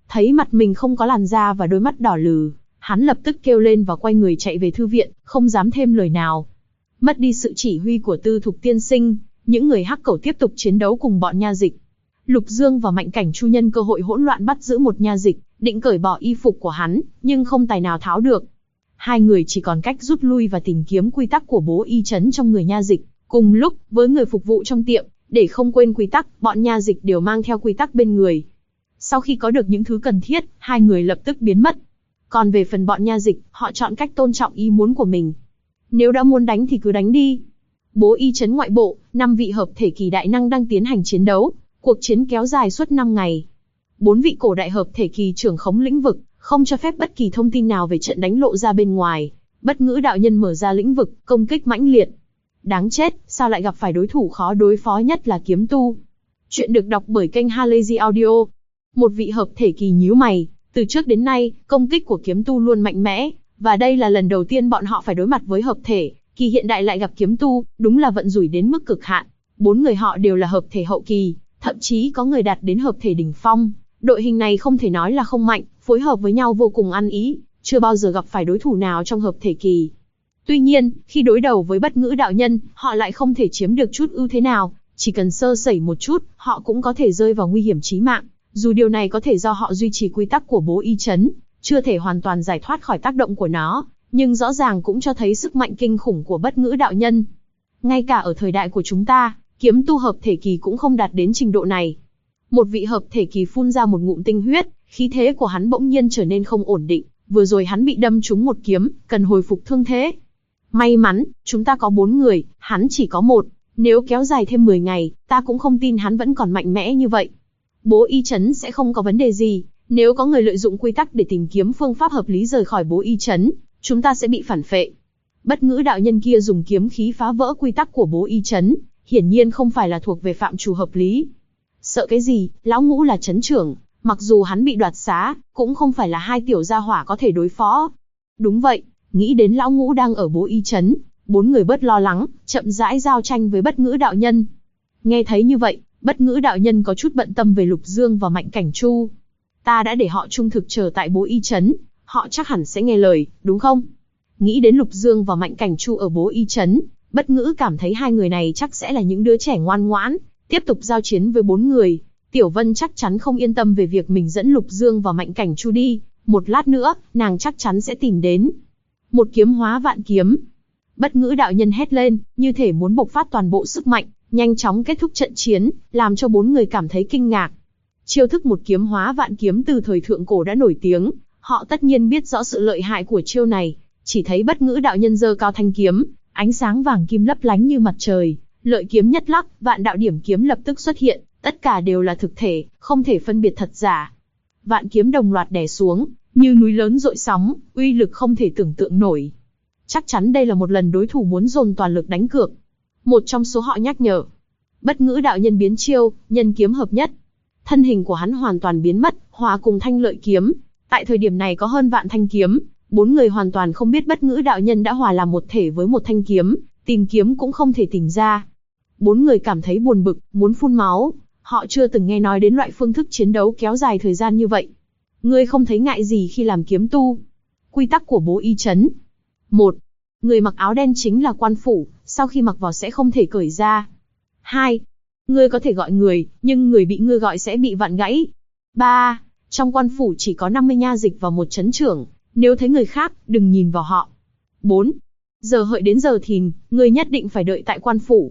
Thấy mặt mình không có làn da và đôi mắt đỏ lừ, hắn lập tức kêu lên và quay người chạy về thư viện, không dám thêm lời nào. Mất đi sự chỉ huy của Tư Thục tiên sinh, những người Hắc Cẩu tiếp tục chiến đấu cùng bọn nha dịch. Lục Dương và Mạnh Cảnh Chu nhân cơ hội hỗn loạn bắt giữ một nha dịch, định cởi bỏ y phục của hắn, nhưng không tài nào tháo được. Hai người chỉ còn cách rút lui và tìm kiếm quy tắc của bố y trấn trong người nha dịch. Cùng lúc, với người phục vụ trong tiệm, để không quên quy tắc, bọn nha dịch đều mang theo quy tắc bên người. Sau khi có được những thứ cần thiết, hai người lập tức biến mất. Còn về phần bọn nha dịch, họ chọn cách tôn trọng ý muốn của mình. Nếu đã muốn đánh thì cứ đánh đi. Bố y trấn ngoại bộ, 5 vị hợp thể kỳ đại năng đang tiến hành chiến đấu. Cuộc chiến kéo dài suốt 5 ngày. 4 vị cổ đại hợp thể kỳ trưởng khống lĩnh vực, không cho phép bất kỳ thông tin nào về trận đánh lộ ra bên ngoài. Bất Ngữ đạo nhân mở ra lĩnh vực, công kích mãnh liệt. Đáng chết, sao lại gặp phải đối thủ khó đối phó nhất là kiếm tu. Chuyện được đọc bởi kênh Halazy Audio. Một vị hợp thể kỳ nhíu mày, từ trước đến nay, công kích của kiếm tu luôn mạnh mẽ, và đây là lần đầu tiên bọn họ phải đối mặt với hợp thể kỳ hiện đại lại gặp kiếm tu, đúng là vận rủi đến mức cực hạn. 4 người họ đều là hợp thể hậu kỳ, thậm chí có người đạt đến hợp thể đỉnh phong. Đội hình này không thể nói là không mạnh, phối hợp với nhau vô cùng ăn ý, chưa bao giờ gặp phải đối thủ nào trong hợp thể kỳ. Tuy nhiên, khi đối đầu với Bất Ngữ đạo nhân, họ lại không thể chiếm được chút ưu thế nào, chỉ cần sơ sẩy một chút, họ cũng có thể rơi vào nguy hiểm chí mạng. Dù điều này có thể do họ duy trì quy tắc của bố y trấn, chưa thể hoàn toàn giải thoát khỏi tác động của nó, nhưng rõ ràng cũng cho thấy sức mạnh kinh khủng của Bất Ngữ đạo nhân. Ngay cả ở thời đại của chúng ta, kiếm tu hợp thể kỳ cũng không đạt đến trình độ này. Một vị hợp thể kỳ phun ra một ngụm tinh huyết, khí thế của hắn bỗng nhiên trở nên không ổn định, vừa rồi hắn bị đâm trúng một kiếm, cần hồi phục thương thế. May mắn, chúng ta có 4 người, hắn chỉ có 1, nếu kéo dài thêm 10 ngày, ta cũng không tin hắn vẫn còn mạnh mẽ như vậy. Bố y trấn sẽ không có vấn đề gì, nếu có người lợi dụng quy tắc để tìm kiếm phương pháp hợp lý rời khỏi bố y trấn, chúng ta sẽ bị phản phệ. Bất Ngữ đạo nhân kia dùng kiếm khí phá vỡ quy tắc của bố y trấn, hiển nhiên không phải là thuộc về phạm trù hợp lý. Sợ cái gì, lão Ngũ là trấn trưởng, mặc dù hắn bị đoạt xá, cũng không phải là hai tiểu gia hỏa có thể đối phó. Đúng vậy, nghĩ đến lão Ngũ đang ở bố y trấn, 4 người bớt lo lắng, chậm rãi giao tranh với Bất Ngữ đạo nhân. Nghe thấy như vậy, Bất Ngữ đạo nhân có chút bận tâm về Lục Dương và Mạnh Cảnh Chu. Ta đã để họ trung thực chờ tại bố y trấn, họ chắc hẳn sẽ nghe lời, đúng không? Nghĩ đến Lục Dương và Mạnh Cảnh Chu ở bố y trấn, Bất Ngữ cảm thấy hai người này chắc sẽ là những đứa trẻ ngoan ngoãn, tiếp tục giao chiến với 4 người. Tiểu Vân chắc chắn không yên tâm về việc mình dẫn Lục Dương và Mạnh Cảnh Chu đi, một lát nữa, nàng chắc chắn sẽ tìm đến. Một kiếm hóa vạn kiếm. Bất Ngữ đạo nhân hét lên, như thể muốn bộc phát toàn bộ sức mạnh, nhanh chóng kết thúc trận chiến, làm cho 4 người cảm thấy kinh ngạc. Chiêu thức một kiếm hóa vạn kiếm từ thời thượng cổ đã nổi tiếng, họ tất nhiên biết rõ sự lợi hại của chiêu này. Chỉ thấy Bất Ngữ đạo nhân giơ cao thanh kiếm, ánh sáng vàng kim lấp lánh như mặt trời, lợi kiếm nhất lắc, vạn đạo điểm kiếm lập tức xuất hiện, tất cả đều là thực thể, không thể phân biệt thật giả. Vạn kiếm đồng loạt đè xuống, như núi lớn dội sóng, uy lực không thể tưởng tượng nổi. Chắc chắn đây là một lần đối thủ muốn dồn toàn lực đánh cược. Một trong số họ nhắc nhở. Bất Ngữ đạo nhân biến chiêu, nhân kiếm hợp nhất. Thân hình của hắn hoàn toàn biến mất, hòa cùng thanh lợi kiếm. Tại thời điểm này có hơn vạn thanh kiếm, 4 người hoàn toàn không biết Bất Ngữ đạo nhân đã hòa làm một thể với một thanh kiếm, tìm kiếm cũng không thể tìm ra. 4 người cảm thấy buồn bực, muốn phun máu. Họ chưa từng nghe nói đến loại phương thức chiến đấu kéo dài thời gian như vậy. Ngươi không thấy ngại gì khi làm kiếm tu? Quy tắc của bố y trấn. 1. Người mặc áo đen chính là quan phủ, sau khi mặc vào sẽ không thể cởi ra. 2. Ngươi có thể gọi người, nhưng người bị ngươi gọi sẽ bị vặn gãy. 3. Trong quan phủ chỉ có 50 nha dịch và một trấn trưởng, nếu thấy người khác, đừng nhìn vào họ. 4. Giờ hợi đến giờ thìn, ngươi nhất định phải đợi tại quan phủ.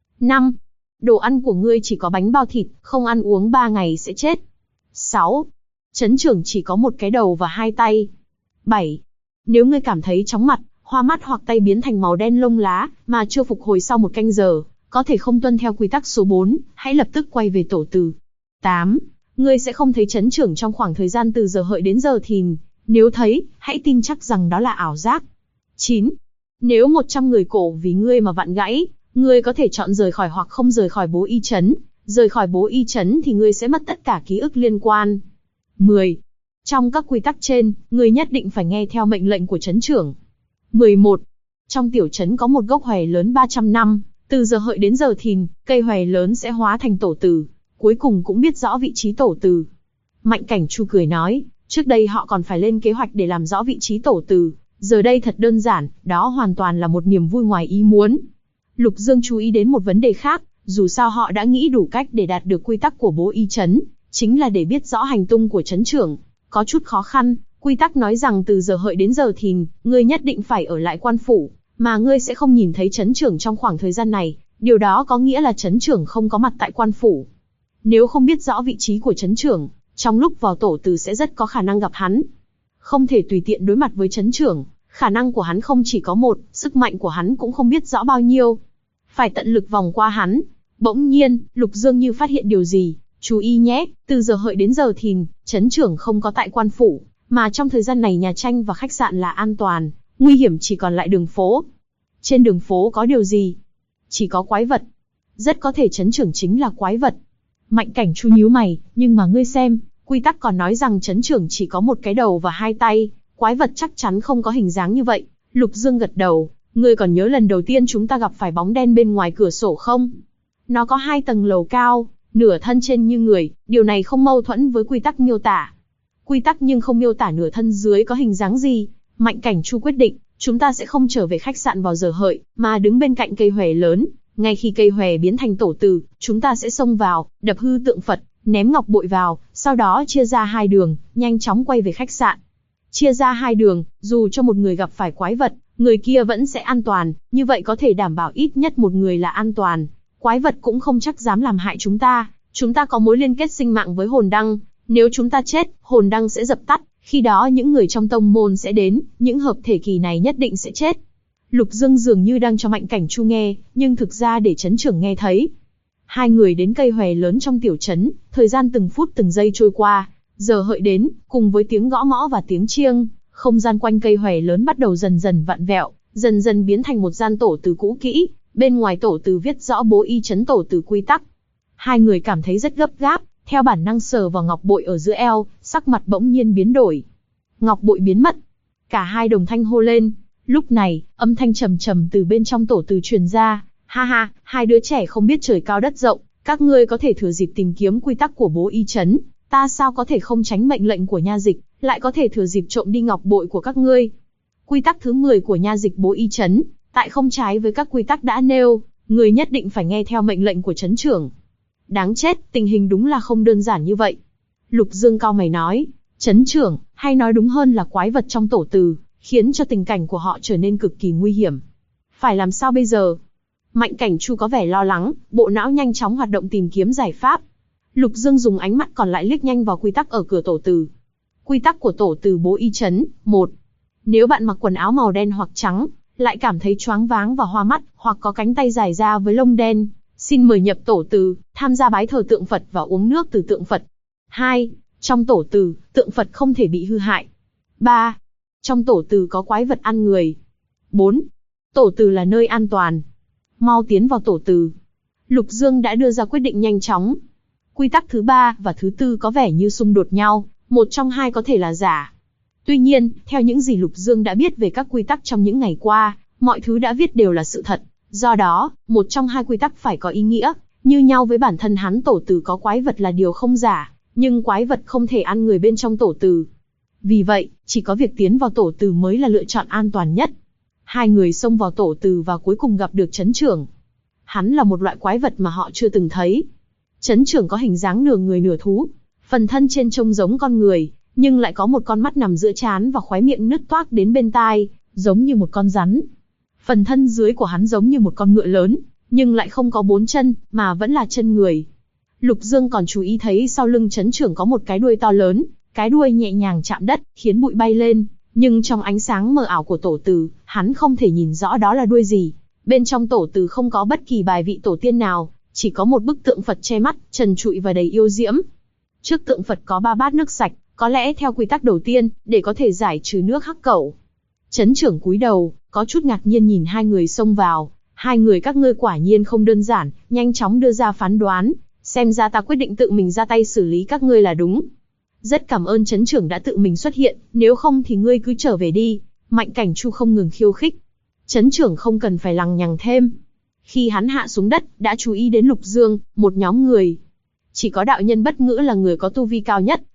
5. Đồ ăn của ngươi chỉ có bánh bao thịt, không ăn uống 3 ngày sẽ chết. 6. Trấn trưởng chỉ có một cái đầu và 2 tay. 7. Nếu ngươi cảm thấy chóng mặt, hoa mắt hoặc tay biến thành màu đen lông lá, mà chưa phục hồi sau 1 canh giờ, có thể không tuân theo quy tắc số 4, hãy lập tức quay về tổ từ. 8. Ngươi sẽ không thấy trấn trưởng trong khoảng thời gian từ giờ hợi đến giờ thìn, nếu thấy, hãy tin chắc rằng đó là ảo giác. 9. Nếu 100 người cổ vì ngươi mà vặn gãy, ngươi có thể chọn rời khỏi hoặc không rời khỏi bố y trấn. Rời khỏi bố y trấn thì ngươi sẽ mất tất cả ký ức liên quan. 10. Trong các quy tắc trên, ngươi nhất định phải nghe theo mệnh lệnh của trấn trưởng. 11. Trong tiểu trấn có một gốc hòe lớn 300 năm, từ giờ hợi đến giờ thìn, cây hòe lớn sẽ hóa thành tổ từ, cuối cùng cũng biết rõ vị trí tổ từ. Mạnh Cảnh Chu cười nói, trước đây họ còn phải lên kế hoạch để làm rõ vị trí tổ từ, giờ đây thật đơn giản, đó hoàn toàn là một niềm vui ngoài ý muốn. Lục Dương chú ý đến một vấn đề khác, dù sao họ đã nghĩ đủ cách để đạt được quy tắc của Bố Y Trấn, chính là để biết rõ hành tung của trấn trưởng. Có chút khó khăn, quy tắc nói rằng từ giờ hợi đến giờ thìn, ngươi nhất định phải ở lại quan phủ, mà ngươi sẽ không nhìn thấy trấn trưởng trong khoảng thời gian này, điều đó có nghĩa là trấn trưởng không có mặt tại quan phủ. Nếu không biết rõ vị trí của trấn trưởng, trong lúc vào tổ từ sẽ rất có khả năng gặp hắn. Không thể tùy tiện đối mặt với trấn trưởng, khả năng của hắn không chỉ có một, sức mạnh của hắn cũng không biết rõ bao nhiêu. Phải tận lực vòng qua hắn. Bỗng nhiên, Lục Dương như phát hiện điều gì, chú ý nhé, từ giờ hợi đến giờ thìn, trấn trưởng không có tại quan phủ, mà trong thời gian này nhà tranh và khách sạn là an toàn, nguy hiểm chỉ còn lại đường phố. Trên đường phố có điều gì? Chỉ có quái vật. Rất có thể trấn trưởng chính là quái vật. Mạnh Cảnh Chu nhíu mày, nhưng mà ngươi xem, quy tắc còn nói rằng trấn trưởng chỉ có một cái đầu và hai tay, quái vật chắc chắn không có hình dáng như vậy. Lục Dương gật đầu, ngươi còn nhớ lần đầu tiên chúng ta gặp phải bóng đen bên ngoài cửa sổ không? Nó có 2 tầng lầu cao, nửa thân trên như người, điều này không mâu thuẫn với quy tắc miêu tả. Quy tắc nhưng không miêu tả nửa thân dưới có hình dáng gì. Mạnh Cảnh Chu quyết định, chúng ta sẽ không trở về khách sạn vào giờ hợi, mà đứng bên cạnh cây hòe lớn. Ngay khi cây hòe biến thành tổ từ, chúng ta sẽ xông vào, đập hư tượng Phật, ném ngọc bội vào, sau đó chia ra 2 đường, nhanh chóng quay về khách sạn. Chia ra 2 đường, dù cho một người gặp phải quái vật, người kia vẫn sẽ an toàn, như vậy có thể đảm bảo ít nhất một người là an toàn. Quái vật cũng không chắc dám làm hại chúng ta có mối liên kết sinh mạng với hồn đăng, nếu chúng ta chết, hồn đăng sẽ dập tắt, khi đó những người trong tông môn sẽ đến, những hợp thể kỳ này nhất định sẽ chết. Lục Dương dường như đang cho Mạnh Cảnh Chu nghe, nhưng thực ra để trấn trưởng nghe thấy. 2 người đến cây hòe lớn trong tiểu trấn, thời gian từng phút từng giây trôi qua, giờ hợi đến, cùng với tiếng gõ mõ và tiếng chiêng, không gian quanh cây hòe lớn bắt đầu dần dần vặn vẹo, dần dần biến thành một gian tổ từ cũ kỹ, bên ngoài tổ từ viết rõ Bố Y Trấn tổ từ quy tắc. 2 người cảm thấy rất gấp gáp, theo bản năng sờ vào ngọc bội ở giữa eo, sắc mặt bỗng nhiên biến đổi. Ngọc bội biến mất. Cả hai đồng thanh hô lên. Lúc này, âm thanh trầm trầm từ bên trong tổ từ truyền ra. Ha ha, 2 đứa trẻ không biết trời cao đất rộng, các ngươi có thể thừa dịp tìm kiếm quy tắc của Bố Y Trấn, ta sao có thể không tránh mệnh lệnh của nha dịch, lại có thể thừa dịp trộm đi ngọc bội của các ngươi. Quy tắc thứ 10 của nha dịch Bố Y Trấn, tại không trái với các quy tắc đã nêu, người nhất định phải nghe theo mệnh lệnh của trấn trưởng. Đáng chết, tình hình đúng là không đơn giản như vậy. Lục Dương cau mày nói, trấn trưởng, hay nói đúng hơn là quái vật trong tổ từ, khiến cho tình cảnh của họ trở nên cực kỳ nguy hiểm. Phải làm sao bây giờ? Mạnh Cảnh Chu có vẻ lo lắng, bộ não nhanh chóng hoạt động tìm kiếm giải pháp. Lục Dương dùng ánh mắt còn lại liếc nhanh vào quy tắc ở cửa tổ từ. Quy tắc của tổ từ Bố Y Trấn, 1. Nếu bạn mặc quần áo màu đen hoặc trắng, lại cảm thấy choáng váng và hoa mắt, hoặc có cánh tay dài ra với lông đen, xin mời nhập tổ từ, tham gia bái thờ tượng Phật và uống nước từ tượng Phật. 2. Trong tổ từ, tượng Phật không thể bị hư hại. 3. Trong tổ từ có quái vật ăn người. 4. Tổ từ là nơi an toàn. Mau tiến vào tổ từ. Lục Dương đã đưa ra quyết định nhanh chóng. Quy tắc thứ 3 và thứ 4 có vẻ như xung đột nhau, một trong hai có thể là giả. Tuy nhiên, theo những gì Lục Dương đã biết về các quy tắc trong những ngày qua, mọi thứ đã viết đều là sự thật. Do đó, một trong hai quy tắc phải có ý nghĩa như nhau với bản thân hắn. Tổ từ có quái vật là điều không giả, nhưng quái vật không thể ăn người bên trong tổ từ. Vì vậy, chỉ có việc tiến vào tổ từ mới là lựa chọn an toàn nhất. 2 người xông vào tổ từ và cuối cùng gặp được trấn trưởng. Hắn là một loại quái vật mà họ chưa từng thấy. Trấn trưởng có hình dáng nửa người nửa thú, phần thân trên trông giống con người, nhưng lại có một con mắt nằm giữa trán và khóe miệng nứt toác đến bên tai, giống như một con rắn. Phần thân dưới của hắn giống như một con ngựa lớn, nhưng lại không có 4 chân, mà vẫn là chân người. Lục Dương còn chú ý thấy sau lưng trấn trưởng có một cái đuôi to lớn, cái đuôi nhẹ nhàng chạm đất, khiến bụi bay lên, nhưng trong ánh sáng mờ ảo của tổ từ, hắn không thể nhìn rõ đó là đuôi gì. Bên trong tổ từ không có bất kỳ bài vị tổ tiên nào, chỉ có một bức tượng Phật che mắt, trần trụi và đầy yêu diễm. Trước tượng Phật có 3 bát nước sạch, có lẽ theo quy tắc đầu tiên, để có thể giải trừ nước hắc cẩu. Trấn trưởng cúi đầu, có chút ngạc nhiên nhìn 2 người xông vào. 2 người các ngươi quả nhiên không đơn giản, nhanh chóng đưa ra phán đoán. Xem ra ta quyết định tự mình ra tay xử lý các ngươi là đúng. Rất cảm ơn trấn trưởng đã tự mình xuất hiện, nếu không thì ngươi cứ trở về đi. Mạnh Cảnh Chu không ngừng khiêu khích. Trấn trưởng không cần phải lằng nhằng thêm. Khi hắn hạ xuống đất, đã chú ý đến Lục Dương, một nhóm người. Chỉ có đạo nhân Bất Ngữ là người có tu vi cao nhất,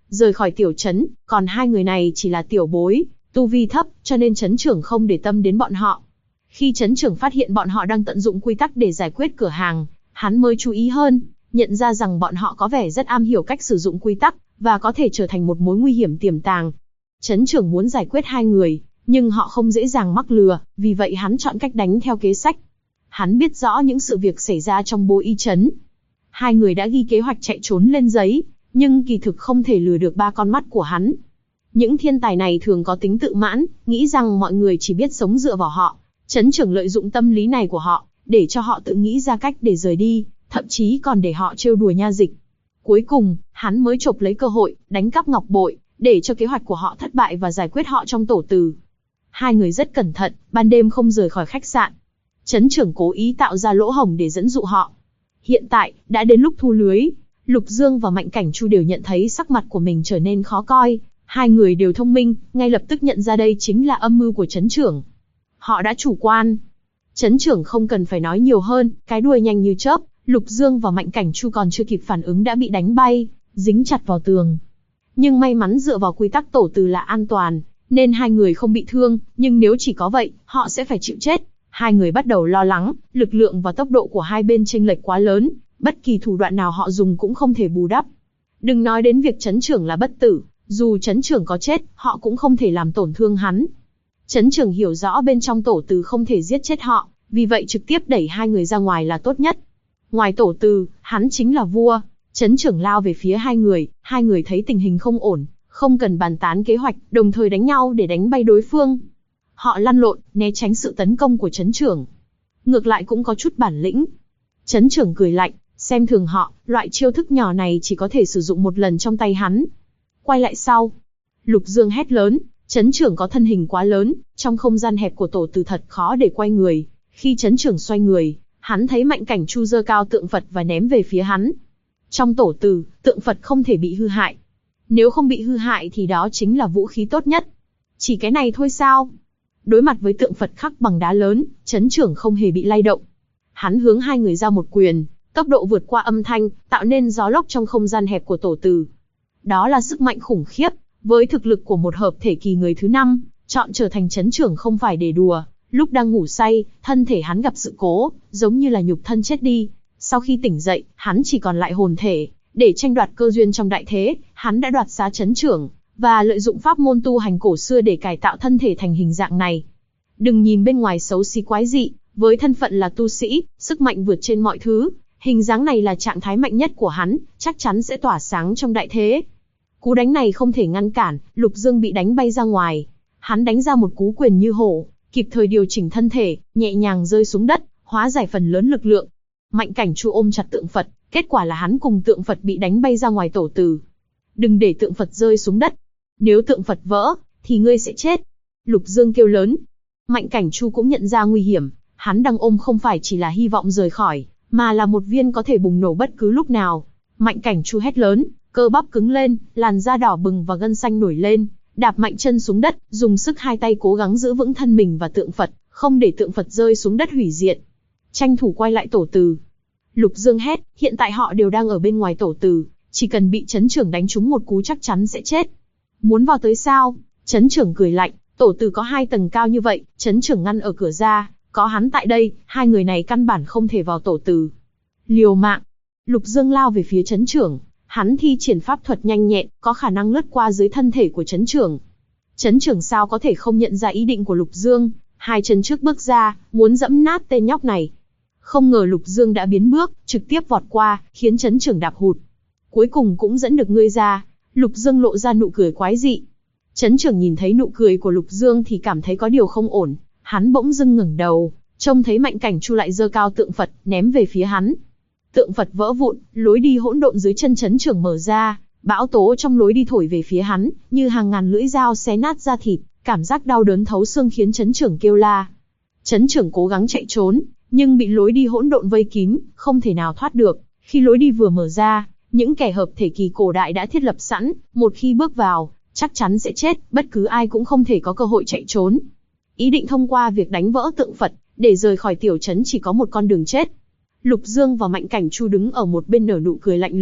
rời khỏi tiểu trấn, còn hai người này chỉ là tiểu bối, tu vi thấp, cho nên trấn trưởng không để tâm đến bọn họ. Khi trấn trưởng phát hiện bọn họ đang tận dụng quy tắc để giải quyết cửa hàng, hắn mới chú ý hơn, nhận ra rằng bọn họ có vẻ rất am hiểu cách sử dụng quy tắc, và có thể trở thành một mối nguy hiểm tiềm tàng. Trấn trưởng muốn giải quyết hai người, nhưng họ không dễ dàng mắc lừa, vì vậy hắn chọn cách đánh theo kế sách. Hắn biết rõ những sự việc xảy ra trong Bố Y trấn. Hai người đã ghi kế hoạch chạy trốn lên giấy, nhưng kỳ thực không thể lừa được ba con mắt của hắn. Những thiên tài này thường có tính tự mãn, nghĩ rằng mọi người chỉ biết sống dựa vào họ. Trấn trưởng lợi dụng tâm lý này của họ, để cho họ tự nghĩ ra cách để rời đi, thậm chí còn để họ trêu đùa Nha Dịch. Cuối cùng, hắn mới chộp lấy cơ hội, đánh cắp ngọc bội, để cho kế hoạch của họ thất bại và giải quyết họ trong tổ từ. Hai người rất cẩn thận, ban đêm không rời khỏi khách sạn. Trấn trưởng cố ý tạo ra lỗ hổng để dẫn dụ họ. Hiện tại, đã đến lúc thu lưới. Lục Dương và Mạnh Cảnh Chu đều nhận thấy sắc mặt của mình trở nên khó coi. Hai người đều thông minh, ngay lập tức nhận ra đây chính là âm mưu của trấn trưởng. Họ đã chủ quan. Trấn trưởng không cần phải nói nhiều hơn, cái đuôi nhanh như chớp, Lục Dương và Mạnh Cảnh Chu còn chưa kịp phản ứng đã bị đánh bay, dính chặt vào tường. Nhưng may mắn dựa vào quy tắc tổ từ là an toàn, nên hai người không bị thương, nhưng nếu chỉ có vậy, họ sẽ phải chịu chết. Hai người bắt đầu lo lắng, lực lượng và tốc độ của hai bên chênh lệch quá lớn, bất kỳ thủ đoạn nào họ dùng cũng không thể bù đắp. Đừng nói đến việc trấn trưởng là bất tử, dù trấn trưởng có chết, họ cũng không thể làm tổn thương hắn. Trấn trưởng hiểu rõ bên trong tổ từ không thể giết chết họ, vì vậy trực tiếp đẩy hai người ra ngoài là tốt nhất. Ngoài tổ từ, hắn chính là vua. Trấn trưởng lao về phía hai người thấy tình hình không ổn, không cần bàn tán kế hoạch, đồng thời đánh nhau để đánh bay đối phương. Họ lăn lộn, né tránh sự tấn công của trấn trưởng. Ngược lại cũng có chút bản lĩnh. Trấn trưởng cười lạnh, xem thường họ, loại chiêu thức nhỏ này chỉ có thể sử dụng một lần trong tay hắn. Quay lại sau. Lục Dương hét lớn, trấn trưởng có thân hình quá lớn, trong không gian hẹp của tổ từ thật khó để quay người. Khi trấn trưởng xoay người, hắn thấy Mạnh Cảnh Chu giơ cao tượng Phật và ném về phía hắn. Trong tổ từ, tượng Phật không thể bị hư hại. Nếu không bị hư hại thì đó chính là vũ khí tốt nhất. Chỉ cái này thôi sao? Đối mặt với tượng Phật khắc bằng đá lớn, trấn trưởng không hề bị lay động. Hắn hướng hai người ra một quyền, tốc độ vượt qua âm thanh, tạo nên gió lốc trong không gian hẹp của tổ từ. Đó là sức mạnh khủng khiếp, với thực lực của một hợp thể kỳ người thứ 5, chọn trở thành trấn trưởng không phải để đùa. Lúc đang ngủ say, thân thể hắn gặp sự cố, giống như là nhục thân chết đi. Sau khi tỉnh dậy, hắn chỉ còn lại hồn thể. Để tranh đoạt cơ duyên trong đại thế, hắn đã đoạt xá trấn trưởng, và lợi dụng pháp môn tu hành cổ xưa để cải tạo thân thể thành hình dạng này. Đừng nhìn bên ngoài xấu xí quái dị, với thân phận là tu sĩ, sức mạnh vượt trên mọi thứ, hình dáng này là trạng thái mạnh nhất của hắn, chắc chắn sẽ tỏa sáng trong đại thế. Cú đánh này không thể ngăn cản, Lục Dương bị đánh bay ra ngoài. Hắn đánh ra một cú quyền như hổ, kịp thời điều chỉnh thân thể, nhẹ nhàng rơi xuống đất, hóa giải phần lớn lực lượng. Mạnh Cảnh Chu ôm chặt tượng Phật, kết quả là hắn cùng tượng Phật bị đánh bay ra ngoài tổ từ. Đừng để tượng Phật rơi xuống đất. Nếu tượng Phật vỡ, thì ngươi sẽ chết. Lục Dương kêu lớn. Mạnh Cảnh Chu cũng nhận ra nguy hiểm, hắn đang ôm không phải chỉ là hy vọng rời khỏi, mà là một viên có thể bùng nổ bất cứ lúc nào. Mạnh Cảnh Chu hét lớn, cơ bắp cứng lên, làn da đỏ bừng và gân xanh nổi lên, đạp mạnh chân xuống đất, dùng sức hai tay cố gắng giữ vững thân mình và tượng Phật, không để tượng Phật rơi xuống đất hủy diệt. Tranh thủ quay lại tổ từ. Lục Dương hét, hiện tại họ đều đang ở bên ngoài tổ từ, chỉ cần bị trấn trưởng đánh trúng một cú chắc chắn sẽ chết. Muốn vào tới sao? Trấn trưởng cười lạnh, tổ từ có 2 tầng cao như vậy, trấn trưởng ngăn ở cửa ra, có hắn tại đây, hai người này căn bản không thể vào tổ từ. Liều mạng. Lục Dương lao về phía trấn trưởng, hắn thi triển pháp thuật nhanh nhẹn, có khả năng lướt qua dưới thân thể của trấn trưởng. Trấn trưởng sao có thể không nhận ra ý định của Lục Dương, 2 chân trước bước ra, muốn dẫm nát tên nhóc này. Không ngờ Lục Dương đã biến bước, trực tiếp vọt qua, khiến trấn trưởng đạp hụt. Cuối cùng cũng dẫn được ngươi ra. Lục Dương lộ ra nụ cười quái dị. Trấn trưởng nhìn thấy nụ cười của Lục Dương thì cảm thấy có điều không ổn. Hắn bỗng dưng ngẩng đầu, trông thấy Mạnh Cảnh Chu lại giơ cao tượng Phật, ném về phía hắn. Tượng Phật vỡ vụn, lối đi hỗn độn dưới chân trấn trưởng mở ra, bão tố trong lối đi thổi về phía hắn, như hàng ngàn lưỡi dao xé nát da thịt, cảm giác đau đớn thấu xương khiến trấn trưởng kêu la. Trấn trưởng cố gắng chạy trốn, nhưng bị lối đi hỗn độn vây kín, không thể nào thoát được. Khi lối đi vừa mở ra, những kẻ hợp thể kỳ cổ đại đã thiết lập sẵn, một khi bước vào, chắc chắn sẽ chết, bất cứ ai cũng không thể có cơ hội chạy trốn. Ý định thông qua việc đánh vỡ tượng Phật, để rời khỏi tiểu trấn chỉ có một con đường chết. Lục Dương và Mạnh Cảnh Chu đứng ở một bên nở nụ cười lạnh lùng,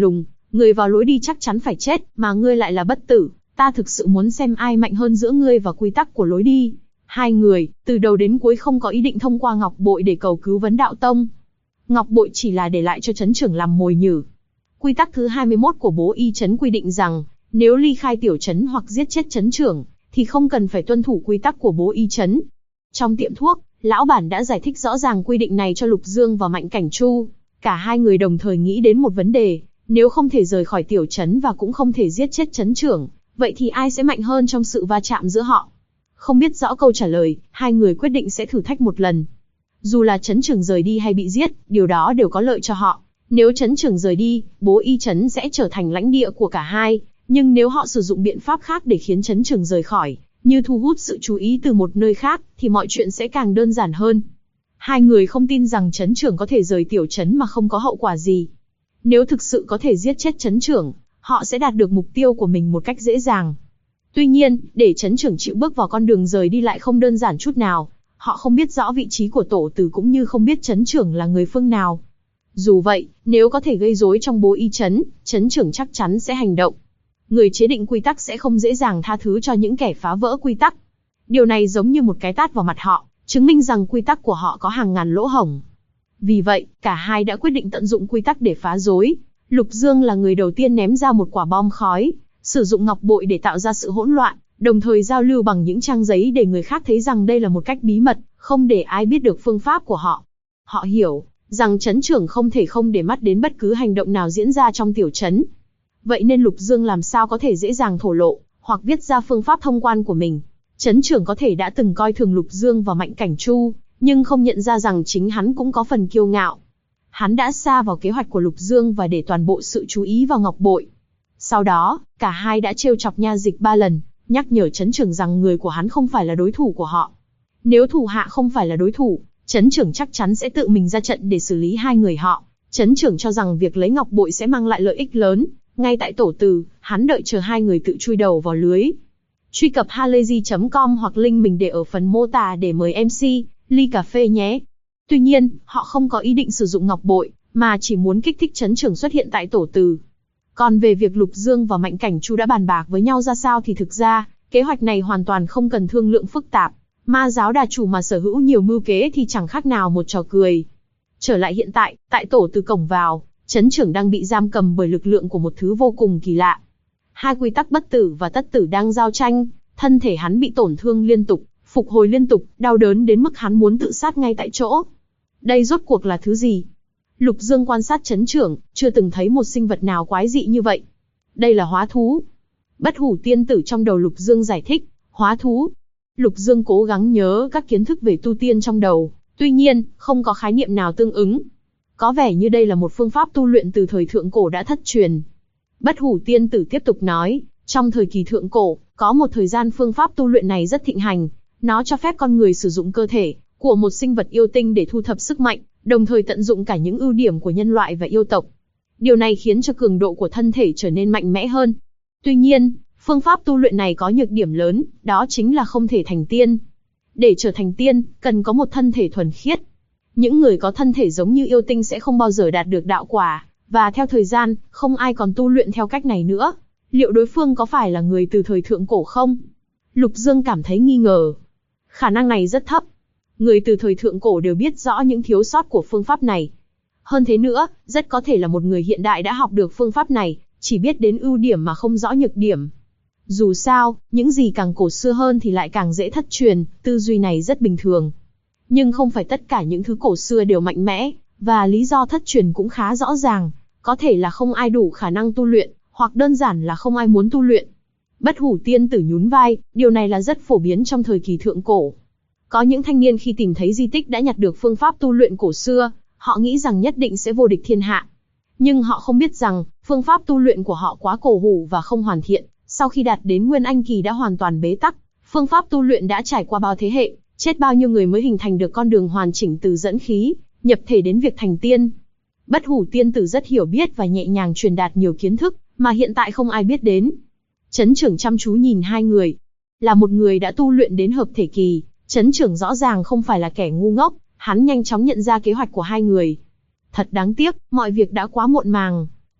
Người vào lối đi chắc chắn phải chết, mà ngươi lại là bất tử, ta thực sự muốn xem ai mạnh hơn giữa ngươi và quy tắc của lối đi. Hai người, từ đầu đến cuối không có ý định thông qua Ngọc Bội để cầu cứu vấn đạo tông. Ngọc Bội chỉ là để lại cho trấn trưởng làm mồi nhử. Quy tắc thứ 21 của Bố Y trấn quy định rằng, nếu ly khai tiểu trấn hoặc giết chết trấn trưởng, thì không cần phải tuân thủ quy tắc của Bố Y trấn. Trong tiệm thuốc, lão bản đã giải thích rõ ràng quy định này cho Lục Dương và Mạnh Cảnh Chu. Cả hai người đồng thời nghĩ đến một vấn đề, nếu không thể rời khỏi tiểu trấn và cũng không thể giết chết trấn trưởng, vậy thì ai sẽ mạnh hơn trong sự va chạm giữa họ? Không biết rõ câu trả lời, hai người quyết định sẽ thử thách một lần. Dù là trấn trưởng rời đi hay bị giết, điều đó đều có lợi cho họ. Nếu trấn trưởng rời đi, Bố Y trấn sẽ trở thành lãnh địa của cả hai, nhưng nếu họ sử dụng biện pháp khác để khiến trấn trưởng rời khỏi, như thu hút sự chú ý từ một nơi khác, thì mọi chuyện sẽ càng đơn giản hơn. Hai người không tin rằng trấn trưởng có thể rời tiểu trấn mà không có hậu quả gì. Nếu thực sự có thể giết chết trấn trưởng, họ sẽ đạt được mục tiêu của mình một cách dễ dàng. Tuy nhiên, để trấn trưởng chịu bước vào con đường rời đi lại không đơn giản chút nào. Họ không biết rõ vị trí của tổ tử cũng như không biết trấn trưởng là người phương nào. Dù vậy, nếu có thể gây rối trong Bố Y trấn, trấn trưởng chắc chắn sẽ hành động. Người chế định quy tắc sẽ không dễ dàng tha thứ cho những kẻ phá vỡ quy tắc. Điều này giống như một cái tát vào mặt họ, chứng minh rằng quy tắc của họ có hàng ngàn lỗ hổng. Vì vậy, cả hai đã quyết định tận dụng quy tắc để phá rối. Lục Dương là người đầu tiên ném ra một quả bom khói, sử dụng ngọc bội để tạo ra sự hỗn loạn, đồng thời giao lưu bằng những trang giấy để người khác thấy rằng đây là một cách bí mật, không để ai biết được phương pháp của họ. Họ hiểu rằng trấn trưởng không thể không để mắt đến bất cứ hành động nào diễn ra trong tiểu trấn. Vậy nên Lục Dương làm sao có thể dễ dàng thổ lộ, hoặc viết ra phương pháp thông quan của mình. Trấn trưởng có thể đã từng coi thường Lục Dương và Mạnh Cảnh Chu, nhưng không nhận ra rằng chính hắn cũng có phần kiêu ngạo. Hắn đã sa vào kế hoạch của Lục Dương và để toàn bộ sự chú ý vào ngọc bội. Sau đó, cả hai đã trêu chọc Nha Dịch 3 lần, nhắc nhở trấn trưởng rằng người của hắn không phải là đối thủ của họ. Nếu thủ hạ không phải là đối thủ, trấn trưởng chắc chắn sẽ tự mình ra trận để xử lý hai người họ. Trấn trưởng cho rằng việc lấy ngọc bội sẽ mang lại lợi ích lớn. Ngay tại tổ từ, hắn đợi chờ hai người tự chui đầu vào lưới. Truy cập halayzi.com hoặc link mình để ở phần mô tả để mời MC ly cà phê nhé. Tuy nhiên, họ không có ý định sử dụng ngọc bội, mà chỉ muốn kích thích trấn trưởng xuất hiện tại tổ từ. Còn về việc Lục Dương và Mạnh Cảnh Chu đã bàn bạc với nhau ra sao thì thực ra, kế hoạch này hoàn toàn không cần thương lượng phức tạp. Ma giáo đà chủ mà sở hữu nhiều mưu kế thì chẳng khác nào một trò cười. Trở lại hiện tại, tại tổ từ cổng vào, trấn trưởng đang bị giam cầm bởi lực lượng của một thứ vô cùng kỳ lạ. Hai quy tắc bất tử và tất tử đang giao tranh, thân thể hắn bị tổn thương liên tục, phục hồi liên tục, đau đớn đến mức hắn muốn tự sát ngay tại chỗ. Đây rốt cuộc là thứ gì? Lục Dương quan sát trấn trưởng, chưa từng thấy một sinh vật nào quái dị như vậy. Đây là hóa thú. Bất hủ tiên tử trong đầu Lục Dương giải thích, hóa thú. Lục Dương cố gắng nhớ các kiến thức về tu tiên trong đầu, tuy nhiên, không có khái niệm nào tương ứng. Có vẻ như đây là một phương pháp tu luyện từ thời thượng cổ đã thất truyền. Bất hủ tiên tử tiếp tục nói, trong thời kỳ thượng cổ, có một thời gian phương pháp tu luyện này rất thịnh hành. Nó cho phép con người sử dụng cơ thể của một sinh vật yêu tinh để thu thập sức mạnh, đồng thời tận dụng cả những ưu điểm của nhân loại và yêu tộc. Điều này khiến cho cường độ của thân thể trở nên mạnh mẽ hơn. Tuy nhiên, phương pháp tu luyện này có nhược điểm lớn, đó chính là không thể thành tiên. Để trở thành tiên, cần có một thân thể thuần khiết. Những người có thân thể giống như yêu tinh sẽ không bao giờ đạt được đạo quả, và theo thời gian, không ai còn tu luyện theo cách này nữa. Liệu đối phương có phải là người từ thời thượng cổ không? Lục Dương cảm thấy nghi ngờ. Khả năng này rất thấp. Người từ thời thượng cổ đều biết rõ những thiếu sót của phương pháp này. Hơn thế nữa, rất có thể là một người hiện đại đã học được phương pháp này, chỉ biết đến ưu điểm mà không rõ nhược điểm. Dù sao, những gì càng cổ xưa hơn thì lại càng dễ thất truyền, tư duy này rất bình thường. Nhưng không phải tất cả những thứ cổ xưa đều mạnh mẽ, và lý do thất truyền cũng khá rõ ràng. Có thể là không ai đủ khả năng tu luyện, hoặc đơn giản là không ai muốn tu luyện. Bất hủ tiên tử nhún vai, điều này là rất phổ biến trong thời kỳ thượng cổ. Có những thanh niên khi tìm thấy di tích đã nhặt được phương pháp tu luyện cổ xưa, họ nghĩ rằng nhất định sẽ vô địch thiên hạ. Nhưng họ không biết rằng, phương pháp tu luyện của họ quá cổ hủ và không hoàn thiện, sau khi đạt đến Nguyên Anh kỳ đã hoàn toàn bế tắc. Phương pháp tu luyện đã trải qua bao thế hệ, chết bao nhiêu người mới hình thành được con đường hoàn chỉnh từ dẫn khí, nhập thể đến việc thành tiên. Bất hủ tiên tử rất hiểu biết và nhẹ nhàng truyền đạt nhiều kiến thức, mà hiện tại không ai biết đến. Trấn trưởng chăm chú nhìn hai người. Là một người đã tu luyện đến hợp thể kỳ, trấn trưởng rõ ràng không phải là kẻ ngu ngốc, hắn nhanh chóng nhận ra kế hoạch của hai người. Thật đáng tiếc, mọi việc đã quá muộn màng.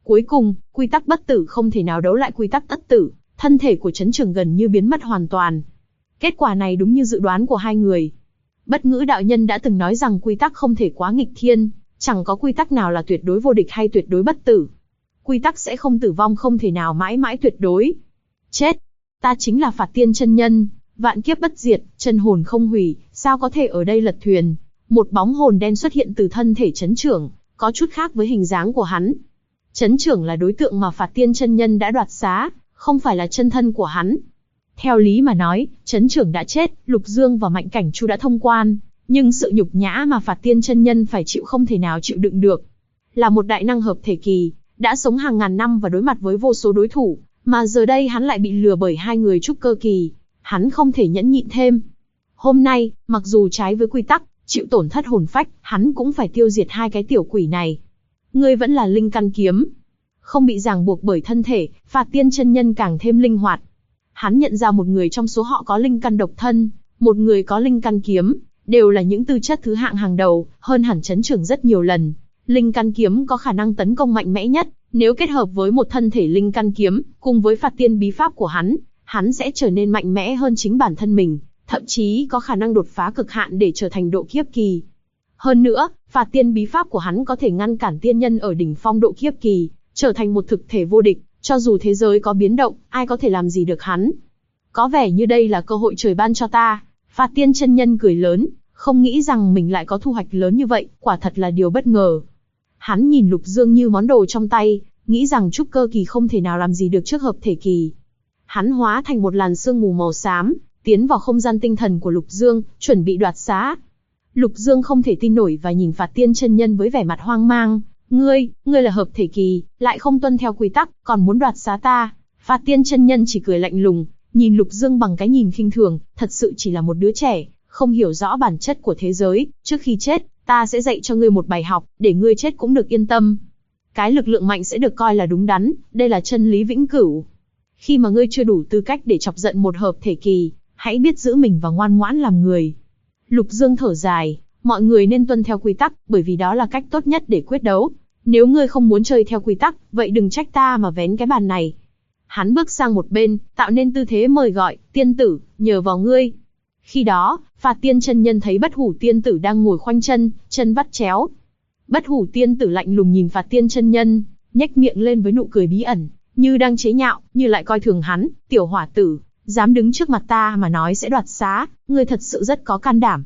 Cuối cùng, quy tắc bất tử không thể nào đấu lại quy tắc tất tử, thân thể của Trấn Trưởng gần như biến mất hoàn toàn. Kết quả này đúng như dự đoán của hai người. Bất Ngữ đạo nhân đã từng nói rằng quy tắc không thể quá nghịch thiên, chẳng có quy tắc nào là tuyệt đối vô địch hay tuyệt đối bất tử. Quy tắc sẽ không tử vong không thể nào mãi mãi tuyệt đối. Chết! Ta chính là Phạt Tiên chân nhân, vạn kiếp bất diệt, chân hồn không hủy, sao có thể ở đây lật thuyền? Một bóng hồn đen xuất hiện từ thân thể Trấn Trưởng, có chút khác với hình dáng của hắn. Trấn Trưởng là đối tượng mà Phạt Tiên chân nhân đã đoạt xá, không phải là chân thân của hắn. Theo lý mà nói, Trấn Trưởng đã chết, Lục Dương và Mạnh Cảnh Chu đã thông quan, nhưng sự nhục nhã mà Phạt Tiên chân nhân phải chịu không thể nào chịu đựng được. Là một đại năng hợp thể kỳ, đã sống hàng ngàn năm và đối mặt với vô số đối thủ, mà giờ đây hắn lại bị lừa bởi hai người trúc cơ kỳ, hắn không thể nhẫn nhịn thêm. Hôm nay, mặc dù trái với quy tắc, chịu tổn thất hồn phách, hắn cũng phải tiêu diệt hai cái tiểu quỷ này. Ngươi vẫn là linh căn kiếm. Không bị ràng buộc bởi thân thể, Phạt Tiên chân nhân càng thêm linh hoạt. Hắn nhận ra một người trong số họ có linh căn độc thân, một người có linh căn kiếm, đều là những tư chất thứ hạng hàng đầu, hơn hẳn Trấn Trưởng rất nhiều lần. Linh căn kiếm có khả năng tấn công mạnh mẽ nhất, nếu kết hợp với một thân thể linh căn kiếm, cùng với Phạt Tiên bí pháp của hắn sẽ trở nên mạnh mẽ hơn chính bản thân mình, thậm chí có khả năng đột phá cực hạn để trở thành độ kiếp kỳ. Hơn nữa, Phạt Tiên bí pháp của hắn có thể ngăn cản tiên nhân ở đỉnh phong độ kiếp kỳ, trở thành một thực thể vô địch, cho dù thế giới có biến động, ai có thể làm gì được hắn. Có vẻ như đây là cơ hội trời ban cho ta. Phạt Tiên chân nhân cười lớn, không nghĩ rằng mình lại có thu hoạch lớn như vậy, quả thật là điều bất ngờ. Hắn nhìn Lục Dương như món đồ trong tay, nghĩ rằng trúc cơ kỳ không thể nào làm gì được trước hợp thể kỳ. Hắn hóa thành một làn sương mù màu xám, tiến vào không gian tinh thần của Lục Dương, chuẩn bị đoạt xá. Lục Dương không thể tin nổi và nhìn Phạt Tiên chân nhân với vẻ mặt hoang mang. Ngươi là hợp thể kỳ, lại không tuân theo quy tắc, còn muốn đoạt xá ta. Phạt Tiên chân nhân chỉ cười lạnh lùng, nhìn Lục Dương bằng cái nhìn khinh thường, thật sự chỉ là một đứa trẻ, không hiểu rõ bản chất của thế giới. Trước khi chết, ta sẽ dạy cho ngươi một bài học, để ngươi chết cũng được yên tâm. Cái lực lượng mạnh sẽ được coi là đúng đắn, đây là chân lý vĩnh cửu. Khi mà ngươi chưa đủ tư cách để chọc giận một hợp thể kỳ, hãy biết giữ mình và ngoan ngoãn làm người. Lục Dương thở dài, mọi người nên tuân theo quy tắc, bởi vì đó là cách tốt nhất để quyết đấu. Nếu ngươi không muốn chơi theo quy tắc, vậy đừng trách ta mà vén cái bàn này. Hắn bước sang một bên, tạo nên tư thế mời gọi, tiên tử, nhờ vào ngươi. Khi đó, Phạt Tiên chân nhân thấy Bất Hủ tiên tử đang ngồi khoanh chân, chân vắt chéo. Bất Hủ tiên tử lạnh lùng nhìn Phạt Tiên chân nhân, nhếch miệng lên với nụ cười bí ẩn, như đang chế nhạo, như lại coi thường hắn. Tiểu hỏa tử, dám đứng trước mặt ta mà nói sẽ đoạt xá, ngươi thật sự rất có can đảm.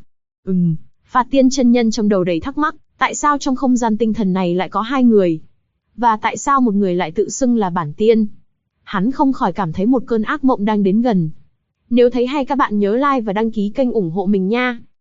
Phạt Tiên chân nhân trong đầu đầy thắc mắc, tại sao trong không gian tinh thần này lại có hai người? Và tại sao một người lại tự xưng là bản tiên? Hắn không khỏi cảm thấy một cơn ác mộng đang đến gần. Nếu thấy hay các bạn nhớ like và đăng ký kênh ủng hộ mình nha.